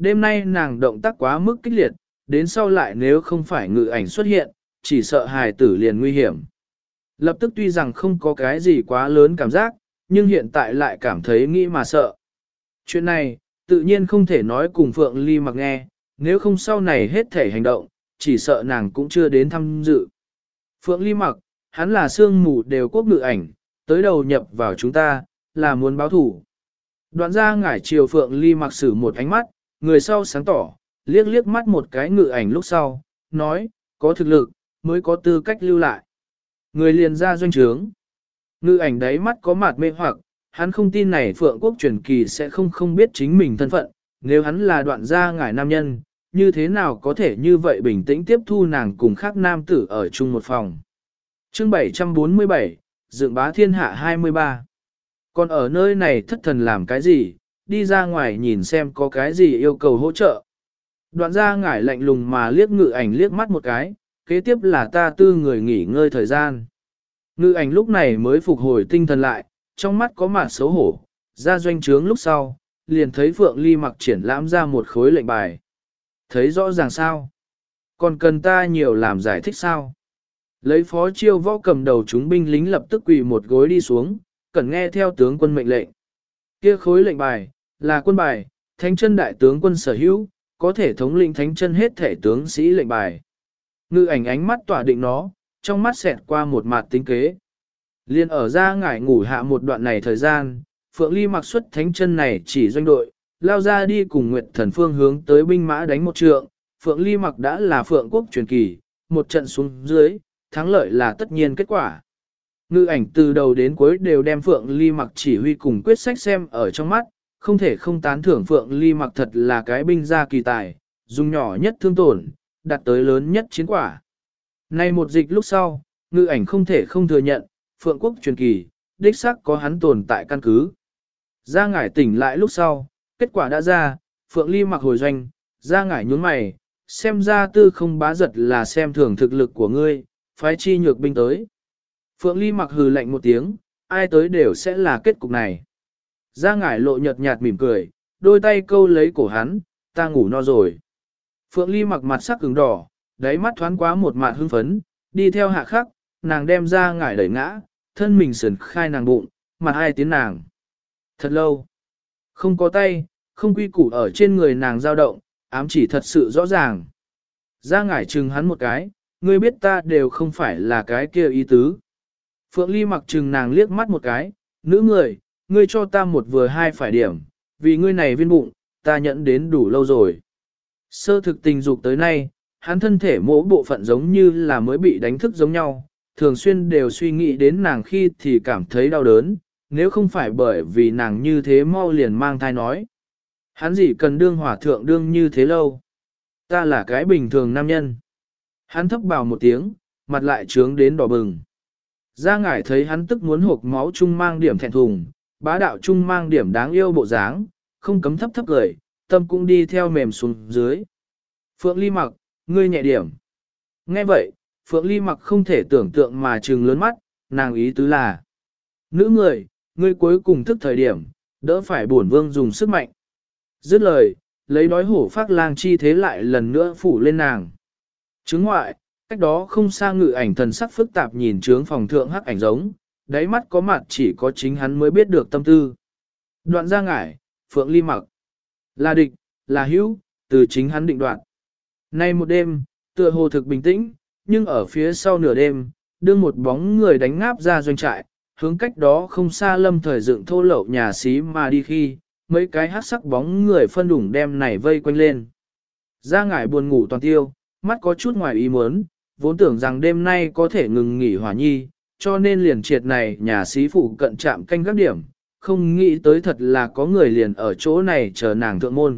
Đêm nay nàng động tác quá mức kích liệt, đến sau lại nếu không phải ngự ảnh xuất hiện, chỉ sợ hài tử liền nguy hiểm. Lập tức tuy rằng không có cái gì quá lớn cảm giác, nhưng hiện tại lại cảm thấy nghĩ mà sợ. Chuyện này, tự nhiên không thể nói cùng Phượng Ly Mặc nghe, nếu không sau này hết thể hành động, chỉ sợ nàng cũng chưa đến tham dự. Phượng Ly Mặc, hắn là sương mù đều quốc ngự ảnh, tới đầu nhập vào chúng ta, là muốn báo thủ. Đoạn ra ngải chiều Phượng Ly Mặc sử một ánh mắt, người sau sáng tỏ, liếc liếc mắt một cái ngự ảnh lúc sau, nói, có thực lực, mới có tư cách lưu lại. Người liền ra doanh trướng. Ngự ảnh đáy mắt có mặt mê hoặc, hắn không tin này Phượng Quốc truyền kỳ sẽ không không biết chính mình thân phận, nếu hắn là đoạn gia ngải nam nhân, như thế nào có thể như vậy bình tĩnh tiếp thu nàng cùng khác nam tử ở chung một phòng. Chương bảy trăm bốn mươi bảy, Dựng bá thiên hạ hai mươi ba. Còn ở nơi này thất thần làm cái gì, đi ra ngoài nhìn xem có cái gì yêu cầu hỗ trợ. Đoạn gia ngải lạnh lùng mà liếc ngự ảnh liếc mắt một cái, kế tiếp là ta tư người nghỉ ngơi thời gian. Ngự ảnh lúc này mới phục hồi tinh thần lại, trong mắt có mặt xấu hổ, ra doanh trướng lúc sau, liền thấy Phượng Ly Mặc triển lãm ra một khối lệnh bài. Thấy rõ ràng sao? Còn cần ta nhiều làm giải thích sao? Lấy phó chiêu võ cầm đầu chúng binh lính lập tức quỳ một gối đi xuống, cần nghe theo tướng quân mệnh lệnh. Kia khối lệnh bài, là quân bài, thánh chân đại tướng quân sở hữu, có thể thống lĩnh thánh chân hết thể tướng sĩ lệnh bài. Ngự ảnh ánh mắt tỏa định nó, trong mắt xẹt qua một mặt tính kế. Liên ở ra ngải ngủ hạ một đoạn này thời gian, Phượng Ly Mặc xuất thánh chân này chỉ doanh đội, lao ra đi cùng Nguyệt Thần Phương hướng tới binh mã đánh một trượng. Phượng Ly Mặc đã là Phượng Quốc truyền kỳ, một trận xuống dưới, thắng lợi là tất nhiên kết quả. Ngự ảnh từ đầu đến cuối đều đem Phượng Ly Mặc chỉ huy cùng quyết sách xem ở trong mắt, không thể không tán thưởng Phượng Ly Mặc thật là cái binh gia kỳ tài, dùng nhỏ nhất thương tổn, đạt tới lớn nhất chiến quả. Nay một dịch lúc sau, ngự ảnh không thể không thừa nhận, Phượng Quốc truyền kỳ, đích xác có hắn tồn tại căn cứ. Ra ngải tỉnh lại lúc sau, kết quả đã ra, Phượng Ly Mặc hồi doanh, ra ngải nhún mày, xem ra tư không bá giật là xem thường thực lực của ngươi, phái chi nhược binh tới. Phượng Ly Mặc hừ lạnh một tiếng, ai tới đều sẽ là kết cục này. Ra ngải lộ nhợt nhạt mỉm cười, đôi tay câu lấy cổ hắn, ta ngủ no rồi. Phượng Ly Mặc mặt sắc cứng đỏ, đáy mắt thoáng quá một mạt hưng phấn, đi theo hạ khắc, nàng đem ra ngải đẩy ngã, thân mình sườn khai nàng bụng, mặt hai tiếng nàng. Thật lâu, không có tay, không quy củ ở trên người nàng dao động, ám chỉ thật sự rõ ràng. Ra ngải trừng hắn một cái, ngươi biết ta đều không phải là cái kia ý tứ. Phượng Ly Mặc trừng nàng liếc mắt một cái, nữ người, ngươi cho ta một vừa hai phải điểm, vì ngươi này viên bụng, ta nhận đến đủ lâu rồi. Sơ thực tình dục tới nay, hắn thân thể mỗi bộ phận giống như là mới bị đánh thức giống nhau, thường xuyên đều suy nghĩ đến nàng khi thì cảm thấy đau đớn, nếu không phải bởi vì nàng như thế mau liền mang thai nói. Hắn gì cần đương hỏa thượng đương như thế lâu. Ta là cái bình thường nam nhân. Hắn thấp bào một tiếng, mặt lại trướng đến đỏ bừng. Gia ngải thấy hắn tức muốn hộp máu chung mang điểm thẹn thùng, bá đạo chung mang điểm đáng yêu bộ dáng, không cấm thấp thấp cười, tâm cũng đi theo mềm xuống dưới. Phượng Ly Mặc, ngươi nhẹ điểm. Nghe vậy, Phượng Ly Mặc không thể tưởng tượng mà trừng lớn mắt, nàng ý tứ là. Nữ người, ngươi cuối cùng thức thời điểm, đỡ phải bổn vương dùng sức mạnh. Dứt lời, lấy đói hổ phát lang chi thế lại lần nữa phủ lên nàng. Chứng ngoại, cách đó không xa ngự ảnh thần sắc phức tạp nhìn trướng phòng thượng hắc ảnh giống, đáy mắt có mặt chỉ có chính hắn mới biết được tâm tư. Đoạn ra ngải, Phượng Ly Mặc. Là địch, là hữu, từ chính hắn định đoạn. Nay một đêm, tựa hồ thực bình tĩnh, nhưng ở phía sau nửa đêm, đương một bóng người đánh ngáp ra doanh trại, hướng cách đó không xa lâm thời dựng thô lậu nhà xí mà đi khi, mấy cái hát sắc bóng người phân đủng đem này vây quanh lên. Ra ngải buồn ngủ toàn tiêu, mắt có chút ngoài ý muốn, vốn tưởng rằng đêm nay có thể ngừng nghỉ hỏa nhi, cho nên liền triệt này nhà xí phụ cận trạm canh các điểm, không nghĩ tới thật là có người liền ở chỗ này chờ nàng thượng môn.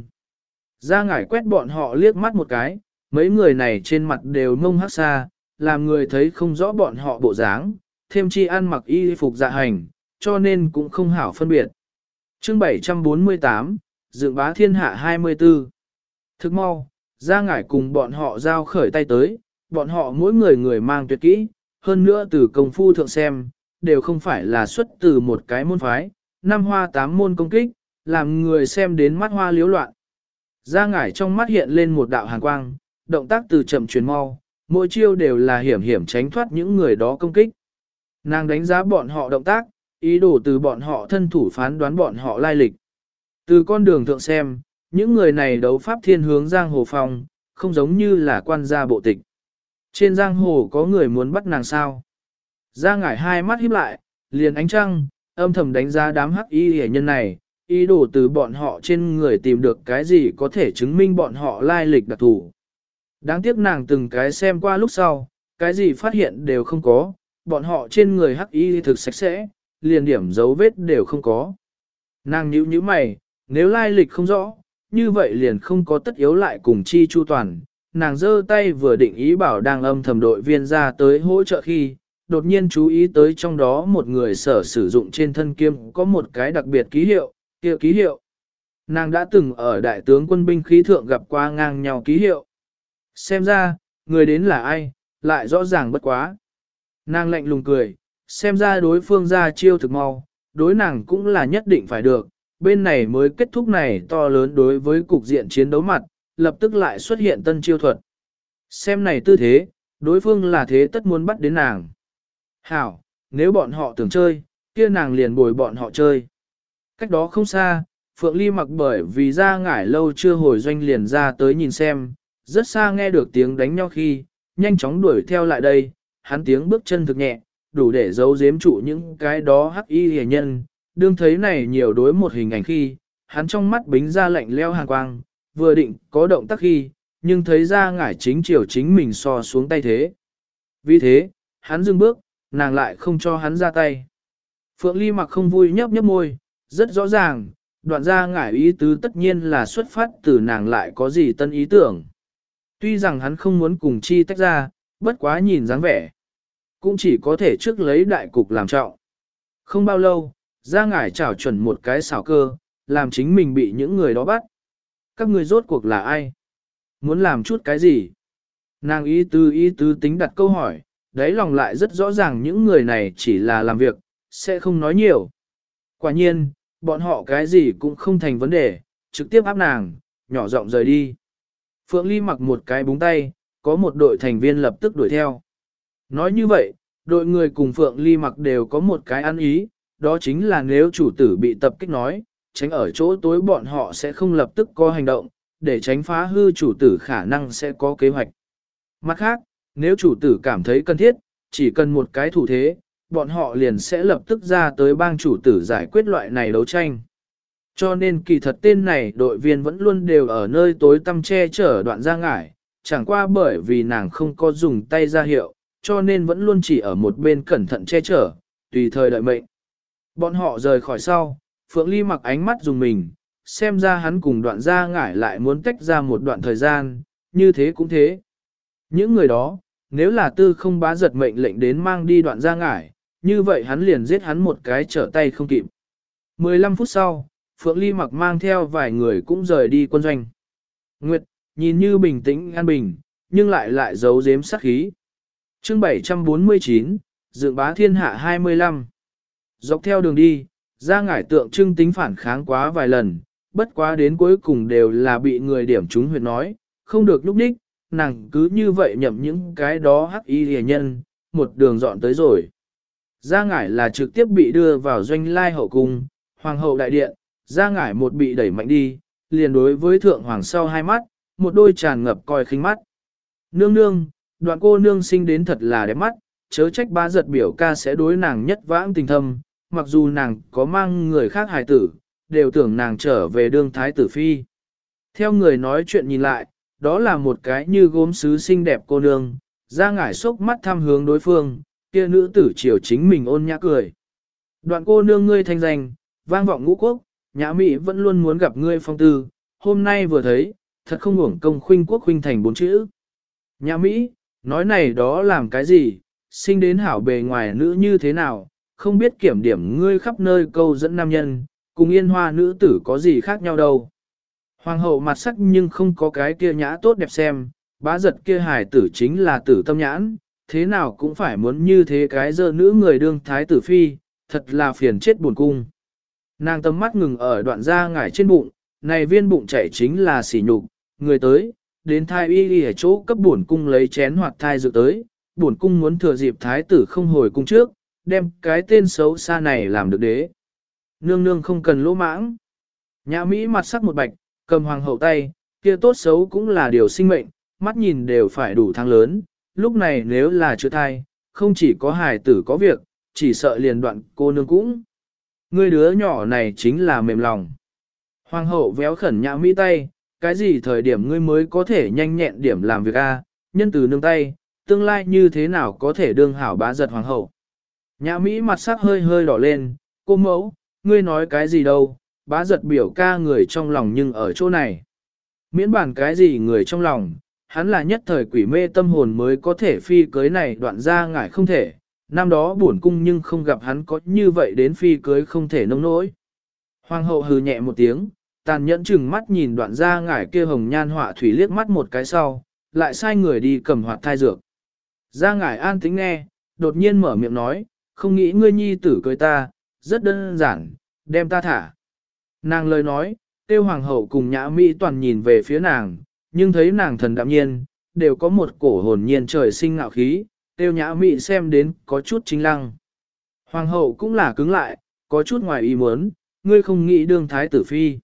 Ra ngải quét bọn họ liếc mắt một cái, mấy người này trên mặt đều mông hắc xa, làm người thấy không rõ bọn họ bộ dáng, thêm chi ăn mặc y phục dạ hành, cho nên cũng không hảo phân biệt. Chương bảy trăm bốn mươi tám, Dựng bá thiên hạ hai mươi tư. Thức mau, ra ngải cùng bọn họ giao khởi tay tới, bọn họ mỗi người người mang tuyệt kỹ, hơn nữa từ công phu thượng xem, đều không phải là xuất từ một cái môn phái, năm hoa tám môn công kích, làm người xem đến mắt hoa liếu loạn. Gia ngải trong mắt hiện lên một đạo hàn quang, động tác từ chậm chuyển mau, mỗi chiêu đều là hiểm hiểm tránh thoát những người đó công kích. Nàng đánh giá bọn họ động tác, ý đồ từ bọn họ thân thủ phán đoán bọn họ lai lịch. Từ con đường thượng xem, những người này đấu pháp thiên hướng giang hồ phong, không giống như là quan gia bộ tịch. Trên giang hồ có người muốn bắt nàng sao? Gia ngải hai mắt híp lại, liền ánh trăng, âm thầm đánh giá đám hắc y hệ nhân này, ý đồ từ bọn họ trên người tìm được cái gì có thể chứng minh bọn họ lai lịch đặc thù. Đáng tiếc nàng từng cái xem qua lúc sau, cái gì phát hiện đều không có, bọn họ trên người hắc y thực sạch sẽ, liền điểm dấu vết đều không có. Nàng nhíu nhíu mày, nếu lai lịch không rõ, như vậy liền không có tất yếu lại cùng chi chu toàn. Nàng giơ tay vừa định ý bảo đang âm thầm đội viên ra tới hỗ trợ khi, đột nhiên chú ý tới trong đó một người sở sử dụng trên thân kiếm có một cái đặc biệt ký hiệu, kia ký hiệu. Nàng đã từng ở đại tướng quân binh khí thượng gặp qua ngang nhau ký hiệu. Xem ra, người đến là ai, lại rõ ràng bất quá. Nàng lạnh lùng cười, xem ra đối phương ra chiêu thực mau, đối nàng cũng là nhất định phải được, bên này mới kết thúc này to lớn đối với cục diện chiến đấu mặt, lập tức lại xuất hiện tân chiêu thuật. Xem này tư thế, đối phương là thế tất muốn bắt đến nàng. Hảo, nếu bọn họ tưởng chơi, kia nàng liền bồi bọn họ chơi. Cách đó không xa, Phượng Ly mặc bởi vì ra ngải lâu chưa hồi doanh liền ra tới nhìn xem, rất xa nghe được tiếng đánh nhau khi, nhanh chóng đuổi theo lại đây, hắn tiếng bước chân thực nhẹ, đủ để giấu giếm trụ những cái đó hắc y hề nhân, đương thấy này nhiều đối một hình ảnh khi, hắn trong mắt bính ra lạnh leo hàn quang, vừa định có động tác khi, nhưng thấy ra ngải chính chiều chính mình so xuống tay thế. Vì thế, hắn dừng bước, nàng lại không cho hắn ra tay. Phượng Ly mặc không vui nhấp nhấp môi, rất rõ ràng, đoạn ra ngải ý tứ tất nhiên là xuất phát từ nàng lại có gì tân ý tưởng. Tuy rằng hắn không muốn cùng chi tách ra, bất quá nhìn dáng vẻ, cũng chỉ có thể trước lấy đại cục làm trọng. Không bao lâu, ra ngải chảo chuẩn một cái xảo cơ, làm chính mình bị những người đó bắt. Các người rốt cuộc là ai? Muốn làm chút cái gì? Nàng ý tứ ý tứ tính đặt câu hỏi, đáy lòng lại rất rõ ràng những người này chỉ là làm việc, sẽ không nói nhiều. Quả nhiên, bọn họ cái gì cũng không thành vấn đề, trực tiếp áp nàng, nhỏ giọng rời đi. Phượng Ly mặc một cái búng tay, có một đội thành viên lập tức đuổi theo. Nói như vậy, đội người cùng Phượng Ly mặc đều có một cái ăn ý, đó chính là nếu chủ tử bị tập kích nói, tránh ở chỗ tối bọn họ sẽ không lập tức có hành động, để tránh phá hư chủ tử khả năng sẽ có kế hoạch. Mặt khác, nếu chủ tử cảm thấy cần thiết, chỉ cần một cái thủ thế, bọn họ liền sẽ lập tức ra tới bang chủ tử giải quyết loại này đấu tranh. Cho nên kỳ thật tên này đội viên vẫn luôn đều ở nơi tối tăm che chở đoạn ra ngải, chẳng qua bởi vì nàng không có dùng tay ra hiệu, cho nên vẫn luôn chỉ ở một bên cẩn thận che chở, tùy thời đợi mệnh. Bọn họ rời khỏi sau, Phượng Ly mặc ánh mắt dùng mình, xem ra hắn cùng đoạn ra ngải lại muốn tách ra một đoạn thời gian, như thế cũng thế. Những người đó, nếu là tư không bá giật mệnh lệnh đến mang đi đoạn ra ngải, như vậy hắn liền giết hắn một cái trở tay không kịp. mười lăm phút sau, Phượng Ly mặc mang theo vài người cũng rời đi quân doanh. Nguyệt, nhìn như bình tĩnh an bình, nhưng lại lại giấu giếm sát khí. Chương bảy trăm bốn mươi chín, Dựng bá thiên hạ hai mươi lăm. Dọc theo đường đi, ra ngải tượng trưng tính phản kháng quá vài lần, bất quá đến cuối cùng đều là bị người điểm trúng huyệt nói, không được lúc đích, nàng cứ như vậy nhậm những cái đó hắc y rìa nhân, một đường dọn tới rồi. Gia ngải là trực tiếp bị đưa vào doanh lai hậu cung, hoàng hậu đại điện, Gia ngải một bị đẩy mạnh đi, liền đối với thượng hoàng sau hai mắt, một đôi tràn ngập coi khinh mắt. Nương nương, đoạn cô nương sinh đến thật là đẹp mắt, chớ trách bá giật biểu ca sẽ đối nàng nhất vãng tình thâm, mặc dù nàng có mang người khác hài tử, đều tưởng nàng trở về đương thái tử phi. Theo người nói chuyện nhìn lại, đó là một cái như gốm sứ xinh đẹp cô nương, Gia ngải sốc mắt thăm hướng đối phương, kia nữ tử chiều chính mình ôn nhã cười. Đoạn cô nương ngươi thanh danh, vang vọng ngũ quốc, nhã mỹ vẫn luôn muốn gặp ngươi phong tư, hôm nay vừa thấy, thật không uổng công khuynh quốc khuynh thành bốn chữ. Nhã mỹ, nói này đó làm cái gì, sinh đến hảo bề ngoài nữ như thế nào, không biết kiểm điểm ngươi khắp nơi câu dẫn nam nhân, cùng yên hoa nữ tử có gì khác nhau đâu. Hoàng hậu mặt sắc nhưng không có cái kia nhã tốt đẹp xem, bá giật kia hài tử chính là tử tâm nhãn, thế nào cũng phải muốn như thế cái dơ nữ người đương thái tử phi, thật là phiền chết buồn cung. Nàng tầm mắt ngừng ở đoạn da ngải trên bụng, này viên bụng chảy chính là sỉ nhục, người tới, đến thai y đi ở chỗ cấp bổn cung lấy chén hoặc thai dự tới, bổn cung muốn thừa dịp thái tử không hồi cung trước, đem cái tên xấu xa này làm được đế. Nương nương không cần lỗ mãng. Nhã Mỹ mặt sắc một bạch, cầm hoàng hậu tay, kia tốt xấu cũng là điều sinh mệnh, mắt nhìn đều phải đủ thang lớn, lúc này nếu là chưa thai, không chỉ có hài tử có việc, chỉ sợ liền đoạn cô nương cũng. Ngươi đứa nhỏ này chính là mềm lòng. Hoàng hậu véo khẩn Nhã Mỹ tay, cái gì thời điểm ngươi mới có thể nhanh nhẹn điểm làm việc a? Nhân từ nương tay, tương lai như thế nào có thể đương hảo bá giật hoàng hậu. Nhã Mỹ mặt sắc hơi hơi đỏ lên, cô mẫu, ngươi nói cái gì đâu, bá giật biểu ca người trong lòng nhưng ở chỗ này. Miễn bản cái gì người trong lòng, hắn là nhất thời quỷ mê tâm hồn mới có thể phi cưới này đoạn ra ngải không thể, năm đó buồn cung nhưng không gặp hắn có như vậy đến phi cưới không thể nông nỗi. Hoàng hậu hừ nhẹ một tiếng, tàn nhẫn chừng mắt nhìn đoạn ra ngải kia hồng nhan họa thủy liếc mắt một cái sau, lại sai người đi cầm hoạt thai dược. Ra ngải an tính nghe, đột nhiên mở miệng nói, không nghĩ ngươi nhi tử cưới ta, rất đơn giản, đem ta thả. Nàng lời nói, tiêu hoàng hậu cùng Nhã Mỹ toàn nhìn về phía nàng, nhưng thấy nàng thần đạm nhiên, đều có một cổ hồn nhiên trời sinh ngạo khí, tiêu Nhã Mỹ xem đến có chút chính lăng. Hoàng hậu cũng là cứng lại, có chút ngoài ý muốn, ngươi không nghĩ đương thái tử phi.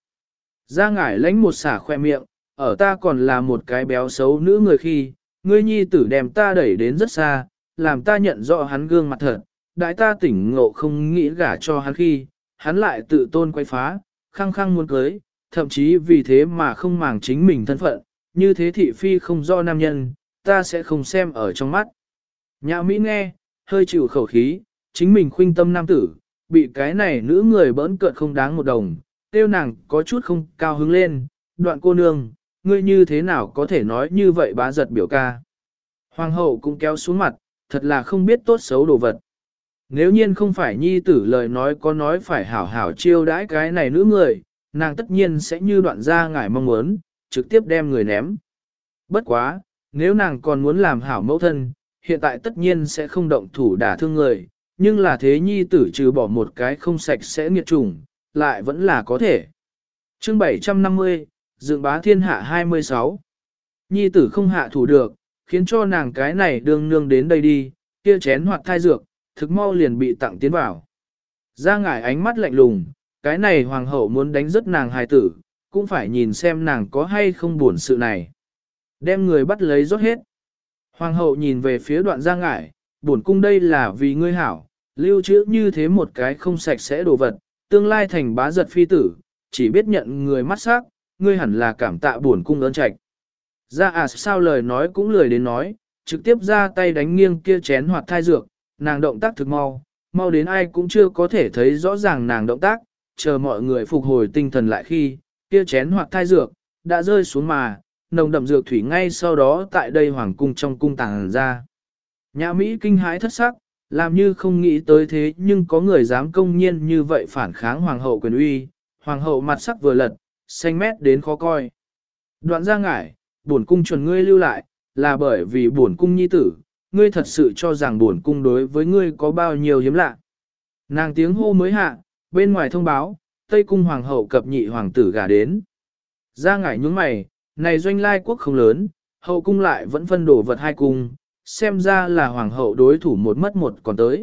Ra ngải lánh một xả khoe miệng, ở ta còn là một cái béo xấu nữ người khi, ngươi nhi tử đem ta đẩy đến rất xa, làm ta nhận rõ hắn gương mặt thật, đại ta tỉnh ngộ không nghĩ gả cho hắn khi, hắn lại tự tôn quay phá, khăng khăng muốn cưới, thậm chí vì thế mà không màng chính mình thân phận, như thế thị phi không do nam nhân, ta sẽ không xem ở trong mắt. Nhã Mỹ nghe, hơi chịu khẩu khí, chính mình khuynh tâm nam tử, bị cái này nữ người bỡn cợt không đáng một đồng, tiêu nàng có chút không cao hứng lên, đoạn cô nương, ngươi như thế nào có thể nói như vậy bá giật biểu ca. Hoàng hậu cũng kéo xuống mặt, thật là không biết tốt xấu đồ vật. Nếu nhiên không phải nhi tử lời nói có nói phải hảo hảo chiêu đãi cái này nữ người, nàng tất nhiên sẽ như đoạn ra ngải mong muốn, trực tiếp đem người ném. Bất quá, nếu nàng còn muốn làm hảo mẫu thân, hiện tại tất nhiên sẽ không động thủ đả thương người, nhưng là thế nhi tử trừ bỏ một cái không sạch sẽ nghiệt chủng, lại vẫn là có thể. Chương bảy trăm năm mươi, Dựng bá thiên hạ hai mươi sáu. Nhi tử không hạ thủ được, khiến cho nàng cái này đương nương đến đây đi, kia chén hoặc thai dược, thực mau liền bị tặng tiến vào. Ra ngải ánh mắt lạnh lùng, cái này hoàng hậu muốn đánh rất nàng hài tử, cũng phải nhìn xem nàng có hay không buồn sự này. Đem người bắt lấy rốt hết. Hoàng hậu nhìn về phía đoạn ra ngải, buồn cung đây là vì ngươi hảo, lưu trữ như thế một cái không sạch sẽ đồ vật, tương lai thành bá giật phi tử, chỉ biết nhận người mắt sắc, ngươi hẳn là cảm tạ buồn cung ơn trạch. Ra à sao lời nói cũng lười đến nói, trực tiếp ra tay đánh nghiêng kia chén hoặc thai dược, nàng động tác thực mau, mau đến ai cũng chưa có thể thấy rõ ràng nàng động tác, chờ mọi người phục hồi tinh thần lại khi, kia chén hoặc thai dược, đã rơi xuống mà, nồng đậm dược thủy ngay sau đó tại đây hoàng cung trong cung tàng ra. Nhã Mỹ kinh hãi thất sắc, làm như không nghĩ tới thế nhưng có người dám công nhiên như vậy phản kháng hoàng hậu quyền uy, hoàng hậu mặt sắc vừa lật, xanh mét đến khó coi. Đoạn ra ngải, bổn cung chuẩn ngươi lưu lại, là bởi vì bổn cung nhi tử, ngươi thật sự cho rằng bổn cung đối với ngươi có bao nhiêu hiếm lạ. Nàng tiếng hô mới hạ, bên ngoài thông báo, Tây cung hoàng hậu cập nhị hoàng tử gả đến. Ra ngải nhướng mày, này doanh lai quốc không lớn, hậu cung lại vẫn phân đổ vật hai cung, xem ra là hoàng hậu đối thủ một mất một còn tới.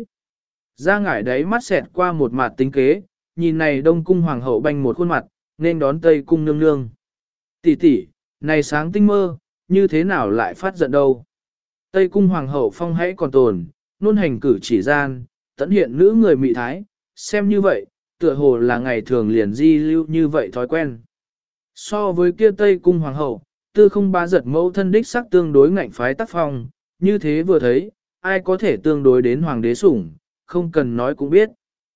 Ra ngải đấy mắt xẹt qua một mặt tính kế, nhìn này đông cung hoàng hậu banh một khuôn mặt, nên đón Tây cung nương nương. Tỷ tỷ, này sáng tinh mơ, như thế nào lại phát giận đâu. Tây cung hoàng hậu phong hãy còn tồn, nôn hành cử chỉ gian, tận hiện nữ người mị thái, xem như vậy, tựa hồ là ngày thường liền di lưu như vậy thói quen. So với kia Tây cung hoàng hậu, tư không ba giật mẫu thân đích sắc tương đối ngạnh phái tác phong, như thế vừa thấy, ai có thể tương đối đến hoàng đế sủng, không cần nói cũng biết.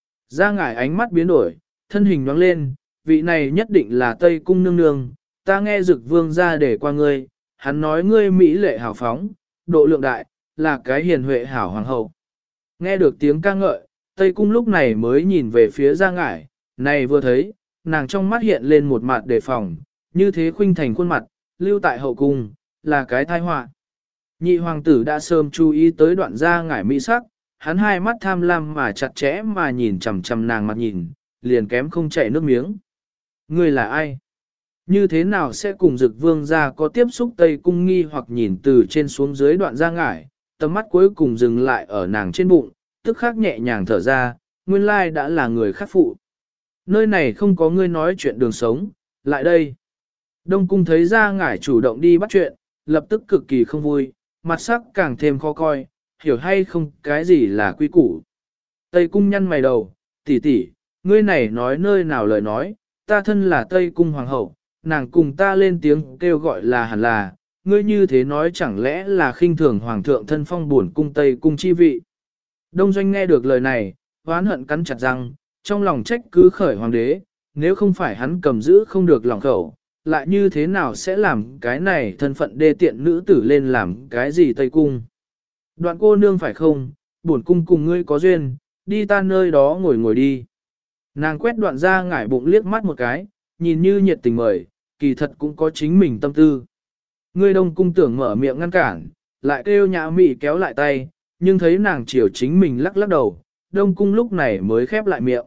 Ra ngải ánh mắt biến đổi, thân hình nhoáng lên, vị này nhất định là Tây cung nương nương, ta nghe dực vương ra để qua ngươi, hắn nói ngươi mỹ lệ hảo phóng, độ lượng đại, là cái hiền huệ hảo hoàng hậu. Nghe được tiếng ca ngợi, Tây cung lúc này mới nhìn về phía ra ngải, này vừa thấy, nàng trong mắt hiện lên một mặt đề phòng, như thế khuynh thành khuôn mặt, lưu tại hậu cung, là cái tai họa. Nhị hoàng tử đã sớm chú ý tới đoạn ra ngải mỹ sắc, hắn hai mắt tham lam mà chặt chẽ mà nhìn chằm chằm nàng mặt nhìn, liền kém không chảy nước miếng. Ngươi là ai? Như thế nào sẽ cùng Dực Vương gia có tiếp xúc Tây Cung nghi hoặc nhìn từ trên xuống dưới đoạn ra ngải, tầm mắt cuối cùng dừng lại ở nàng trên bụng, tức khắc nhẹ nhàng thở ra, nguyên lai đã là người khác phụ. Nơi này không có ngươi nói chuyện đường sống, lại đây. Đông Cung thấy ra ngải chủ động đi bắt chuyện, lập tức cực kỳ không vui, mặt sắc càng thêm khó coi, hiểu hay không cái gì là quy củ. Tây Cung nhăn mày đầu, tỷ tỷ, ngươi này nói nơi nào lời nói, ta thân là Tây Cung hoàng hậu, nàng cùng ta lên tiếng kêu gọi là hẳn là, ngươi như thế nói chẳng lẽ là khinh thường hoàng thượng thân phong buồn cung Tây Cung chi vị. Đông Doanh nghe được lời này, oán hận cắn chặt răng, trong lòng trách cứ khởi hoàng đế, nếu không phải hắn cầm giữ không được lòng khẩu, lại như thế nào sẽ làm cái này thân phận đê tiện nữ tử lên làm cái gì Tây Cung. Đoạn cô nương phải không, bổn cung cùng ngươi có duyên, đi ta nơi đó ngồi ngồi đi. Nàng quét đoạn ra ngải bụng liếc mắt một cái, nhìn như nhiệt tình mời, kỳ thật cũng có chính mình tâm tư. Ngươi Đông Cung tưởng mở miệng ngăn cản, lại kêu Nhã Mị kéo lại tay, nhưng thấy nàng chiều chính mình lắc lắc đầu, Đông Cung lúc này mới khép lại miệng.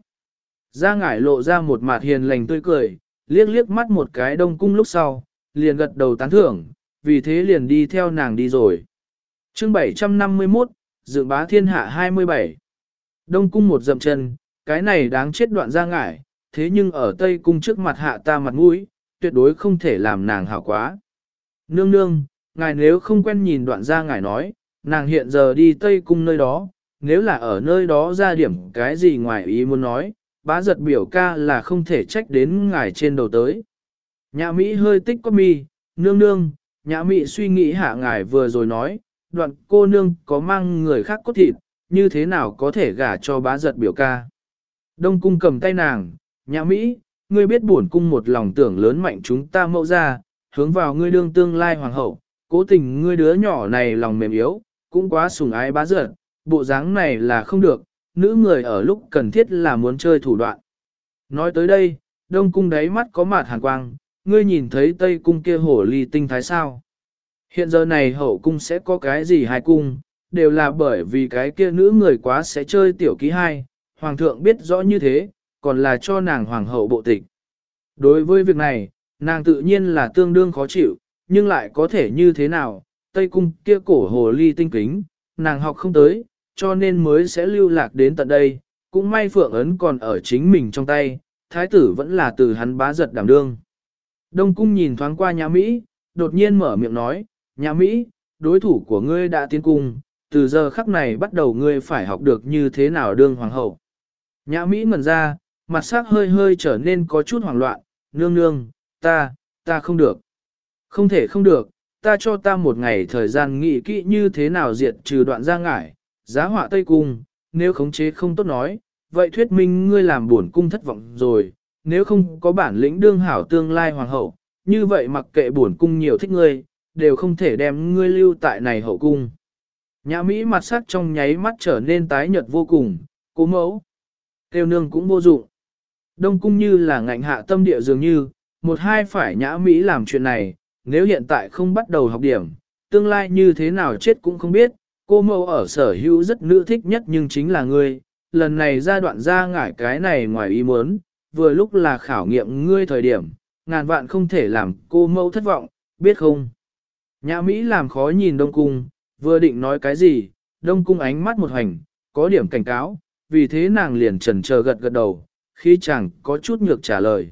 Ra ngải lộ ra một mặt hiền lành tươi cười, liếc liếc mắt một cái Đông Cung lúc sau, liền gật đầu tán thưởng, vì thế liền đi theo nàng đi rồi. Chương bảy trăm năm mươi mốt, Dự bá thiên hạ hai mươi bảy. Đông Cung một dậm chân, cái này đáng chết đoạn ra ngải, thế nhưng ở Tây Cung trước mặt hạ ta mặt mũi, tuyệt đối không thể làm nàng hảo quá. Nương nương, ngài nếu không quen nhìn đoạn ra ngải nói, nàng hiện giờ đi Tây Cung nơi đó, nếu là ở nơi đó ra điểm cái gì ngoài ý muốn nói, bá giật biểu ca là không thể trách đến ngài trên đầu tới. Nhã Mỹ hơi tích có mi, nương nương, Nhã Mỹ suy nghĩ hạ ngài vừa rồi nói, đoạn cô nương có mang người khác cốt thịt, như thế nào có thể gả cho bá giật biểu ca. Đông Cung cầm tay nàng, Nhã Mỹ, ngươi biết bổn cung một lòng tưởng lớn mạnh chúng ta mẫu ra, hướng vào ngươi đương tương lai hoàng hậu, cố tình ngươi đứa nhỏ này lòng mềm yếu, cũng quá sủng ái bá giật, bộ dáng này là không được, nữ người ở lúc cần thiết là muốn chơi thủ đoạn. Nói tới đây, Đông Cung đáy mắt có mạt hàn quang, ngươi nhìn thấy Tây Cung kia hổ ly tinh thái sao. Hiện giờ này hậu cung sẽ có cái gì hai cung, đều là bởi vì cái kia nữ người quá sẽ chơi tiểu ký hai, hoàng thượng biết rõ như thế, còn là cho nàng hoàng hậu bộ tịch. Đối với việc này, nàng tự nhiên là tương đương khó chịu, nhưng lại có thể như thế nào, Tây Cung kia cổ hồ ly tinh kính, nàng học không tới, cho nên mới sẽ lưu lạc đến tận đây, cũng may phượng ấn còn ở chính mình trong tay, thái tử vẫn là từ hắn bá giật đảm đương. Đông Cung nhìn thoáng qua Nhã Mỹ, đột nhiên mở miệng nói, Nhã Mỹ, đối thủ của ngươi đã tiến cung, từ giờ khắc này bắt đầu ngươi phải học được như thế nào đương hoàng hậu. Nhã Mỹ ngẩn ra, mặt sắc hơi hơi trở nên có chút hoảng loạn, nương nương, ta, ta không được. Không thể không được, ta cho ta một ngày thời gian nghĩ kỹ như thế nào diệt trừ đoạn ra ngải, giá họa Tây Cung, nếu khống chế không tốt nói, vậy thuyết minh ngươi làm buồn cung thất vọng rồi, nếu không có bản lĩnh đương hảo tương lai hoàng hậu, như vậy mặc kệ buồn cung nhiều thích ngươi, đều không thể đem ngươi lưu tại này hậu cung. Nhã Mỹ mặt sắc trong nháy mắt trở nên tái nhợt vô cùng, cố mẫu. Tiêu nương cũng vô dụng. Đông Cung như là ngạnh hạ tâm địa dường như, một hai phải Nhã Mỹ làm chuyện này, nếu hiện tại không bắt đầu học điểm, tương lai như thế nào chết cũng không biết, cô mẫu ở sở hữu rất nữ thích nhất nhưng chính là ngươi, lần này ra đoạn ra ngải cái này ngoài ý muốn, vừa lúc là khảo nghiệm ngươi thời điểm, ngàn vạn không thể làm cô mẫu thất vọng, biết không? Nhã Mỹ làm khó nhìn Đông Cung, vừa định nói cái gì, Đông Cung ánh mắt một hành, có điểm cảnh cáo, vì thế nàng liền chần chờ gật gật đầu, khi chẳng có chút nhược trả lời.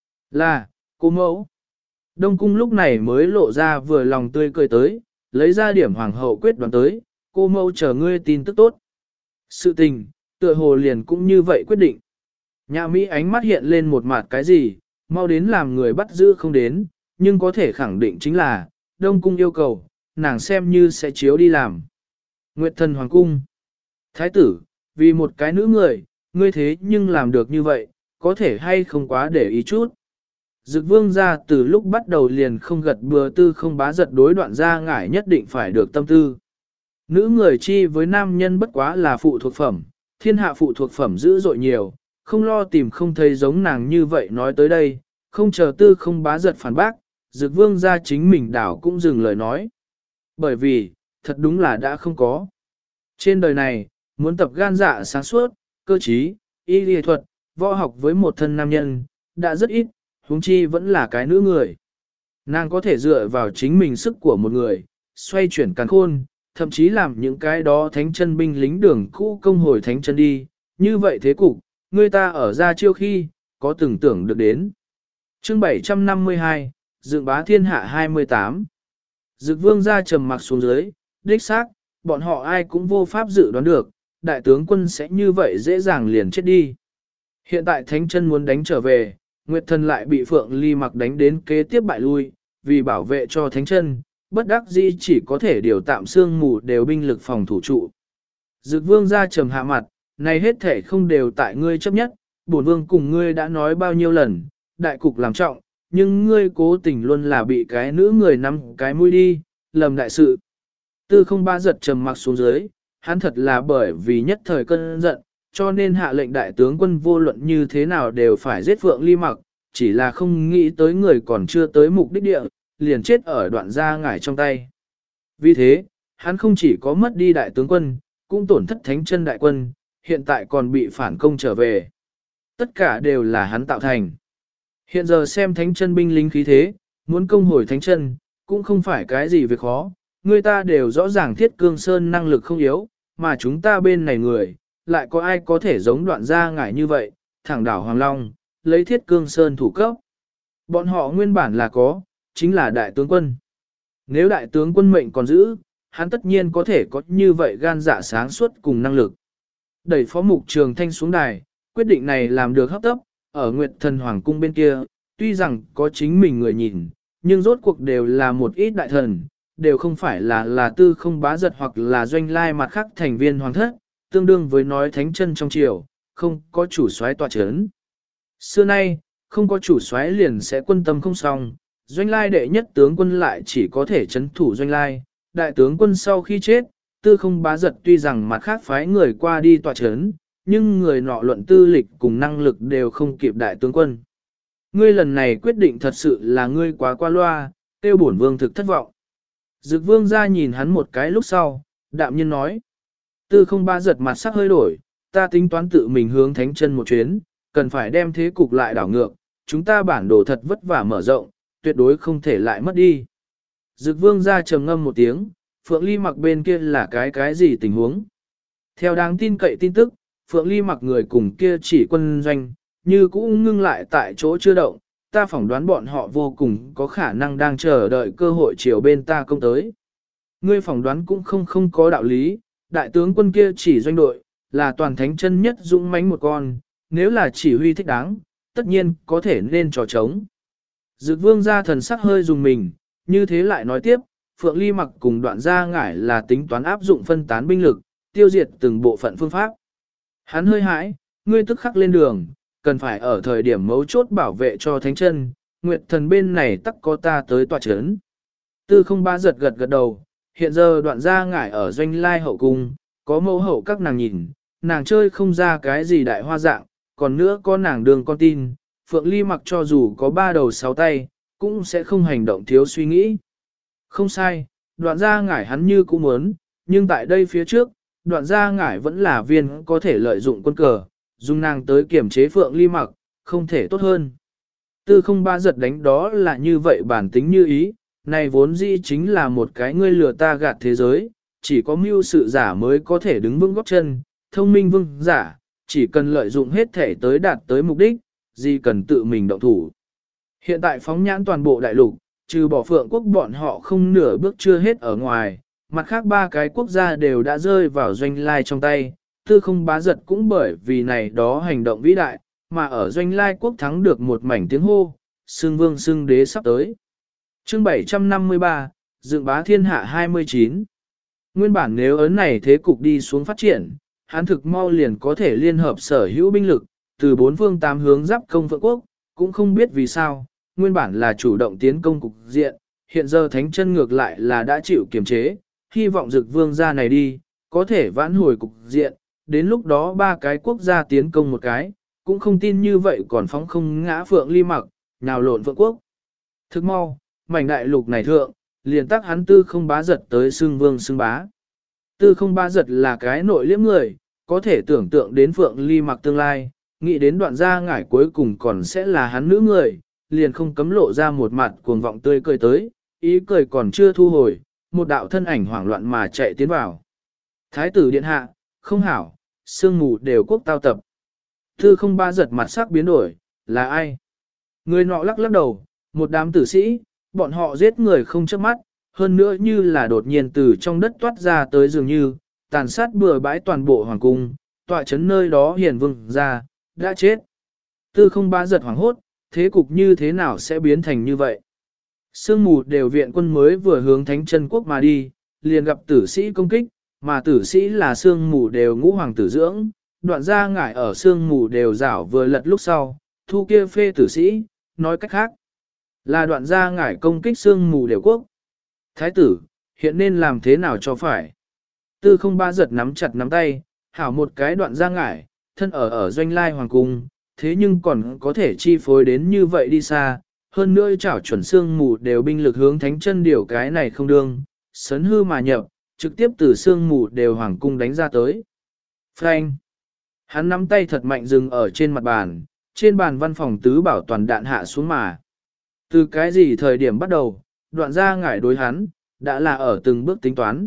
Là, cô mẫu. Đông Cung lúc này mới lộ ra vừa lòng tươi cười tới, lấy ra điểm hoàng hậu quyết đoán tới, cô mẫu chờ ngươi tin tức tốt. Sự tình, tựa hồ liền cũng như vậy quyết định. Nhã Mỹ ánh mắt hiện lên một mặt cái gì, mau đến làm người bắt giữ không đến, nhưng có thể khẳng định chính là, Đông Cung yêu cầu, nàng xem như sẽ chiếu đi làm. Nguyệt thần hoàng cung. Thái tử, vì một cái nữ người, ngươi thế nhưng làm được như vậy, có thể hay không quá để ý chút. Dực vương ra từ lúc bắt đầu liền không gật bừa tư không bá giật đối đoạn ra ngải nhất định phải được tâm tư. Nữ người chi với nam nhân bất quá là phụ thuộc phẩm, thiên hạ phụ thuộc phẩm dữ dội nhiều, không lo tìm không thấy giống nàng như vậy nói tới đây, không chờ tư không bá giật phản bác, dực vương ra chính mình đảo cũng dừng lời nói. Bởi vì, thật đúng là đã không có. Trên đời này, muốn tập gan dạ sáng suốt, cơ trí, y lý thuật, võ học với một thân nam nhân, đã rất ít, huống chi vẫn là cái nữ người. Nàng có thể dựa vào chính mình sức của một người, xoay chuyển càn khôn, thậm chí làm những cái đó thánh chân binh lính đường cũ công hồi thánh chân đi, như vậy thế cục, người ta ở ra chiêu khi, có từng tưởng được đến. Chương bảy trăm năm mươi hai, Dựng bá thiên hạ hai mươi tám. Dực vương ra trầm mặc xuống dưới, đích xác, bọn họ ai cũng vô pháp dự đoán được, đại tướng quân sẽ như vậy dễ dàng liền chết đi. Hiện tại thánh chân muốn đánh trở về, Nguyệt thần lại bị Phượng Ly Mặc đánh đến kế tiếp bại lui, vì bảo vệ cho thánh chân, bất đắc dĩ chỉ có thể điều tạm xương mù đều binh lực phòng thủ trụ. Dực vương ra trầm hạ mặt, này hết thể không đều tại ngươi chấp nhất, bổn vương cùng ngươi đã nói bao nhiêu lần, đại cục làm trọng, nhưng ngươi cố tình luôn là bị cái nữ người nắm cái mũi đi, lầm đại sự. Tư không ba giật trầm mặc xuống dưới, hắn thật là bởi vì nhất thời cơn giận, cho nên hạ lệnh đại tướng quân vô luận như thế nào đều phải giết Phượng Ly Mặc, chỉ là không nghĩ tới người còn chưa tới mục đích địa, liền chết ở đoạn gia ngải trong tay. Vì thế, hắn không chỉ có mất đi đại tướng quân, cũng tổn thất thánh chân đại quân, hiện tại còn bị phản công trở về. Tất cả đều là hắn tạo thành. Hiện giờ xem thánh chân binh lính khí thế, muốn công hồi thánh chân, cũng không phải cái gì việc khó, người ta đều rõ ràng thiết cương sơn năng lực không yếu, mà chúng ta bên này người, lại có ai có thể giống đoạn gia ngải như vậy, thẳng đảo Hoàng Long, lấy thiết cương sơn thủ cấp. Bọn họ nguyên bản là có, chính là đại tướng quân. Nếu đại tướng quân mệnh còn giữ, hắn tất nhiên có thể có như vậy gan dạ sáng suốt cùng năng lực. Đẩy phó mục Trường Thanh xuống đài, quyết định này làm được hấp tấp, ở Nguyệt Thần Hoàng cung bên kia, tuy rằng có chính mình người nhìn, nhưng rốt cuộc đều là một ít đại thần, đều không phải là là tư không bá giật hoặc là doanh lai mặt khác thành viên hoàng thất, tương đương với nói thánh chân trong triều, không có chủ soái tọa chấn. Xưa nay, không có chủ soái liền sẽ quân tâm không xong, doanh lai đệ nhất tướng quân lại chỉ có thể chấn thủ doanh lai, đại tướng quân sau khi chết, tư không bá giật tuy rằng mặt khác phái người qua đi tọa chấn, nhưng người nọ luận tư lịch cùng năng lực đều không kịp đại tướng quân. Ngươi lần này quyết định thật sự là ngươi quá qua loa, tiêu bổn vương thực thất vọng. Dực vương ra nhìn hắn một cái lúc sau, đạm nhiên nói. Tư không ba giật mặt sắc hơi đổi, ta tính toán tự mình hướng thánh chân một chuyến, cần phải đem thế cục lại đảo ngược, chúng ta bản đồ thật vất vả mở rộng, tuyệt đối không thể lại mất đi. Dực vương ra trầm ngâm một tiếng, Phượng Ly Mặc bên kia là cái cái gì tình huống. Theo đáng tin cậy tin tức, Phượng Ly Mặc người cùng kia chỉ quân doanh, như cũ ngưng lại tại chỗ chưa động, ta phỏng đoán bọn họ vô cùng có khả năng đang chờ đợi cơ hội chiều bên ta công tới. Ngươi phỏng đoán cũng không không có đạo lý, đại tướng quân kia chỉ doanh đội, là toàn thánh chân nhất dũng mãnh một con, nếu là chỉ huy thích đáng, tất nhiên có thể nên trò trống. Dực vương gia thần sắc hơi dùng mình, như thế lại nói tiếp, Phượng Ly Mặc cùng đoạn gia ngải là tính toán áp dụng phân tán binh lực, tiêu diệt từng bộ phận phương pháp. Hắn hơi hãi, ngươi tức khắc lên đường, cần phải ở thời điểm mấu chốt bảo vệ cho thánh chân, Nguyệt thần bên này tắc có ta tới tòa chấn. Tư không ba giật gật gật đầu, hiện giờ đoạn gia ngải ở doanh lai hậu cung, có mẫu hậu các nàng nhìn, nàng chơi không ra cái gì đại hoa dạng, còn nữa có nàng đường con tin, Phượng Ly Mặc cho dù có ba đầu sáu tay, cũng sẽ không hành động thiếu suy nghĩ. Không sai, đoạn gia ngải hắn như cũng muốn, nhưng tại đây phía trước, đoạn gia ngải vẫn là viên có thể lợi dụng quân cờ, dùng nàng tới kiểm chế Phượng Ly Mặc, không thể tốt hơn. Tư không ba giật đánh đó là như vậy bản tính như ý, này vốn dĩ chính là một cái ngươi lừa ta gạt thế giới, chỉ có mưu sự giả mới có thể đứng vững góp chân, thông minh vương giả, chỉ cần lợi dụng hết thể tới đạt tới mục đích, gì cần tự mình động thủ. Hiện tại phóng nhãn toàn bộ đại lục, trừ bỏ Phượng quốc bọn họ không nửa bước chưa hết ở ngoài, mặt khác ba cái quốc gia đều đã rơi vào doanh lai trong tay, tư không bá giật cũng bởi vì này đó hành động vĩ đại, mà ở doanh lai quốc thắng được một mảnh tiếng hô, xưng vương xưng đế sắp tới. Chương bảy trăm năm mươi ba, Dựng bá thiên hạ hai mươi chín. Nguyên bản nếu ấn này thế cục đi xuống phát triển, hắn thực mau liền có thể liên hợp sở hữu binh lực, từ bốn phương tám hướng giáp công Phượng quốc, cũng không biết vì sao, nguyên bản là chủ động tiến công cục diện, hiện giờ thánh chân ngược lại là đã chịu kiềm chế, hy vọng Dực vương gia này đi, có thể vãn hồi cục diện, đến lúc đó ba cái quốc gia tiến công một cái, cũng không tin như vậy còn phóng không ngã Phượng Ly Mặc, nào lộn Phượng quốc. Thức mau, mảnh đại lục này thượng, liền tác hắn tư không bá giật tới xương vương xương bá. Tư không bá giật là cái nội liễm người, có thể tưởng tượng đến Phượng Ly Mặc tương lai, nghĩ đến đoạn gia ngải cuối cùng còn sẽ là hắn nữ người, liền không cấm lộ ra một mặt cuồng vọng tươi cười tới, ý cười còn chưa thu hồi, một đạo thân ảnh hoảng loạn mà chạy tiến vào. Thái tử điện hạ, không hảo, sương mù đều quốc tao tập. Tư không ba giật mặt sắc biến đổi, là ai? Người nọ lắc lắc đầu, một đám tử sĩ, bọn họ giết người không chớp mắt, hơn nữa như là đột nhiên từ trong đất toát ra tới dường như, tàn sát bừa bãi toàn bộ hoàng cung, tọa chấn nơi đó hiền vương ra, đã chết. Tư không ba giật hoảng hốt, thế cục như thế nào sẽ biến thành như vậy? Sương mù đều viện quân mới vừa hướng thánh chân quốc mà đi, liền gặp tử sĩ công kích, mà tử sĩ là sương mù đều ngũ hoàng tử dưỡng, đoạn ra ngải ở sương mù đều rảo vừa lật lúc sau, thu kia phê tử sĩ, nói cách khác, là đoạn ra ngải công kích sương mù đều quốc. Thái tử, hiện nên làm thế nào cho phải? Tư không ba giật nắm chặt nắm tay, hảo một cái đoạn ra ngải, thân ở ở doanh lai hoàng cung, thế nhưng còn có thể chi phối đến như vậy đi xa, hơn nữa chảo chuẩn sương mù đều binh lực hướng thánh chân điều cái này không đương, sấn hư mà nhập, trực tiếp từ sương mù đều hoàng cung đánh ra tới. Frank! Hắn nắm tay thật mạnh dừng ở trên mặt bàn, trên bàn văn phòng tứ bảo toàn đạn hạ xuống mà. Từ cái gì thời điểm bắt đầu, đoạn ra ngải đối hắn, đã là ở từng bước tính toán.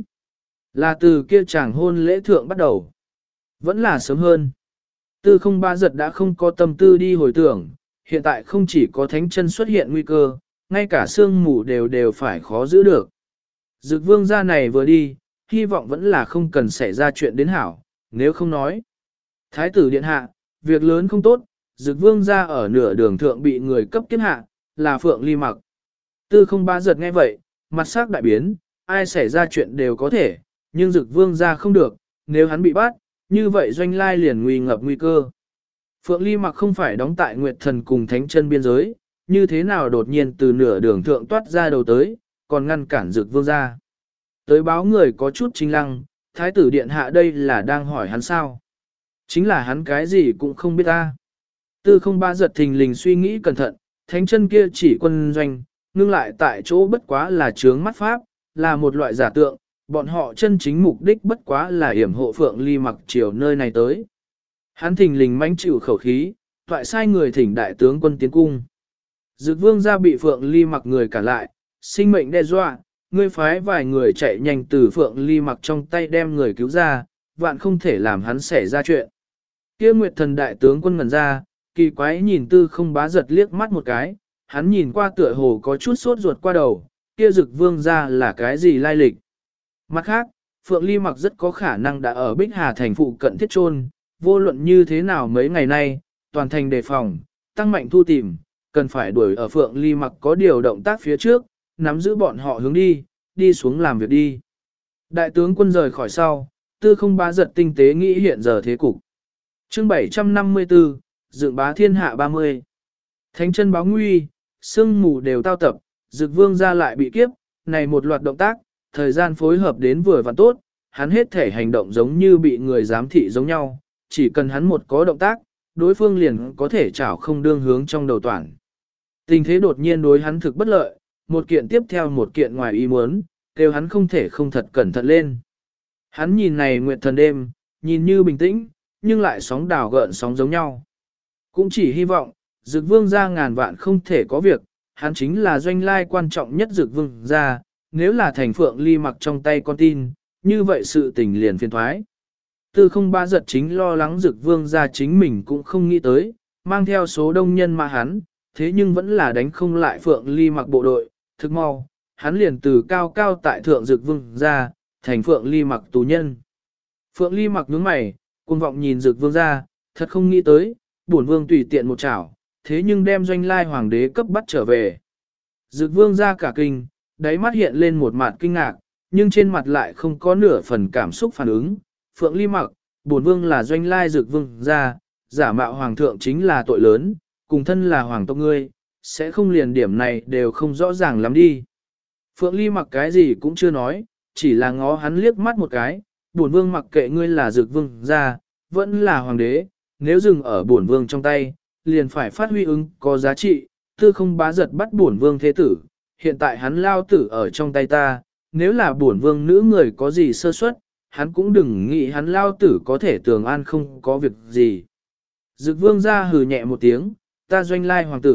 Là từ kia chàng hôn lễ thượng bắt đầu. Vẫn là sớm hơn. Tư không ba giật đã không có tâm tư đi hồi tưởng, hiện tại không chỉ có thánh chân xuất hiện nguy cơ, ngay cả sương mù đều đều phải khó giữ được. Dực vương gia này vừa đi, hy vọng vẫn là không cần xảy ra chuyện đến hảo, nếu không nói. Thái tử điện hạ, việc lớn không tốt, dực vương gia ở nửa đường thượng bị người cấp kiếp hạ, là Phượng Ly Mặc. Tư không ba giật nghe vậy, mặt sắc đại biến, ai xảy ra chuyện đều có thể, nhưng dực vương gia không được, nếu hắn bị bắt, như vậy doanh lai liền nguy ngập nguy cơ. Phượng Ly Mặc không phải đóng tại Nguyệt Thần cùng Thánh Chân biên giới, như thế nào đột nhiên từ nửa đường thượng toát ra đầu tới, còn ngăn cản dực vương gia. Tới báo người có chút chính lăng, thái tử điện hạ đây là đang hỏi hắn sao. Chính là hắn cái gì cũng không biết ta. Tư không ba giật thình lình suy nghĩ cẩn thận, Thánh Chân kia chỉ quân doanh, ngưng lại tại chỗ bất quá là chướng mắt pháp, là một loại giả tượng, bọn họ chân chính mục đích bất quá là hiểm hộ Phượng Ly Mặc chiều nơi này tới. Hắn thình lình manh chịu khẩu khí, toại sai người thỉnh đại tướng quân tiến cung. Dực vương gia bị Phượng Ly Mặc người cản lại, sinh mệnh đe dọa, ngươi phái vài người chạy nhanh từ Phượng Ly Mặc trong tay đem người cứu ra, vạn không thể làm hắn xảy ra chuyện. Kia Nguyệt Thần đại tướng quân ngẩn ra, kỳ quái nhìn tư không bá giật liếc mắt một cái, hắn nhìn qua tựa hồ có chút sốt ruột qua đầu, kia Dực vương gia là cái gì lai lịch. Mặt khác, Phượng Ly Mặc rất có khả năng đã ở Bích Hà thành phụ cận thiết trôn, vô luận như thế nào mấy ngày nay, toàn thành đề phòng, tăng mạnh thu tìm, cần phải đuổi ở Phượng Ly Mặc có điều động tác phía trước, nắm giữ bọn họ hướng đi, đi xuống làm việc đi. Đại tướng quân rời khỏi sau, tư không bá giật tinh tế nghĩ hiện giờ thế cục. Chương bảy trăm năm mươi tư, dựng bá thiên hạ ba mươi. Thánh chân báo nguy, sương mù đều tao tập, dực vương ra lại bị kiếp, này một loạt động tác, thời gian phối hợp đến vừa và tốt, hắn hết thể hành động giống như bị người giám thị giống nhau, chỉ cần hắn một có động tác, đối phương liền có thể chảo không đương hướng trong đầu toàn. Tình thế đột nhiên đối hắn thực bất lợi, một kiện tiếp theo một kiện ngoài ý muốn, kêu hắn không thể không thật cẩn thận lên. Hắn nhìn này nguyệt thần đêm, nhìn như bình tĩnh, nhưng lại sóng đảo gợn sóng giống nhau. Cũng chỉ hy vọng, dực vương gia ngàn vạn không thể có việc, hắn chính là doanh lai quan trọng nhất dực vương gia, nếu là thành Phượng Ly Mặc trong tay con tin, như vậy sự tình liền phiền thoái. Tư không ba giật chính lo lắng dực vương gia chính mình cũng không nghĩ tới, mang theo số đông nhân mà hắn, thế nhưng vẫn là đánh không lại Phượng Ly Mặc bộ đội, thực mau, hắn liền từ cao cao tại thượng dực vương gia, thành Phượng Ly Mặc tù nhân. Phượng Ly Mặc nhướng mày, cuồng vọng nhìn dực vương gia, thật không nghĩ tới, bổn vương tùy tiện một chảo, thế nhưng đem doanh lai hoàng đế cấp bắt trở về. Dực vương gia cả kinh, đáy mắt hiện lên một mặt kinh ngạc, nhưng trên mặt lại không có nửa phần cảm xúc phản ứng. Phượng Ly Mặc, bổn vương là doanh lai dực vương gia, giả mạo hoàng thượng chính là tội lớn, cùng thân là hoàng tộc ngươi, sẽ không liền điểm này đều không rõ ràng lắm đi. Phượng Ly Mặc cái gì cũng chưa nói, chỉ là ngó hắn liếc mắt một cái, bổn vương mặc kệ ngươi là dực vương gia, vẫn là hoàng đế, nếu dừng ở bổn vương trong tay, liền phải phát huy ứng có giá trị, tư không bá giật bắt bổn vương thế tử, hiện tại hắn lao tử ở trong tay ta, nếu là bổn vương nữ người có gì sơ suất, hắn cũng đừng nghĩ hắn lao tử có thể tường an không có việc gì. Dực vương ra hừ nhẹ một tiếng, ta doanh lai hoàng tử,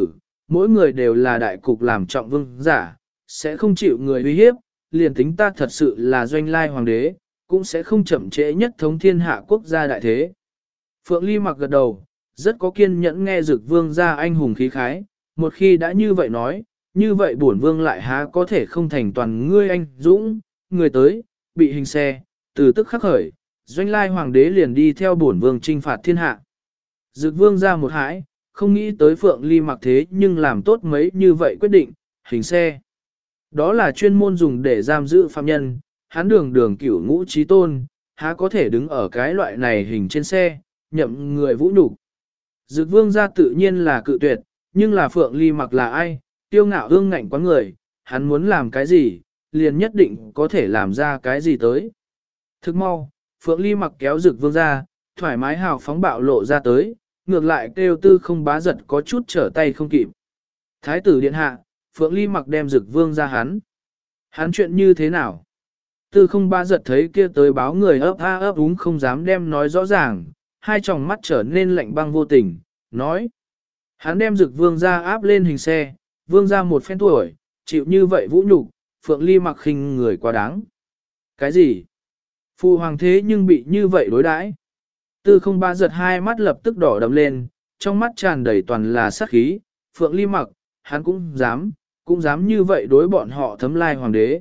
mỗi người đều là đại cục làm trọng vương giả, sẽ không chịu người uy hiếp, liền tính ta thật sự là doanh lai hoàng đế, cũng sẽ không chậm trễ nhất thống thiên hạ quốc gia đại thế. Phượng Ly mặc gật đầu, rất có kiên nhẫn nghe Dực vương gia anh hùng khí khái, một khi đã như vậy nói, như vậy bổn vương lại há có thể không thành toàn ngươi anh dũng, người tới, bị hình xe, từ tức khắc khởi, doanh lai hoàng đế liền đi theo bổn vương trinh phạt thiên hạ. Dực vương ra một hãi, không nghĩ tới Phượng Ly mặc thế nhưng làm tốt mấy như vậy quyết định, hình xe. Đó là chuyên môn dùng để giam giữ phạm nhân, hắn đường đường cửu ngũ trí tôn, há có thể đứng ở cái loại này hình trên xe, nhậm người vũ nhục. Dực vương ra tự nhiên là cự tuyệt, nhưng là Phượng Ly mặc là ai, tiêu ngạo hương ngạnh quá người, hắn muốn làm cái gì, liền nhất định có thể làm ra cái gì tới. Thức mau, Phượng Ly mặc kéo Dực vương ra, thoải mái hào phóng bạo lộ ra tới, ngược lại kêu tư không bá giật có chút trở tay không kịp. Thái tử điện hạ, Phượng Ly mặc đem Dực vương ra hắn. Hắn chuyện như thế nào? Tư không bá giật thấy kia tới báo người ấp a ấp úng không dám đem nói rõ ràng, hai tròng mắt trở nên lạnh băng vô tình, nói. Hắn đem Dực vương ra áp lên hình xe, vương ra một phen tuổi, chịu như vậy vũ nhục, Phượng Ly mặc khinh người quá đáng. Cái gì? Phụ hoàng thế nhưng bị như vậy đối đãi. Tư không ba giật hai mắt lập tức đỏ đậm lên, trong mắt tràn đầy toàn là sát khí, Phượng Ly mặc, hắn cũng dám, cũng dám như vậy đối bọn họ thấm lai hoàng đế.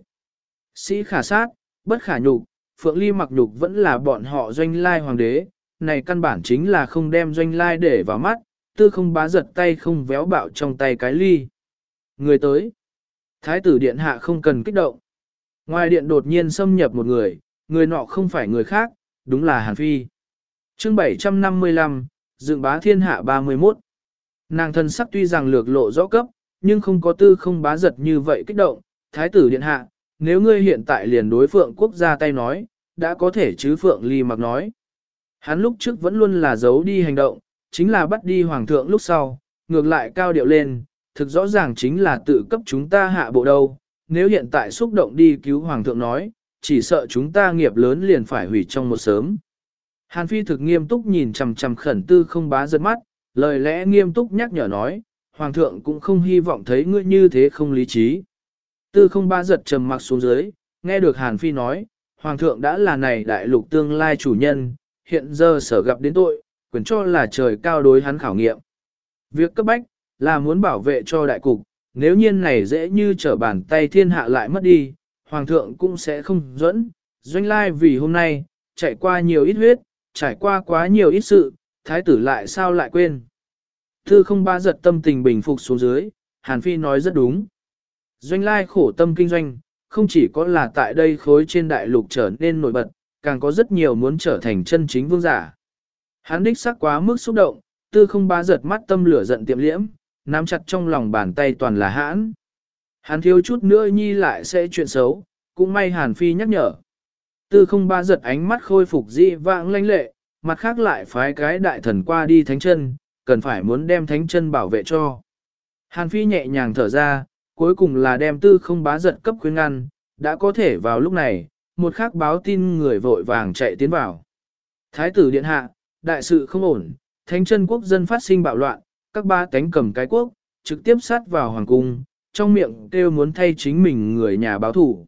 Sĩ khả sát, bất khả nhục, Phượng Ly mặc nhục vẫn là bọn họ doanh lai hoàng đế, này căn bản chính là không đem doanh lai để vào mắt, tư không bá giật tay không véo bạo trong tay cái ly. Người tới. Thái tử điện hạ không cần kích động. Ngoài điện đột nhiên xâm nhập một người, người nọ không phải người khác, đúng là Hàn Phi. Chương bảy trăm năm mươi lăm, dựng bá thiên hạ ba mươi mốt. Nàng thân sắc tuy rằng lược lộ rõ cấp, nhưng không có tư không bá giật như vậy kích động. Thái tử điện hạ, nếu ngươi hiện tại liền đối Phượng quốc gia tay nói, đã có thể chứ Phượng Ly mặc nói. Hắn lúc trước vẫn luôn là giấu đi hành động, chính là bắt đi hoàng thượng lúc sau, ngược lại cao điệu lên, thực rõ ràng chính là tự cấp chúng ta hạ bộ đâu. Nếu hiện tại xúc động đi cứu hoàng thượng nói, chỉ sợ chúng ta nghiệp lớn liền phải hủy trong một sớm. Hàn Phi thực nghiêm túc nhìn chằm chằm khẩn tư không bá giật mắt, lời lẽ nghiêm túc nhắc nhở nói, hoàng thượng cũng không hy vọng thấy ngươi như thế không lý trí. Tư không bá giật trầm mặc xuống dưới, nghe được Hàn Phi nói, hoàng thượng đã là này đại lục tương lai chủ nhân, hiện giờ sở gặp đến tội, quyền cho là trời cao đối hắn khảo nghiệm. Việc cấp bách, là muốn bảo vệ cho đại cục, nếu nhiên này dễ như trở bàn tay thiên hạ lại mất đi, hoàng thượng cũng sẽ không dẫn, doanh lai vì hôm nay, chạy qua nhiều ít huyết, trải qua quá nhiều ít sự, thái tử lại sao lại quên. Thư không ba giật tâm tình bình phục xuống dưới, Hàn Phi nói rất đúng. Doanh lai khổ tâm kinh doanh, không chỉ có là tại đây khối trên đại lục trở nên nổi bật, càng có rất nhiều muốn trở thành chân chính vương giả. Hắn đích xác quá mức xúc động, tư không ba giật mắt tâm lửa giận tiệm liễm, nắm chặt trong lòng bàn tay toàn là hãn. Hắn thiếu chút nữa nhi lại sẽ chuyện xấu, cũng may Hàn Phi nhắc nhở. Tư không ba giật ánh mắt khôi phục dị vãng lãnh lệ, mặt khác lại phái cái đại thần qua đi thánh chân, cần phải muốn đem thánh chân bảo vệ cho. Hàn Phi nhẹ nhàng thở ra, cuối cùng là đem tư không bá giật cấp khuyên ngăn, đã có thể vào lúc này, một khác báo tin người vội vàng chạy tiến vào. Thái tử điện hạ, đại sự không ổn, thánh chân quốc dân phát sinh bạo loạn, các ba tánh cầm cái quốc, trực tiếp sát vào hoàng cung, trong miệng kêu muốn thay chính mình người nhà báo thủ.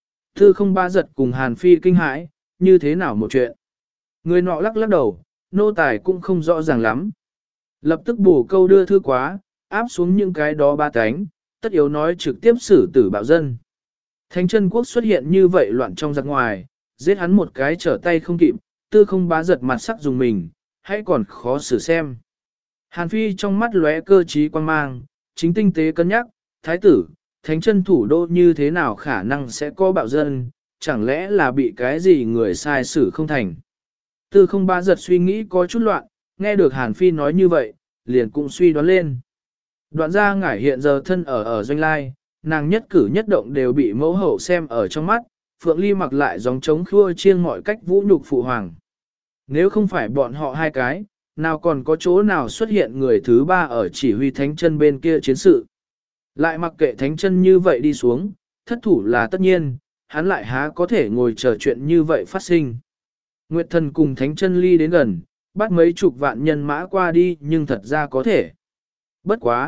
Tư không ba giật cùng Hàn Phi kinh hãi, như thế nào một chuyện. Người nọ lắc lắc đầu, nô tài cũng không rõ ràng lắm. Lập tức bổ câu đưa thư quá, áp xuống những cái đó ba cánh, tất yếu nói trực tiếp xử tử bạo dân. Thánh chân quốc xuất hiện như vậy loạn trong giặc ngoài, giết hắn một cái trở tay không kịp, tư không bá giật mặt sắc dùng mình, hãy còn khó xử xem. Hàn Phi trong mắt lóe cơ trí quan mang, chính tinh tế cân nhắc, thái tử, thánh chân thủ đô như thế nào khả năng sẽ có bạo dân, chẳng lẽ là bị cái gì người sai xử không thành. Tư không ba giật suy nghĩ có chút loạn, nghe được Hàn Phi nói như vậy, liền cũng suy đoán lên. Đoạn gia ngải hiện giờ thân ở ở doanh lai, nàng nhất cử nhất động đều bị mẫu hậu xem ở trong mắt, Phượng Ly mặc lại gióng trống khua chiêng mọi cách vũ nhục phụ hoàng. Nếu không phải bọn họ hai cái, nào còn có chỗ nào xuất hiện người thứ ba ở chỉ huy thánh chân bên kia chiến sự. Lại mặc kệ thánh chân như vậy đi xuống, thất thủ là tất nhiên, hắn lại há có thể ngồi chờ chuyện như vậy phát sinh. Nguyệt thần cùng thánh chân ly đến gần, bắt mấy chục vạn nhân mã qua đi nhưng thật ra có thể. Bất quá,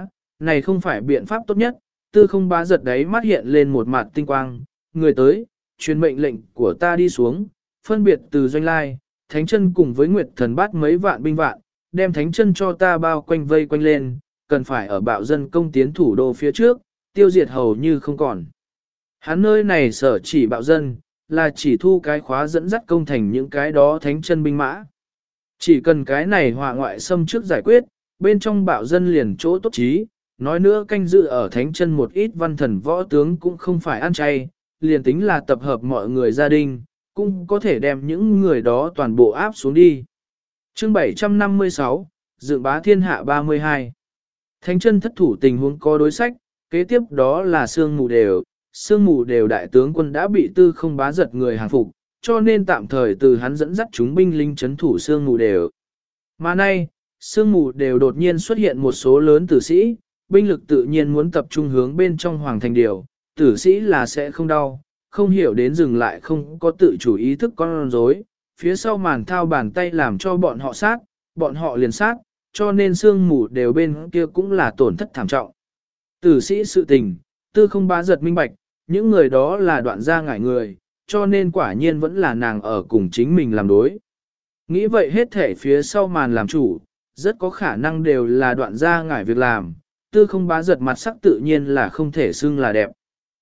này không phải biện pháp tốt nhất, tư không bá giật đấy mắt hiện lên một mặt tinh quang, người tới, truyền mệnh lệnh của ta đi xuống, phân biệt từ doanh lai, thánh chân cùng với nguyệt thần bát mấy vạn binh vạn, đem thánh chân cho ta bao quanh vây quanh lên, cần phải ở bạo dân công tiến thủ đô phía trước, tiêu diệt hầu như không còn. Hắn nơi này sở chỉ bạo dân, là chỉ thu cái khóa dẫn dắt công thành những cái đó thánh chân binh mã. Chỉ cần cái này họa ngoại xâm trước giải quyết, bên trong bạo dân liền chỗ tốt trí, nói nữa canh dự ở thánh chân một ít văn thần võ tướng cũng không phải ăn chay, liền tính là tập hợp mọi người gia đình, cũng có thể đem những người đó toàn bộ áp xuống đi. Chương bảy trăm năm mươi sáu, Dựng bá thiên hạ ba mươi hai. Thánh chân thất thủ tình huống có đối sách, kế tiếp đó là sương mù đều, sương mù đều đại tướng quân đã bị tư không bá giật người hàng phục, cho nên tạm thời từ hắn dẫn dắt chúng binh lính chấn thủ sương mù đều. Mà nay, sương mù đều đột nhiên xuất hiện một số lớn tử sĩ, binh lực tự nhiên muốn tập trung hướng bên trong hoàng thành điều, tử sĩ là sẽ không đau, không hiểu đến dừng lại không có tự chủ ý thức con rối, phía sau màn thao bàn tay làm cho bọn họ sát, bọn họ liền sát, cho nên sương mù đều bên kia cũng là tổn thất thảm trọng. Tử sĩ sự tình, tư không bá giật minh bạch, những người đó là đoạn gia ngải người, cho nên quả nhiên vẫn là nàng ở cùng chính mình làm đối. Nghĩ vậy hết thể phía sau màn làm chủ, rất có khả năng đều là đoạn gia ngải việc làm, tư không bá giật mặt sắc tự nhiên là không thể xưng là đẹp.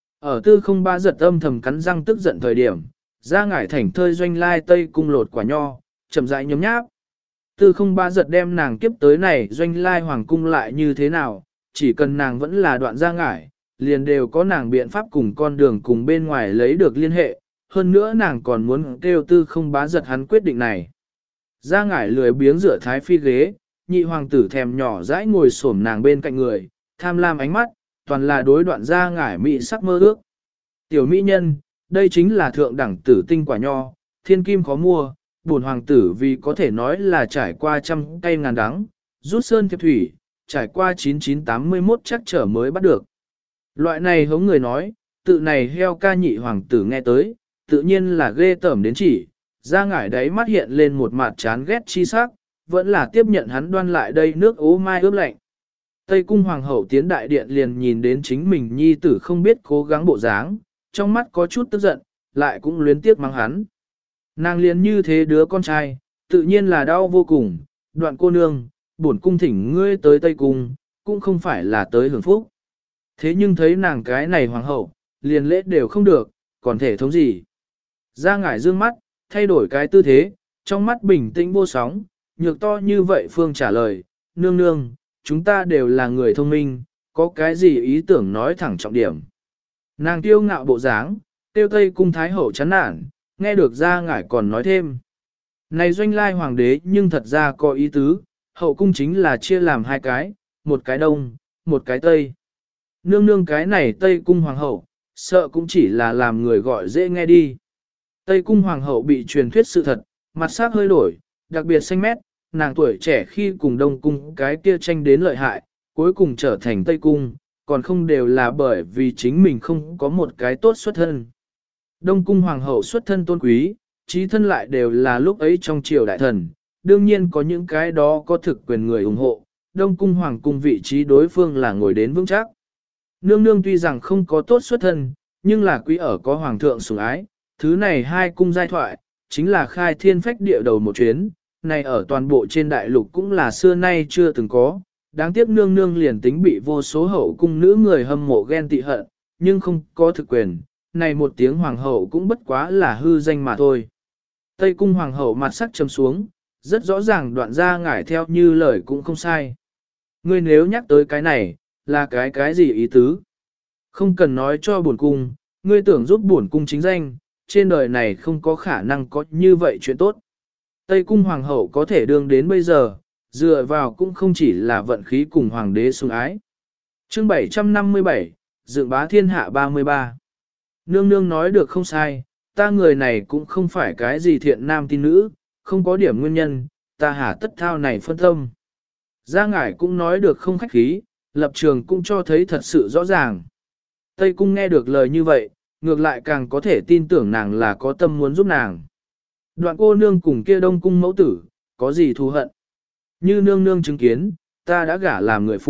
Ở tư không bá giật âm thầm cắn răng tức giận thời điểm, gia ngải thảnh thơi doanh lai tây cung lột quả nho, chậm rãi nhấm nháp. Tư không bá giật đem nàng kiếp tới này doanh lai hoàng cung lại như thế nào, chỉ cần nàng vẫn là đoạn gia ngải, liền đều có nàng biện pháp cùng con đường cùng bên ngoài lấy được liên hệ, hơn nữa nàng còn muốn kêu tư không bá giật hắn quyết định này. Gia ngải lười biếng rửa thái phi ghế, nhị hoàng tử thèm nhỏ dãi ngồi xổm nàng bên cạnh người, tham lam ánh mắt, toàn là đối đoạn gia ngải mị sắc mơ ước. Tiểu mỹ nhân, đây chính là thượng đẳng tử tinh quả nho, thiên kim khó mua, bổn hoàng tử vì có thể nói là trải qua trăm cây ngàn đắng, rút sơn thiệp thủy, trải qua chín chín tám mươi mốt chắc trở mới bắt được. Loại này hống người nói, tự này heo ca nhị hoàng tử nghe tới, tự nhiên là ghê tởm đến chỉ, ra ngải đáy mắt hiện lên một mặt chán ghét chi sắc, vẫn là tiếp nhận hắn đoan lại đây nước ố mai ướp lạnh. Tây cung hoàng hậu tiến đại điện liền nhìn đến chính mình nhi tử không biết cố gắng bộ dáng, trong mắt có chút tức giận, lại cũng luyến tiếc mắng hắn. Nàng liền như thế đứa con trai, tự nhiên là đau vô cùng, đoạn cô nương, bổn cung thỉnh ngươi tới Tây cung, cũng không phải là tới hưởng phúc. Thế nhưng thấy nàng cái này hoàng hậu, liền lễ đều không được, còn thể thống gì. Ra ngải dương mắt, thay đổi cái tư thế, trong mắt bình tĩnh vô sóng, nhược to như vậy phương trả lời, nương nương, chúng ta đều là người thông minh, có cái gì ý tưởng nói thẳng trọng điểm. Nàng tiêu ngạo bộ dáng, tiêu tây cung thái hậu chán nản, nghe được ra ngải còn nói thêm. Này doanh lai hoàng đế nhưng thật ra có ý tứ, hậu cung chính là chia làm hai cái, một cái đông, một cái tây. Nương nương cái này tây cung hoàng hậu, sợ cũng chỉ là làm người gọi dễ nghe đi. Tây cung hoàng hậu bị truyền thuyết sự thật, mặt sắc hơi đổi, đặc biệt xanh mét, nàng tuổi trẻ khi cùng đông cung cái kia tranh đến lợi hại, cuối cùng trở thành tây cung, còn không đều là bởi vì chính mình không có một cái tốt xuất thân. Đông cung hoàng hậu xuất thân tôn quý, trí thân lại đều là lúc ấy trong triều đại thần, đương nhiên có những cái đó có thực quyền người ủng hộ, đông cung hoàng cung vị trí đối phương là ngồi đến vững chắc. Nương nương tuy rằng không có tốt xuất thân, nhưng là quý ở có hoàng thượng sủng ái, thứ này hai cung giai thoại, chính là khai thiên phách địa đầu một chuyến, này ở toàn bộ trên đại lục cũng là xưa nay chưa từng có, đáng tiếc nương nương liền tính bị vô số hậu cung nữ người hâm mộ ghen tị hận, nhưng không có thực quyền, này một tiếng hoàng hậu cũng bất quá là hư danh mà thôi. Tây cung hoàng hậu mặt sắc trầm xuống, rất rõ ràng đoạn ra ngải theo như lời cũng không sai. Ngươi nếu nhắc tới cái này, là cái cái gì ý tứ? Không cần nói cho bổn cung, ngươi tưởng giúp bổn cung chính danh, trên đời này không có khả năng có như vậy chuyện tốt. Tây cung hoàng hậu có thể đương đến bây giờ, dựa vào cũng không chỉ là vận khí cùng hoàng đế sủng ái. Chương bảy trăm năm mươi bảy, Dựng bá thiên hạ ba mươi ba. Nương nương nói được không sai, ta người này cũng không phải cái gì thiện nam tin nữ, không có điểm nguyên nhân, ta hả tất thao này phân tâm. Gia ngải cũng nói được không khách khí, lập trường cũng cho thấy thật sự rõ ràng. Tây cung nghe được lời như vậy, ngược lại càng có thể tin tưởng nàng là có tâm muốn giúp nàng. Đoạn cô nương cùng kia đông cung mẫu tử, có gì thù hận? Như nương nương chứng kiến, ta đã gả làm người phụ,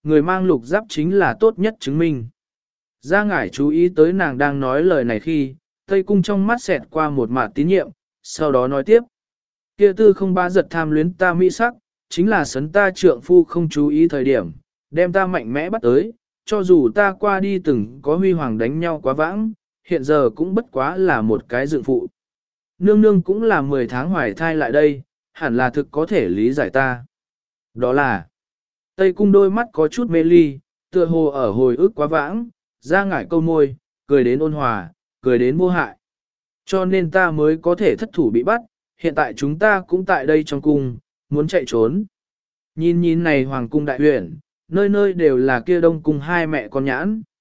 người mang lục giáp chính là tốt nhất chứng minh. Gia ngải chú ý tới nàng đang nói lời này khi, Tây Cung trong mắt xẹt qua một mạt tín nhiệm, sau đó nói tiếp. Kia tư không ba giật tham luyến ta mỹ sắc, chính là sấn ta trượng phu không chú ý thời điểm, đem ta mạnh mẽ bắt tới, cho dù ta qua đi từng có huy hoàng đánh nhau quá vãng, hiện giờ cũng bất quá là một cái dựng phụ. Nương nương cũng là mười tháng hoài thai lại đây, hẳn là thực có thể lý giải ta. Đó là, Tây Cung đôi mắt có chút mê ly, tựa hồ ở hồi ức quá vãng, ra ngải câu môi, cười đến ôn hòa, cười đến vô hại. Cho nên ta mới có thể thất thủ bị bắt, hiện tại chúng ta cũng tại đây trong cung, muốn chạy trốn. Nhìn nhìn này hoàng cung đại huyện, nơi nơi đều là kia đông cung hai mẹ con nhãn.